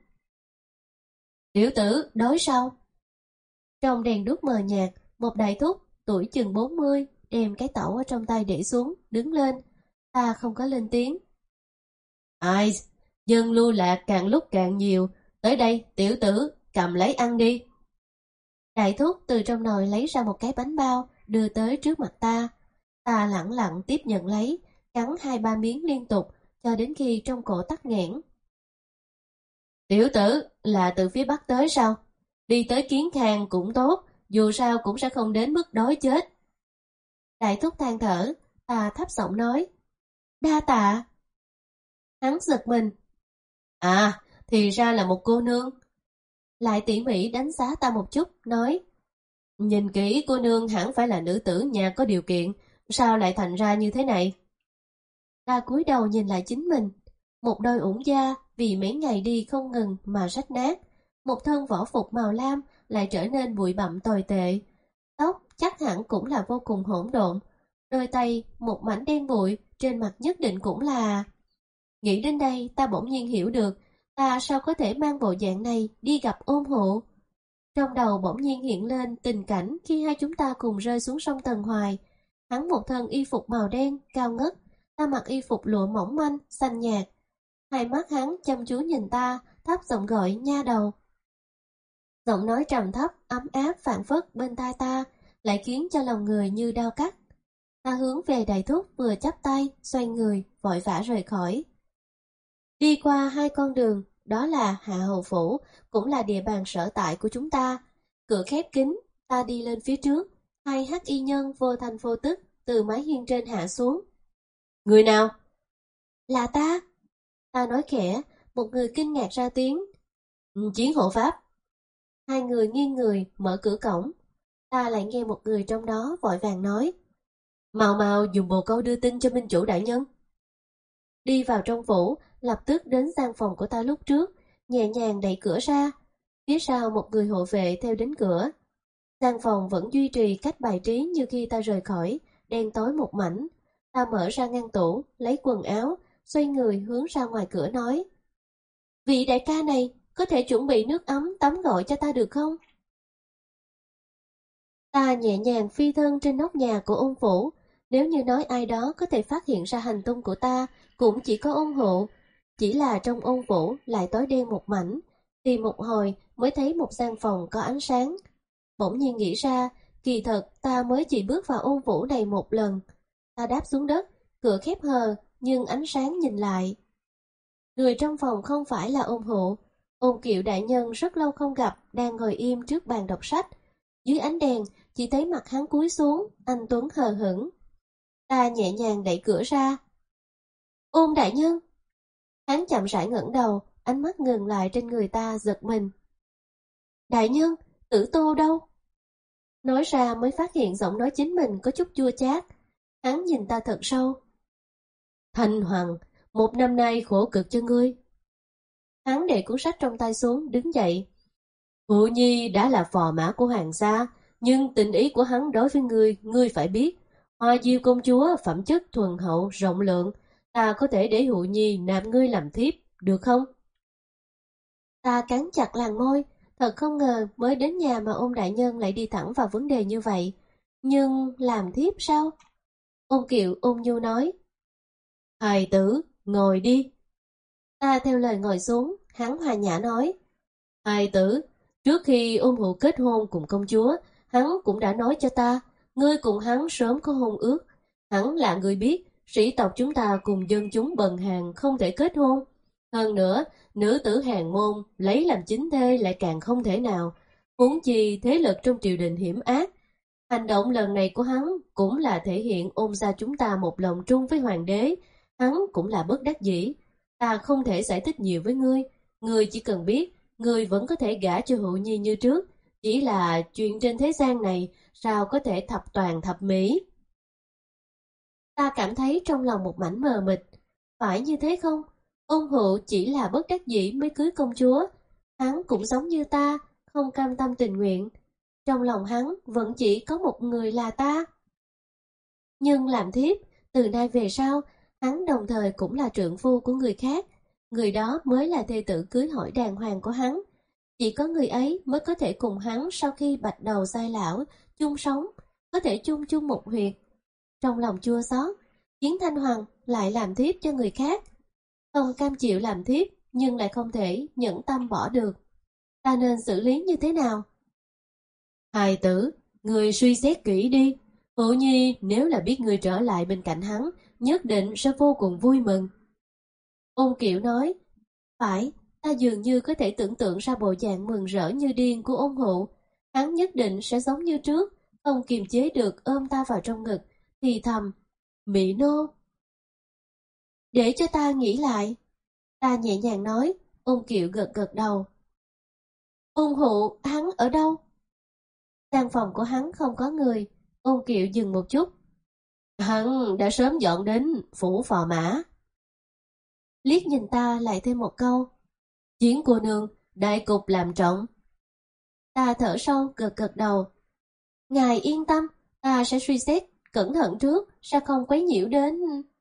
Tiểu tử, đói sao? Trong đèn đuốc mờ nhạt, một đại thúc, tuổi chừng bốn mươi, đem cái tẩu ở trong tay để xuống, đứng lên. Ta không có lên tiếng. Ai, dân lưu lạc càng lúc càng nhiều, tới đây, tiểu tử, cầm lấy ăn đi. Đại thúc từ trong nồi lấy ra một cái bánh bao, đưa tới trước mặt ta. Ta lẳng lặng tiếp nhận lấy, cắn hai ba miếng liên tục, cho đến khi trong cổ tắc nghẽn. Tiểu tử, là từ phía Bắc tới sao? Đi tới Kiến Khang cũng tốt, dù sao cũng sẽ không đến mức đói chết. Đại thúc than thở, ta thấp giọng nói. Đa tạ. Hắn giật mình. À, thì ra là một cô nương. Lại tỉ mỉ đánh giá ta một chút, nói. Nhìn kỹ cô nương hẳn phải là nữ tử nhà có điều kiện, sao lại thành ra như thế này? Ta cúi đầu nhìn lại chính mình. Một đôi ủng da vì mấy ngày đi không ngừng mà rách nát. Một thân võ phục màu lam lại trở nên bụi bặm tồi tệ. Tóc chắc hẳn cũng là vô cùng hỗn độn. Đôi tay một mảnh đen bụi, trên mặt nhất định cũng là... Nghĩ đến đây ta bỗng nhiên hiểu được, ta sao có thể mang bộ dạng này đi gặp ôn hộ. Trong đầu bỗng nhiên hiện lên tình cảnh khi hai chúng ta cùng rơi xuống sông Tần Hoài. Hắn một thân y phục màu đen, cao ngất, ta mặc y phục lụa mỏng manh, xanh nhạt. Hai mắt hắn chăm chú nhìn ta, thấp giọng gọi nha đầu. Giọng nói trầm thấp, ấm áp phảng phất bên tai ta, lại khiến cho lòng người như đau cắt. Ta hướng về đại thúc vừa chắp tay, xoay người, vội vã rời khỏi. Đi qua hai con đường, đó là Hạ Hầu Phủ, cũng là địa bàn sở tại của chúng ta. Cửa khép kín, ta đi lên phía trước, hai hắc y nhân vô thanh vô tức từ mái hiên trên hạ xuống. Người nào? Là ta. Ta nói khẽ, một người kinh ngạc ra tiếng. Chiến hộ pháp. Hai người nghiêng người, mở cửa cổng. Ta lại nghe một người trong đó vội vàng nói. Mau mau dùng bồ câu đưa tin cho minh chủ đại nhân. Đi vào trong phủ, lập tức đến gian phòng của ta lúc trước, nhẹ nhàng đẩy cửa ra. Phía sau một người hộ vệ theo đến cửa. Gian phòng vẫn duy trì cách bài trí như khi ta rời khỏi, đen tối một mảnh. Ta mở ra ngăn tủ, lấy quần áo, xoay người hướng ra ngoài cửa nói. Vị đại ca này, có thể chuẩn bị nước ấm tắm gội cho ta được không? Ta nhẹ nhàng phi thân trên nóc nhà của ôn phủ. Nếu như nói ai đó có thể phát hiện ra hành tung của ta, cũng chỉ có ôn hộ. Chỉ là trong ôn phủ lại tối đen một mảnh, tìm một hồi mới thấy một gian phòng có ánh sáng. Bỗng nhiên nghĩ ra, kỳ thật ta mới chỉ bước vào ôn phủ này một lần. Ta đáp xuống đất, cửa khép hờ, nhưng ánh sáng nhìn lại. Người trong phòng không phải là ôn hộ. Ôn Kiệu đại nhân rất lâu không gặp, đang ngồi im trước bàn đọc sách. Dưới ánh đèn, chỉ thấy mặt hắn cúi xuống, anh tuấn hờ hững. Ta nhẹ nhàng đẩy cửa ra. Ôn đại nhân. Hắn chậm rãi ngẩng đầu, ánh mắt ngừng lại trên người ta, giật mình. Đại nhân, Tử Tô đâu? Nói ra mới phát hiện giọng nói chính mình có chút chua chát. Hắn nhìn ta thật sâu. Thanh Hoàng, một năm nay khổ cực cho ngươi. Hắn để cuốn sách trong tay xuống, đứng dậy. Phụ nhi đã là phò mã của hoàng gia, nhưng tình ý của hắn đối với ngươi, ngươi phải biết. Hoa Diêu công chúa phẩm chất thuần hậu, rộng lượng, ta có thể để Hụ nhi nạp ngươi làm thiếp, được không? Ta cắn chặt làn môi, thật không ngờ mới đến nhà mà ôn đại nhân lại đi thẳng vào vấn đề như vậy. Nhưng làm thiếp sao? Ôn Kiệu ôn nhu nói. Hài tử, ngồi đi. Ta theo lời ngồi xuống, hắn hòa nhã nói. Hài tử, trước khi ôn Hụ kết hôn cùng công chúa, hắn cũng đã nói cho ta, ngươi cùng hắn sớm có hôn ước. Hắn là người biết, sĩ tộc chúng ta cùng dân chúng bần hàn không thể kết hôn. Hơn nữa, nữ tử Hàn môn lấy làm chính thê lại càng không thể nào. Huống chi thế lực trong triều đình hiểm ác. Hành động lần này của hắn cũng là thể hiện ôn gia chúng ta một lòng trung với hoàng đế. Hắn cũng là bất đắc dĩ. Ta không thể giải thích nhiều với ngươi. Ngươi chỉ cần biết, ngươi vẫn có thể gả cho Hụ nhi như trước. Chỉ là chuyện trên thế gian này sao có thể thập toàn thập mỹ. Ta cảm thấy trong lòng một mảnh mờ mịt. Phải như thế không? Ôn Hụ chỉ là bất đắc dĩ mới cưới công chúa. Hắn cũng giống như ta, không cam tâm tình nguyện. Trong lòng hắn vẫn chỉ có một người là ta. Nhưng làm thiếp, từ nay về sau, hắn đồng thời cũng là trượng phu của người khác. Người đó mới là thê tử cưới hỏi đàng hoàng của hắn. Chỉ có người ấy mới có thể cùng hắn sau khi bạch đầu giai lão, chung sống, có thể chung chung một huyệt. Trong lòng chua xót, Chiến Thanh Hoàng lại làm thiếp cho người khác. Không cam chịu làm thiếp, nhưng lại không thể nhẫn tâm bỏ được. Ta nên xử lý như thế nào? Hài tử, người suy xét kỹ đi. Hữu Nhi nếu là biết người trở lại bên cạnh hắn, nhất định sẽ vô cùng vui mừng. Ôn Kiệu nói, phải, ta dường như có thể tưởng tượng ra bộ dạng mừng rỡ như điên của Ôn Hụ. Hắn nhất định sẽ giống như trước, không kiềm chế được ôm ta vào trong ngực, thì thầm, Mị nô. Để cho ta nghĩ lại. Ta nhẹ nhàng nói, Ôn Kiệu gật gật đầu. Ôn Hụ, hắn ở đâu? Gian phòng của hắn không có người. Ôn Kiệu dừng một chút. Hắn đã sớm dọn đến phủ Phò Mã. Liếc nhìn ta lại thêm một câu. Chiến cô nương, đại cục làm trọng. Ta thở sâu gật gật đầu. Ngài yên tâm, ta sẽ suy xét cẩn thận trước, sẽ không quấy nhiễu đến...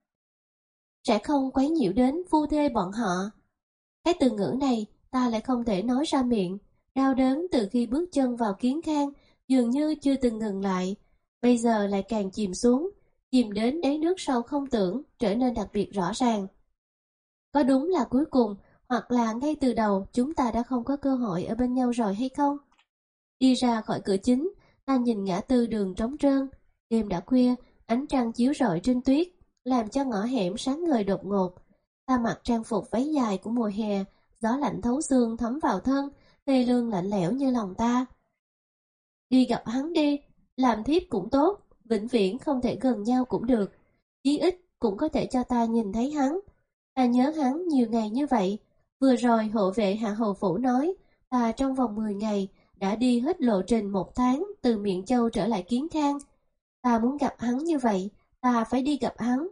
Sẽ không quấy nhiễu đến phu thê bọn họ. Cái từ ngữ này ta lại không thể nói ra miệng. Đau đớn từ khi bước chân vào Kiến Khang dường như chưa từng ngừng lại. Bây giờ lại càng chìm xuống, chìm đến đáy nước sâu không tưởng, trở nên đặc biệt rõ ràng. Có đúng là cuối cùng, hoặc là ngay từ đầu chúng ta đã không có cơ hội ở bên nhau rồi hay không? Đi ra khỏi cửa chính, ta nhìn ngã tư đường trống trơn. Đêm đã khuya, ánh trăng chiếu rọi trên tuyết, làm cho ngõ hẻm sáng ngời đột ngột. Ta mặc trang phục váy dài của mùa hè, gió lạnh thấu xương thấm vào thân, thê lương lạnh lẽo như lòng ta. Đi gặp hắn đi, làm thiếp cũng tốt, vĩnh viễn không thể gần nhau cũng được. Chí ít cũng có thể cho ta nhìn thấy hắn. Ta nhớ hắn nhiều ngày như vậy. Vừa rồi hộ vệ Hạ Hầu Phủ nói, ta trong vòng mười ngày đã đi hết lộ trình một tháng từ Miện Châu trở lại Kiến Khang. Ta muốn gặp hắn như vậy, ta phải đi gặp hắn.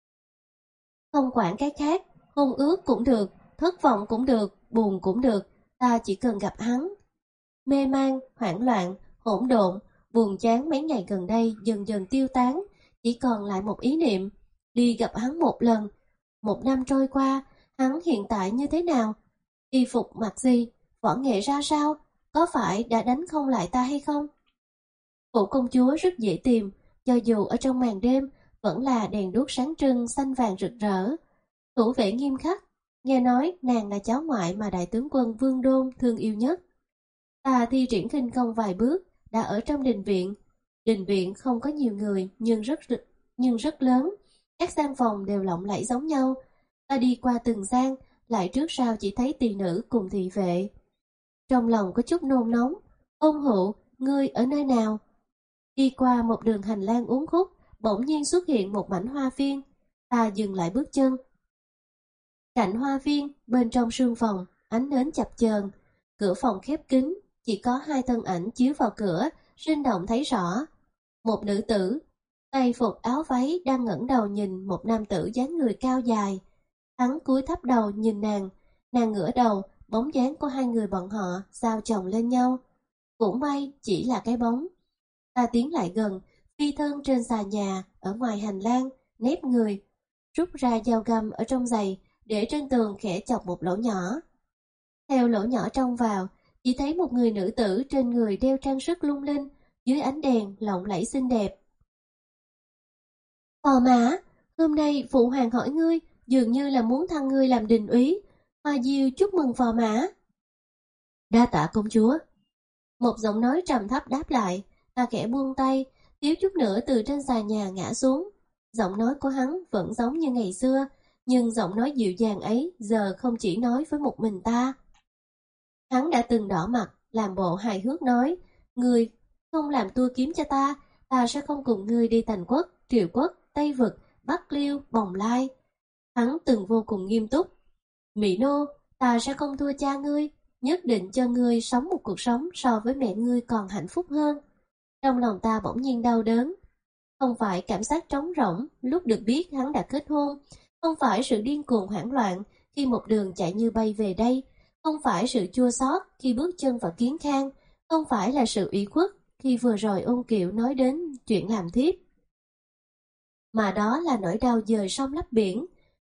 Không quản cái khác, hôn ước cũng được, thất vọng cũng được, buồn cũng được, ta chỉ cần gặp hắn. Mê man, hoảng loạn, hỗn độn, buồn chán mấy ngày gần đây dần dần tiêu tán, chỉ còn lại một ý niệm, đi gặp hắn một lần. Một năm trôi qua, hắn hiện tại như thế nào? Y phục mặc gì? Võ nghệ ra sao? Có phải đã đánh không lại ta hay không? Phủ công chúa rất dễ tìm, cho dù ở trong màn đêm, vẫn là đèn đuốc sáng trưng xanh vàng rực rỡ. Thủ vệ nghiêm khắc, nghe nói nàng là cháu ngoại mà đại tướng quân Vương Đôn thương yêu nhất. Ta thi triển khinh công vài bước, đã ở trong đình viện. Đình viện không có nhiều người, nhưng rất nhưng rất lớn. Các gian phòng đều lộng lẫy giống nhau. Ta đi qua từng gian, lại trước sau chỉ thấy tỳ nữ cùng thị vệ. Trong lòng có chút nôn nóng. Ôn Hụ, ngươi ở nơi nào? Đi qua một đường hành lang uốn khúc, bỗng nhiên xuất hiện một mảnh hoa viên. Ta dừng lại bước chân. Cạnh hoa viên, bên trong sương phòng, ánh nến chập chờn. Cửa phòng khép kín, chỉ có hai thân ảnh chiếu vào cửa, sinh động thấy rõ. Một nữ tử, tay phục áo váy đang ngẩng đầu nhìn một nam tử dáng người cao dài. Hắn cúi thấp đầu nhìn nàng, nàng ngửa đầu, bóng dáng của hai người bọn họ giao chồng lên nhau. Cũng may chỉ là cái bóng. Ta tiến lại gần, phi thân trên xà nhà, ở ngoài hành lang, nép người, rút ra dao găm ở trong giày, để trên tường khẽ chọc một lỗ nhỏ. Theo lỗ nhỏ trông vào, chỉ thấy một người nữ tử trên người đeo trang sức lung linh, dưới ánh đèn lộng lẫy xinh đẹp. Phò Mã, hôm nay phụ hoàng hỏi ngươi, dường như là muốn thăng ngươi làm đình úy. Hoa Diêu chúc mừng Phò Mã. Đa tạ công chúa. Một giọng nói trầm thấp đáp lại. Ta khẽ buông tay, thiếu chút nữa từ trên xà nhà ngã xuống. Giọng nói của hắn vẫn giống như ngày xưa, nhưng giọng nói dịu dàng ấy giờ không chỉ nói với một mình ta. Hắn đã từng đỏ mặt, làm bộ hài hước nói, ngươi không làm tua kiếm cho ta, ta sẽ không cùng ngươi đi Thành Quốc, Triều Quốc, Tây Vực, Bắc Liêu, Bồng Lai. Hắn từng vô cùng nghiêm túc. Mỹ nô, ta sẽ không thua cha ngươi, nhất định cho ngươi sống một cuộc sống so với mẹ ngươi còn hạnh phúc hơn. Trong lòng ta bỗng nhiên đau đớn. Không phải cảm giác trống rỗng lúc được biết hắn đã kết hôn, không phải sự điên cuồng hoảng loạn khi một đường chạy như bay về đây, không phải sự chua xót khi bước chân vào Kiến Khang, không phải là sự ủy khuất khi vừa rồi Ôn Kiệu nói đến chuyện làm thiếp. Mà đó là nỗi đau dời sông lấp biển.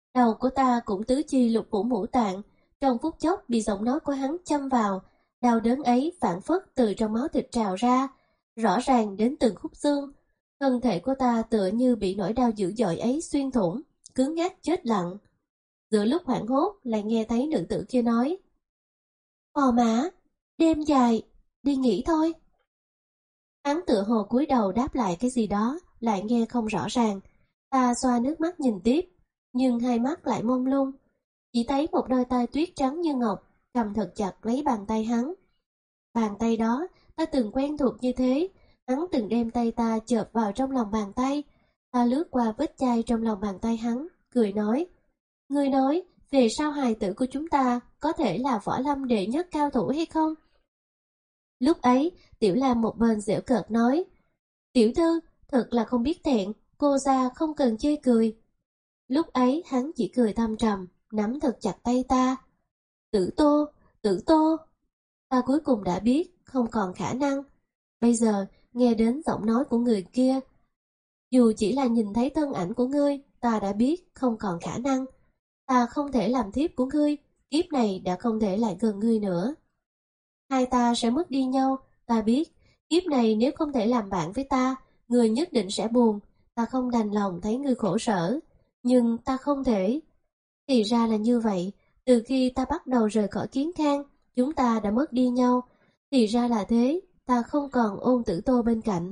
Đầu của ta cũng tứ chi lục phủ ngũ tạng, trong phút chốc bị giọng nói của hắn châm vào, đau đớn ấy phảng phất từ trong máu thịt trào ra, rõ ràng đến từng khúc xương. Thân thể của ta tựa như bị nỗi đau dữ dội ấy xuyên thủng, cứng ngắc chết lặng. Giữa lúc hoảng hốt lại nghe thấy nữ tử kia nói: "Phò mã, đêm dài, đi nghỉ thôi." Hắn tựa hồ cúi đầu đáp lại cái gì đó, lại nghe không rõ ràng. Ta xoa nước mắt nhìn tiếp, nhưng hai mắt lại mông lung. Chỉ thấy một đôi tay tuyết trắng như ngọc, cầm thật chặt lấy bàn tay hắn. Bàn tay đó, ta từng quen thuộc như thế, hắn từng đem tay ta chộp vào trong lòng bàn tay. Ta lướt qua vết chai trong lòng bàn tay hắn, cười nói: "Ngươi nói, về sau hài tử của chúng ta có thể là võ lâm đệ nhất cao thủ hay không?" Lúc ấy, Tiểu Lam một bên giễu cợt nói: "Tiểu thư, thật là không biết thẹn, cô ra không cần chê cười." Lúc ấy hắn chỉ cười thâm trầm, nắm thật chặt tay ta. "Tử Tô, Tử Tô." Ta cuối cùng đã biết, không còn khả năng. Bây giờ, nghe đến giọng nói của người kia, dù chỉ là nhìn thấy thân ảnh của ngươi, ta đã biết không còn khả năng. Ta không thể làm thiếp của ngươi, kiếp này đã không thể lại gần ngươi nữa. Hai ta sẽ mất đi nhau, ta biết, kiếp này nếu không thể làm bạn với ta, ngươi nhất định sẽ buồn, ta không đành lòng thấy ngươi khổ sở, nhưng ta không thể. Thì ra là như vậy, từ khi ta bắt đầu rời khỏi Kiến Khang, chúng ta đã mất đi nhau, thì ra là thế, ta không còn ôn Tử Tô bên cạnh.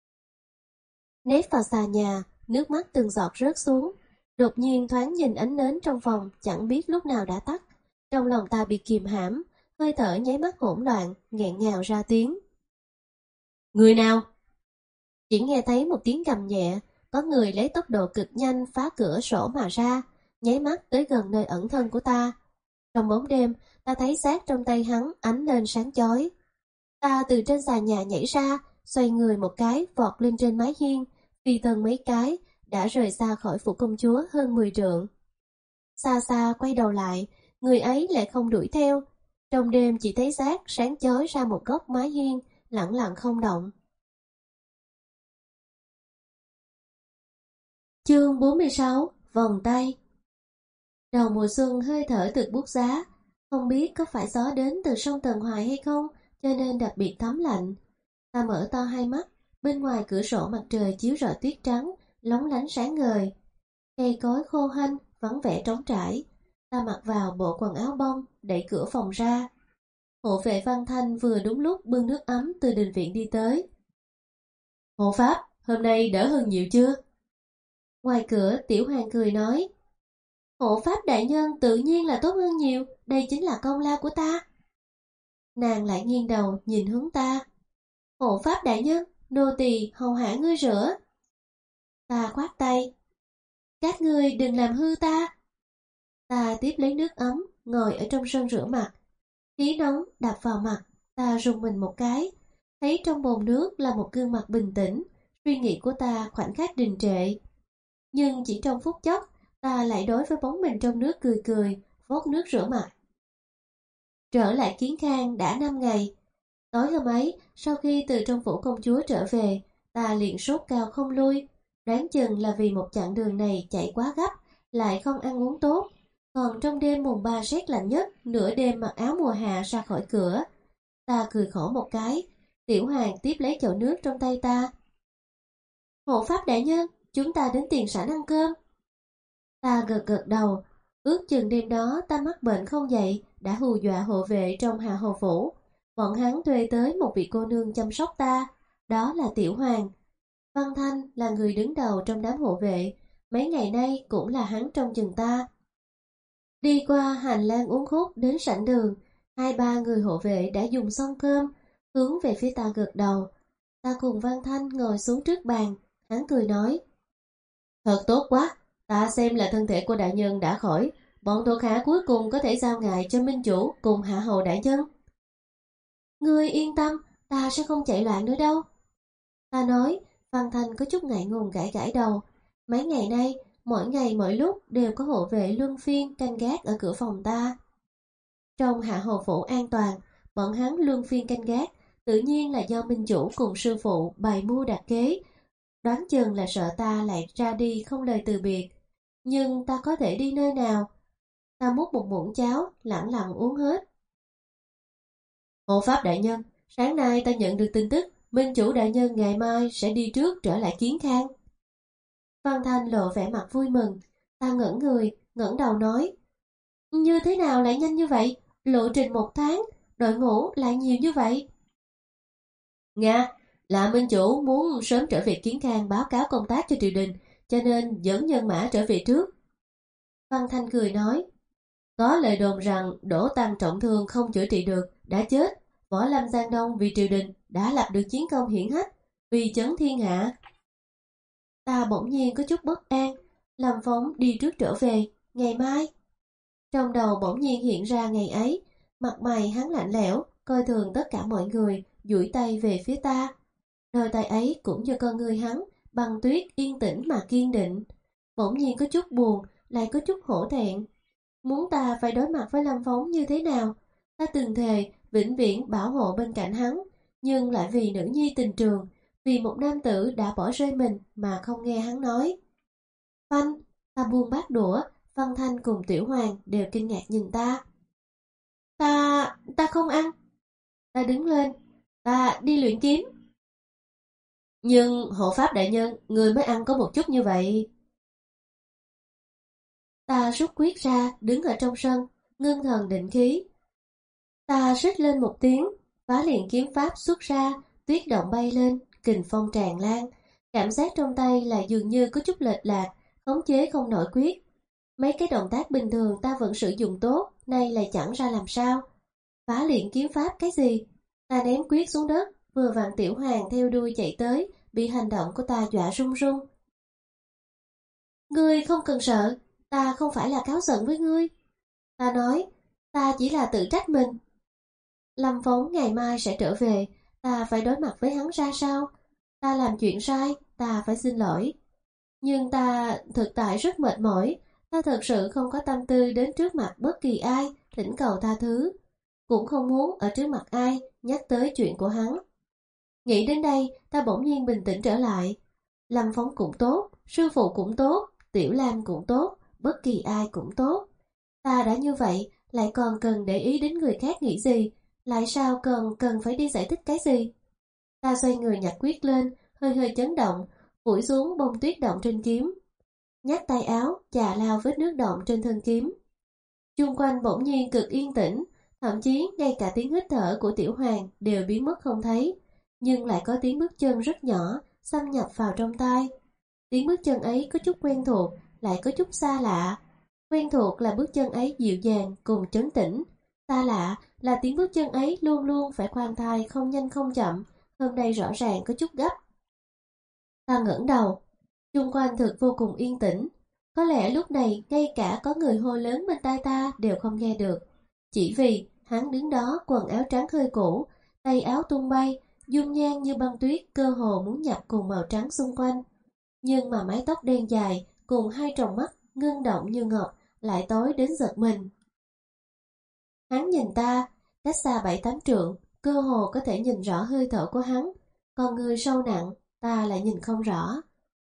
Nép vào xà nhà, nước mắt từng giọt rớt xuống, đột nhiên thoáng nhìn ánh nến trong phòng chẳng biết lúc nào đã tắt, trong lòng ta bị kìm hãm, hơi thở nháy mắt hỗn loạn, nghẹn ngào ra tiếng: "Người nào?" Chỉ nghe thấy một tiếng gầm nhẹ, có người lấy tốc độ cực nhanh phá cửa sổ mà ra, nháy mắt tới gần nơi ẩn thân của ta. Trong bóng đêm, ta thấy xác trong tay hắn ánh lên sáng chói. Ta từ trên xà nhà nhảy ra, xoay người một cái vọt lên trên mái hiên, phi thân mấy cái, đã rời xa khỏi phủ công chúa hơn mười trượng. Xa xa quay đầu lại, người ấy lại không đuổi theo. Trong đêm chỉ thấy xác sáng chói ra một góc mái hiên, lặng lặng không động. Chương bốn mươi sáu: Vòng tay. Đầu mùa xuân hơi thở từ bút giá, không biết có phải gió đến từ sông Tần Hoài hay không, cho nên đặc biệt thấm lạnh. Ta mở to hai mắt, bên ngoài cửa sổ mặt trời chiếu rọi tuyết trắng, lóng lánh sáng ngời. Cây cối khô hanh, vắng vẻ trống trải. Ta mặc vào bộ quần áo bông, đẩy cửa phòng ra. Hộ vệ Văn Thanh vừa đúng lúc bưng nước ấm từ đình viện đi tới. "Hộ pháp, hôm nay đỡ hơn nhiều chưa?" Ngoài cửa, Tiểu Hoàng cười nói: "Hộ pháp đại nhân tự nhiên là tốt hơn nhiều, đây chính là công lao của ta." Nàng lại nghiêng đầu nhìn hướng ta: "Hộ pháp đại nhân, nô tỳ hầu hạ ngươi rửa." Ta khoát tay: "Các ngươi đừng làm hư ta." Ta tiếp lấy nước ấm, ngồi ở trong sân rửa mặt. Khí nóng đập vào mặt, ta rùng mình một cái, thấy trong bồn nước là một gương mặt bình tĩnh, suy nghĩ của ta khoảnh khắc đình trệ. Nhưng chỉ trong phút chốc, ta lại đối với bóng mình trong nước cười cười, vót nước rửa mặt. Trở lại Kiến Khang đã năm ngày. Tối hôm ấy, sau khi từ trong phủ công chúa trở về, ta liền sốt cao không lui, đoán chừng là vì một chặng đường này chạy quá gấp, lại không ăn uống tốt. Còn trong đêm mùng ba rét lạnh nhất, nửa đêm mặc áo mùa hạ ra khỏi cửa. Ta cười khổ một cái, Tiểu Hoàng tiếp lấy chậu nước trong tay ta. "Hộ pháp đại nhân, chúng ta đến tiền sảnh ăn cơm." Ta gật gật đầu, ước chừng đêm đó ta mắc bệnh không dậy, đã hù dọa hộ vệ trong Hạ Hầu Phủ. Bọn hắn thuê tới một vị cô nương chăm sóc ta, đó là Tiểu Hoàng. Văn Thanh là người đứng đầu trong đám hộ vệ, mấy ngày nay cũng là hắn trông chừng ta. Đi qua hành lang uốn khúc đến sảnh đường, hai ba người hộ vệ đã dùng xong cơm, hướng về phía ta gật đầu. Ta cùng Văn Thanh ngồi xuống trước bàn, hắn cười nói: "Thật tốt quá, ta xem là thân thể của đại nhân đã khỏi, bọn thuộc hạ cuối cùng có thể giao ngài cho minh chủ cùng hạ hầu đại nhân." "Ngươi yên tâm, ta sẽ không chạy loạn nữa đâu." Ta nói. Văn Thanh có chút ngại ngùng gãi gãi đầu. Mấy ngày nay, mỗi ngày mỗi lúc đều có hộ vệ luân phiên canh gác ở cửa phòng ta. Trong Hạ Hầu Phủ an toàn, bọn hắn luân phiên canh gác, tự nhiên là do minh chủ cùng sư phụ bày mưu đặt kế, đoán chừng là sợ ta lại ra đi không lời từ biệt. nhưng ta có thể đi nơi nào? Ta múc một muỗng cháo, lặng lặng uống hết. Hộ pháp đại nhân, sáng nay ta nhận được tin tức, minh chủ đại nhân ngày mai sẽ đi trước trở lại Kiến Khang. Văn Thanh lộ vẻ mặt vui mừng. Ta ngẩng người, ngẩng đầu nói. Như thế nào lại nhanh như vậy? Lộ trình một tháng, đội ngũ lại nhiều như vậy. Nga, là minh chủ muốn sớm trở về Kiến Khang báo cáo công tác cho triều đình, cho nên dẫn nhân mã trở về trước. Văn Thanh cười nói. Có lời đồn rằng Đỗ Tăng trọng thương không chữa trị được, đã chết. Võ Lâm Giang Đông vì triều đình đã lập được chiến công hiển hách, vì chấn thiên hạ. Ta bỗng nhiên có chút bất an. Lâm Phong đi trước trở về, ngày mai. Trong đầu bỗng nhiên hiện ra ngày ấy, mặt mày hắn lạnh lẽo, coi thường tất cả mọi người, duỗi tay về phía ta. Đôi tay ấy cũng như con người hắn, băng tuyết yên tĩnh mà kiên định. Bỗng nhiên có chút buồn, lại có chút hổ thẹn. Muốn ta phải đối mặt với Lâm Phong như thế nào? Ta từng thề vĩnh viễn bảo hộ bên cạnh hắn, nhưng lại vì nữ nhi tình trường, vì một nam tử đã bỏ rơi mình mà không nghe hắn nói. Phanh, ta buông bát đũa, Văn Thanh cùng Tiểu Hoàng đều kinh ngạc nhìn ta. Ta, ta không ăn. Ta đứng lên, ta đi luyện kiếm. Nhưng hộ pháp đại nhân, người mới ăn có một chút như vậy. Ta rút quyết ra, đứng ở trong sân, ngưng thần định khí. Ta rít lên một tiếng, phá liền kiếm pháp xuất ra, tuyết động bay lên, kình phong tràn lan. Cảm giác trong tay là dường như có chút lệch lạc, khống chế không nổi quyết. Mấy cái động tác bình thường ta vẫn sử dụng tốt, nay lại chẳng ra làm sao. Phá liền kiếm pháp cái gì? Ta ném quyết xuống đất, vừa vặn Tiểu Hoàng theo đuôi chạy tới, bị hành động của ta dọa run run. Ngươi không cần sợ, ta không phải là cáu giận với ngươi. Ta nói, ta chỉ là tự trách mình. Lâm Phong ngày mai sẽ trở về, ta phải đối mặt với hắn ra sao? Ta làm chuyện sai, ta phải xin lỗi. Nhưng ta thực tại rất mệt mỏi, ta thật sự không có tâm tư đến trước mặt bất kỳ ai, thỉnh cầu tha thứ. Cũng không muốn ở trước mặt ai nhắc tới chuyện của hắn. Nghĩ đến đây, ta bỗng nhiên bình tĩnh trở lại. Lâm Phong cũng tốt, sư phụ cũng tốt, Tiểu Lam cũng tốt, bất kỳ ai cũng tốt. Ta đã như vậy, lại còn cần để ý đến người khác nghĩ gì, lại sao cần cần phải đi giải thích cái gì? Ta xoay người nhặt quyết lên, hơi hơi chấn động, phủi xuống bông tuyết động trên kiếm. Nhắc tay áo, chà lao vết nước động trên thân kiếm. Chung quanh bỗng nhiên cực yên tĩnh, thậm chí ngay cả tiếng hít thở của Tiểu Hoàng đều biến mất không thấy, nhưng lại có tiếng bước chân rất nhỏ xâm nhập vào trong tai. Tiếng bước chân ấy có chút quen thuộc, lại có chút xa lạ. Quen thuộc là bước chân ấy dịu dàng cùng trấn tĩnh, xa lạ là tiếng bước chân ấy luôn luôn phải khoan thai không nhanh không chậm, hôm nay rõ ràng có chút gấp. Ta ngẩng đầu, chung quanh thực vô cùng yên tĩnh. Có lẽ lúc này ngay cả có người hô lớn bên tai ta đều không nghe được. Chỉ vì hắn đứng đó quần áo trắng hơi cũ, tay áo tung bay, dung nhan như băng tuyết cơ hồ muốn nhập cùng màu trắng xung quanh. Nhưng mà mái tóc đen dài cùng hai tròng mắt ngưng động như ngọc lại tối đến giật mình. Hắn nhìn ta, cách xa bảy tám trượng, cơ hồ có thể nhìn rõ hơi thở của hắn, còn người sâu nặng, ta lại nhìn không rõ.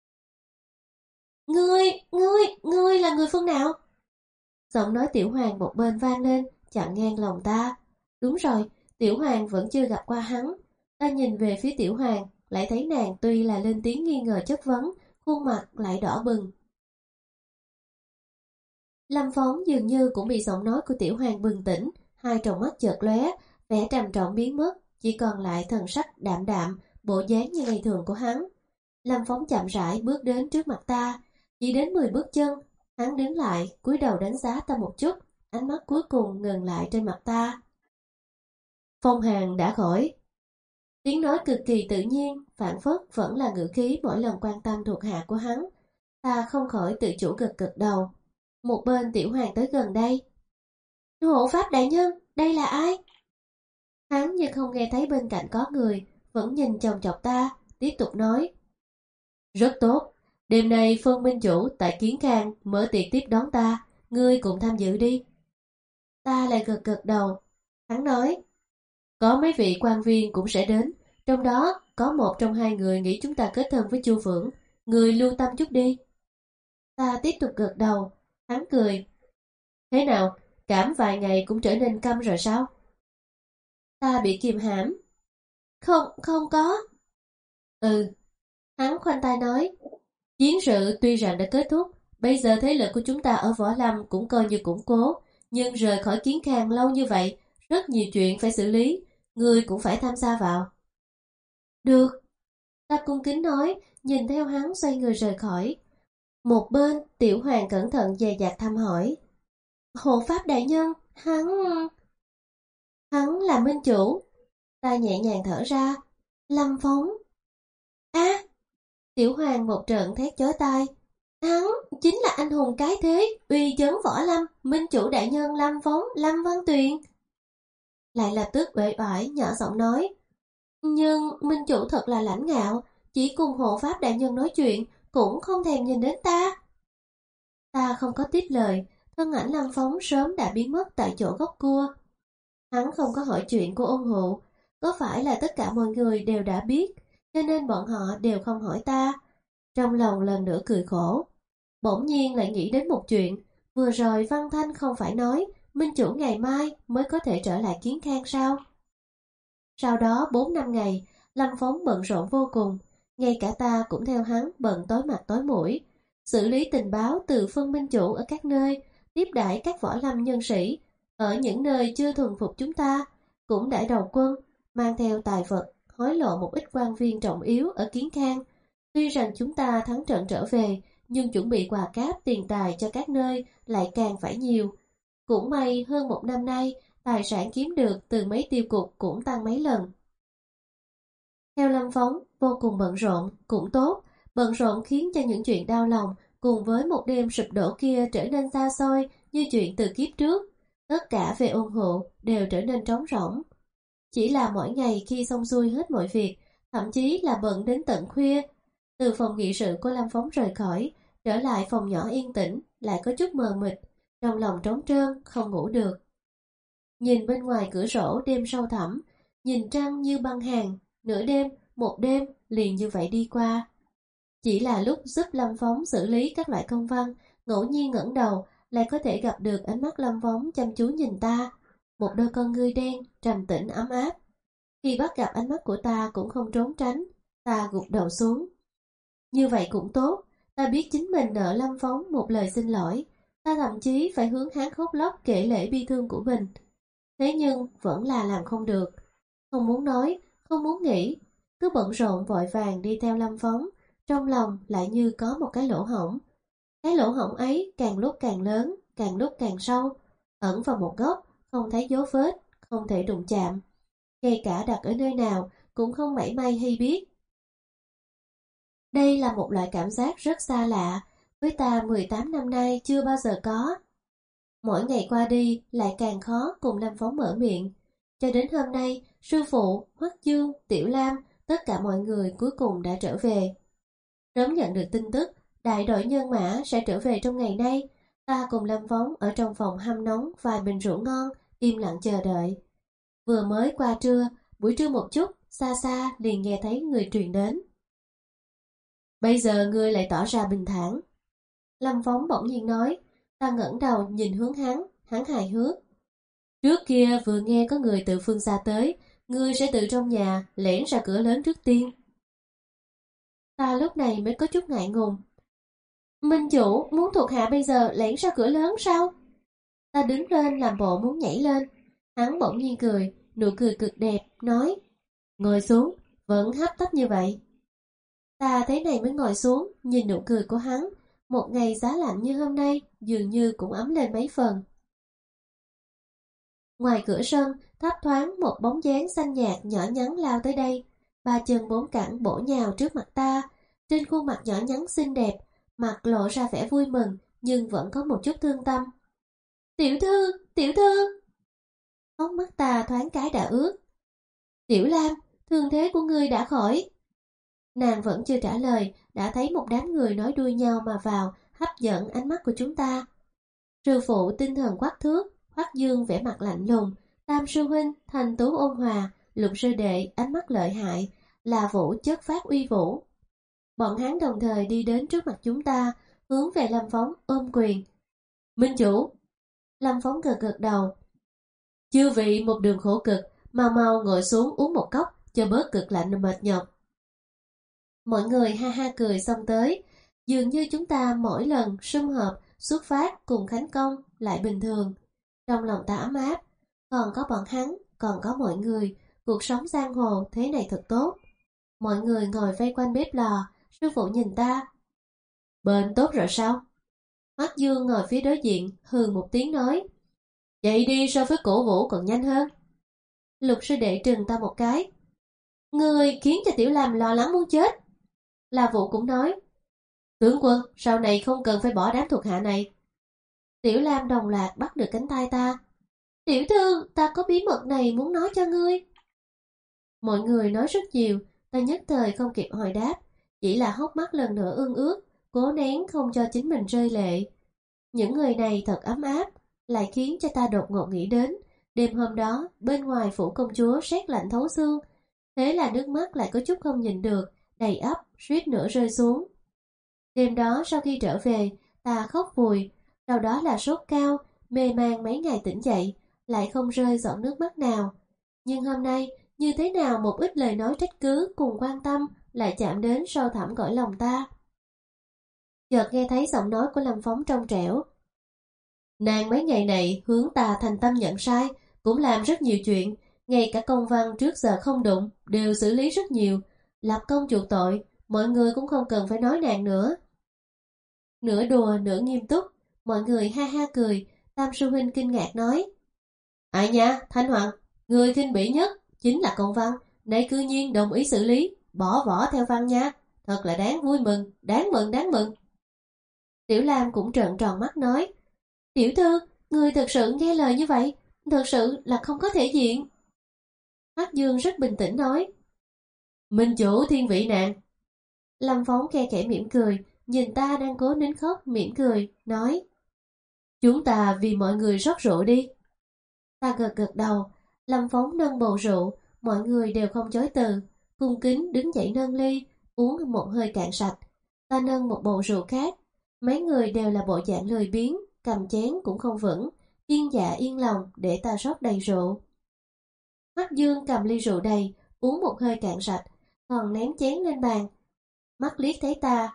Ngươi, ngươi, ngươi là người phương nào? Giọng nói Tiểu Hoàng một bên vang lên, chặn ngang lòng ta. Đúng rồi, Tiểu Hoàng vẫn chưa gặp qua hắn. Ta nhìn về phía Tiểu Hoàng, lại thấy nàng tuy là lên tiếng nghi ngờ chất vấn, khuôn mặt lại đỏ bừng. Lâm Phong dường như cũng bị giọng nói của Tiểu Hoàng bừng tỉnh, hai tròng mắt chợt lóe, vẻ trầm trọng biến mất, chỉ còn lại thần sắc đạm đạm, bộ dáng như ngày thường của hắn. Lâm Phong chậm rãi bước đến trước mặt ta, chỉ đến mười bước chân, hắn đứng lại, cúi đầu đánh giá ta một chút, ánh mắt cuối cùng ngừng lại trên mặt ta. Phong hàn đã khỏi. Tiếng nói cực kỳ tự nhiên, phản phất vẫn là ngữ khí mỗi lần quan tâm thuộc hạ của hắn. Ta không khỏi tự chủ gật gật đầu. Một bên Tiểu Hoàng tới gần đây. Hộ pháp đại nhân, đây là ai? Hắn như không nghe thấy bên cạnh có người, vẫn nhìn chòng chọc ta, tiếp tục nói. Rất tốt, đêm nay Phân Minh Chủ tại Kiến Khang mở tiệc tiếp đón ta, ngươi cùng tham dự đi. Ta lại gật gật đầu. Hắn nói. Có mấy vị quan viên cũng sẽ đến, trong đó có một trong hai người nghĩ chúng ta kết thân với Chu Phượng, người lưu tâm chút đi. Ta tiếp tục gật đầu. Hắn cười. Thế nào, cảm vài ngày cũng trở nên câm rồi sao? Ta bị kìm hãm. Không, không có. Ừ. Hắn khoanh tay nói. Chiến sự tuy rằng đã kết thúc, bây giờ thế lực của chúng ta ở Võ Lâm cũng coi như củng cố, nhưng rời khỏi Kiến Khang lâu như vậy, rất nhiều chuyện phải xử lý, ngươi cũng phải tham gia vào. Được. Ta cung kính nói, nhìn theo hắn xoay người rời khỏi. Một bên, Tiểu Hoàng cẩn thận dè dặt thăm hỏi. Hộ pháp đại nhân, hắn... Hắn là minh chủ. Ta nhẹ nhàng thở ra. Lâm Phóng. Á! À, Tiểu Hoàng một trận thét chói tai. Hắn chính là anh hùng cái thế, uy chấn Võ Lâm, minh chủ đại nhân Lâm Phóng, Lâm Văn Tuyền. Lại lập tức uể oải nhỏ giọng nói. Nhưng minh chủ thật là lãnh ngạo, chỉ cùng hộ pháp đại nhân nói chuyện, cũng không thèm nhìn đến ta. Ta không có tiếp lời, thân ảnh Lâm Phóng sớm đã biến mất tại chỗ gốc cua. Hắn không có hỏi chuyện của ôn hộ, có phải là tất cả mọi người đều đã biết, cho nên bọn họ đều không hỏi ta. Trong lòng lần nữa cười khổ. Bỗng nhiên lại nghĩ đến một chuyện, vừa rồi Văn Thanh không phải nói minh chủ ngày mai mới có thể trở lại Kiến Khang sao? Sau đó bốn năm ngày, Lâm Phóng bận rộn vô cùng, ngay cả ta cũng theo hắn bận tối mặt tối mũi, xử lý tình báo từ phân minh chủ ở các nơi, tiếp đãi các võ lâm nhân sĩ, ở những nơi chưa thuần phục chúng ta, cũng đã đầu quân, mang theo tài vật, hối lộ một ít quan viên trọng yếu ở Kiến Khang. Tuy rằng chúng ta thắng trận trở về, nhưng chuẩn bị quà cáp tiền tài cho các nơi lại càng phải nhiều. Cũng may hơn một năm nay, tài sản kiếm được từ mấy tiêu cục cũng tăng mấy lần. Theo Lâm Phóng, vô cùng bận rộn, cũng tốt, bận rộn khiến cho những chuyện đau lòng cùng với một đêm sụp đổ kia trở nên xa xôi như chuyện từ kiếp trước. Tất cả về ôn hộ đều trở nên trống rỗng. Chỉ là mỗi ngày khi xong xuôi hết mọi việc, thậm chí là bận đến tận khuya, từ phòng nghị sự của Lâm Phóng rời khỏi, trở lại phòng nhỏ yên tĩnh, lại có chút mờ mịt, trong lòng trống trơn, không ngủ được. Nhìn bên ngoài cửa sổ đêm sâu thẳm, nhìn trăng như băng hàng, nửa đêm, một đêm liền như vậy đi qua. Chỉ là lúc giúp Lâm Phóng xử lý các loại công văn, ngẫu nhiên ngẩng đầu, lại có thể gặp được ánh mắt Lâm Phóng chăm chú nhìn ta, một đôi con ngươi đen, trầm tĩnh ấm áp. Khi bắt gặp ánh mắt của ta cũng không trốn tránh, ta gục đầu xuống. Như vậy cũng tốt, ta biết chính mình nợ Lâm Phóng một lời xin lỗi, ta thậm chí phải hướng hắn khóc lóc kể lể bi thương của mình. Thế nhưng vẫn là làm không được, không muốn nói, không muốn nghĩ, cứ bận rộn vội vàng đi theo Lâm Phóng, trong lòng lại như có một cái lỗ hổng. Cái lỗ hổng ấy càng lúc càng lớn, càng lúc càng sâu, ẩn vào một góc, không thấy dấu vết, không thể đụng chạm. Ngay cả đặt ở nơi nào cũng không mảy may hay biết. Đây là một loại cảm giác rất xa lạ, với ta mười tám năm nay chưa bao giờ có. Mỗi ngày qua đi lại càng khó cùng Lâm Phóng mở miệng. Cho đến hôm nay, sư phụ, Hoắc Dương, Tiểu Lam, tất cả mọi người cuối cùng đã trở về. Sớm nhận được tin tức, đại đội nhân mã sẽ trở về trong ngày nay. Ta cùng Lâm Phóng ở trong phòng hâm nóng vài bình rượu ngon, im lặng chờ đợi. Vừa mới qua trưa, buổi trưa một chút, xa xa liền nghe thấy người truyền đến. Bây giờ ngươi lại tỏ ra bình thản. Lâm Phóng bỗng nhiên nói. Ta ngẩng đầu nhìn hướng hắn, hắn hài hước. Trước kia vừa nghe có người từ phương xa tới, ngươi sẽ từ trong nhà lẻn ra cửa lớn trước tiên. Ta lúc này mới có chút ngại ngùng. Minh chủ muốn thuộc hạ bây giờ lẻn ra cửa lớn sao? Ta đứng lên làm bộ muốn nhảy lên. Hắn bỗng nhiên cười, nụ cười cực đẹp, nói. Ngồi xuống, vẫn hấp tấp như vậy. Ta thế này mới ngồi xuống, nhìn nụ cười của hắn. Một ngày giá lạnh như hôm nay dường như cũng ấm lên mấy phần. Ngoài cửa sân, thấp thoáng một bóng dáng xanh nhạt nhỏ nhắn lao tới đây. Ba chân bốn cẳng bổ nhào trước mặt ta. Trên khuôn mặt nhỏ nhắn xinh đẹp, mặt lộ ra vẻ vui mừng, nhưng vẫn có một chút thương tâm. Tiểu thư, tiểu thư! Hốc mắt ta thoáng cái đã ướt. Tiểu Lam, thương thế của ngươi đã khỏi. Nàng vẫn chưa trả lời, đã thấy một đám người nói đuôi nhau mà vào, hấp dẫn ánh mắt của chúng ta. Sư phụ tinh thần quắc thước, Hoắc Dương vẻ mặt lạnh lùng, Tam sư huynh thanh tú ôn hòa, Lục sư đệ ánh mắt lợi hại, là Vũ chất phát uy vũ. Bọn hắn đồng thời đi đến trước mặt chúng ta, hướng về Lâm Phong ôm quyền. Minh chủ. Lâm Phong gật gật đầu. Chư vị một đường khổ cực, mau mau ngồi xuống uống một cốc cho bớt cực lạnh mệt nhọc. Mọi người ha ha cười xong tới, dường như chúng ta mỗi lần sum họp xuất phát cùng khánh công lại bình thường. Trong lòng ta ấm áp, còn có bọn hắn, còn có mọi người, cuộc sống giang hồ thế này thật tốt. Mọi người ngồi vây quanh bếp lò, sư phụ nhìn ta. Bệnh tốt rồi sao? Hoắc Dương ngồi phía đối diện, hừ một tiếng nói. Chạy đi so với cổ vũ còn nhanh hơn. Lục sư đệ trừng ta một cái. Người khiến cho Tiểu Lam lo lắng muốn chết. La Vũ cũng nói. Tướng quân, sau này không cần phải bỏ đám thuộc hạ này. Tiểu Lam đồng loạt bắt được cánh tay ta. Tiểu thư, ta có bí mật này muốn nói cho ngươi. Mọi người nói rất nhiều, ta nhất thời không kịp hồi đáp, chỉ là hốc mắt lần nữa ương ướt, cố nén không cho chính mình rơi lệ. Những người này thật ấm áp, lại khiến cho ta đột ngột nghĩ đến, đêm hôm đó, bên ngoài phủ công chúa rét lạnh thấu xương, thế là nước mắt lại có chút không nhìn được, đầy ắp, suýt nữa rơi xuống. Đêm đó sau khi trở về, ta khóc vùi, sau đó là sốt cao, mê man mấy ngày tỉnh dậy, lại không rơi giọt nước mắt nào. Nhưng hôm nay, như thế nào một ít lời nói trách cứ cùng quan tâm lại chạm đến sâu thẳm cõi lòng ta. Chợt nghe thấy giọng nói của Lâm Phong trong trẻo. Nàng mấy ngày này hướng ta thành tâm nhận sai, cũng làm rất nhiều chuyện, ngay cả công văn trước giờ không đụng, đều xử lý rất nhiều, lập công chuộc tội, mọi người cũng không cần phải nói nàng nữa. Nửa đùa nửa nghiêm túc, mọi người ha ha cười, Tam sư huynh kinh ngạc nói. Ai nha, Thanh Hoàng, người khinh bỉ nhất chính là công văn, nay cư nhiên đồng ý xử lý, bỏ vỏ theo văn nha, thật là đáng vui mừng, đáng mừng, đáng mừng. Tiểu Lam cũng trợn tròn mắt nói. Tiểu thư, người thật sự nghe lời như vậy, thật sự là không có thể diện. Hoắc Dương rất bình tĩnh nói. Minh chủ thiên vị nàng. Lâm Phong khe khẽ mỉm cười, nhìn ta đang cố nín khóc mỉm cười, nói. Chúng ta vì mọi người rót rượu đi. Ta gật gật đầu, Lâm Phong nâng bầu rượu, mọi người đều không chối từ, cung kính đứng dậy nâng ly, uống một hơi cạn sạch. Ta nâng một bầu rượu khác, mấy người đều là bộ dạng lười biếng, cầm chén cũng không vững, yên dạ yên lòng để ta rót đầy rượu. Hoắc Dương cầm ly rượu đầy, uống một hơi cạn sạch, còn ném chén lên bàn. Mắt liếc thấy ta.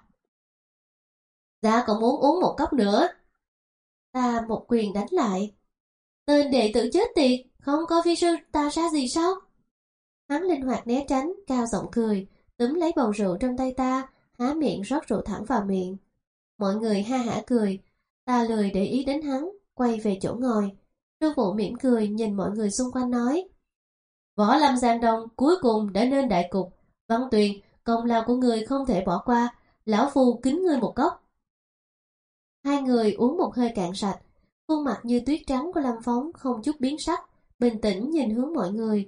Ta còn muốn uống một cốc nữa. Ta một quyền đánh lại. Tên đệ tử chết tiệt, không có vi sư ta ra gì sao? Hắn linh hoạt né tránh, cao giọng cười, túm lấy bầu rượu trong tay ta, há miệng rót rượu thẳng vào miệng. Mọi người ha hả cười, ta lười để ý đến hắn, quay về chỗ ngồi. Sư phụ mỉm cười nhìn mọi người xung quanh nói. Võ Lâm Giang Đông cuối cùng đã nên đại cục. Văn Tuyền, công lao của người không thể bỏ qua, lão phu kính ngươi một cốc. Hai người uống một hơi cạn sạch, khuôn mặt như tuyết trắng của Lâm Phong không chút biến sắc, bình tĩnh nhìn hướng mọi người.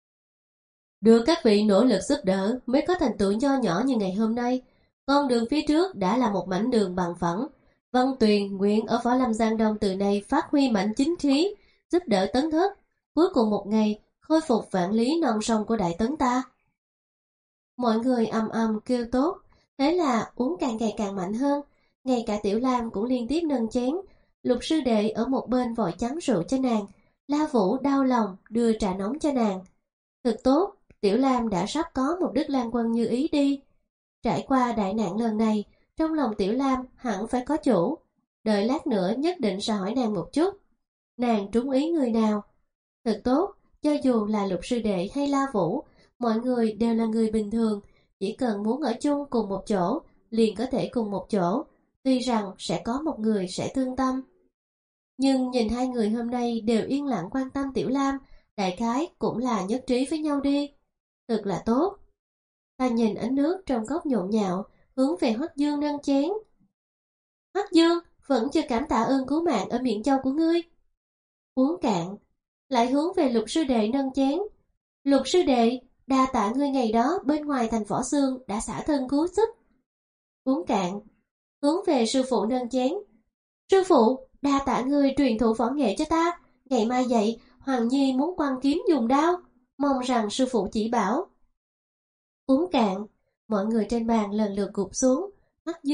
Được các vị nỗ lực giúp đỡ mới có thành tựu nho nhỏ như ngày hôm nay. Con đường phía trước đã là một mảnh đường bằng phẳng. Văn Tuyền nguyện ở Võ Lâm Giang Đông từ nay phát huy mạnh chính khí, giúp đỡ Tấn Thất, cuối cùng một ngày khôi phục vạn lý non sông của Đại Tấn ta. Mọi người ầm ầm kêu tốt, thế là uống càng ngày càng mạnh hơn. Ngay cả Tiểu Lam cũng liên tiếp nâng chén. Lục sư đệ ở một bên vội chắn rượu cho nàng, La Vũ đau lòng đưa trà nóng cho nàng. Thực tốt, Tiểu Lam đã sắp có một đức lang quân như ý đi. Trải qua đại nạn lần này, trong lòng Tiểu Lam hẳn phải có chủ. Đợi lát nữa nhất định sẽ hỏi nàng một chút. Nàng trúng ý người nào? Thật tốt, cho dù là Lục sư đệ hay La Vũ, mọi người đều là người bình thường, chỉ cần muốn ở chung cùng một chỗ, liền có thể cùng một chỗ. Tuy rằng sẽ có một người sẽ thương tâm. Nhưng nhìn hai người hôm nay đều yên lặng quan tâm Tiểu Lam, đại khái cũng là nhất trí với nhau đi. Thật là tốt. Ta nhìn ánh nước trong cốc nhộn nhạo, hướng về Hoắc Dương nâng chén. Hoắc Dương, vẫn chưa cảm tạ ơn cứu mạng ở Miện Châu của ngươi. Uống cạn, lại hướng về Lục sư đệ nâng chén. Lục sư đệ, đa tạ ngươi ngày đó bên ngoài thành Võ Xương đã xả thân cứu giúp. Uống cạn, hướng về sư phụ nâng chén. Sư phụ, đa tạ ngươi truyền thụ võ nghệ cho ta, ngày mai dậy Hoàng Nhi muốn quăng kiếm dùng đao, mong rằng sư phụ chỉ bảo. Uống cạn, mọi người trên bàn lần lượt gục xuống. Hoắc Dương,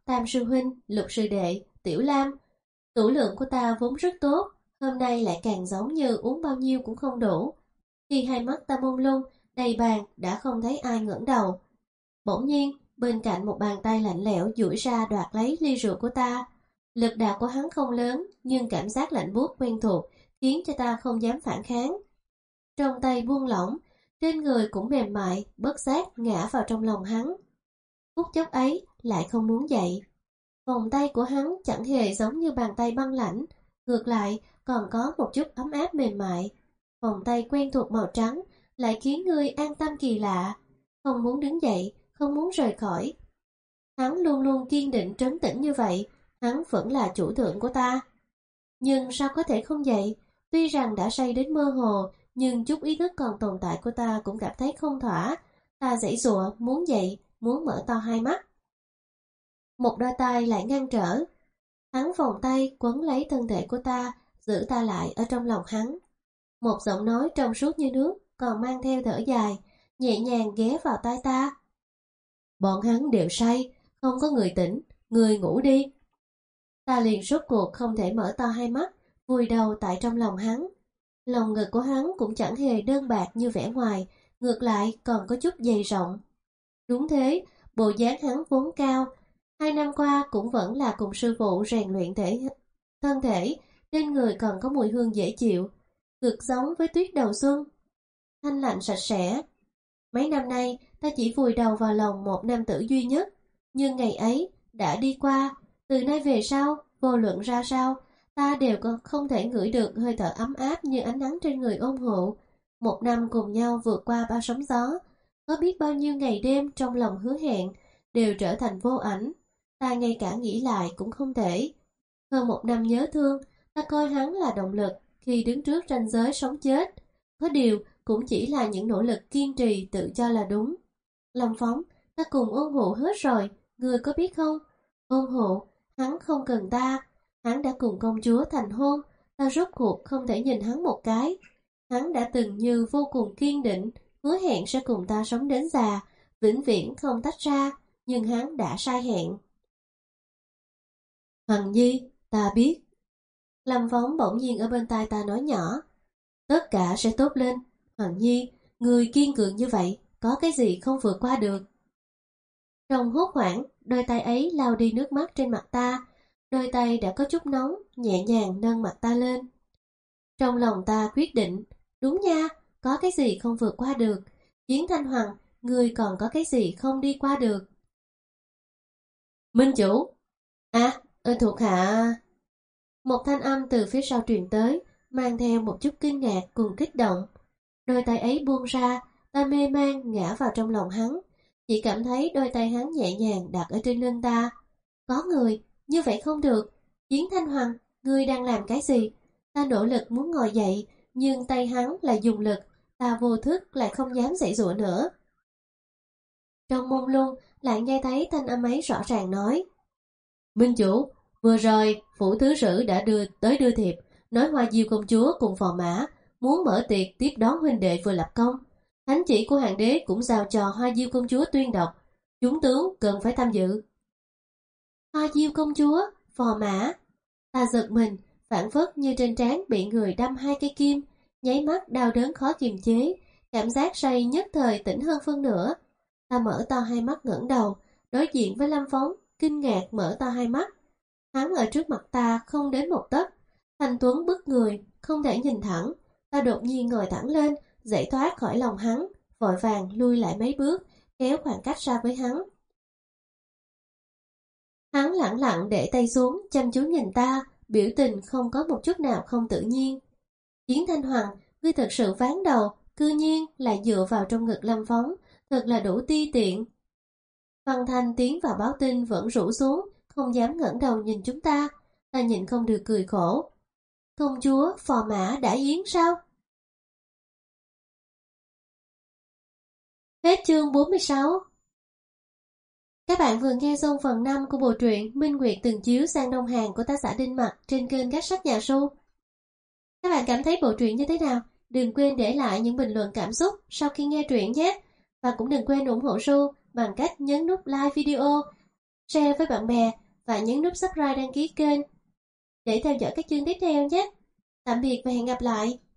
Tam sư huynh, Lục sư đệ, Tiểu Lam. Tửu lượng của ta vốn rất tốt, hôm nay lại càng giống như uống bao nhiêu cũng không đủ. Khi hai mắt ta mông lung, đầy bàn đã không thấy ai ngẩng đầu. Bỗng nhiên, bên cạnh một bàn tay lạnh lẽo duỗi ra đoạt lấy ly rượu của ta. Lực đạo của hắn không lớn, nhưng cảm giác lạnh buốt quen thuộc khiến cho ta không dám phản kháng. Trong tay buông lỏng, trên người cũng mềm mại, bất giác ngã vào trong lòng hắn. Phút chốc ấy lại không muốn dậy. Vòng tay của hắn chẳng hề giống như bàn tay băng lãnh, ngược lại còn có một chút ấm áp mềm mại. Vòng tay quen thuộc màu trắng lại khiến người an tâm kỳ lạ, không muốn đứng dậy, không muốn rời khỏi. Hắn luôn luôn kiên định trấn tĩnh như vậy, hắn vẫn là chủ thượng của ta. Nhưng sao có thể không dậy? Tuy rằng đã say đến mơ hồ, nhưng chút ý thức còn tồn tại của ta cũng cảm thấy không thỏa. Ta giãy giụa, muốn dậy, muốn mở to hai mắt. Một đôi tay lại ngăn trở. Hắn vòng tay quấn lấy thân thể của ta, giữ ta lại ở trong lòng hắn. Một giọng nói trong suốt như nước, còn mang theo thở dài, nhẹ nhàng ghé vào tai ta. Bọn hắn đều say, không có người tỉnh, người ngủ đi. Ta liền rốt cuộc không thể mở to hai mắt, vùi đầu tại trong lòng hắn. Lòng ngực của hắn cũng chẳng hề đơn bạc như vẻ ngoài, ngược lại còn có chút dày rộng. Đúng thế, bộ dáng hắn vốn cao, hai năm qua cũng vẫn là cùng sư phụ rèn luyện thể thân thể, trên người còn có mùi hương dễ chịu, cực giống với tuyết đầu xuân, thanh lạnh sạch sẽ. Mấy năm nay ta chỉ vùi đầu vào lòng một nam tử duy nhất, nhưng ngày ấy đã đi qua. Từ nay về sau, vô luận ra sao, ta đều không thể ngửi được hơi thở ấm áp như ánh nắng trên người ôn hộ. Một năm cùng nhau vượt qua bao sóng gió, có biết bao nhiêu ngày đêm trong lòng hứa hẹn đều trở thành vô ảnh. Ta ngay cả nghĩ lại cũng không thể. Hơn một năm nhớ thương, ta coi hắn là động lực khi đứng trước ranh giới sống chết. Có điều cũng chỉ là những nỗ lực kiên trì tự cho là đúng. Lâm Phóng, ta cùng ôn hộ hết rồi, người có biết không? Ôn hộ, hắn không cần ta, hắn đã cùng công chúa thành hôn, ta rốt cuộc không thể nhìn hắn một cái. Hắn đã từng như vô cùng kiên định, hứa hẹn sẽ cùng ta sống đến già, vĩnh viễn không tách ra, nhưng hắn đã sai hẹn. Hằng Nhi, ta biết. Lâm Phóng bỗng nhiên ở bên tai ta nói nhỏ, tất cả sẽ tốt lên. Hằng Nhi, người kiên cường như vậy, có cái gì không vượt qua được. Trong hốt hoảng, đôi tay ấy lau đi nước mắt trên mặt ta, đôi tay đã có chút nóng, nhẹ nhàng nâng mặt ta lên. Trong lòng ta quyết định, đúng nha, có cái gì không vượt qua được. Chiến Thanh Hoàng, người còn có cái gì không đi qua được. Minh chủ. À, ơ thuộc hạ. Một thanh âm từ phía sau truyền tới, mang theo một chút kinh ngạc cùng kích động. Đôi tay ấy buông ra, ta mê man ngã vào trong lòng hắn, chỉ cảm thấy đôi tay hắn nhẹ nhàng đặt ở trên lưng ta. Có người, như vậy không được. Chiến Thanh Hoàng, ngươi đang làm cái gì? Ta nỗ lực muốn ngồi dậy, nhưng tay hắn lại dùng lực, ta vô thức lại không dám giãy giụa nữa. Trong mông lung lại nghe thấy thanh âm ấy rõ ràng nói, Minh chủ, vừa rồi phủ thứ sử đã đưa tới đưa thiệp, nói Hoa Diêu công chúa cùng phò mã muốn mở tiệc tiếp đón huynh đệ vừa lập công. Thánh chỉ của hoàng đế cũng giao cho Hoa Diêu công chúa tuyên đọc, chúng tướng cần phải tham dự. Hoa Diêu công chúa, phò mã. Ta giật mình, phản phất như trên trán bị người đâm hai cây kim, nháy mắt đau đớn khó kiềm chế, cảm giác say nhất thời tỉnh hơn phân nửa. Ta mở to hai mắt ngẩng đầu, đối diện với Lâm Phóng, kinh ngạc mở to hai mắt. Hắn ở trước mặt ta không đến một tấc, thanh tuấn bức người, không thể nhìn thẳng. Ta đột nhiên ngồi thẳng lên, giải thoát khỏi lòng hắn, vội vàng lui lại mấy bước, kéo khoảng cách ra với hắn. Hắn lẳng lặng để tay xuống, chăm chú nhìn ta, biểu tình không có một chút nào không tự nhiên. Chiến Thanh Hoàng, ngươi thật sự ván đầu, cư nhiên lại dựa vào trong ngực Lâm Phóng, thật là đủ ti tiện. Văn Thanh tiến vào báo tin vẫn rũ xuống, không dám ngẩng đầu nhìn chúng ta. Ta nhịn không được cười khổ. Công chúa, phò mã đã yến sao? Hết chương bốn mươi sáu. Các bạn vừa nghe xong phần năm của bộ truyện Minh Nguyệt từng chiếu sang Đông Hàn của tác giả Đinh Mặc trên kênh Gác Sách Nhà Su. Các bạn cảm thấy bộ truyện như thế nào? Đừng quên để lại những bình luận cảm xúc sau khi nghe truyện nhé. Và cũng đừng quên ủng hộ Su bằng cách nhấn nút like video, share với bạn bè và nhấn nút subscribe đăng ký kênh để theo dõi các chương tiếp theo nhé. Tạm biệt và hẹn gặp lại.